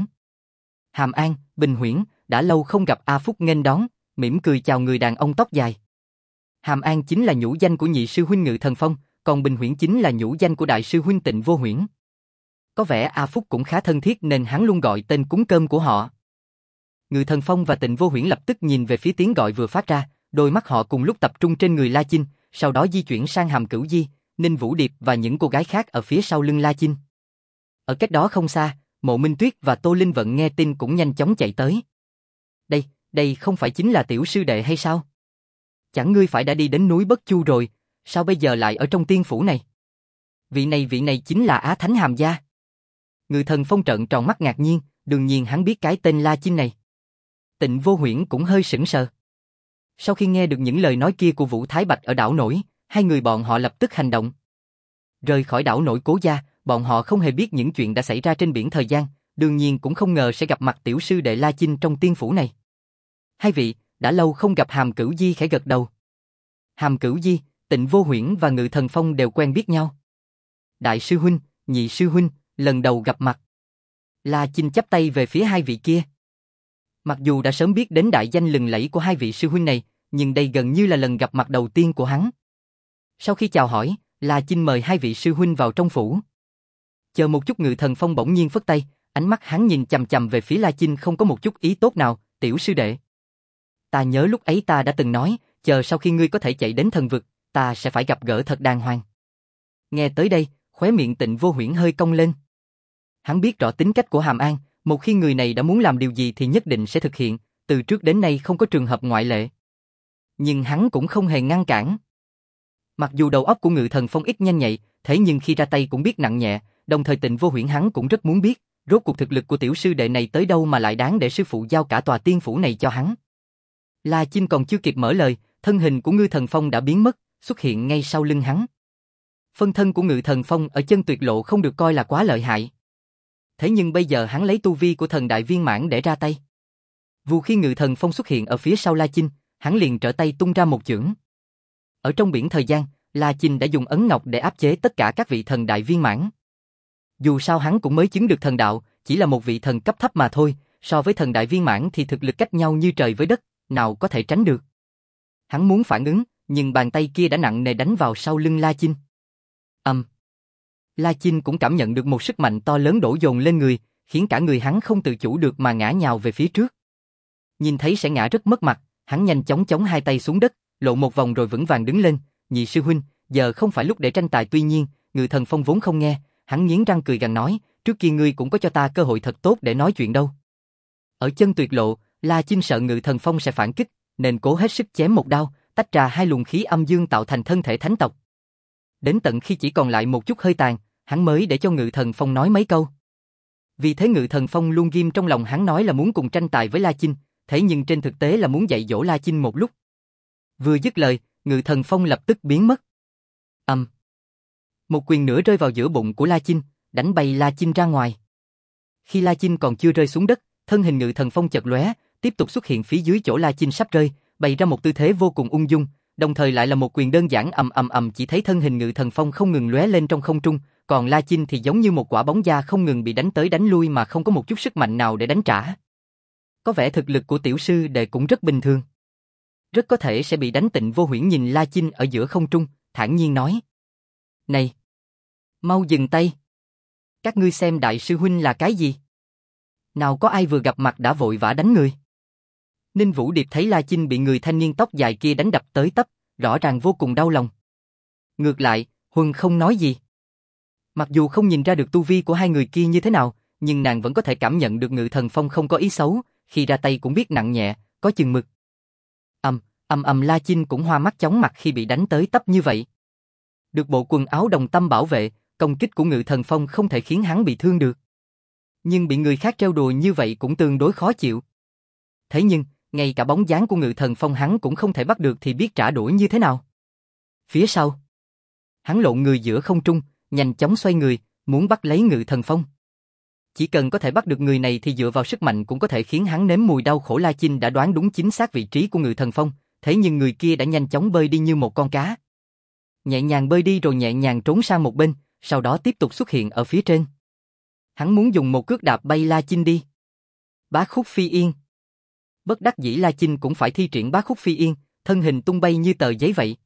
Hàm An, Bình Huyễn, đã lâu không gặp. A Phúc nghênh đón, mỉm cười chào người đàn ông tóc dài. Hàm An chính là nhũ danh của nhị sư huynh Ngự Thần Phong, còn Bình Huyễn chính là nhũ danh của đại sư huynh Tịnh Vô Huyễn. Có vẻ A Phúc cũng khá thân thiết nên hắn luôn gọi tên cúng cơm của họ. Ngự Thần Phong và Tịnh Vô Huyễn lập tức nhìn về phía tiếng gọi vừa phát ra, đôi mắt họ cùng lúc tập trung trên người La Chinh, sau đó di chuyển sang Hàm Cửu Di, Ninh Vũ Điệp và những cô gái khác ở phía sau lưng La Chinh. Ở cách đó không xa, Mộ Minh Tuyết và Tô Linh Vận nghe tin cũng nhanh chóng chạy tới. Đây, đây không phải chính là tiểu sư đệ hay sao? Chẳng ngươi phải đã đi đến núi Bất Chu rồi, sao bây giờ lại ở trong tiên phủ này? Vị này vị này chính là Á Thánh Hàm gia. Ngự Thần Phong trợn tròn mắt ngạc nhiên, đương nhiên hắn biết cái tên La Chinh này. Tịnh Vô Huyễn cũng hơi sững sờ. Sau khi nghe được những lời nói kia của Vũ Thái Bạch ở đảo nổi, hai người bọn họ lập tức hành động. Rời khỏi đảo nổi Cố Gia, bọn họ không hề biết những chuyện đã xảy ra trên biển thời gian, đương nhiên cũng không ngờ sẽ gặp mặt tiểu sư đệ La Chinh trong tiên phủ này. Hai vị, đã lâu không gặp. Hàm Cửu Di khẽ gật đầu. Hàm Cửu Di, Tịnh Vô Huyễn và Ngự Thần Phong đều quen biết nhau. Đại sư huynh, nhị sư huynh, lần đầu gặp mặt. La Chinh chắp tay về phía hai vị kia. Mặc dù đã sớm biết đến đại danh lừng lẫy của hai vị sư huynh này, nhưng đây gần như là lần gặp mặt đầu tiên của hắn. Sau khi chào hỏi, La Chinh mời hai vị sư huynh vào trong phủ. Chờ một chút. Ngự Thần Phong bỗng nhiên phất tay, ánh mắt hắn nhìn chằm chằm về phía La Chinh không có một chút ý tốt nào. Tiểu sư đệ, ta nhớ lúc ấy ta đã từng nói, chờ sau khi ngươi có thể chạy đến thần vực, ta sẽ phải gặp gỡ thật đàng hoàng. Nghe tới đây, Khóe miệng Tịnh Vô Huyễn hơi cong lên. Hắn biết rõ tính cách của Hàm An, một khi người này đã muốn làm điều gì thì nhất định sẽ thực hiện, từ trước đến nay không có trường hợp ngoại lệ. Nhưng hắn cũng không hề ngăn cản. Mặc dù đầu óc của Ngự Thần Phong ít nhanh nhạy, thế nhưng khi ra tay cũng biết nặng nhẹ, đồng thời Tịnh Vô Huyễn hắn cũng rất muốn biết, rốt cuộc thực lực của tiểu sư đệ này tới đâu mà lại đáng để sư phụ giao cả tòa tiên phủ này cho hắn. La Chinh còn chưa kịp mở lời, thân hình của Ngự Thần Phong đã biến mất, xuất hiện ngay sau lưng hắn. Phân thân của Ngự Thần Phong ở chân tuyệt lộ không được coi là quá lợi hại. Thế nhưng bây giờ hắn lấy tu vi của thần đại viên mãn để ra tay. Vụ khi Ngự Thần Phong xuất hiện ở phía sau La Chinh, hắn liền trở tay tung ra một chưởng. Ở trong biển thời gian, La Chinh đã dùng ấn ngọc để áp chế tất cả các vị thần đại viên mãn. Dù sao hắn cũng mới chứng được thần đạo, chỉ là một vị thần cấp thấp mà thôi, so với thần đại viên mãn thì thực lực cách nhau như trời với đất, nào có thể tránh được. Hắn muốn phản ứng, nhưng bàn tay kia đã nặng nề đánh vào sau lưng La Chinh. Ầm. Um. La Chinh cũng cảm nhận được một sức mạnh to lớn đổ dồn lên người, khiến cả người hắn không tự chủ được mà ngã nhào về phía trước. Nhìn thấy sẽ ngã rất mất mặt, hắn nhanh chóng chống hai tay xuống đất, lộ một vòng rồi vững vàng đứng lên. Nhị sư huynh, giờ không phải lúc để tranh tài. Tuy nhiên, Ngự Thần Phong vốn không nghe, hắn nghiến răng cười gằn nói, trước kia ngươi cũng có cho ta cơ hội thật tốt để nói chuyện đâu. Ở chân tuyệt lộ, La Chinh sợ Ngự Thần Phong sẽ phản kích, nên cố hết sức chém một đao, tách ra hai luồng khí âm dương tạo thành thân thể thánh tộc. Đến tận khi chỉ còn lại một chút hơi tàn, hắn mới để cho Ngự Thần Phong nói mấy câu. Vì thế Ngự Thần Phong luôn ghim trong lòng hắn nói là muốn cùng tranh tài với La Chinh, thế nhưng trên thực tế là muốn dạy dỗ La Chinh một lúc. Vừa dứt lời, Ngự Thần Phong lập tức biến mất. Ầm. Um. Một quyền nữa rơi vào giữa bụng của La Chinh, đánh bay La Chinh ra ngoài. Khi La Chinh còn chưa rơi xuống đất, thân hình Ngự Thần Phong chợt lóe, tiếp tục xuất hiện phía dưới chỗ La Chinh sắp rơi, bày ra một tư thế vô cùng ung dung, đồng thời lại là một quyền đơn giản ầm ầm ầm. Chỉ thấy thân hình Ngự Thần Phong không ngừng lóe lên trong không trung, còn La Chinh thì giống như một quả bóng da không ngừng bị đánh tới đánh lui mà không có một chút sức mạnh nào để đánh trả. Có vẻ thực lực của tiểu sư đệ cũng rất bình thường. Rất có thể sẽ bị đánh. Tịnh Vô Huyễn nhìn La Chinh ở giữa không trung, thản nhiên nói. Này! Mau dừng tay! Các ngươi xem đại sư huynh là cái gì? Nào có ai vừa gặp mặt đã vội vã đánh người. Ninh Vũ Điệp thấy La Chinh bị người thanh niên tóc dài kia đánh đập tới tấp, rõ ràng vô cùng đau lòng. Ngược lại, Huân không nói gì. Mặc dù không nhìn ra được tu vi của hai người kia như thế nào, nhưng nàng vẫn có thể cảm nhận được Ngự Thần Phong không có ý xấu, khi ra tay cũng biết nặng nhẹ, có chừng mực. Ầm, ầm ầm. La Chinh cũng hoa mắt chóng mặt khi bị đánh tới tấp như vậy. Được bộ quần áo đồng tâm bảo vệ, công kích của Ngự Thần Phong không thể khiến hắn bị thương được. Nhưng bị người khác trêu đùa như vậy cũng tương đối khó chịu. Thế nhưng, ngay cả bóng dáng của Ngự Thần Phong hắn cũng không thể bắt được thì biết trả đũa như thế nào. Phía sau, hắn lộn người giữa không trung, nhanh chóng xoay người, muốn bắt lấy Ngự Thần Phong. Chỉ cần có thể bắt được người này thì dựa vào sức mạnh cũng có thể khiến hắn nếm mùi đau khổ. La Chinh đã đoán đúng chính xác vị trí của Ngự Thần Phong, thế nhưng người kia đã nhanh chóng bơi đi như một con cá. Nhẹ nhàng bơi đi rồi nhẹ nhàng trốn sang một bên, sau đó tiếp tục xuất hiện ở phía trên. Hắn muốn dùng một cước đạp bay La Chinh đi. Bá Khúc Phi Yên. Bất đắc dĩ La Chinh cũng phải thi triển Bá Khúc Phi Yên, thân hình tung bay như tờ giấy vậy.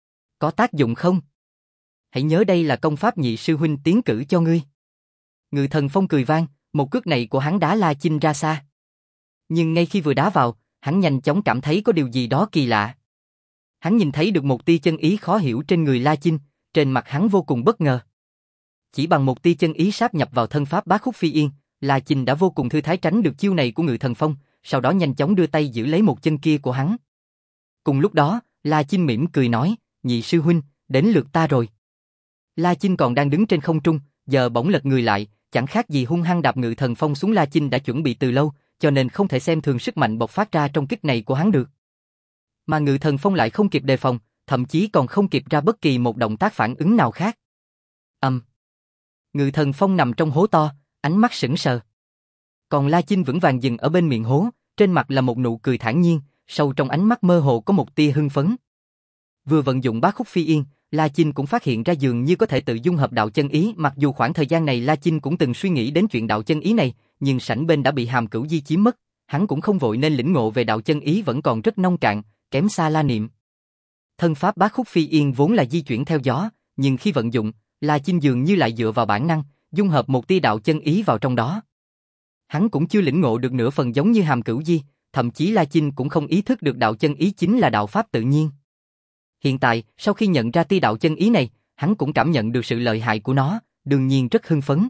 Có tác dụng không? Hãy nhớ đây là công pháp nhị sư huynh tiến cử cho ngươi. Ngự Thần Phong cười vang, một cước này của hắn đá La Chinh ra xa. Nhưng ngay khi vừa đá vào, hắn nhanh chóng cảm thấy có điều gì đó kỳ lạ. Hắn nhìn thấy được một tia chân ý khó hiểu trên người La Chinh, trên mặt hắn vô cùng bất ngờ. Chỉ bằng một tia chân ý sáp nhập vào thân pháp Bá Khúc Phi Yên, La Chinh đã vô cùng thư thái tránh được chiêu này của Ngự Thần Phong, sau đó nhanh chóng đưa tay giữ lấy một chân kia của hắn. Cùng lúc đó, La Chinh mỉm cười nói, nhị sư huynh, đến lượt ta rồi. La Chinh còn đang đứng trên không trung, giờ bỗng lật người lại, chẳng khác gì hung hăng đạp Ngự Thần Phong xuống. La Chinh đã chuẩn bị từ lâu, cho nên không thể xem thường sức mạnh bộc phát ra trong kích này của hắn được. Mà Ngự Thần Phong lại không kịp đề phòng, thậm chí còn không kịp ra bất kỳ một động tác phản ứng nào khác. Ầm. Um. Ngự Thần Phong nằm trong hố to, ánh mắt sững sờ. Còn La Chinh vững vàng dừng ở bên miệng hố, trên mặt là một nụ cười thản nhiên, sâu trong ánh mắt mơ hồ có một tia hưng phấn. Vừa vận dụng Bá Khúc Phi Yên, La Chinh cũng phát hiện ra dường như có thể tự dung hợp đạo chân ý. Mặc dù khoảng thời gian này La Chinh cũng từng suy nghĩ đến chuyện đạo chân ý này, nhưng sảnh bên đã bị Hàm Cửu Di chiếm mất, hắn cũng không vội nên lĩnh ngộ về đạo chân ý vẫn còn rất nông cạn, kém xa La Niệm. Thân pháp Bá Khúc Phi Yên vốn là di chuyển theo gió, nhưng khi vận dụng, La Chinh dường như lại dựa vào bản năng, dung hợp một tia đạo chân ý vào trong đó. Hắn cũng chưa lĩnh ngộ được nửa phần giống như Hàm Cửu Di, thậm chí La Chinh cũng không ý thức được đạo chân ý chính là đạo pháp tự nhiên. Hiện tại, sau khi nhận ra tia đạo chân ý này, hắn cũng cảm nhận được sự lợi hại của nó, đương nhiên rất hưng phấn.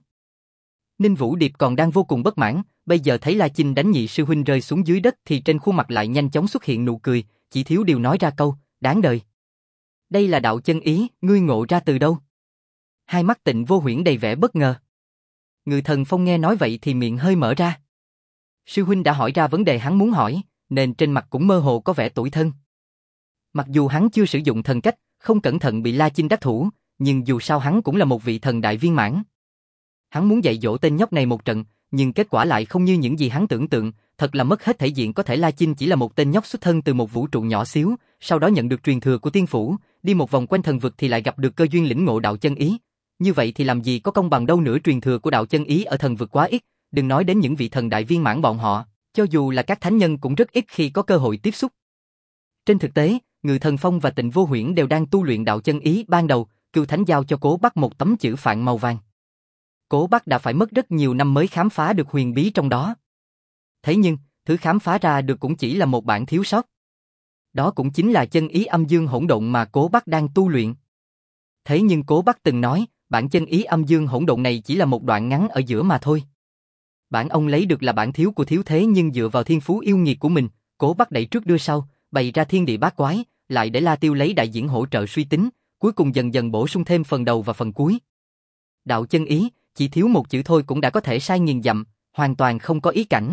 Ninh Vũ Điệp còn đang vô cùng bất mãn, bây giờ thấy La Chinh đánh nhị sư huynh rơi xuống dưới đất thì trên khuôn mặt lại nhanh chóng xuất hiện nụ cười, chỉ thiếu điều nói ra câu, đáng đời. Đây là đạo chân ý, ngươi ngộ ra từ đâu? Hai mắt Tịnh Vô Huyễn đầy vẻ bất ngờ. Ngự Thần Phong nghe nói vậy thì miệng hơi mở ra. Sư huynh đã hỏi ra vấn đề hắn muốn hỏi, nên trên mặt cũng mơ hồ có vẻ tủi thân. Mặc dù hắn chưa sử dụng thần cách, không cẩn thận bị La Chinh đắc thủ, nhưng dù sao hắn cũng là một vị thần đại viên mãn. Hắn muốn dạy dỗ tên nhóc này một trận, nhưng kết quả lại không như những gì hắn tưởng tượng, thật là mất hết thể diện. Có thể La Chinh chỉ là một tên nhóc xuất thân từ một vũ trụ nhỏ xíu, sau đó nhận được truyền thừa của tiên phủ, đi một vòng quanh thần vực thì lại gặp được cơ duyên lĩnh ngộ đạo chân ý. Như vậy thì làm gì có công bằng đâu nữa, truyền thừa của đạo chân ý ở thần vực quá ít, đừng nói đến những vị thần đại viên mãn bọn họ, cho dù là các thánh nhân cũng rất ít khi có cơ hội tiếp xúc. Trên thực tế, Ngự Thần Phong và Tịnh Vô Huyễn đều đang tu luyện đạo chân ý. Ban đầu, Cửu Thánh giao cho Cố Bắc một tấm chữ phạn màu vàng. Cố Bắc đã phải mất rất nhiều năm mới khám phá được huyền bí trong đó. Thế nhưng, thứ khám phá ra được cũng chỉ là một bản thiếu sót. Đó cũng chính là chân ý âm dương hỗn độn mà Cố Bắc đang tu luyện. Thế nhưng Cố Bắc từng nói, bản chân ý âm dương hỗn độn này chỉ là một đoạn ngắn ở giữa mà thôi. Bản ông lấy được là bản thiếu của thiếu thế, nhưng dựa vào thiên phú yêu nghiệt của mình, Cố Bắc đẩy trước đưa sau, bày ra thiên địa bát quái, lại để La Tiêu lấy đại diễn hỗ trợ suy tính, cuối cùng dần dần bổ sung thêm phần đầu và phần cuối. Đạo chân ý, chỉ thiếu một chữ thôi cũng đã có thể sai nghiền dặm, hoàn toàn không có ý cảnh.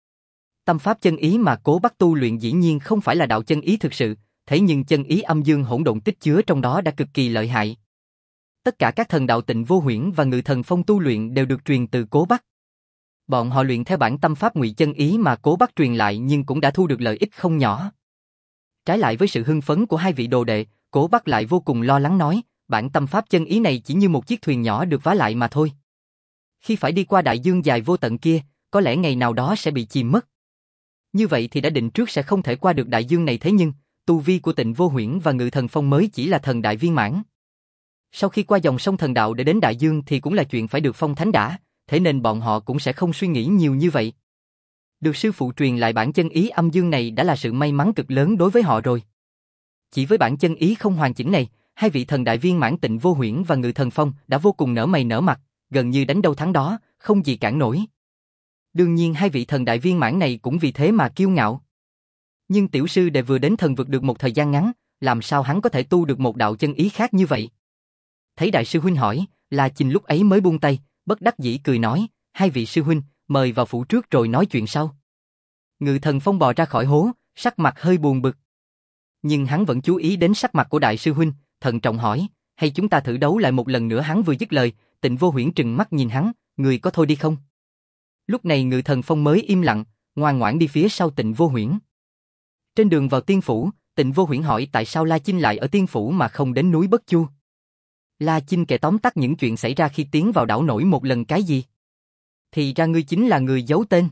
Tâm pháp chân ý mà Cố Bắc tu luyện dĩ nhiên không phải là đạo chân ý thực sự, thế nhưng chân ý âm dương hỗn độn tích chứa trong đó đã cực kỳ lợi hại. Tất cả các thần đạo Tịnh Vô Huyễn và Ngự Thần Phong tu luyện đều được truyền từ Cố Bắc. Bọn họ luyện theo bản tâm pháp ngụy chân ý mà Cố Bắc truyền lại, nhưng cũng đã thu được lợi ích không nhỏ. Trái lại với sự hưng phấn của hai vị đồ đệ, Cố Bắc lại vô cùng lo lắng nói, bản tâm pháp chân ý này chỉ như một chiếc thuyền nhỏ được vá lại mà thôi. Khi phải đi qua đại dương dài vô tận kia, có lẽ ngày nào đó sẽ bị chìm mất. Như vậy thì đã định trước sẽ không thể qua được đại dương này, thế nhưng, tu vi của Tịnh Vô Huyễn và Ngự Thần Phong mới chỉ là thần đại viên mãn. Sau khi qua dòng sông thần đạo để đến đại dương thì cũng là chuyện phải được phong thánh đã, thế nên bọn họ cũng sẽ không suy nghĩ nhiều như vậy. Được sư phụ truyền lại bản chân ý âm dương này đã là sự may mắn cực lớn đối với họ rồi. Chỉ với bản chân ý không hoàn chỉnh này, hai vị thần đại viên mãn Tịnh Vô Huyễn và Ngự Thần Phong đã vô cùng nở mày nở mặt, gần như đánh đâu thắng đó, không gì cản nổi. Đương nhiên hai vị thần đại viên mãn này cũng vì thế mà kiêu ngạo. Nhưng tiểu sư đệ vừa đến thần vực được một thời gian ngắn, làm sao hắn có thể tu được một đạo chân ý khác như vậy? Thấy đại sư huynh hỏi, La Chinh lúc ấy mới buông tay, bất đắc dĩ cười nói, hai vị sư huynh, mời vào phủ trước rồi nói chuyện sau. Ngự Thần Phong bò ra khỏi hố, sắc mặt hơi buồn bực. Nhưng hắn vẫn chú ý đến sắc mặt của đại sư huynh, thận trọng hỏi, hay chúng ta thử đấu lại một lần nữa? Hắn vừa dứt lời, Tịnh Vô Huyễn trừng mắt nhìn hắn, người có thôi đi không? Lúc này Ngự Thần Phong mới im lặng, ngoan ngoãn đi phía sau Tịnh Vô Huyễn. Trên đường vào tiên phủ, Tịnh Vô Huyễn hỏi tại sao La Chinh lại ở tiên phủ mà không đến núi Bất Chu. La Chinh kể tóm tắt những chuyện xảy ra khi tiến vào đảo nổi một lần. Cái gì? Thì ra ngươi chính là người giấu tên.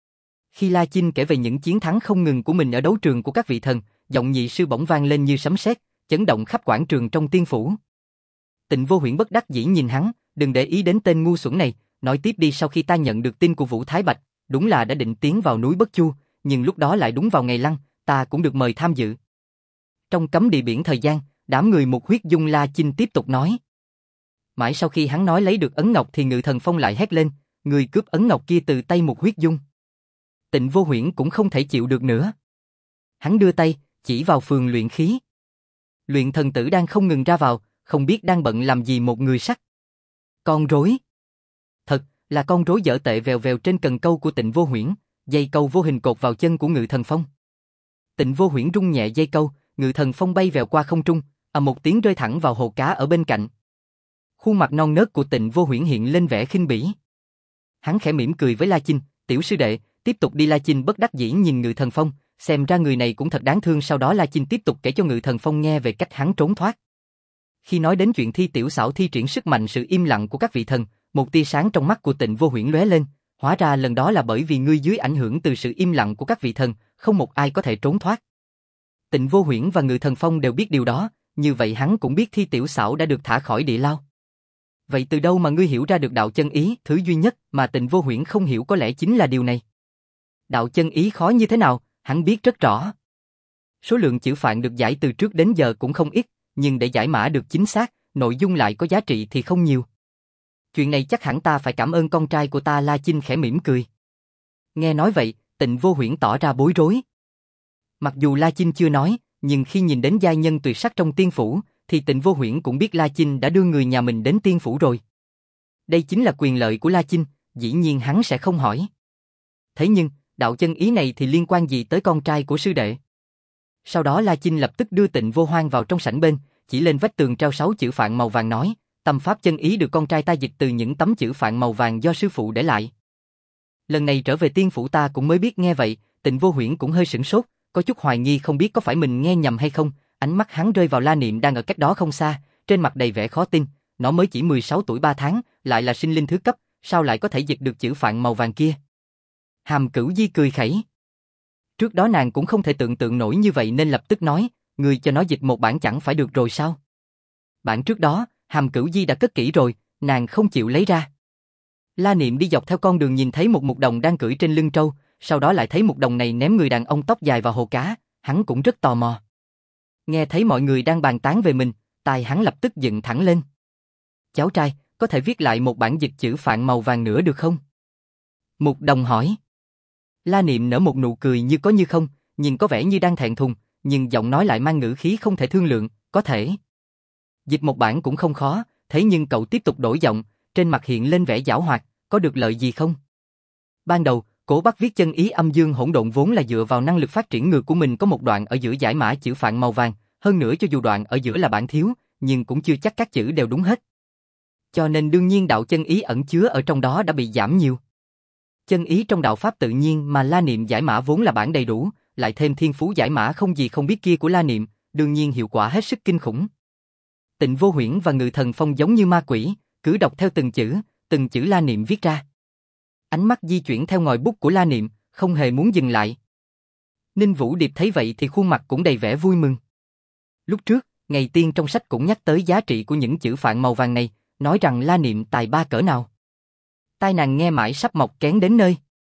Khi La Chinh kể về những chiến thắng không ngừng của mình ở đấu trường của các vị thần, giọng nhị sư bỗng vang lên như sấm sét, chấn động khắp quảng trường trong tiên phủ. Tịnh Vô Huyễn bất đắc dĩ nhìn hắn, đừng để ý đến tên ngu xuẩn này, nói tiếp đi. Sau khi ta nhận được tin của Vũ Thái Bạch, đúng là đã định tiến vào núi Bất Chu, nhưng lúc đó lại đúng vào ngày lăng, ta cũng được mời tham dự. Trong cấm địa biển thời gian, đám người một huyết dung. La Chinh tiếp tục nói. Mãi sau khi hắn nói lấy được ấn ngọc thì Ngự Thần Phong lại hét lên, người cướp ấn ngọc kia từ tay một huyết dung. Tịnh Vô Huyễn cũng không thể chịu được nữa. Hắn đưa tay, chỉ vào phường luyện khí. Luyện thần tử đang không ngừng ra vào, không biết đang bận làm gì một người sắt. Con rối. Thật là con rối dở tệ vèo vèo trên cần câu của Tịnh Vô Huyễn, dây câu vô hình cột vào chân của Ngự Thần Phong. Tịnh Vô Huyễn rung nhẹ dây câu, Ngự Thần Phong bay vèo qua không trung, ầm một tiếng rơi thẳng vào hồ cá ở bên cạnh. Khuôn mặt non nớt của Tịnh Vô Huyễn hiện lên vẻ khinh bỉ. Hắn khẽ mỉm cười với La Chinh, tiểu sư đệ, tiếp tục đi. La Chinh bất đắc dĩ nhìn Ngự Thần Phong, xem ra người này cũng thật đáng thương. Sau đó La Chinh tiếp tục kể cho Ngự Thần Phong nghe về cách hắn trốn thoát. Khi nói đến chuyện thi tiểu xảo thi triển sức mạnh sự im lặng của các vị thần, một tia sáng trong mắt của Tịnh Vô Huyễn lóe lên, hóa ra lần đó là bởi vì ngươi dưới ảnh hưởng từ sự im lặng của các vị thần, không một ai có thể trốn thoát. Tịnh Vô Huyễn và Ngự Thần Phong đều biết điều đó, như vậy hắn cũng biết thi tiểu xảo đã được thả khỏi địa lao. Vậy từ đâu mà ngươi hiểu ra được đạo chân ý? Thứ duy nhất mà Tịnh Vô Huyễn không hiểu có lẽ chính là điều này. Đạo chân ý khó như thế nào, hắn biết rất rõ. Số lượng chữ phạn được giải từ trước đến giờ cũng không ít, nhưng để giải mã được chính xác, nội dung lại có giá trị thì không nhiều. Chuyện này chắc hẳn ta phải cảm ơn con trai của ta. La Chinh khẽ mỉm cười. Nghe nói vậy, Tịnh Vô Huyễn tỏ ra bối rối. Mặc dù La Chinh chưa nói, nhưng khi nhìn đến giai nhân tuyệt sắc trong tiên phủ, thì Tịnh Vô Huyễn cũng biết La Chinh đã đưa người nhà mình đến tiên phủ rồi. Đây chính là quyền lợi của La Chinh, dĩ nhiên hắn sẽ không hỏi. Thế nhưng, đạo chân ý này thì liên quan gì tới con trai của sư đệ? Sau đó La Chinh lập tức đưa Tịnh Vô Hoang vào trong sảnh bên, chỉ lên vách tường treo sáu chữ phạn màu vàng nói, tâm pháp chân ý được con trai ta dịch từ những tấm chữ phạn màu vàng do sư phụ để lại. Lần này trở về tiên phủ ta cũng mới biết. Nghe vậy, Tịnh Vô Huyễn cũng hơi sửng sốt, có chút hoài nghi không biết có phải mình nghe nhầm hay không. Ánh mắt hắn rơi vào La Niệm đang ở cách đó không xa, trên mặt đầy vẻ khó tin, nó mới chỉ mười sáu tuổi ba tháng, lại là sinh linh thứ cấp, sao lại có thể dịch được chữ phạn màu vàng kia? Hàm Cửu Di cười khẩy. Trước đó nàng cũng không thể tưởng tượng nổi như vậy nên lập tức nói, người cho nó dịch một bản chẳng phải được rồi sao? Bản trước đó, Hàm Cửu Di đã cất kỹ rồi, nàng không chịu lấy ra. La Niệm đi dọc theo con đường nhìn thấy một mục đồng đang cưỡi trên lưng trâu, sau đó lại thấy mục đồng này ném người đàn ông tóc dài vào hồ cá, hắn cũng rất tò mò. Nghe thấy mọi người đang bàn tán về mình, tai hắn lập tức dựng thẳng lên. Cháu trai, có thể viết lại một bản dịch chữ phạn màu vàng nữa được không? Mục đồng hỏi. La Niệm nở một nụ cười như có như không, nhìn có vẻ như đang thẹn thùng, nhưng giọng nói lại mang ngữ khí không thể thương lượng, có thể. Dịch một bản cũng không khó, thế nhưng cậu tiếp tục đổi giọng, trên mặt hiện lên vẻ giảo hoạt, có được lợi gì không? Ban đầu, Cố Bắc viết chân ý âm dương hỗn độn vốn là dựa vào năng lực phát triển ngược của mình, có một đoạn ở giữa giải mã chữ phạn màu vàng, hơn nữa cho dù đoạn ở giữa là bản thiếu, nhưng cũng chưa chắc các chữ đều đúng hết. Cho nên đương nhiên đạo chân ý ẩn chứa ở trong đó đã bị giảm nhiều. Chân ý trong đạo pháp tự nhiên mà La Niệm giải mã vốn là bản đầy đủ, lại thêm thiên phú giải mã không gì không biết kia của La Niệm, đương nhiên hiệu quả hết sức kinh khủng. Tịnh Vô Huyễn và Ngự Thần Phong giống như ma quỷ, cứ đọc theo từng chữ, từng chữ La Niệm viết ra. Ánh mắt di chuyển theo ngòi bút của La Niệm, không hề muốn dừng lại. Ninh Vũ Điệp thấy vậy thì khuôn mặt cũng đầy vẻ vui mừng. Lúc trước, Ngày Tiên trong sách cũng nhắc tới giá trị của những chữ phạn màu vàng này, nói rằng La Niệm tài ba cỡ nào. Tai nàng nghe mãi sắp mọc kén đến nơi.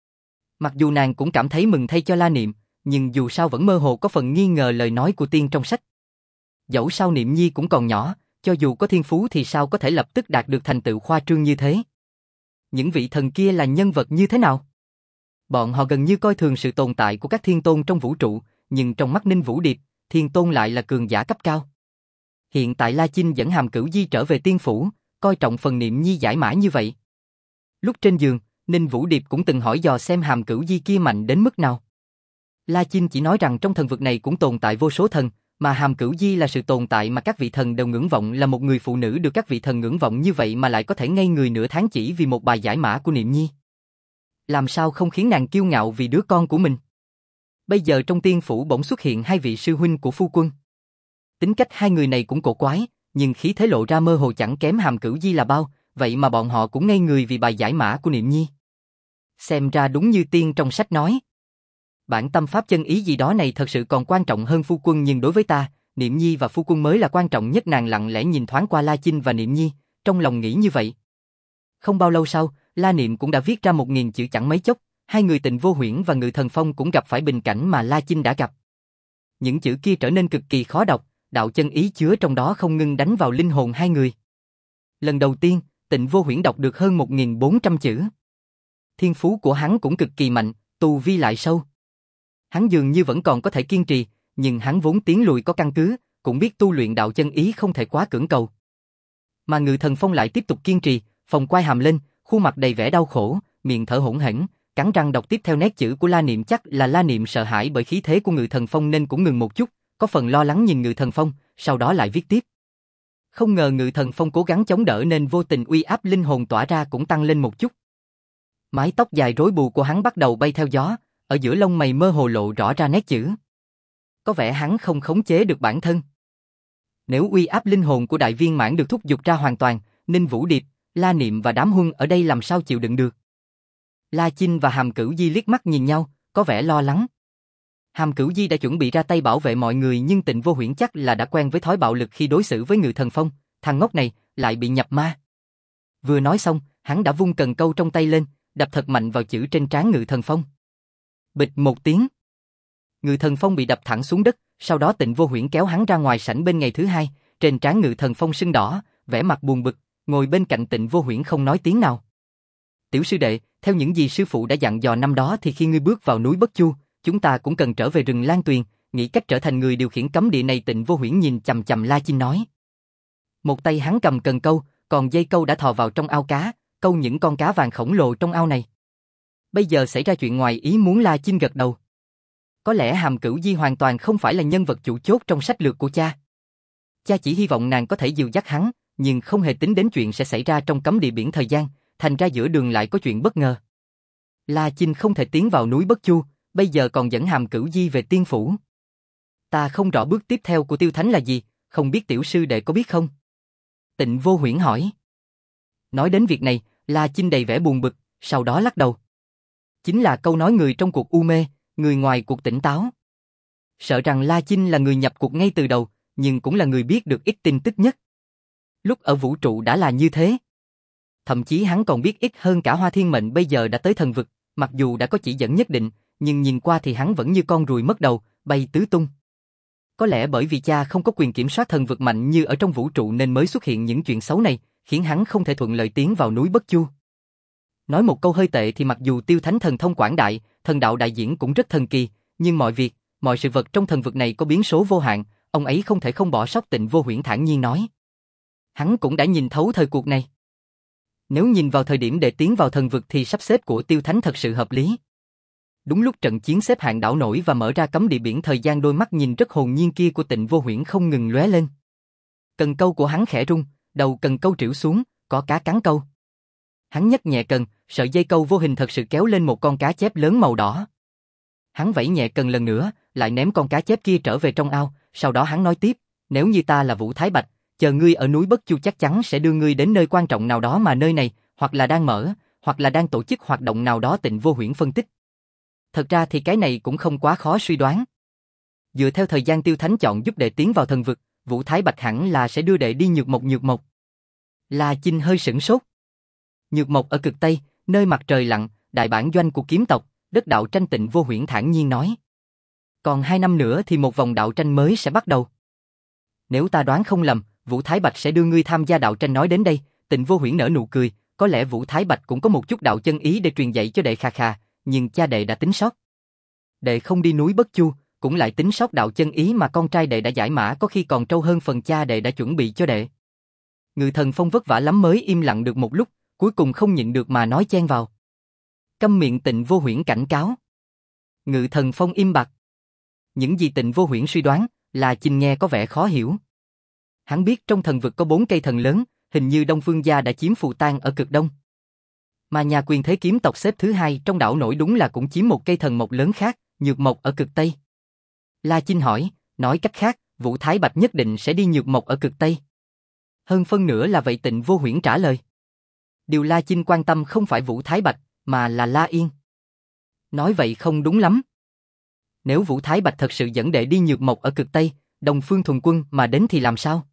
Mặc dù nàng cũng cảm thấy mừng thay cho La Niệm, nhưng dù sao vẫn mơ hồ có phần nghi ngờ lời nói của tiên trong sách. Dẫu sao Niệm Nhi cũng còn nhỏ, cho dù có thiên phú thì sao có thể lập tức đạt được thành tựu khoa trương như thế. Những vị thần kia là nhân vật như thế nào? Bọn họ gần như coi thường sự tồn tại của các thiên tôn trong vũ trụ, nhưng trong mắt Ninh Vũ Điệp, thiên tôn lại là cường giả cấp cao. Hiện tại La Chinh dẫn Hàm Cửu Di trở về tiên phủ, coi trọng phần Niệm Nhi giải mã như vậy. Lúc trên giường, Ninh Vũ Điệp cũng từng hỏi dò xem Hàm Cửu Di kia mạnh đến mức nào. La Chinh chỉ nói rằng trong thần vực này cũng tồn tại vô số thần, mà Hàm Cửu Di là sự tồn tại mà các vị thần đều ngưỡng vọng, là một người phụ nữ được các vị thần ngưỡng vọng như vậy mà lại có thể ngây người nửa tháng chỉ vì một bài giải mã của Niệm Nhi. Làm sao không khiến nàng kiêu ngạo vì đứa con của mình? Bây giờ trong tiên phủ bỗng xuất hiện hai vị sư huynh của phu quân. Tính cách hai người này cũng cổ quái, nhưng khí thế lộ ra mơ hồ chẳng kém Hàm Cửu Di là bao, vậy mà bọn họ cũng ngây người vì bài giải mã của Niệm Nhi. Xem ra đúng như tiên trong sách nói. Bản tâm pháp chân ý gì đó này thật sự còn quan trọng hơn phu quân, nhưng đối với ta, Niệm Nhi và phu quân mới là quan trọng nhất. Nàng lặng lẽ nhìn thoáng qua La Chinh và Niệm Nhi, trong lòng nghĩ như vậy. Không bao lâu sau, La Niệm cũng đã viết ra một nghìn chữ chẳng mấy chốc, hai người Tịnh Vô Huyễn và Ngự Thần Phong cũng gặp phải bình cảnh mà La Chinh đã gặp. Những chữ kia trở nên cực kỳ khó đọc, đạo chân ý chứa trong đó không ngừng đánh vào linh hồn hai người. Lần đầu tiên, Tịnh Vô Huyễn đọc được hơn một nghìn bốn trăm chữ. Thiên phú của hắn cũng cực kỳ mạnh, tu vi lại sâu. Hắn dường như vẫn còn có thể kiên trì, nhưng hắn vốn tiến lùi có căn cứ, cũng biết tu luyện đạo chân ý không thể quá cưỡng cầu. Mà Ngự Thần Phong lại tiếp tục kiên trì, phồng quai hàm lên, khuôn mặt đầy vẻ đau khổ, miệng thở hổn hển, cắn răng đọc tiếp theo nét chữ của La Niệm. Chắc là La Niệm sợ hãi bởi khí thế của Ngự Thần Phong nên cũng ngừng một chút, có phần lo lắng nhìn Ngự Thần Phong, sau đó lại viết tiếp. Không ngờ Ngự Thần Phong cố gắng chống đỡ nên vô tình uy áp linh hồn tỏa ra cũng tăng lên một chút. Mái tóc dài rối bù của hắn bắt đầu bay theo gió, ở giữa lông mày mơ hồ lộ rõ ra nét chữ. Có vẻ hắn không khống chế được bản thân. Nếu uy áp linh hồn của đại viên mãn được thúc giục ra hoàn toàn, Ninh Vũ Điệp, La Niệm và đám huân ở đây làm sao chịu đựng được? La Chinh và Hàm Cửu Di liếc mắt nhìn nhau, có vẻ lo lắng. Hàm Cửu Di đã chuẩn bị ra tay bảo vệ mọi người, nhưng Tịnh Vô Huyễn chắc là đã quen với thói bạo lực khi đối xử với Ngự Thần Phong, thằng ngốc này lại bị nhập ma. Vừa nói xong, hắn đã vung cần câu trong tay lên, đập thật mạnh vào chữ trên trán Ngự Thần Phong. Bịch một tiếng. Ngự Thần Phong bị đập thẳng xuống đất, sau đó Tịnh Vô Huyễn kéo hắn ra ngoài sảnh bên. Ngày thứ hai, trên trán Ngự Thần Phong sưng đỏ, vẻ mặt buồn bực, ngồi bên cạnh Tịnh Vô Huyễn không nói tiếng nào. Tiểu sư đệ, theo những gì sư phụ đã dặn dò năm đó thì khi ngươi bước vào núi Bất Chu, chúng ta cũng cần trở về rừng Lan Tuyền, nghĩ cách trở thành người điều khiển cấm địa này. Tịnh Vô Huyễn nhìn chằm chằm La Chinh nói. Một tay hắn cầm cần câu, còn dây câu đã thò vào trong ao cá, câu những con cá vàng khổng lồ trong ao này. Bây giờ xảy ra chuyện ngoài ý muốn. La Chinh gật đầu. Có lẽ Hàm Cửu Di hoàn toàn không phải là nhân vật chủ chốt trong sách lược của cha. Cha chỉ hy vọng nàng có thể dìu dắt hắn, nhưng không hề tính đến chuyện sẽ xảy ra trong cấm địa biển thời gian, thành ra giữa đường lại có chuyện bất ngờ. La Chinh không thể tiến vào núi Bất Chu, bây giờ còn dẫn Hàm Cửu Di về tiên phủ. Ta không rõ bước tiếp theo của Tiêu Thánh là gì, không biết tiểu sư đệ có biết không? Tịnh Vô Huyễn hỏi. Nói đến việc này, La Chinh đầy vẻ buồn bực, sau đó lắc đầu. Chính là câu nói người trong cuộc u mê, người ngoài cuộc tỉnh táo. Sợ rằng La Chinh là người nhập cuộc ngay từ đầu, nhưng cũng là người biết được ít tin tức nhất. Lúc ở vũ trụ đã là như thế. Thậm chí hắn còn biết ít hơn cả Hoa Thiên Mệnh bây giờ đã tới thần vực, mặc dù đã có chỉ dẫn nhất định, nhưng nhìn qua thì hắn vẫn như con ruồi mất đầu, bay tứ tung. Có lẽ bởi vì cha không có quyền kiểm soát thần vực mạnh như ở trong vũ trụ nên mới xuất hiện những chuyện xấu này, khiến hắn không thể thuận lợi tiến vào núi Bất Chu. Nói một câu hơi tệ thì mặc dù Tiêu Thánh thần thông quảng đại, thần đạo đại diễn cũng rất thần kỳ, nhưng mọi việc, mọi sự vật trong thần vực này có biến số vô hạn, ông ấy không thể không bỏ sót. Tịnh Vô Huyễn thản nhiên nói. Hắn cũng đã nhìn thấu thời cuộc này. Nếu nhìn vào thời điểm để tiến vào thần vực thì sắp xếp của Tiêu Thánh thật sự hợp lý. Đúng lúc trận chiến xếp hạng đảo nổi và mở ra cấm địa biển thời gian, đôi mắt nhìn rất hồn nhiên kia của Tịnh Vô Huyễn không ngừng lóe lên. Cần câu của hắn khẽ rung, đầu cần câu trĩu xuống, có cá cắn câu. Hắn nhấc nhẹ cần, sợi dây câu vô hình thật sự kéo lên một con cá chép lớn màu đỏ. Hắn vẫy nhẹ cần lần nữa, lại ném con cá chép kia trở về trong ao, sau đó hắn nói tiếp, nếu như ta là Vũ Thái Bạch, chờ ngươi ở núi Bất Chu chắc chắn sẽ đưa ngươi đến nơi quan trọng nào đó mà nơi này, hoặc là đang mở, hoặc là đang tổ chức hoạt động nào đó. Tịnh Vô Huyễn phân tích. Thật ra thì cái này cũng không quá khó suy đoán. Dựa theo thời gian Tiêu Thánh chọn giúp đệ tiến vào thần vực, Vũ Thái Bạch hẳn là sẽ đưa đệ đi Nhược Mộc. Nhược Mộc. La Chinh hơi sửng sốt. Nhược Mộc ở cực Tây, nơi mặt trời lặn, đại bản doanh của kiếm tộc, đất đạo tranh. Tịnh Vô Huyễn thản nhiên nói. Còn hai năm nữa thì một vòng đạo tranh mới sẽ bắt đầu. Nếu ta đoán không lầm, Vũ Thái Bạch sẽ đưa ngươi tham gia đạo tranh. Nói đến đây, Tịnh Vô Huyễn nở nụ cười, có lẽ Vũ Thái Bạch cũng có một chút đạo chân ý để truyền dạy cho đệ. Khà khà, nhưng cha đệ đã tính sót. Đệ không đi núi Bất Chu, cũng lại tính sót đạo chân ý mà con trai đệ đã giải mã, có khi còn trâu hơn phần cha đệ đã chuẩn bị cho đệ. Ngự Thần Phong vất vả lắm mới im lặng được một lúc, cuối cùng không nhịn được mà nói chen vào. Câm miệng. Tịnh Vô Huyễn cảnh cáo. Ngự Thần Phong im bặt. Những gì Tịnh Vô Huyễn suy đoán, La Chinh nghe có vẻ khó hiểu. Hắn biết trong thần vực có bốn cây thần lớn, hình như Đông Phương gia đã chiếm Phù Tang ở cực đông. Mà nhà quyền thế kiếm tộc xếp thứ hai trong đảo nổi đúng là cũng chiếm một cây thần mộc lớn khác, Nhược Mộc ở cực Tây. La Chinh hỏi, nói cách khác, Vũ Thái Bạch nhất định sẽ đi Nhược Mộc ở cực Tây. Hơn phân nửa là vậy. Tịnh Vô Huyễn trả lời. Điều La Chinh quan tâm không phải Vũ Thái Bạch, mà là La Yên. Nói vậy không đúng lắm. Nếu Vũ Thái Bạch thật sự dẫn đệ đi Nhược Mộc ở cực Tây, Đông Phương thuần quân mà đến thì làm sao?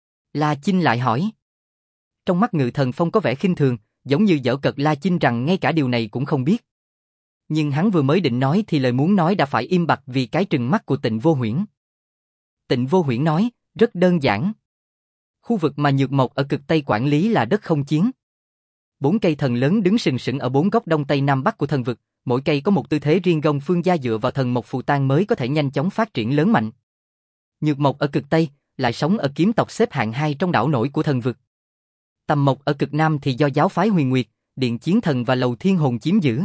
La Chinh lại hỏi. Trong mắt Ngự Thần Phong có vẻ khinh thường, giống như giễu cợt La Chinh rằng ngay cả điều này cũng không biết. Nhưng hắn vừa mới định nói thì lời muốn nói đã phải im bặt vì cái trừng mắt của Tịnh Vô Huyễn. Tịnh Vô Huyễn nói, rất đơn giản. Khu vực mà Nhược Mộc ở cực Tây quản lý là đất không chiến. Bốn cây thần lớn đứng sừng sững ở bốn góc đông tây nam bắc của thần vực, mỗi cây có một tư thế riêng. Đông Phương gia dựa vào thần mộc Phù Tang mới có thể nhanh chóng phát triển lớn mạnh. Nhược Mộc ở cực Tây lại sống ở kiếm tộc xếp hạng hai trong đảo nổi của thần vực. Tầm Mộc ở cực Nam thì do giáo phái Huyền Nguyệt, Điện Chiến Thần và Lầu Thiên Hồn chiếm giữ.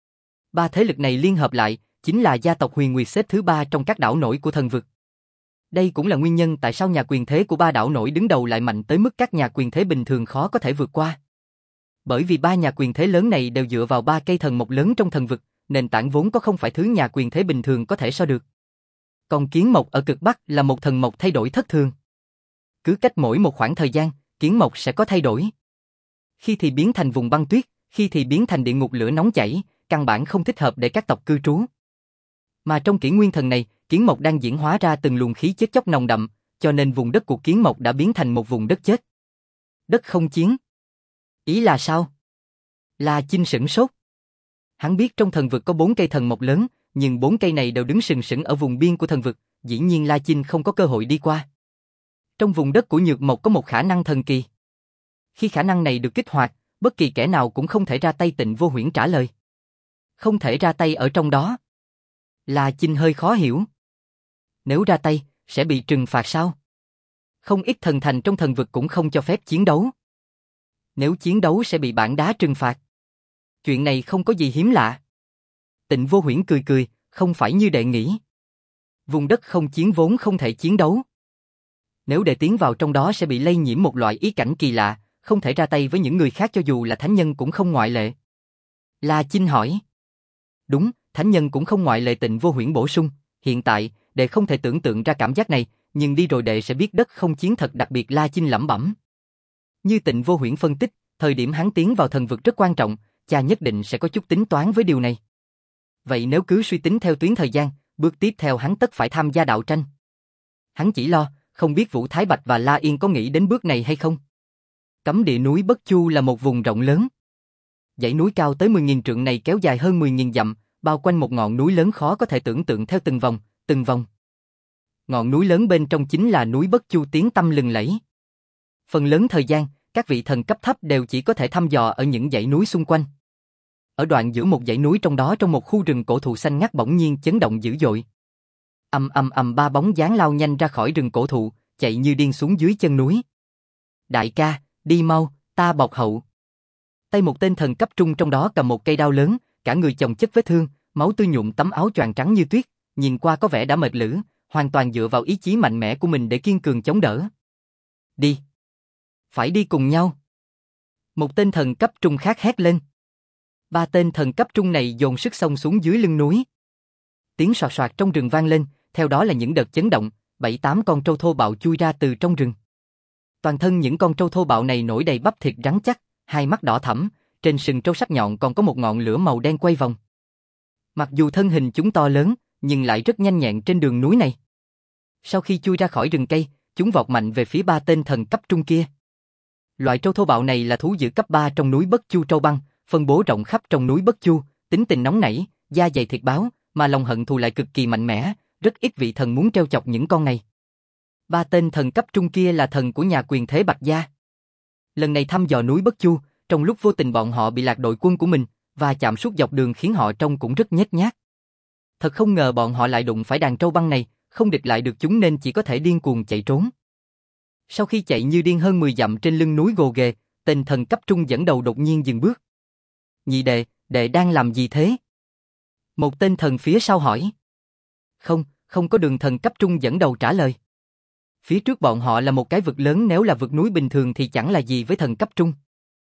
Ba thế lực này liên hợp lại, chính là gia tộc Huyền Nguyệt xếp thứ ba trong các đảo nổi của thần vực. Đây cũng là nguyên nhân tại sao nhà quyền thế của ba đảo nổi đứng đầu lại mạnh tới mức các nhà quyền thế bình thường khó có thể vượt qua. Bởi vì ba nhà quyền thế lớn này đều dựa vào ba cây thần mộc lớn trong thần vực, nền tảng vốn có không phải thứ nhà quyền thế bình thường có thể so được. Còn Kiến Mộc ở cực Bắc là một thần mộc thay đổi thất thường. Cứ cách mỗi một khoảng thời gian, Kiến Mộc sẽ có thay đổi. Khi thì biến thành vùng băng tuyết, khi thì biến thành địa ngục lửa nóng chảy, căn bản không thích hợp để các tộc cư trú. Mà trong kỷ nguyên thần này, Kiến Mộc đang diễn hóa ra từng luồng khí chết chóc nồng đậm, cho nên vùng đất của Kiến Mộc đã biến thành một vùng đất chết. Đất không chiến. Ý là sao? La Chinh sửng sốt. Hắn biết trong thần vực có bốn cây thần mộc lớn, nhưng bốn cây này đều đứng sừng sững ở vùng biên của thần vực, dĩ nhiên La Chinh không có cơ hội đi qua. Trong vùng đất của Nhược Mộc có một khả năng thần kỳ. Khi khả năng này được kích hoạt, bất kỳ kẻ nào cũng không thể ra tay. Tịnh Vô Huyễn trả lời. Không thể ra tay ở trong đó. La Chinh hơi khó hiểu. Nếu ra tay, sẽ bị trừng phạt sao? Không ít thần thành trong thần vực cũng không cho phép chiến đấu. Nếu chiến đấu sẽ bị bảng đá trừng phạt. Chuyện này không có gì hiếm lạ. Tịnh Vô Huyễn cười cười, không phải như đệ nghĩ. Vùng đất không chiến vốn không thể chiến đấu. Nếu đệ tiến vào trong đó sẽ bị lây nhiễm một loại ý cảnh kỳ lạ, không thể ra tay với những người khác cho dù là thánh nhân cũng không ngoại lệ. La Chinh hỏi. Đúng, thánh nhân cũng không ngoại lệ. Tịnh Vô Huyễn bổ sung, hiện tại, đệ không thể tưởng tượng ra cảm giác này, nhưng đi rồi đệ sẽ biết đất không chiến thật đặc biệt. La Chinh lẩm bẩm. Như Tịnh Vô Huyễn phân tích, thời điểm hắn tiến vào thần vực rất quan trọng, cha nhất định sẽ có chút tính toán với điều này. Vậy nếu cứ suy tính theo tuyến thời gian, bước tiếp theo hắn tất phải tham gia đạo tranh. Hắn chỉ lo, không biết Vũ Thái Bạch và La Yên có nghĩ đến bước này hay không. Cấm địa núi Bất Chu là một vùng rộng lớn. Dãy núi cao tới mười nghìn trượng này kéo dài hơn mười nghìn dặm, bao quanh một ngọn núi lớn khó có thể tưởng tượng theo từng vòng, từng vòng. Ngọn núi lớn bên trong chính là núi Bất Chu tiếng tăm lừng lẫy. Phần lớn thời gian, các vị thần cấp thấp đều chỉ có thể thăm dò ở những dãy núi xung quanh. Ở đoạn giữa một dãy núi trong đó, trong một khu rừng cổ thụ xanh ngắt bỗng nhiên chấn động dữ dội. Ầm ầm ầm, ba bóng dáng lao nhanh ra khỏi rừng cổ thụ, chạy như điên xuống dưới chân núi. Đại ca, đi mau, ta bọc hậu. Tay một tên thần cấp trung trong đó cầm một cây đao lớn, cả người chồng chất vết thương, máu tươi nhuộm tấm áo choàng trắng như tuyết, nhìn qua có vẻ đã mệt lử, hoàn toàn dựa vào ý chí mạnh mẽ của mình để kiên cường chống đỡ. Đi. Phải đi cùng nhau. Một tên thần cấp trung khác hét lên. Ba tên thần cấp trung này dồn sức xông xuống dưới lưng núi. Tiếng soạt soạt trong rừng vang lên, theo đó là những đợt chấn động, bảy tám con trâu thô bạo chui ra từ trong rừng. Toàn thân những con trâu thô bạo này nổi đầy bắp thịt rắn chắc, hai mắt đỏ thẫm, trên sừng trâu sắc nhọn còn có một ngọn lửa màu đen quay vòng. Mặc dù thân hình chúng to lớn, nhưng lại rất nhanh nhẹn trên đường núi này. Sau khi chui ra khỏi rừng cây, chúng vọt mạnh về phía ba tên thần cấp trung kia. Loại trâu thô bạo này là thú dữ cấp ba trong núi Bất Chu trâu băng, phân bố rộng khắp trong núi Bất Chu, tính tình nóng nảy, da dày thịt báo, mà lòng hận thù lại cực kỳ mạnh mẽ, rất ít vị thần muốn trêu chọc những con này. Ba tên thần cấp trung kia là thần của nhà quyền thế Bạch Gia. Lần này thăm dò núi Bất Chu, trong lúc vô tình bọn họ bị lạc đội quân của mình, và chạm suốt dọc đường khiến họ trông cũng rất nhếch nhác. Thật không ngờ bọn họ lại đụng phải đàn trâu băng này, không địch lại được chúng nên chỉ có thể điên cuồng chạy trốn. Sau khi chạy như điên hơn mười dặm trên lưng núi gồ ghề, tên thần cấp trung dẫn đầu đột nhiên dừng bước. Nhị đệ, đệ đang làm gì thế? Một tên thần phía sau hỏi. Không, không có. Đường thần cấp trung dẫn đầu trả lời. Phía trước bọn họ là một cái vực lớn, nếu là vực núi bình thường thì chẳng là gì với thần cấp trung.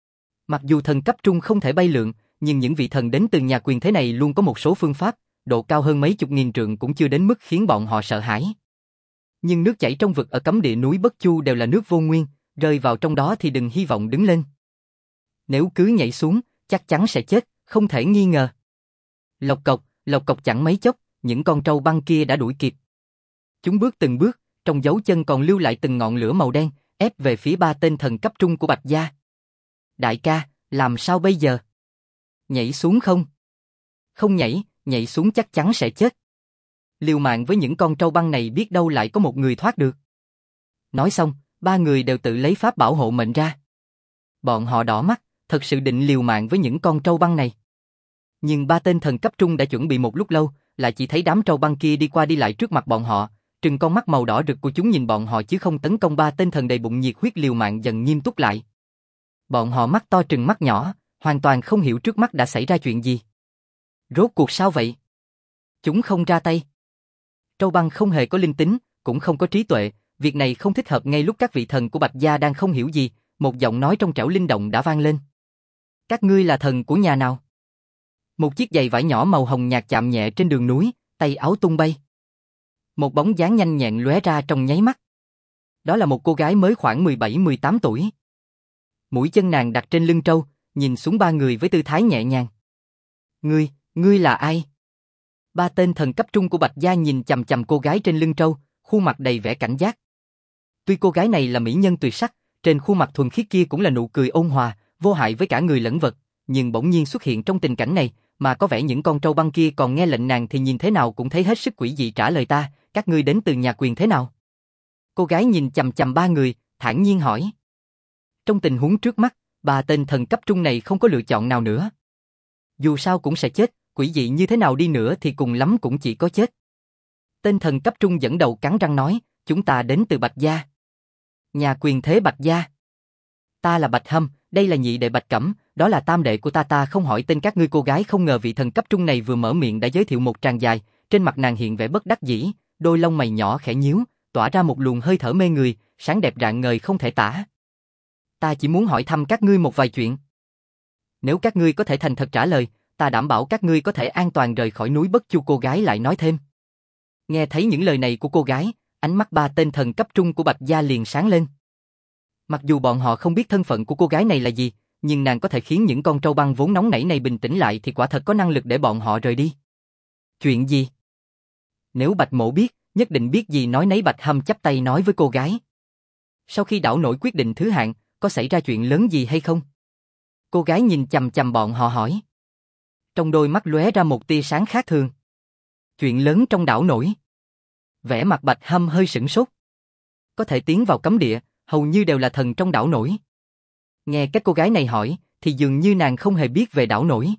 Mặc dù thần cấp trung không thể bay lượn, nhưng những vị thần đến từ nhà quyền thế này luôn có một số phương pháp, độ cao hơn mấy chục nghìn trượng cũng chưa đến mức khiến bọn họ sợ hãi. Nhưng nước chảy trong vực ở cấm địa núi Bất Chu đều là nước vô nguyên, rơi vào trong đó thì đừng hy vọng đứng lên. Nếu cứ nhảy xuống, chắc chắn sẽ chết, không thể nghi ngờ. Lộc cộc, lộc cộc, chẳng mấy chốc, những con trâu băng kia đã đuổi kịp. Chúng bước từng bước, trong dấu chân còn lưu lại từng ngọn lửa màu đen, ép về phía ba tên thần cấp trung của Bạch Gia. Đại ca, làm sao bây giờ? Nhảy xuống không? Không nhảy, nhảy xuống chắc chắn sẽ chết. Liều mạng với những con trâu băng này biết đâu lại có một người thoát được. Nói xong, ba người đều tự lấy pháp bảo hộ mệnh ra. Bọn họ đỏ mắt, thật sự định liều mạng với những con trâu băng này. Nhưng ba tên thần cấp trung đã chuẩn bị một lúc lâu, lại chỉ thấy đám trâu băng kia đi qua đi lại trước mặt bọn họ, trừng con mắt màu đỏ rực của chúng nhìn bọn họ chứ không tấn công. Ba tên thần đầy bụng nhiệt huyết liều mạng dần nghiêm túc lại. Bọn họ mắt to trừng mắt nhỏ, hoàn toàn không hiểu trước mắt đã xảy ra chuyện gì. Rốt cuộc sao vậy? Chúng không ra tay. Trâu băng không hề có linh tính, cũng không có trí tuệ, việc này không thích hợp. Ngay lúc các vị thần của Bạch Gia đang không hiểu gì, một giọng nói trong trẻo linh động đã vang lên. Các ngươi là thần của nhà nào? Một chiếc giày vải nhỏ màu hồng nhạt chạm nhẹ trên đường núi, tay áo tung bay. Một bóng dáng nhanh nhẹn lóe ra trong nháy mắt. Đó là một cô gái mới khoảng mười bảy mười tám tuổi. Mũi chân nàng đặt trên lưng trâu, nhìn xuống ba người với tư thái nhẹ nhàng. Ngươi, ngươi là ai? Ba tên thần cấp trung của Bạch Gia nhìn chằm chằm cô gái trên lưng trâu, khuôn mặt đầy vẻ cảnh giác. Tuy cô gái này là mỹ nhân tuyệt sắc, trên khuôn mặt thuần khiết kia cũng là nụ cười ôn hòa, vô hại với cả người lẫn vật, nhưng bỗng nhiên xuất hiện trong tình cảnh này, mà có vẻ những con trâu băng kia còn nghe lệnh nàng thì nhìn thế nào cũng thấy hết sức quỷ dị. Trả lời ta, các ngươi đến từ nhà quyền thế nào? Cô gái nhìn chằm chằm ba người, thản nhiên hỏi. Trong tình huống trước mắt, ba tên thần cấp trung này không có lựa chọn nào nữa. Dù sao cũng sẽ chết, quỷ dị như thế nào đi nữa thì cùng lắm cũng chỉ có chết. Tên thần cấp trung dẫn đầu cắn răng nói, chúng ta đến từ Bạch Gia. Nhà quyền thế Bạch Gia. Ta là Bạch Hâm, đây là nhị đệ Bạch Cẩm, đó là tam đệ của ta ta không hỏi tên các ngươi. Cô gái không ngờ vị thần cấp trung này vừa mở miệng đã giới thiệu một tràng dài, trên mặt nàng hiện vẻ bất đắc dĩ, đôi lông mày nhỏ khẽ nhíu, tỏa ra một luồng hơi thở mê người, sáng đẹp rạng ngời không thể tả. Ta chỉ muốn hỏi thăm các ngươi một vài chuyện. Nếu các ngươi có thể thành thật trả lời, ta đảm bảo các ngươi có thể an toàn rời khỏi núi Bất Chu. Cô gái lại nói thêm. Nghe thấy những lời này của cô gái, ánh mắt ba tên thần cấp trung của Bạch Gia liền sáng lên. Mặc dù bọn họ không biết thân phận của cô gái này là gì, nhưng nàng có thể khiến những con trâu băng vốn nóng nảy này bình tĩnh lại thì quả thật có năng lực để bọn họ rời đi. Chuyện gì? Nếu Bạch Mỗ biết, nhất định biết gì nói nấy. Bạch Hâm chắp tay nói với cô gái. Sau khi đảo nổi quyết định thứ hạng, có xảy ra chuyện lớn gì hay không? Cô gái nhìn chằm chằm bọn họ hỏi. Trong đôi mắt lóe ra một tia sáng khác thường. Chuyện lớn trong đảo nổi. Vẻ mặt Bạch Hâm hơi sửng sốt. Có thể tiến vào cấm địa, hầu như đều là thần trong đảo nổi. Nghe cách cô gái này hỏi, thì dường như nàng không hề biết về đảo nổi.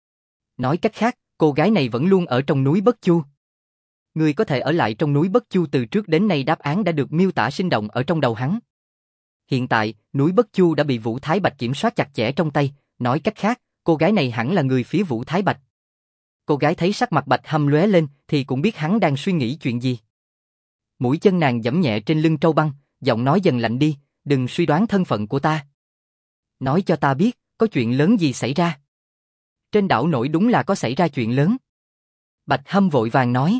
Nói cách khác, cô gái này vẫn luôn ở trong núi Bất Chu. Người có thể ở lại trong núi Bất Chu từ trước đến nay đáp án đã được miêu tả sinh động ở trong đầu hắn. Hiện tại, núi Bất Chu đã bị Vũ Thái Bạch kiểm soát chặt chẽ trong tay, nói cách khác, cô gái này hẳn là người phía Vũ Thái Bạch. Cô gái thấy sắc mặt Bạch Hâm lóe lên thì cũng biết hắn đang suy nghĩ chuyện gì. Mũi chân nàng giẫm nhẹ trên lưng trâu băng, giọng nói dần lạnh đi, đừng suy đoán thân phận của ta. Nói cho ta biết, có chuyện lớn gì xảy ra. Trên đảo nổi đúng là có xảy ra chuyện lớn. Bạch Hâm vội vàng nói.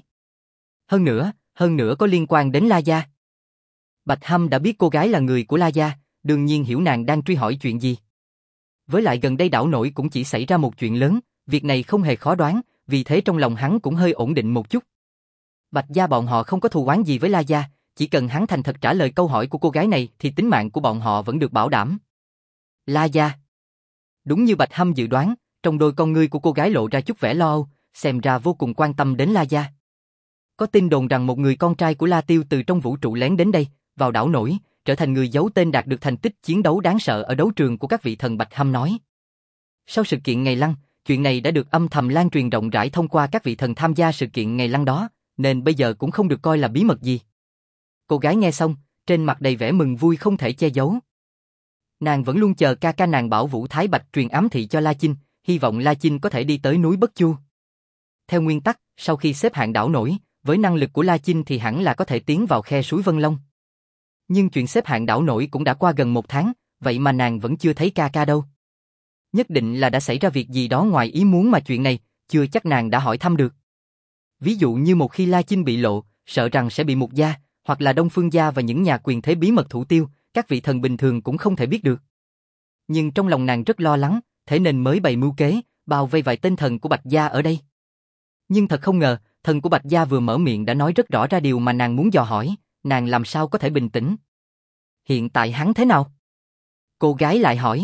Hơn nữa, hơn nữa có liên quan đến La Gia. Bạch Hâm đã biết cô gái là người của La Gia, đương nhiên hiểu nàng đang truy hỏi chuyện gì. Với lại gần đây đảo nổi cũng chỉ xảy ra một chuyện lớn, việc này không hề khó đoán, vì thế trong lòng hắn cũng hơi ổn định một chút. Bạch Gia bọn họ không có thù oán gì với La Gia, chỉ cần hắn thành thật trả lời câu hỏi của cô gái này thì tính mạng của bọn họ vẫn được bảo đảm. La Gia. Đúng như Bạch Hâm dự đoán, trong đôi con ngươi của cô gái lộ ra chút vẻ lo âu, xem ra vô cùng quan tâm đến La Gia. Có tin đồn rằng một người con trai của La Tiêu từ trong vũ trụ lén đến đây, vào đảo nổi, trở thành người giấu tên đạt được thành tích chiến đấu đáng sợ ở đấu trường của các vị thần. Bạch Hâm nói. Sau sự kiện Ngày Lăng, chuyện này đã được âm thầm lan truyền rộng rãi thông qua các vị thần tham gia sự kiện Ngày Lăng đó, nên bây giờ cũng không được coi là bí mật gì. Cô gái nghe xong, trên mặt đầy vẻ mừng vui không thể che giấu. Nàng vẫn luôn chờ ca ca nàng bảo Vũ Thái Bạch truyền ám thị cho La Chinh, hy vọng La Chinh có thể đi tới núi Bất Chu. Theo nguyên tắc, sau khi xếp hạng đảo nổi, với năng lực của La Chinh thì hẳn là có thể tiến vào khe suối Vân Long. Nhưng chuyện xếp hạng đảo nổi cũng đã qua gần một tháng, vậy mà nàng vẫn chưa thấy ca ca đâu. Nhất định là đã xảy ra việc gì đó ngoài ý muốn mà chuyện này, chưa chắc nàng đã hỏi thăm được. Ví dụ như một khi La Chinh bị lộ, sợ rằng sẽ bị Mục Gia, hoặc là Đông Phương Gia và những nhà quyền thế bí mật thủ tiêu, các vị thần bình thường cũng không thể biết được. Nhưng trong lòng nàng rất lo lắng, thế nên mới bày mưu kế, bao vây vài tên thần của Bạch Gia ở đây. Nhưng thật không ngờ, thần của Bạch Gia vừa mở miệng đã nói rất rõ ra điều mà nàng muốn dò hỏi, nàng làm sao có thể bình tĩnh. Hiện tại hắn thế nào? Cô gái lại hỏi.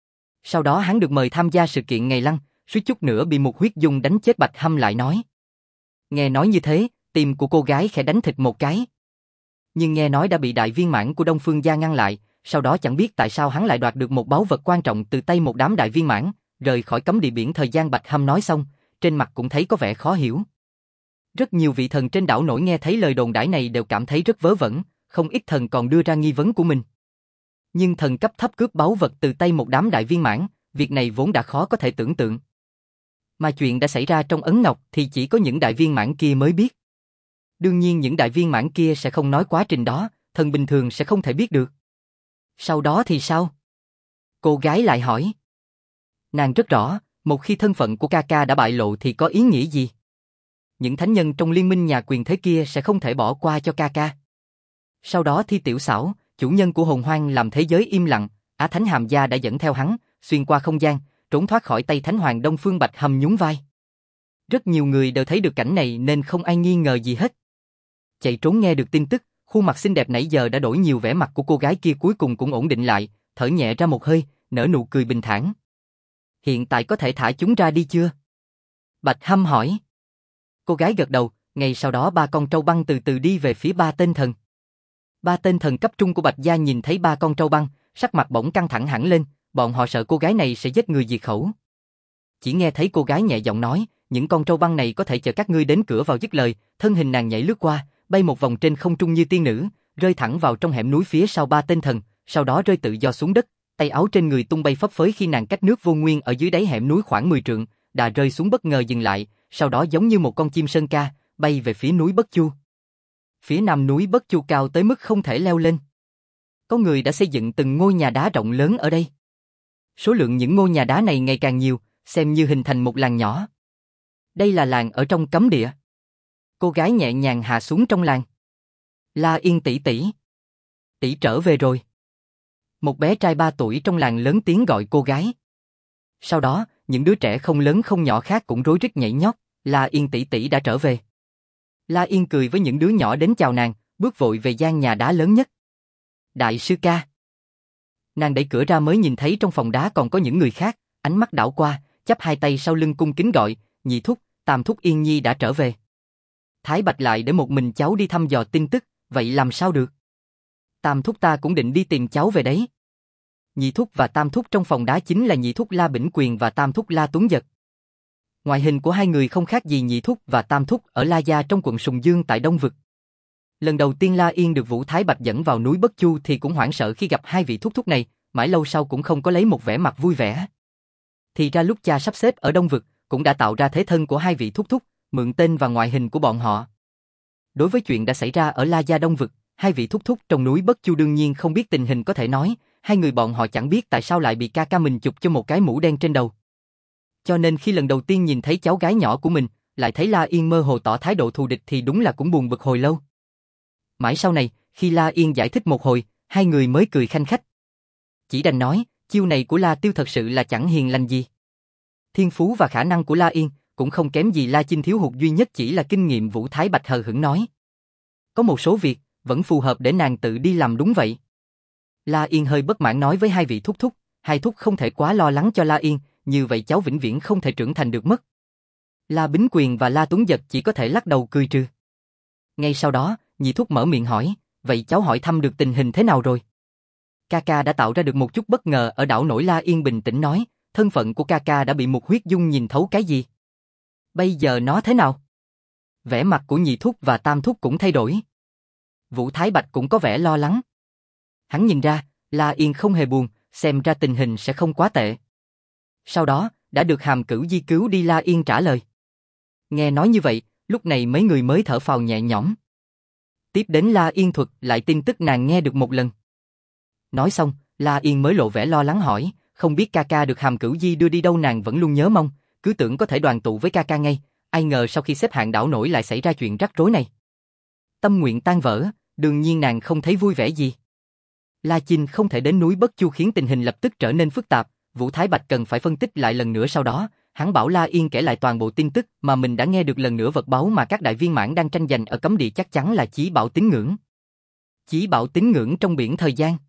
Sau đó hắn được mời tham gia sự kiện Ngày Lăng, suýt chút nữa bị một huyết dung đánh chết. Bạch Hâm lại nói. Nghe nói như thế, tim của cô gái khẽ đánh thịt một cái. Nhưng nghe nói đã bị đại viên mãn của Đông Phương Gia ngăn lại, sau đó chẳng biết tại sao hắn lại đoạt được một báu vật quan trọng từ tay một đám đại viên mãn, rời khỏi cấm địa biển thời gian. Bạch Hâm nói xong, trên mặt cũng thấy có vẻ khó hiểu. Rất nhiều vị thần trên đảo nổi nghe thấy lời đồn đãi này đều cảm thấy rất vớ vẩn, không ít thần còn đưa ra nghi vấn của mình. Nhưng thần cấp thấp cướp báu vật từ tay một đám đại viên mãn, việc này vốn đã khó có thể tưởng tượng. Mà chuyện đã xảy ra trong ấn ngọc thì chỉ có những đại viên mãn kia mới biết. Đương nhiên những đại viên mãn kia sẽ không nói quá trình đó, thần bình thường sẽ không thể biết được. Sau đó thì sao? Cô gái lại hỏi. Nàng rất rõ, một khi thân phận của ca ca đã bại lộ thì có ý nghĩa gì? Những thánh nhân trong liên minh nhà quyền thế kia sẽ không thể bỏ qua cho ca ca. Sau đó Thi Tiểu Xảo, chủ nhân của Hồn Hoang làm thế giới im lặng, Á Thánh Hàm Gia đã dẫn theo hắn, xuyên qua không gian, trốn thoát khỏi tay Thánh Hoàng Đông Phương. Bạch Hâm nhún vai. Rất nhiều người đều thấy được cảnh này nên không ai nghi ngờ gì hết. Chạy trốn nghe được tin tức, khuôn mặt xinh đẹp nãy giờ đã đổi nhiều, vẻ mặt của cô gái kia cuối cùng cũng ổn định lại, thở nhẹ ra một hơi, nở nụ cười bình thản. Hiện tại có thể thả chúng ra đi chưa? Bạch Hâm hỏi. Cô gái gật đầu, ngay sau đó ba con trâu băng từ từ đi về phía ba tên thần. Ba tên thần cấp trung của Bạch Gia nhìn thấy ba con trâu băng, sắc mặt bỗng căng thẳng hẳn lên, bọn họ sợ cô gái này sẽ giết người diệt khẩu. Chỉ nghe thấy cô gái nhẹ giọng nói, những con trâu băng này có thể chờ các ngươi đến cửa vào. Dứt lời, thân hình nàng nhảy lướt qua, bay một vòng trên không trung như tiên nữ, rơi thẳng vào trong hẻm núi phía sau ba tên thần, sau đó rơi tự do xuống đất, tay áo trên người tung bay phấp phới khi nàng cách nước vô nguyên ở dưới đáy hẻm núi khoảng mười trượng, đà rơi xuống bất ngờ dừng lại, sau đó giống như một con chim sơn ca, bay về phía núi Bất Chu. Phía nam núi Bất Chu cao tới mức không thể leo lên. Có người đã xây dựng từng ngôi nhà đá rộng lớn ở đây. Số lượng những ngôi nhà đá này ngày càng nhiều, xem như hình thành một làng nhỏ. Đây là làng ở trong cấm địa. Cô gái nhẹ nhàng hạ xuống trong làng. La Yên tỷ tỷ. Tỷ trở về rồi. Một bé trai ba tuổi trong làng lớn tiếng gọi cô gái. Sau đó, những đứa trẻ không lớn không nhỏ khác cũng rối rít nhảy nhót. La Yên tỷ tỷ đã trở về. La Yên cười với những đứa nhỏ đến chào nàng, bước vội về gian nhà đá lớn nhất. Đại sư ca. Nàng đẩy cửa ra mới nhìn thấy trong phòng đá còn có những người khác, ánh mắt đảo qua, chắp hai tay sau lưng cung kính gọi, nhị thúc, tam thúc Yên Nhi đã trở về. Thái Bạch lại để một mình cháu đi thăm dò tin tức, vậy làm sao được? Tam thúc ta cũng định đi tìm cháu về đấy. Nhị thúc và tam thúc trong phòng đá chính là nhị thúc La Bỉnh Quyền và tam thúc La Tuấn Giật. Ngoại hình của hai người không khác gì nhị thúc và tam thúc ở La Gia trong quận Sùng Dương tại Đông Vực. Lần đầu tiên La Yên được Vũ Thái Bạch dẫn vào núi Bất Chu thì cũng hoảng sợ khi gặp hai vị thúc thúc này, mãi lâu sau cũng không có lấy một vẻ mặt vui vẻ. Thì ra lúc cha sắp xếp ở Đông Vực, cũng đã tạo ra thế thân của hai vị thúc thúc, mượn tên và ngoại hình của bọn họ. Đối với chuyện đã xảy ra ở La Gia Đông Vực, hai vị thúc thúc trong núi Bất Chu đương nhiên không biết tình hình, có thể nói, hai người bọn họ chẳng biết tại sao lại bị ca ca mình chụp cho một cái mũ đen trên đầu. Cho nên khi lần đầu tiên nhìn thấy cháu gái nhỏ của mình, lại thấy La Yên mơ hồ tỏ thái độ thù địch thì đúng là cũng buồn bực hồi lâu. Mãi sau này, khi La Yên giải thích một hồi, hai người mới cười khanh khách. Chỉ đành nói, chiêu này của La Tiêu thật sự là chẳng hiền lành gì. Thiên phú và khả năng của La Yên cũng không kém gì La Chinh, thiếu hụt duy nhất chỉ là kinh nghiệm. Vũ Thái Bạch hờ hững nói. Có một số việc, vẫn phù hợp để nàng tự đi làm. Đúng vậy. La Yên hơi bất mãn nói với hai vị thúc thúc, hai thúc không thể quá lo lắng cho La Yên, như vậy cháu vĩnh viễn không thể trưởng thành được mất. La Bính Quyền và La Tuấn Giật chỉ có thể lắc đầu cười trừ. Ngay sau đó, nhị thúc mở miệng hỏi, vậy cháu hỏi thăm được tình hình thế nào rồi? Kaka đã tạo ra được một chút bất ngờ ở đảo nổi. La Yên bình tĩnh nói, thân phận của Kaka đã bị một huyết dung nhìn thấu. Cái gì? Bây giờ nó thế nào? Vẻ mặt của nhị thúc và tam thúc cũng thay đổi. Vũ Thái Bạch cũng có vẻ lo lắng. Hắn nhìn ra, La Yên không hề buồn, xem ra tình hình sẽ không quá tệ. Sau đó, đã được Hàm Cửu Di cứu đi. La Yên trả lời. Nghe nói như vậy, lúc này mấy người mới thở phào nhẹ nhõm. Tiếp đến La Yên thuật lại tin tức nàng nghe được một lần. Nói xong, La Yên mới lộ vẻ lo lắng hỏi, không biết Kaka được Hàm Cửu Di đưa đi đâu? Nàng vẫn luôn nhớ mong, cứ tưởng có thể đoàn tụ với Kaka ngay, ai ngờ sau khi xếp hạng đảo nổi lại xảy ra chuyện rắc rối này. Tâm nguyện tan vỡ, đương nhiên nàng không thấy vui vẻ gì. La Chinh không thể đến núi Bất Chu khiến tình hình lập tức trở nên phức tạp, Vũ Thái Bạch cần phải phân tích lại lần nữa. Sau đó, hắn bảo La Yên kể lại toàn bộ tin tức mà mình đã nghe được lần nữa. Vật báu mà các đại viên mãn đang tranh giành ở cấm địa chắc chắn là chí bảo tín ngưỡng. Chí bảo tín ngưỡng trong biển thời gian.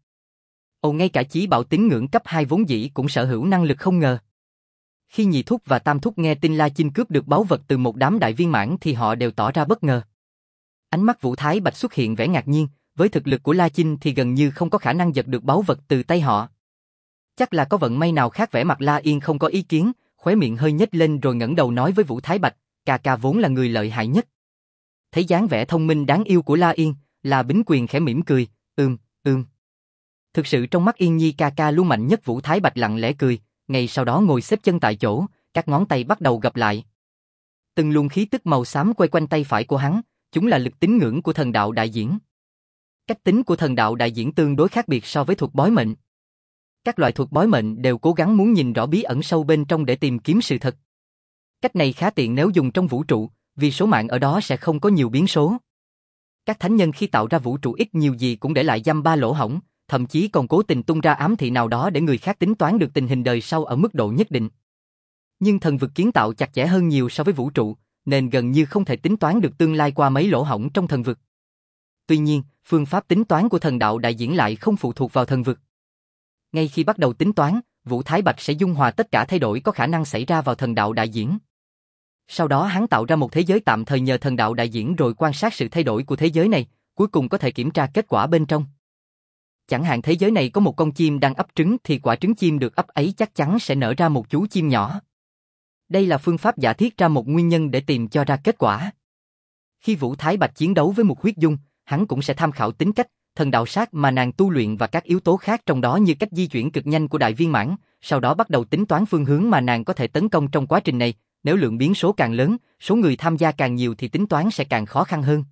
Ồ, ngay cả chí bảo tín ngưỡng cấp hai vốn dĩ cũng sở hữu năng lực không ngờ. Khi nhị thúc và tam thúc nghe tin La Chinh cướp được báu vật từ một đám đại viên mãn thì họ đều tỏ ra bất ngờ. Ánh mắt Vũ Thái Bạch xuất hiện vẻ ngạc nhiên, với thực lực của La Chinh thì gần như không có khả năng giật được báu vật từ tay họ. Chắc là có vận may nào khác. Vẻ mặt La Yên không có ý kiến, khóe miệng hơi nhếch lên rồi ngẩng đầu nói với Vũ Thái Bạch, Kaka vốn là người lợi hại nhất. Thấy dáng vẻ thông minh đáng yêu của La Yên, La Bính Quyền khẽ mỉm cười, ừm, ừm. Thực sự trong mắt Yên Nhi Kaka luôn mạnh nhất. Vũ Thái Bạch lặng lẽ cười, ngay sau đó ngồi xếp chân tại chỗ, các ngón tay bắt đầu gập lại. Từng luồng khí tức màu xám quay quanh tay phải của hắn, chúng là lực tín ngưỡng của thần đạo đại diễn. Cách tính của thần đạo đại diễn tương đối khác biệt so với thuật bói mệnh. Các loại thuật bói mệnh đều cố gắng muốn nhìn rõ bí ẩn sâu bên trong để tìm kiếm sự thật. Cách này khá tiện nếu dùng trong vũ trụ, vì số mạng ở đó sẽ không có nhiều biến số. Các thánh nhân khi tạo ra vũ trụ ít nhiều gì cũng để lại dăm ba lỗ hổng, thậm chí còn cố tình tung ra ám thị nào đó để người khác tính toán được tình hình đời sau ở mức độ nhất định. Nhưng thần vực kiến tạo chặt chẽ hơn nhiều so với vũ trụ, nên gần như không thể tính toán được tương lai qua mấy lỗ hổng trong thần vực. Tuy nhiên, phương pháp tính toán của thần đạo đại diễn lại không phụ thuộc vào thần vực. Ngay khi bắt đầu tính toán, Vũ Thái Bạch sẽ dung hòa tất cả thay đổi có khả năng xảy ra vào thần đạo đại diễn. Sau đó hắn tạo ra một thế giới tạm thời nhờ thần đạo đại diễn rồi quan sát sự thay đổi của thế giới này, cuối cùng có thể kiểm tra kết quả bên trong. Chẳng hạn thế giới này có một con chim đang ấp trứng thì quả trứng chim được ấp ấy chắc chắn sẽ nở ra một chú chim nhỏ. Đây là phương pháp giả thiết ra một nguyên nhân để tìm cho ra kết quả. Khi Vũ Thái Bạch chiến đấu với một huyết dung, hắn cũng sẽ tham khảo tính cách, thần đạo sát mà nàng tu luyện và các yếu tố khác trong đó như cách di chuyển cực nhanh của đại viên mãn, sau đó bắt đầu tính toán phương hướng mà nàng có thể tấn công trong quá trình này, nếu lượng biến số càng lớn, số người tham gia càng nhiều thì tính toán sẽ càng khó khăn hơn.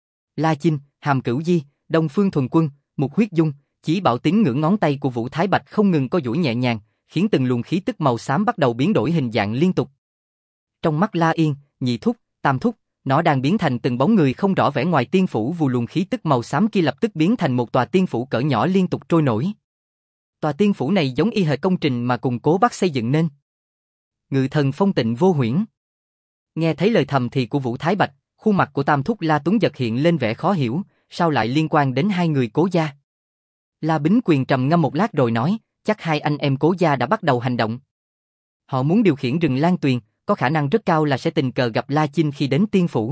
La Chinh, Hàm Cửu Di, Đông Phương Thuần Quân, Mục Huyết Dung, Chỉ Bảo Tín ngưỡng ngón tay của Vũ Thái Bạch không ngừng co duỗi nhẹ nhàng, khiến từng luồng khí tức màu xám bắt đầu biến đổi hình dạng liên tục. Trong mắt La Yên, Nhị Thúc, Tam Thúc, nó đang biến thành từng bóng người không rõ vẻ ngoài tiên phủ, vù luồng khí tức màu xám kia lập tức biến thành một tòa tiên phủ cỡ nhỏ liên tục trôi nổi. Tòa tiên phủ này giống y hệt công trình mà cùng Cố Bắc xây dựng nên. Ngự thần phong tịnh vô huyễn. Nghe thấy lời thầm thì của Vũ Thái Bạch, khuôn mặt của Tam Thúc La Tuấn giật hiện lên vẻ khó hiểu, sao lại liên quan đến hai người Cố gia? La Bính Quyền trầm ngâm một lát rồi nói, chắc hai anh em Cố gia đã bắt đầu hành động. Họ muốn điều khiển rừng Lan Tuyền, có khả năng rất cao là sẽ tình cờ gặp La Chinh khi đến tiên phủ.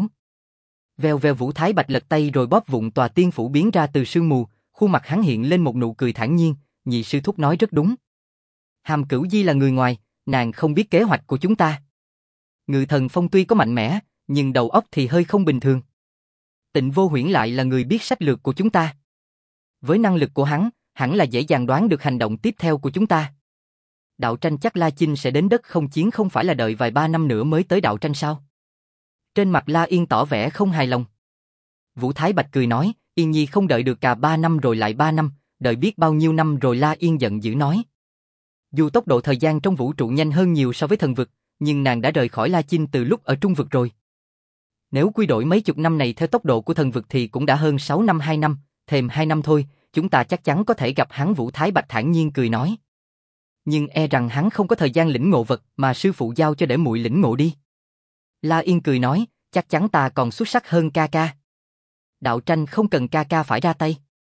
Vèo vèo Vũ Thái Bạch lật tay rồi bóp vụn tòa tiên phủ biến ra từ sương mù, khuôn mặt hắn hiện lên một nụ cười thản nhiên, Nhị sư thúc nói rất đúng. Hàm Cửu Di là người ngoài, nàng không biết kế hoạch của chúng ta. Ngự thần phong tuy có mạnh mẽ, nhưng đầu óc thì hơi không bình thường. Tịnh Vô Huyễn lại là người biết sách lược của chúng ta. Với năng lực của hắn, hẳn là dễ dàng đoán được hành động tiếp theo của chúng ta. Đạo tranh chắc La Chinh sẽ đến đất không chiến không phải là đợi vài ba năm nữa mới tới đạo tranh sao? Trên mặt La Yên tỏ vẻ không hài lòng. Vũ Thái Bạch cười nói, Yên Nhi không đợi được cả ba năm rồi lại ba năm, đợi biết bao nhiêu năm rồi. La Yên giận dữ nói. Dù tốc độ thời gian trong vũ trụ nhanh hơn nhiều so với thần vực, nhưng nàng đã rời khỏi La Chinh từ lúc ở trung vực rồi. Nếu quy đổi mấy chục năm này theo tốc độ của thần vực thì cũng đã hơn sáu năm hai năm, thềm hai năm thôi, chúng ta chắc chắn có thể gặp hắn. Vũ Thái Bạch thản nhiên cười nói. Nhưng e rằng hắn không có thời gian lĩnh ngộ vật mà sư phụ giao cho để muội lĩnh ngộ đi. La Yên cười nói, chắc chắn ta còn xuất sắc hơn ca ca. Đạo tranh không cần ca ca phải ra tay.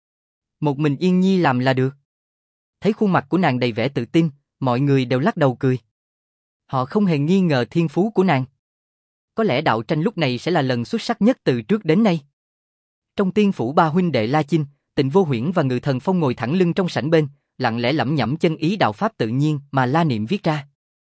Một mình Yên Nhi làm là được. Thấy khuôn mặt của nàng đầy vẻ tự tin, mọi người đều lắc đầu cười. Họ không hề nghi ngờ thiên phú của nàng. Có lẽ đạo tranh lúc này sẽ là lần xuất sắc nhất từ trước đến nay. Trong tiên phủ ba huynh đệ La Chinh, Tịnh Vô Huyễn và Ngự Thần Phong ngồi thẳng lưng trong sảnh bên, lặng lẽ lẩm nhẩm chân ý đạo pháp tự nhiên mà La Niệm viết ra.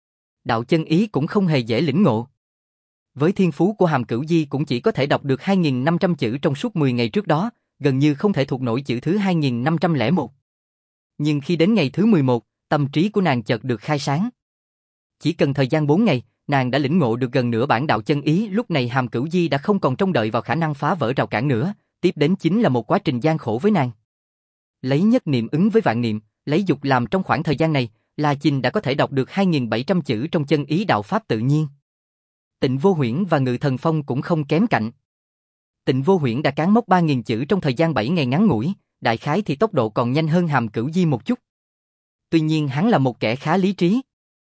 Đạo chân ý cũng không hề dễ lĩnh ngộ. Với thiên phú của Hàm Cửu Di cũng chỉ có thể đọc được hai nghìn năm trăm chữ trong suốt mười ngày trước đó, gần như không thể thuộc nổi chữ thứ hai nghìn năm trăm lẻ một. Nhưng khi đến ngày thứ mười một, tâm trí của nàng chợt được khai sáng. Chỉ cần thời gian bốn ngày, nàng đã lĩnh ngộ được gần nửa bản đạo chân ý. Lúc này Hàm Cửu Di đã không còn trông đợi vào khả năng phá vỡ rào cản nữa, tiếp đến chính là một quá trình gian khổ với nàng. Lấy nhất niệm ứng với vạn niệm, lấy dục làm trong khoảng thời gian này, La Chinh đã có thể đọc được hai nghìn bảy trăm chữ trong chân ý đạo pháp tự nhiên. Tịnh Vô Huyễn và Ngự Thần Phong cũng không kém cạnh. Tịnh Vô Huyễn đã cán mốc ba nghìn chữ trong thời gian bảy ngày ngắn ngủi, đại khái thì tốc độ còn nhanh hơn Hàm Cửu Di một chút. Tuy nhiên hắn là một kẻ khá lý trí.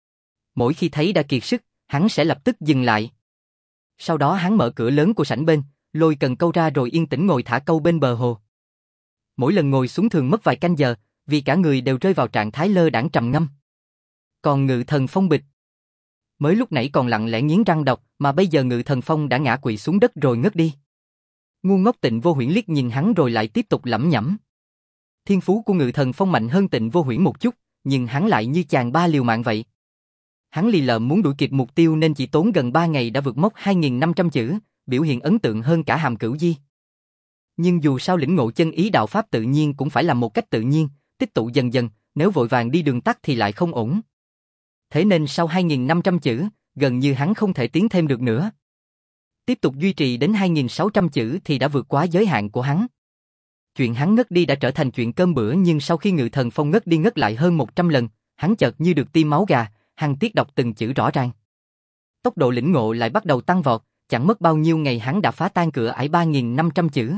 Mỗi khi thấy đã kiệt sức, hắn sẽ lập tức dừng lại. Sau đó hắn mở cửa lớn của sảnh bên, lôi cần câu ra rồi yên tĩnh ngồi thả câu bên bờ hồ. Mỗi lần ngồi xuống thường mất vài canh giờ, vì cả người đều rơi vào trạng thái lơ đãng trầm ngâm. Còn Ngự Thần Phong bịch. Mới lúc nãy còn lặng lẽ nghiến răng đọc, mà bây giờ Ngự Thần Phong đã ngã quỵ xuống đất rồi ngất đi. Ngu ngốc Tịnh Vô Huyễn liếc nhìn hắn rồi lại tiếp tục lẩm nhẩm. Thiên phú của Ngự Thần Phong mạnh hơn Tịnh Vô Huyễn một chút, nhưng hắn lại như chàng ba liều mạng vậy. Hắn lì lợm muốn đuổi kịp mục tiêu nên chỉ tốn gần ba ngày đã vượt mốc hai nghìn năm trăm chữ, biểu hiện ấn tượng hơn cả Hàm Cửu Di. Nhưng dù sao lĩnh ngộ chân ý đạo pháp tự nhiên cũng phải làm một cách tự nhiên, tích tụ dần dần, nếu vội vàng đi đường tắt thì lại không ổn. Thế nên sau hai nghìn năm trăm chữ, gần như hắn không thể tiến thêm được nữa. Tiếp tục duy trì đến hai nghìn sáu trăm chữ thì đã vượt quá giới hạn của hắn. Chuyện hắn ngất đi đã trở thành chuyện cơm bữa, nhưng sau khi Ngự Thần Phong ngất đi ngất lại hơn một trăm lần, hắn chợt như được tiêm máu gà, hăng tiết đọc từng chữ rõ ràng. Tốc độ lĩnh ngộ lại bắt đầu tăng vọt, chẳng mất bao nhiêu ngày hắn đã phá tan cửa ải ba nghìn năm trăm chữ.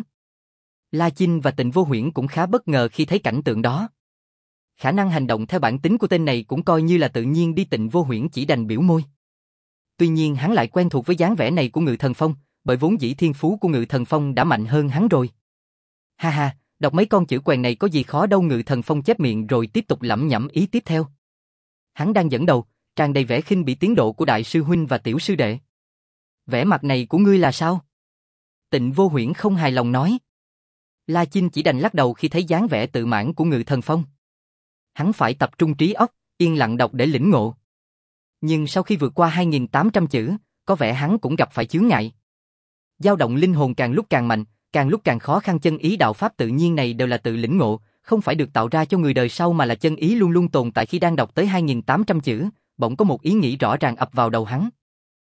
La Chinh và Tịnh Vô Huyễn cũng khá bất ngờ khi thấy cảnh tượng đó. Khả năng hành động theo bản tính của tên này cũng coi như là tự nhiên đi. Tịnh Vô Huyễn chỉ đành biểu môi. Tuy nhiên hắn lại quen thuộc với dáng vẻ này của Ngự Thần Phong, bởi vốn dĩ thiên phú của Ngự Thần Phong đã mạnh hơn hắn rồi. Ha ha, đọc mấy con chữ quèn này có gì khó đâu. Ngự Thần Phong chép miệng rồi tiếp tục lẩm nhẩm ý tiếp theo. Hắn đang dẫn đầu, tràn đầy vẻ khinh bỉ tiến độ của đại sư huynh và tiểu sư đệ. Vẻ mặt này của ngươi là sao? Tịnh Vô Huyễn không hài lòng nói. La Chinh chỉ đành lắc đầu khi thấy dáng vẻ tự mãn của Ngự Thần Phong. Hắn phải tập trung trí óc, yên lặng đọc để lĩnh ngộ. Nhưng sau khi vượt qua hai nghìn tám trăm chữ, có vẻ hắn cũng gặp phải chướng ngại. Dao động linh hồn càng lúc càng mạnh, càng lúc càng khó khăn. Chân ý đạo pháp tự nhiên này đều là tự lĩnh ngộ, không phải được tạo ra cho người đời sau mà là chân ý luôn luôn tồn tại. Khi đang đọc tới hai nghìn tám trăm chữ, bỗng có một ý nghĩ rõ ràng ập vào đầu hắn.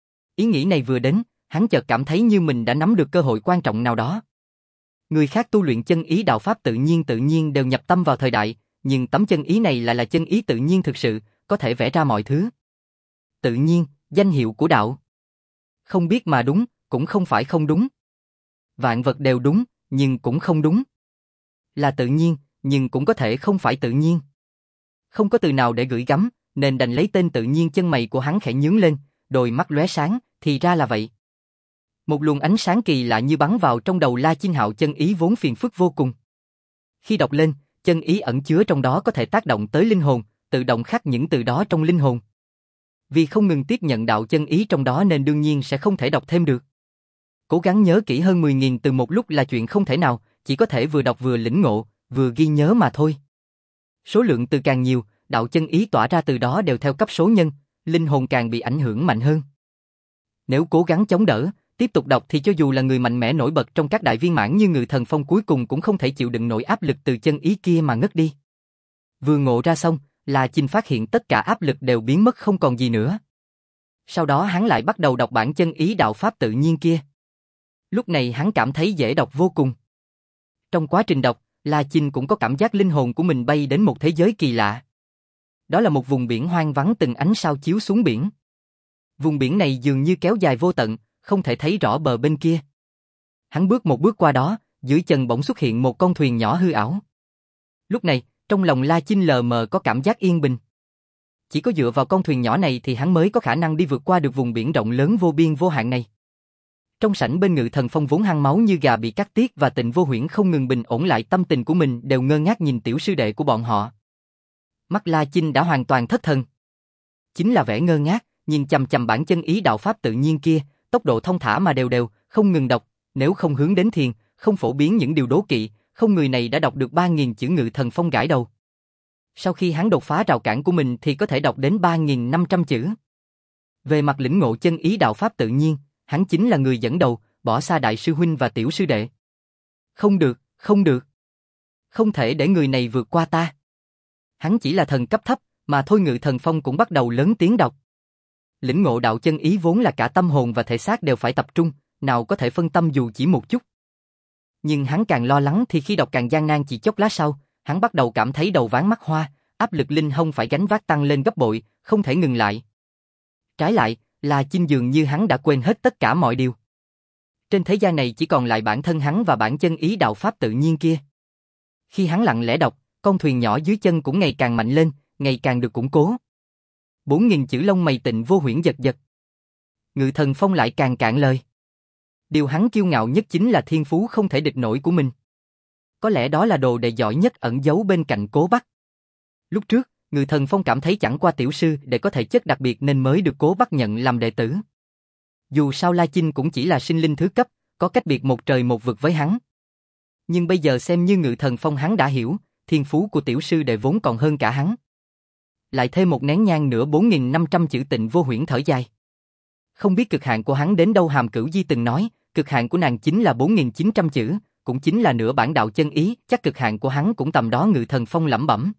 Ý nghĩ này vừa đến, hắn chợt cảm thấy như mình đã nắm được cơ hội quan trọng nào đó. Người khác tu luyện chân ý đạo pháp tự nhiên tự nhiên đều nhập tâm vào thời đại, nhưng tấm chân ý này lại là chân ý tự nhiên thực sự, có thể vẽ ra mọi thứ. Tự nhiên, danh hiệu của đạo. Không biết mà đúng, cũng không phải không đúng. Vạn vật đều đúng, nhưng cũng không đúng. Là tự nhiên, nhưng cũng có thể không phải tự nhiên. Không có từ nào để gửi gắm, nên đành lấy tên tự nhiên. Chân mày của hắn khẽ nhướng lên, đôi mắt lóe sáng, thì ra là vậy. Một luồng ánh sáng kỳ lạ như bắn vào trong đầu La Chinh Hạo. Chân ý vốn phiền phức vô cùng. Khi đọc lên, chân ý ẩn chứa trong đó có thể tác động tới linh hồn, tự động khắc những từ đó trong linh hồn. Vì không ngừng tiếp nhận đạo chân ý trong đó nên đương nhiên sẽ không thể đọc thêm được. Cố gắng nhớ kỹ hơn mười nghìn từ một lúc là chuyện không thể nào, chỉ có thể vừa đọc vừa lĩnh ngộ, vừa ghi nhớ mà thôi. Số lượng từ càng nhiều, đạo chân ý tỏa ra từ đó đều theo cấp số nhân, linh hồn càng bị ảnh hưởng mạnh hơn. Nếu cố gắng chống đỡ, tiếp tục đọc thì cho dù là người mạnh mẽ nổi bật trong các đại viên mãn như Ngự Thần Phong cuối cùng cũng không thể chịu đựng nổi áp lực từ chân ý kia mà ngất đi. Vừa ngộ ra xong, La Chinh phát hiện tất cả áp lực đều biến mất không còn gì nữa. Sau đó hắn lại bắt đầu đọc bản chân ý đạo pháp tự nhiên kia. Lúc này hắn cảm thấy dễ đọc vô cùng. Trong quá trình đọc, La Chinh cũng có cảm giác linh hồn của mình bay đến một thế giới kỳ lạ. Đó là một vùng biển hoang vắng, từng ánh sao chiếu xuống biển. Vùng biển này dường như kéo dài vô tận, không thể thấy rõ bờ bên kia. Hắn bước một bước qua đó, dưới chân bỗng xuất hiện một con thuyền nhỏ hư ảo. Lúc này, trong lòng La Chinh lờ mờ có cảm giác yên bình. Chỉ có dựa vào con thuyền nhỏ này thì hắn mới có khả năng đi vượt qua được vùng biển rộng lớn vô biên vô hạn này. Trong sảnh bên Ngự Thần Phong vốn hăng máu như gà bị cắt tiết và Tịnh Vô Huyễn không ngừng bình ổn lại tâm tình của mình đều ngơ ngác nhìn tiểu sư đệ của bọn họ. Mắt La Chinh đã hoàn toàn thất thần. Chính là vẻ ngơ ngác, nhìn chằm chằm bản chân ý đạo pháp tự nhiên kia, tốc độ thông thả mà đều đều, không ngừng đọc, nếu không hướng đến thiền, không phổ biến những điều đố kỵ, không người này đã đọc được ba nghìn chữ Ngự Thần Phong gãi đầu. Sau khi hắn đột phá rào cản của mình thì có thể đọc đến ba nghìn năm trăm chữ. Về mặt lĩnh ngộ chân ý đạo pháp tự nhiên, hắn chính là người dẫn đầu, bỏ xa đại sư huynh và tiểu sư đệ. Không được, không được. Không thể để người này vượt qua ta. Hắn chỉ là thần cấp thấp, mà thôi. Ngự Thần Phong cũng bắt đầu lớn tiếng đọc. Lĩnh ngộ đạo chân ý vốn là cả tâm hồn và thể xác đều phải tập trung, nào có thể phân tâm dù chỉ một chút. Nhưng hắn càng lo lắng thì khi đọc càng gian nan. Chỉ chốc lát sau, hắn bắt đầu cảm thấy đầu váng mắt hoa, áp lực linh hông phải gánh vác tăng lên gấp bội, không thể ngừng lại. Trái lại, La Chinh dường như hắn đã quên hết tất cả mọi điều. Trên thế gian này chỉ còn lại bản thân hắn và bản chân ý đạo pháp tự nhiên kia. Khi hắn lặng lẽ đọc, con thuyền nhỏ dưới chân cũng ngày càng mạnh lên, ngày càng được củng cố. Bốn nghìn chữ lông mày Tịnh Vô Huyễn giật giật. Ngự Thần Phong lại càng cạn lời. Điều hắn kiêu ngạo nhất chính là thiên phú không thể địch nổi của mình. Có lẽ đó là đồ đệ giỏi nhất ẩn giấu bên cạnh Cố Bắc. Lúc trước, Ngự Thần Phong cảm thấy chẳng qua tiểu sư để có thể chất đặc biệt nên mới được Cố Bắc nhận làm đệ tử. Dù sao La Chinh cũng chỉ là sinh linh thứ cấp, có cách biệt một trời một vực với hắn. Nhưng bây giờ xem như Ngự Thần Phong hắn đã hiểu, thiên phú của tiểu sư đệ vốn còn hơn cả hắn. Lại thêm một nén nhang nữa bốn nghìn năm trăm chữ. Tịnh Vô Huyễn thở dài. Không biết cực hạn của hắn đến đâu. Hàm Cửu Di từng nói, cực hạn của nàng chính là bốn nghìn chín trăm chữ, cũng chính là nửa bản đạo chân ý, chắc cực hạn của hắn cũng tầm đó. Ngự Thần Phong lẩm bẩm.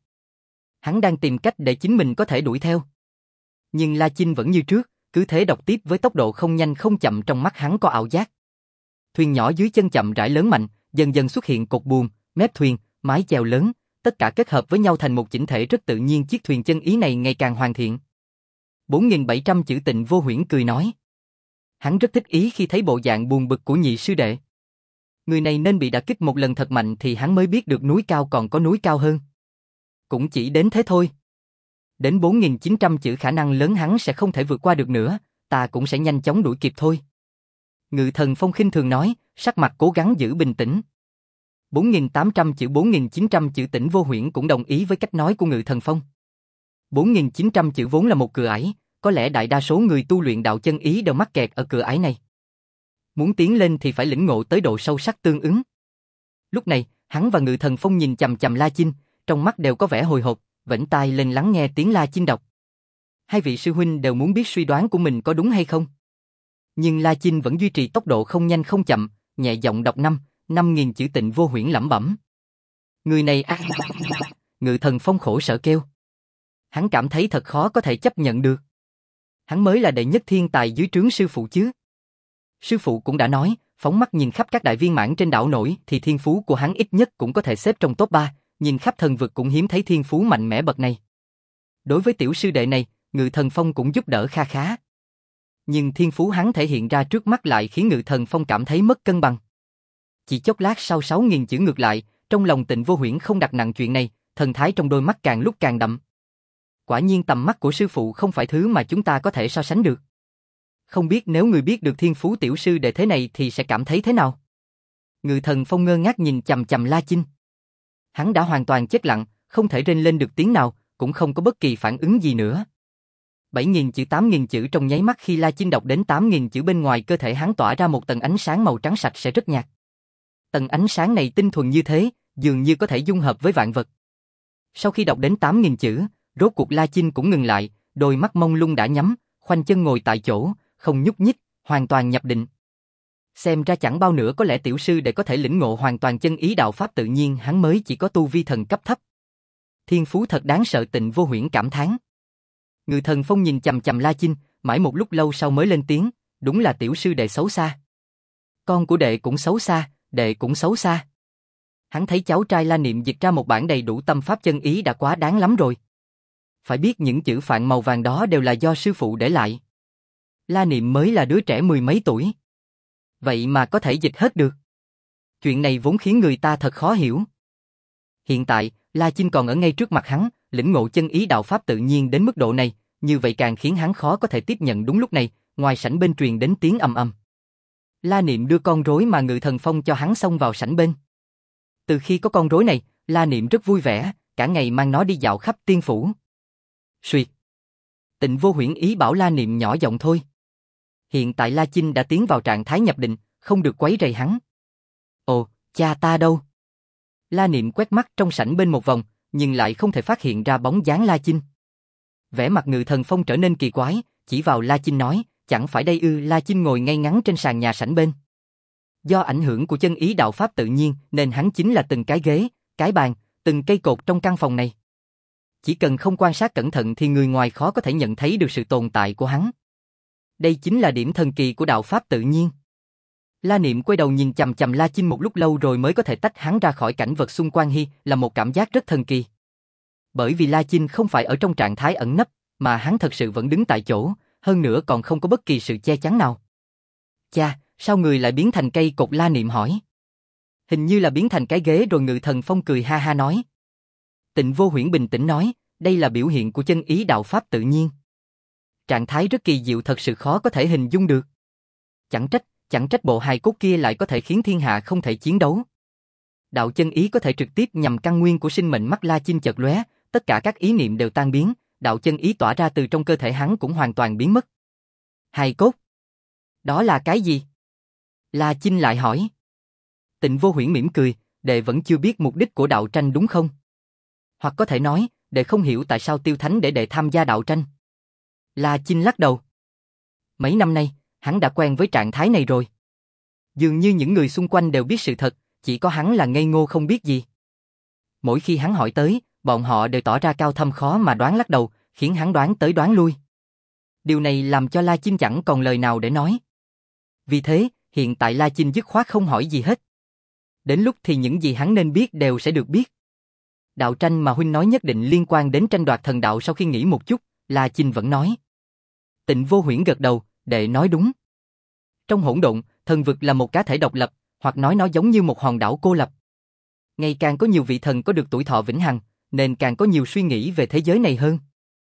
Hắn đang tìm cách để chính mình có thể đuổi theo. Nhưng La Chinh vẫn như trước, cứ thế đọc tiếp với tốc độ không nhanh không chậm. Trong mắt hắn có ảo giác. Thuyền nhỏ dưới chân chậm rãi lớn mạnh, dần dần xuất hiện cột buồm, mép thuyền, mái chèo lớn, tất cả kết hợp với nhau thành một chỉnh thể rất tự nhiên. Chiếc thuyền chân ý này ngày càng hoàn thiện. bốn nghìn bảy trăm chữ. Tịnh Vô Huyễn cười nói. Hắn rất thích ý khi thấy bộ dạng buồn bực của nhị sư đệ. Người này nên bị đả kích một lần thật mạnh thì hắn mới biết được núi cao còn có núi cao hơn. Cũng chỉ đến thế thôi. Đến bốn nghìn chín trăm chữ khả năng lớn hắn sẽ không thể vượt qua được nữa, ta cũng sẽ nhanh chóng đuổi kịp thôi. Ngự Thần Phong khinh thường nói, sắc mặt cố gắng giữ bình tĩnh. bốn nghìn tám trăm chữ. bốn nghìn chín trăm chữ. Tịnh Vô Huyễn cũng đồng ý với cách nói của Ngự Thần Phong. bốn nghìn chín trăm chữ vốn là một cửa ải, có lẽ đại đa số người tu luyện đạo chân ý đều mắc kẹt ở cửa ải này. Muốn tiến lên thì phải lĩnh ngộ tới độ sâu sắc tương ứng. Lúc này, Hắn và Ngự Thần Phong nhìn chằm chằm La Chinh, trong mắt đều có vẻ hồi hộp, vểnh tai lên lắng nghe tiếng La Chinh đọc. Hai vị sư huynh đều muốn biết suy đoán của mình có đúng hay không. Nhưng La Chinh vẫn duy trì tốc độ không nhanh không chậm, nhẹ giọng đọc năm, năm nghìn chữ Tịnh Vô Huyễn lẩm bẩm. Người này a. Ngự Thần Phong khổ sở kêu. Hắn cảm thấy thật khó có thể chấp nhận được. Hắn mới là đệ nhất thiên tài dưới trướng sư phụ chứ. Sư phụ cũng đã nói, phóng mắt nhìn khắp các đại viên mãn trên đảo nổi thì thiên phú của hắn ít nhất cũng có thể xếp trong top ba, nhìn khắp thần vực cũng hiếm thấy thiên phú mạnh mẽ bậc này. Đối với tiểu sư đệ này, Ngự Thần Phong cũng giúp đỡ kha khá. Nhưng thiên phú hắn thể hiện ra trước mắt lại khiến Ngự Thần Phong cảm thấy mất cân bằng. Chỉ chốc lát sau sáu nghìn chữ ngược lại, trong lòng Tịnh Vô Huyễn không đặt nặng chuyện này, thần thái trong đôi mắt càng lúc càng đậm. Quả nhiên tầm mắt của sư phụ không phải thứ mà chúng ta có thể so sánh được. Không biết nếu người biết được thiên phú tiểu sư đệ thế này thì sẽ cảm thấy thế nào? Ngự Thần Phong ngơ ngác nhìn chằm chằm La Chinh. Hắn đã hoàn toàn chết lặng, không thể rên lên được tiếng nào, cũng không có bất kỳ phản ứng gì nữa. bảy nghìn chữ tám nghìn chữ trong nháy mắt khi La Chinh đọc đến tám nghìn chữ bên ngoài cơ thể hắn tỏa ra một tầng ánh sáng màu trắng sạch sẽ rất nhạt. Tầng ánh sáng này tinh thuần như thế, dường như có thể dung hợp với vạn vật. Sau khi đọc đến tám nghìn chữ, rốt cuộc La Chinh cũng ngừng lại, đôi mắt mông lung đã nhắm, khoanh chân ngồi tại chỗ, không nhúc nhích, hoàn toàn nhập định. Xem ra chẳng bao nữa có lẽ tiểu sư để có thể lĩnh ngộ hoàn toàn chân ý đạo pháp tự nhiên, hắn mới chỉ có tu vi thần cấp thấp. Thiên phú thật đáng sợ, Tịnh Vô Huyễn cảm thán. Ngự Thần Phong nhìn chằm chằm La Chinh, mãi một lúc lâu sau mới lên tiếng, đúng là tiểu sư đệ xấu xa. Con của đệ cũng xấu xa, đệ cũng xấu xa. Hắn thấy cháu trai La Niệm dịch ra một bản đầy đủ tâm pháp chân ý đã quá đáng lắm rồi. Phải biết những chữ phạn màu vàng đó đều là do sư phụ để lại. La Niệm mới là đứa trẻ mười mấy tuổi. Vậy mà có thể dịch hết được. Chuyện này vốn khiến người ta thật khó hiểu. Hiện tại, La Chinh còn ở ngay trước mặt hắn, lĩnh ngộ chân ý đạo pháp tự nhiên đến mức độ này, như vậy càng khiến hắn khó có thể tiếp nhận. Đúng lúc này, ngoài sảnh bên truyền đến tiếng ầm ầm. La Niệm đưa con rối mà Ngự Thần Phong cho hắn xông vào sảnh bên. Từ khi có con rối này, La Niệm rất vui vẻ, cả ngày mang nó đi dạo khắp tiên phủ. Xuyệt. Tịnh Vô Huyễn ý bảo La Niệm nhỏ giọng thôi. Hiện tại La Chinh đã tiến vào trạng thái nhập định, không được quấy rầy hắn. Ồ, cha ta đâu? La Niệm quét mắt trong sảnh bên một vòng, nhưng lại không thể phát hiện ra bóng dáng La Chinh. Vẻ mặt Ngự Thần Phong trở nên kỳ quái, chỉ vào La Chinh nói, chẳng phải đây ư? La Chinh ngồi ngay ngắn trên sàn nhà sảnh bên. Do ảnh hưởng của chân ý đạo pháp tự nhiên nên hắn chính là từng cái ghế, cái bàn, từng cây cột trong căn phòng này. Chỉ cần không quan sát cẩn thận thì người ngoài khó có thể nhận thấy được sự tồn tại của hắn. Đây chính là điểm thần kỳ của đạo pháp tự nhiên. La Niệm quay đầu nhìn chằm chằm La Chinh một lúc lâu rồi mới có thể tách hắn ra khỏi cảnh vật xung quanh, hi là một cảm giác rất thần kỳ. Bởi vì La Chinh không phải ở trong trạng thái ẩn nấp, mà hắn thật sự vẫn đứng tại chỗ, hơn nữa còn không có bất kỳ sự che chắn nào. Cha, sao người lại biến thành cây cột? La Niệm hỏi. Hình như là biến thành cái ghế rồi. Ngự Thần Phong cười ha ha nói. Tịnh Vô Huyễn bình tĩnh nói, đây là biểu hiện của chân ý đạo pháp tự nhiên. Trạng thái rất kỳ diệu, thật sự khó có thể hình dung được. Chẳng trách, chẳng trách bộ hài cốt kia lại có thể khiến thiên hạ không thể chiến đấu. Đạo chân ý có thể trực tiếp nhằm căn nguyên của sinh mệnh. Mắt La Chinh chợt lóe, tất cả các ý niệm đều tan biến, đạo chân ý tỏa ra từ trong cơ thể hắn cũng hoàn toàn biến mất. Hài cốt? Đó là cái gì? La Chinh lại hỏi. Tịnh Vô Huyễn mỉm cười, đệ vẫn chưa biết mục đích của đạo tranh đúng không? Hoặc có thể nói, đệ không hiểu tại sao Tiêu Thánh để đệ tham gia đạo tranh. La Chinh lắc đầu. Mấy năm nay, hắn đã quen với trạng thái này rồi. Dường như những người xung quanh đều biết sự thật, chỉ có hắn là ngây ngô không biết gì. Mỗi khi hắn hỏi tới, bọn họ đều tỏ ra cao thâm khó mà đoán, lắc đầu, khiến hắn đoán tới đoán lui. Điều này làm cho La Chinh chẳng còn lời nào để nói. Vì thế, hiện tại La Chinh dứt khoát không hỏi gì hết. Đến lúc thì những gì hắn nên biết đều sẽ được biết. Đạo tranh mà huynh nói nhất định liên quan đến tranh đoạt thần đạo. Sau khi nghĩ một chút, La Chinh vẫn nói. Tịnh Vô Huyễn gật đầu, đệ nói đúng. Trong hỗn độn, thần vực là một cá thể độc lập, hoặc nói nó giống như một hòn đảo cô lập. Ngày càng có nhiều vị thần có được tuổi thọ vĩnh hằng, nên càng có nhiều suy nghĩ về thế giới này hơn.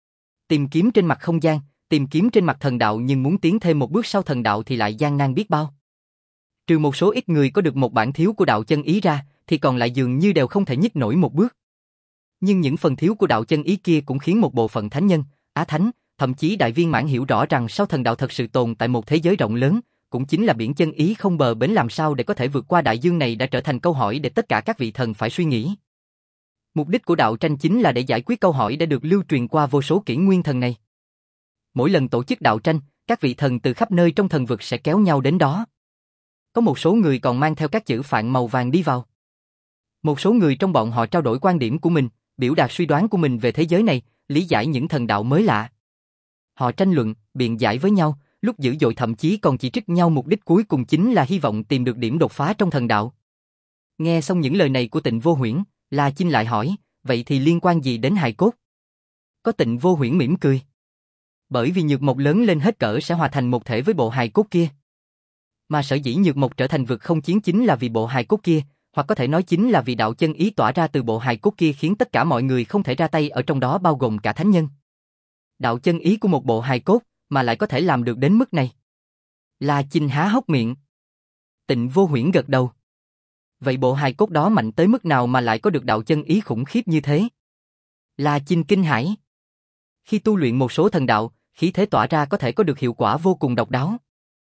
Tìm kiếm trên mặt không gian, tìm kiếm trên mặt thần đạo, nhưng muốn tiến thêm một bước sau thần đạo thì lại gian nan biết bao. Trừ một số ít người có được một bản thiếu của đạo chân ý ra, thì còn lại dường như đều không thể nhích nổi một bước. Nhưng những phần thiếu của đạo chân ý kia cũng khiến một bộ phận thánh nhân, á thánh, thậm chí đại viên mãn hiểu rõ rằng sau thần đạo thật sự tồn tại một thế giới rộng lớn, cũng chính là biển chân ý không bờ bến làm sao để có thể vượt qua đại dương này đã trở thành câu hỏi để tất cả các vị thần phải suy nghĩ. Mục đích của đạo tranh chính là để giải quyết câu hỏi đã được lưu truyền qua vô số kỷ nguyên thần này. Mỗi lần tổ chức đạo tranh, các vị thần từ khắp nơi trong thần vực sẽ kéo nhau đến đó. Có một số người còn mang theo các chữ phạn màu vàng đi vào. Một số người trong bọn họ trao đổi quan điểm của mình, biểu đạt suy đoán của mình về thế giới này, lý giải những thần đạo mới lạ. Họ tranh luận, biện giải với nhau, lúc dữ dội thậm chí còn chỉ trích nhau, mục đích cuối cùng chính là hy vọng tìm được điểm đột phá trong thần đạo. Nghe xong những lời này của Tịnh Vô Huyễn, La Chinh lại hỏi, vậy thì liên quan gì đến hài cốt? Có Tịnh Vô Huyễn mỉm cười. Bởi vì nhược mộc lớn lên hết cỡ sẽ hòa thành một thể với bộ hài cốt kia. Mà sở dĩ nhược mộc trở thành vực không chiến chính là vì bộ hài cốt kia, hoặc có thể nói chính là vì đạo chân ý tỏa ra từ bộ hài cốt kia khiến tất cả mọi người không thể ra tay ở trong đó, bao gồm cả thánh nhân. Đạo chân ý của một bộ hài cốt mà lại có thể làm được đến mức này. La Chinh há hốc miệng. Tịnh Vô Huyễn gật đầu. Vậy bộ hài cốt đó mạnh tới mức nào mà lại có được đạo chân ý khủng khiếp như thế? La Chinh kinh hãi. Khi tu luyện một số thần đạo, khí thế tỏa ra có thể có được hiệu quả vô cùng độc đáo.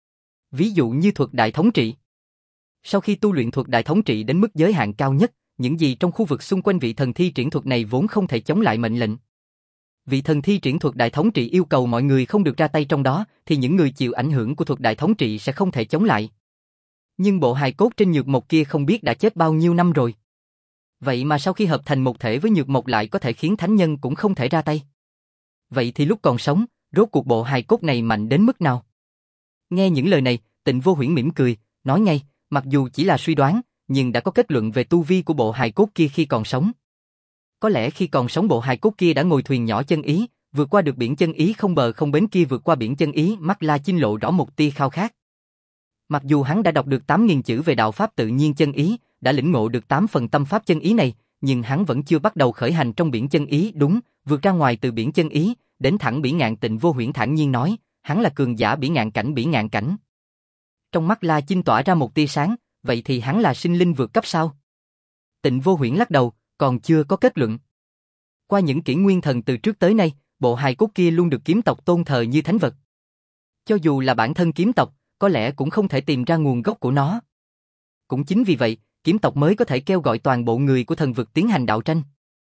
Ví dụ như thuật đại thống trị. Sau khi tu luyện thuật đại thống trị đến mức giới hạn cao nhất, những gì trong khu vực xung quanh vị thần thi triển thuật này vốn không thể chống lại mệnh lệnh. Vị thần thi triển thuật đại thống trị yêu cầu mọi người không được ra tay trong đó, thì những người chịu ảnh hưởng của thuật đại thống trị sẽ không thể chống lại. Nhưng bộ hài cốt trên nhược mộc kia không biết đã chết bao nhiêu năm rồi. Vậy mà sau khi hợp thành một thể với nhược mộc lại có thể khiến thánh nhân cũng không thể ra tay. Vậy thì lúc còn sống, rốt cuộc bộ hài cốt này mạnh đến mức nào? Nghe những lời này, Tịnh Vô Huyễn mỉm cười, nói ngay, mặc dù chỉ là suy đoán, nhưng đã có kết luận về tu vi của bộ hài cốt kia khi còn sống. Có lẽ khi còn sống bộ hài cốt kia đã ngồi thuyền nhỏ chân ý, vượt qua được biển chân ý không bờ không bến kia, vượt qua biển chân ý, mắt La Chinh lộ rõ một tia khao khát. Mặc dù hắn đã đọc được tám nghìn chữ về đạo pháp tự nhiên chân ý, đã lĩnh ngộ được tám phần tâm pháp chân ý này, nhưng hắn vẫn chưa bắt đầu khởi hành trong biển chân ý, đúng, vượt ra ngoài từ biển chân ý, đến thẳng bỉ ngạn. Tịnh Vô Huyễn thản nhiên nói, hắn là cường giả bỉ ngạn cảnh. Bỉ ngạn cảnh. Trong mắt La Chinh tỏa ra một tia sáng, vậy thì hắn là sinh linh vượt cấp sao? Tịnh Vô Huyễn lắc đầu, còn chưa có kết luận. Qua những kỷ nguyên thần từ trước tới nay, bộ hài cốt kia luôn được kiếm tộc tôn thờ như thánh vật. Cho dù là bản thân kiếm tộc, có lẽ cũng không thể tìm ra nguồn gốc của nó. Cũng chính vì vậy, kiếm tộc mới có thể kêu gọi toàn bộ người của thần vực tiến hành đạo tranh.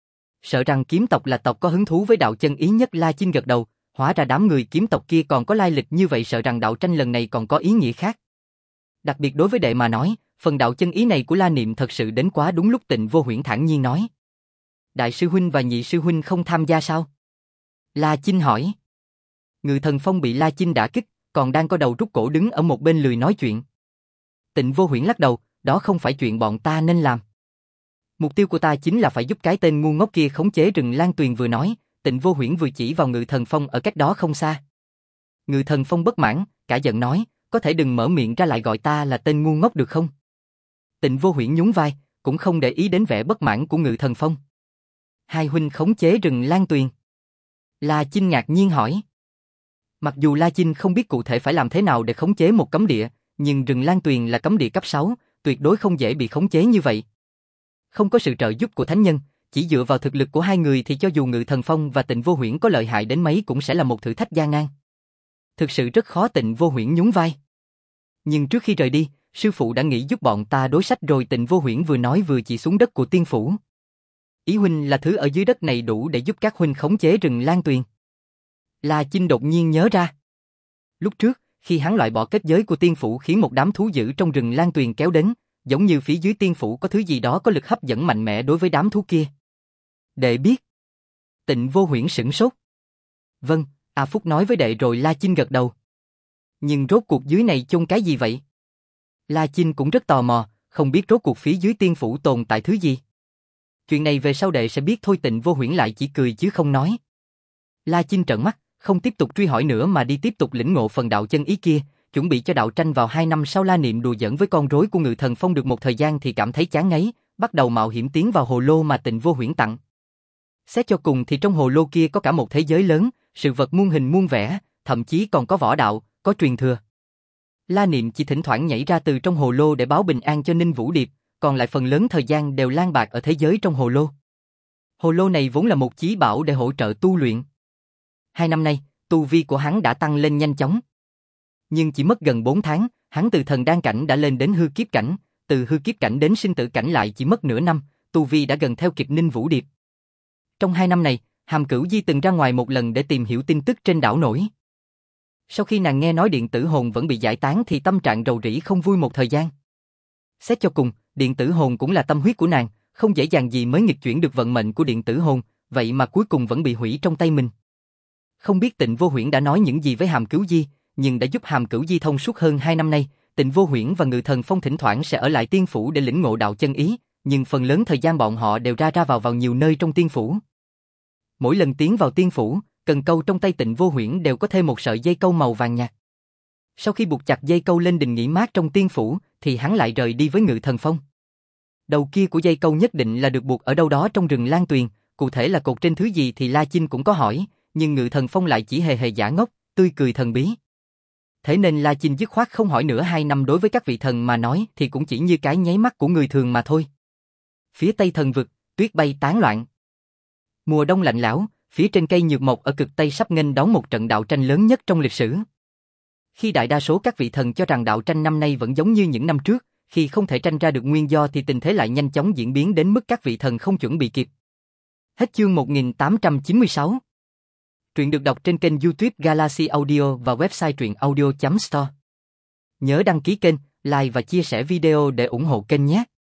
Sợ rằng kiếm tộc là tộc có hứng thú với đạo chân ý nhất. La Chinh gật đầu, hóa ra đám người kiếm tộc kia còn có lai lịch như vậy, sợ rằng đạo tranh lần này còn có ý nghĩa khác. Đặc biệt đối với đệ mà nói, phần đạo chân ý này của La Niệm thật sự đến quá đúng lúc. Tịnh Vô Huyễn thản nhiên nói. Đại sư huynh và nhị sư huynh không tham gia sao? La Chinh hỏi. Ngự Thần Phong bị La Chinh đả kích, còn đang co đầu rút cổ đứng ở một bên lười nói chuyện. Tịnh Vô Huyễn lắc đầu, đó không phải chuyện bọn ta nên làm. Mục tiêu của ta chính là phải giúp cái tên ngu ngốc kia khống chế rừng Lan Tuyền. Vừa nói, Tịnh Vô Huyễn vừa chỉ vào Ngự Thần Phong ở cách đó không xa. Ngự Thần Phong bất mãn, cả giận nói, có thể đừng mở miệng ra lại gọi ta là tên ngu ngốc được không? Tịnh Vô Huyễn nhún vai, cũng không để ý đến vẻ bất mãn của Ngự Thần Phong. Hai huynh khống chế rừng Lan Tuyền. La Chinh ngạc nhiên hỏi. Mặc dù La Chinh không biết cụ thể phải làm thế nào để khống chế một cấm địa, nhưng rừng Lan Tuyền là cấm địa cấp sáu, tuyệt đối không dễ bị khống chế như vậy. Không có sự trợ giúp của thánh nhân, chỉ dựa vào thực lực của hai người thì cho dù Ngự Thần Phong và Tịnh Vô Huyễn có lợi hại đến mấy cũng sẽ là một thử thách gian nan. Thực sự rất khó. Tịnh Vô Huyễn nhún vai. Nhưng trước khi rời đi, sư phụ đã nghĩ giúp bọn ta đối sách rồi. Tịnh Vô Huyễn vừa nói vừa chỉ xuống đất của tiên phủ. Ý huynh là thứ ở dưới đất này đủ để giúp các huynh khống chế rừng Lan Tuyền. La Chinh đột nhiên nhớ ra. Lúc trước, khi hắn loại bỏ kết giới của tiên phủ khiến một đám thú dữ trong rừng Lan Tuyền kéo đến, giống như phía dưới tiên phủ có thứ gì đó có lực hấp dẫn mạnh mẽ đối với đám thú kia. Đệ biết. Tịnh Vô Huyễn sửng sốt. Vâng, A Phúc nói với đệ rồi. La Chinh gật đầu. Nhưng rốt cuộc dưới này chôn cái gì vậy? La Chinh cũng rất tò mò, không biết rốt cuộc phía dưới tiên phủ tồn tại thứ gì. Chuyện này về sau đệ sẽ biết thôi. Tịnh Vô Huyễn lại chỉ cười chứ không nói. La Chinh trợn mắt, không tiếp tục truy hỏi nữa mà đi tiếp tục lĩnh ngộ phần đạo chân ý kia, chuẩn bị cho đạo tranh vào hai năm sau. La Niệm đùa giỡn với con rối của Ngự Thần Phong được một thời gian thì cảm thấy chán ngấy, bắt đầu mạo hiểm tiến vào hồ lô mà Tịnh Vô Huyễn tặng. Xét cho cùng thì trong hồ lô kia có cả một thế giới lớn, sự vật muôn hình muôn vẻ, thậm chí còn có võ đạo, có truyền thừa. La Niệm chỉ thỉnh thoảng nhảy ra từ trong hồ lô để báo bình an cho Ninh Vũ Điệp, còn lại phần lớn thời gian đều lang bạc ở thế giới trong hồ lô. Hồ lô này vốn là một chí bảo để hỗ trợ tu luyện. Hai năm nay, tu vi của hắn đã tăng lên nhanh chóng. Nhưng chỉ mất gần bốn tháng, hắn từ thần đan cảnh đã lên đến hư kiếp cảnh, từ hư kiếp cảnh đến sinh tử cảnh lại chỉ mất nửa năm, tu vi đã gần theo kịp Ninh Vũ Điệp. Trong hai năm này, Hàm Cửu Di từng ra ngoài một lần để tìm hiểu tin tức trên đảo nổi. Sau khi nàng nghe nói điện tử hồn vẫn bị giải tán thì tâm trạng rầu rĩ không vui một thời gian. Xét cho cùng, điện tử hồn cũng là tâm huyết của nàng, không dễ dàng gì mới nghịch chuyển được vận mệnh của điện tử hồn, vậy mà cuối cùng vẫn bị hủy trong tay mình. Không biết Tịnh Vô Huyễn đã nói những gì với Hàm Cửu Di, nhưng đã giúp Hàm Cửu Di thông suốt hơn hai năm nay. Tịnh Vô Huyễn và Ngự Thần Phong thỉnh thoảng sẽ ở lại tiên phủ để lĩnh ngộ đạo chân ý, nhưng phần lớn thời gian bọn họ đều ra ra vào vào nhiều nơi trong tiên phủ. Mỗi lần tiến vào tiên phủ, cần câu trong tay Tịnh Vô Huyễn đều có thêm một sợi dây câu màu vàng nhạt. Sau khi buộc chặt dây câu lên đình nghỉ mát trong tiên phủ, thì hắn lại rời đi với Ngự Thần Phong. Đầu kia của dây câu nhất định là được buộc ở đâu đó trong rừng Lan Tuyền, cụ thể là cột trên thứ gì thì La Chinh cũng có hỏi, nhưng Ngự Thần Phong lại chỉ hề hề giả ngốc, tươi cười thần bí. Thế nên La Chinh dứt khoát không hỏi nữa, hai năm đối với các vị thần mà nói thì cũng chỉ như cái nháy mắt của người thường mà thôi. Phía Tây Thần Vực, tuyết bay tán loạn. Mùa đông lạnh lẽo, phía trên cây nhược mộc ở cực Tây sắp nghênh đón một trận đạo tranh lớn nhất trong lịch sử. Khi đại đa số các vị thần cho rằng đạo tranh năm nay vẫn giống như những năm trước, khi không thể tranh ra được nguyên do thì tình thế lại nhanh chóng diễn biến đến mức các vị thần không chuẩn bị kịp. Hết chương một nghìn tám trăm chín mươi sáu. Truyện được đọc trên kênh YouTube Galaxy Audio và website truyện audio chấm store. Nhớ đăng ký kênh, like và chia sẻ video để ủng hộ kênh nhé.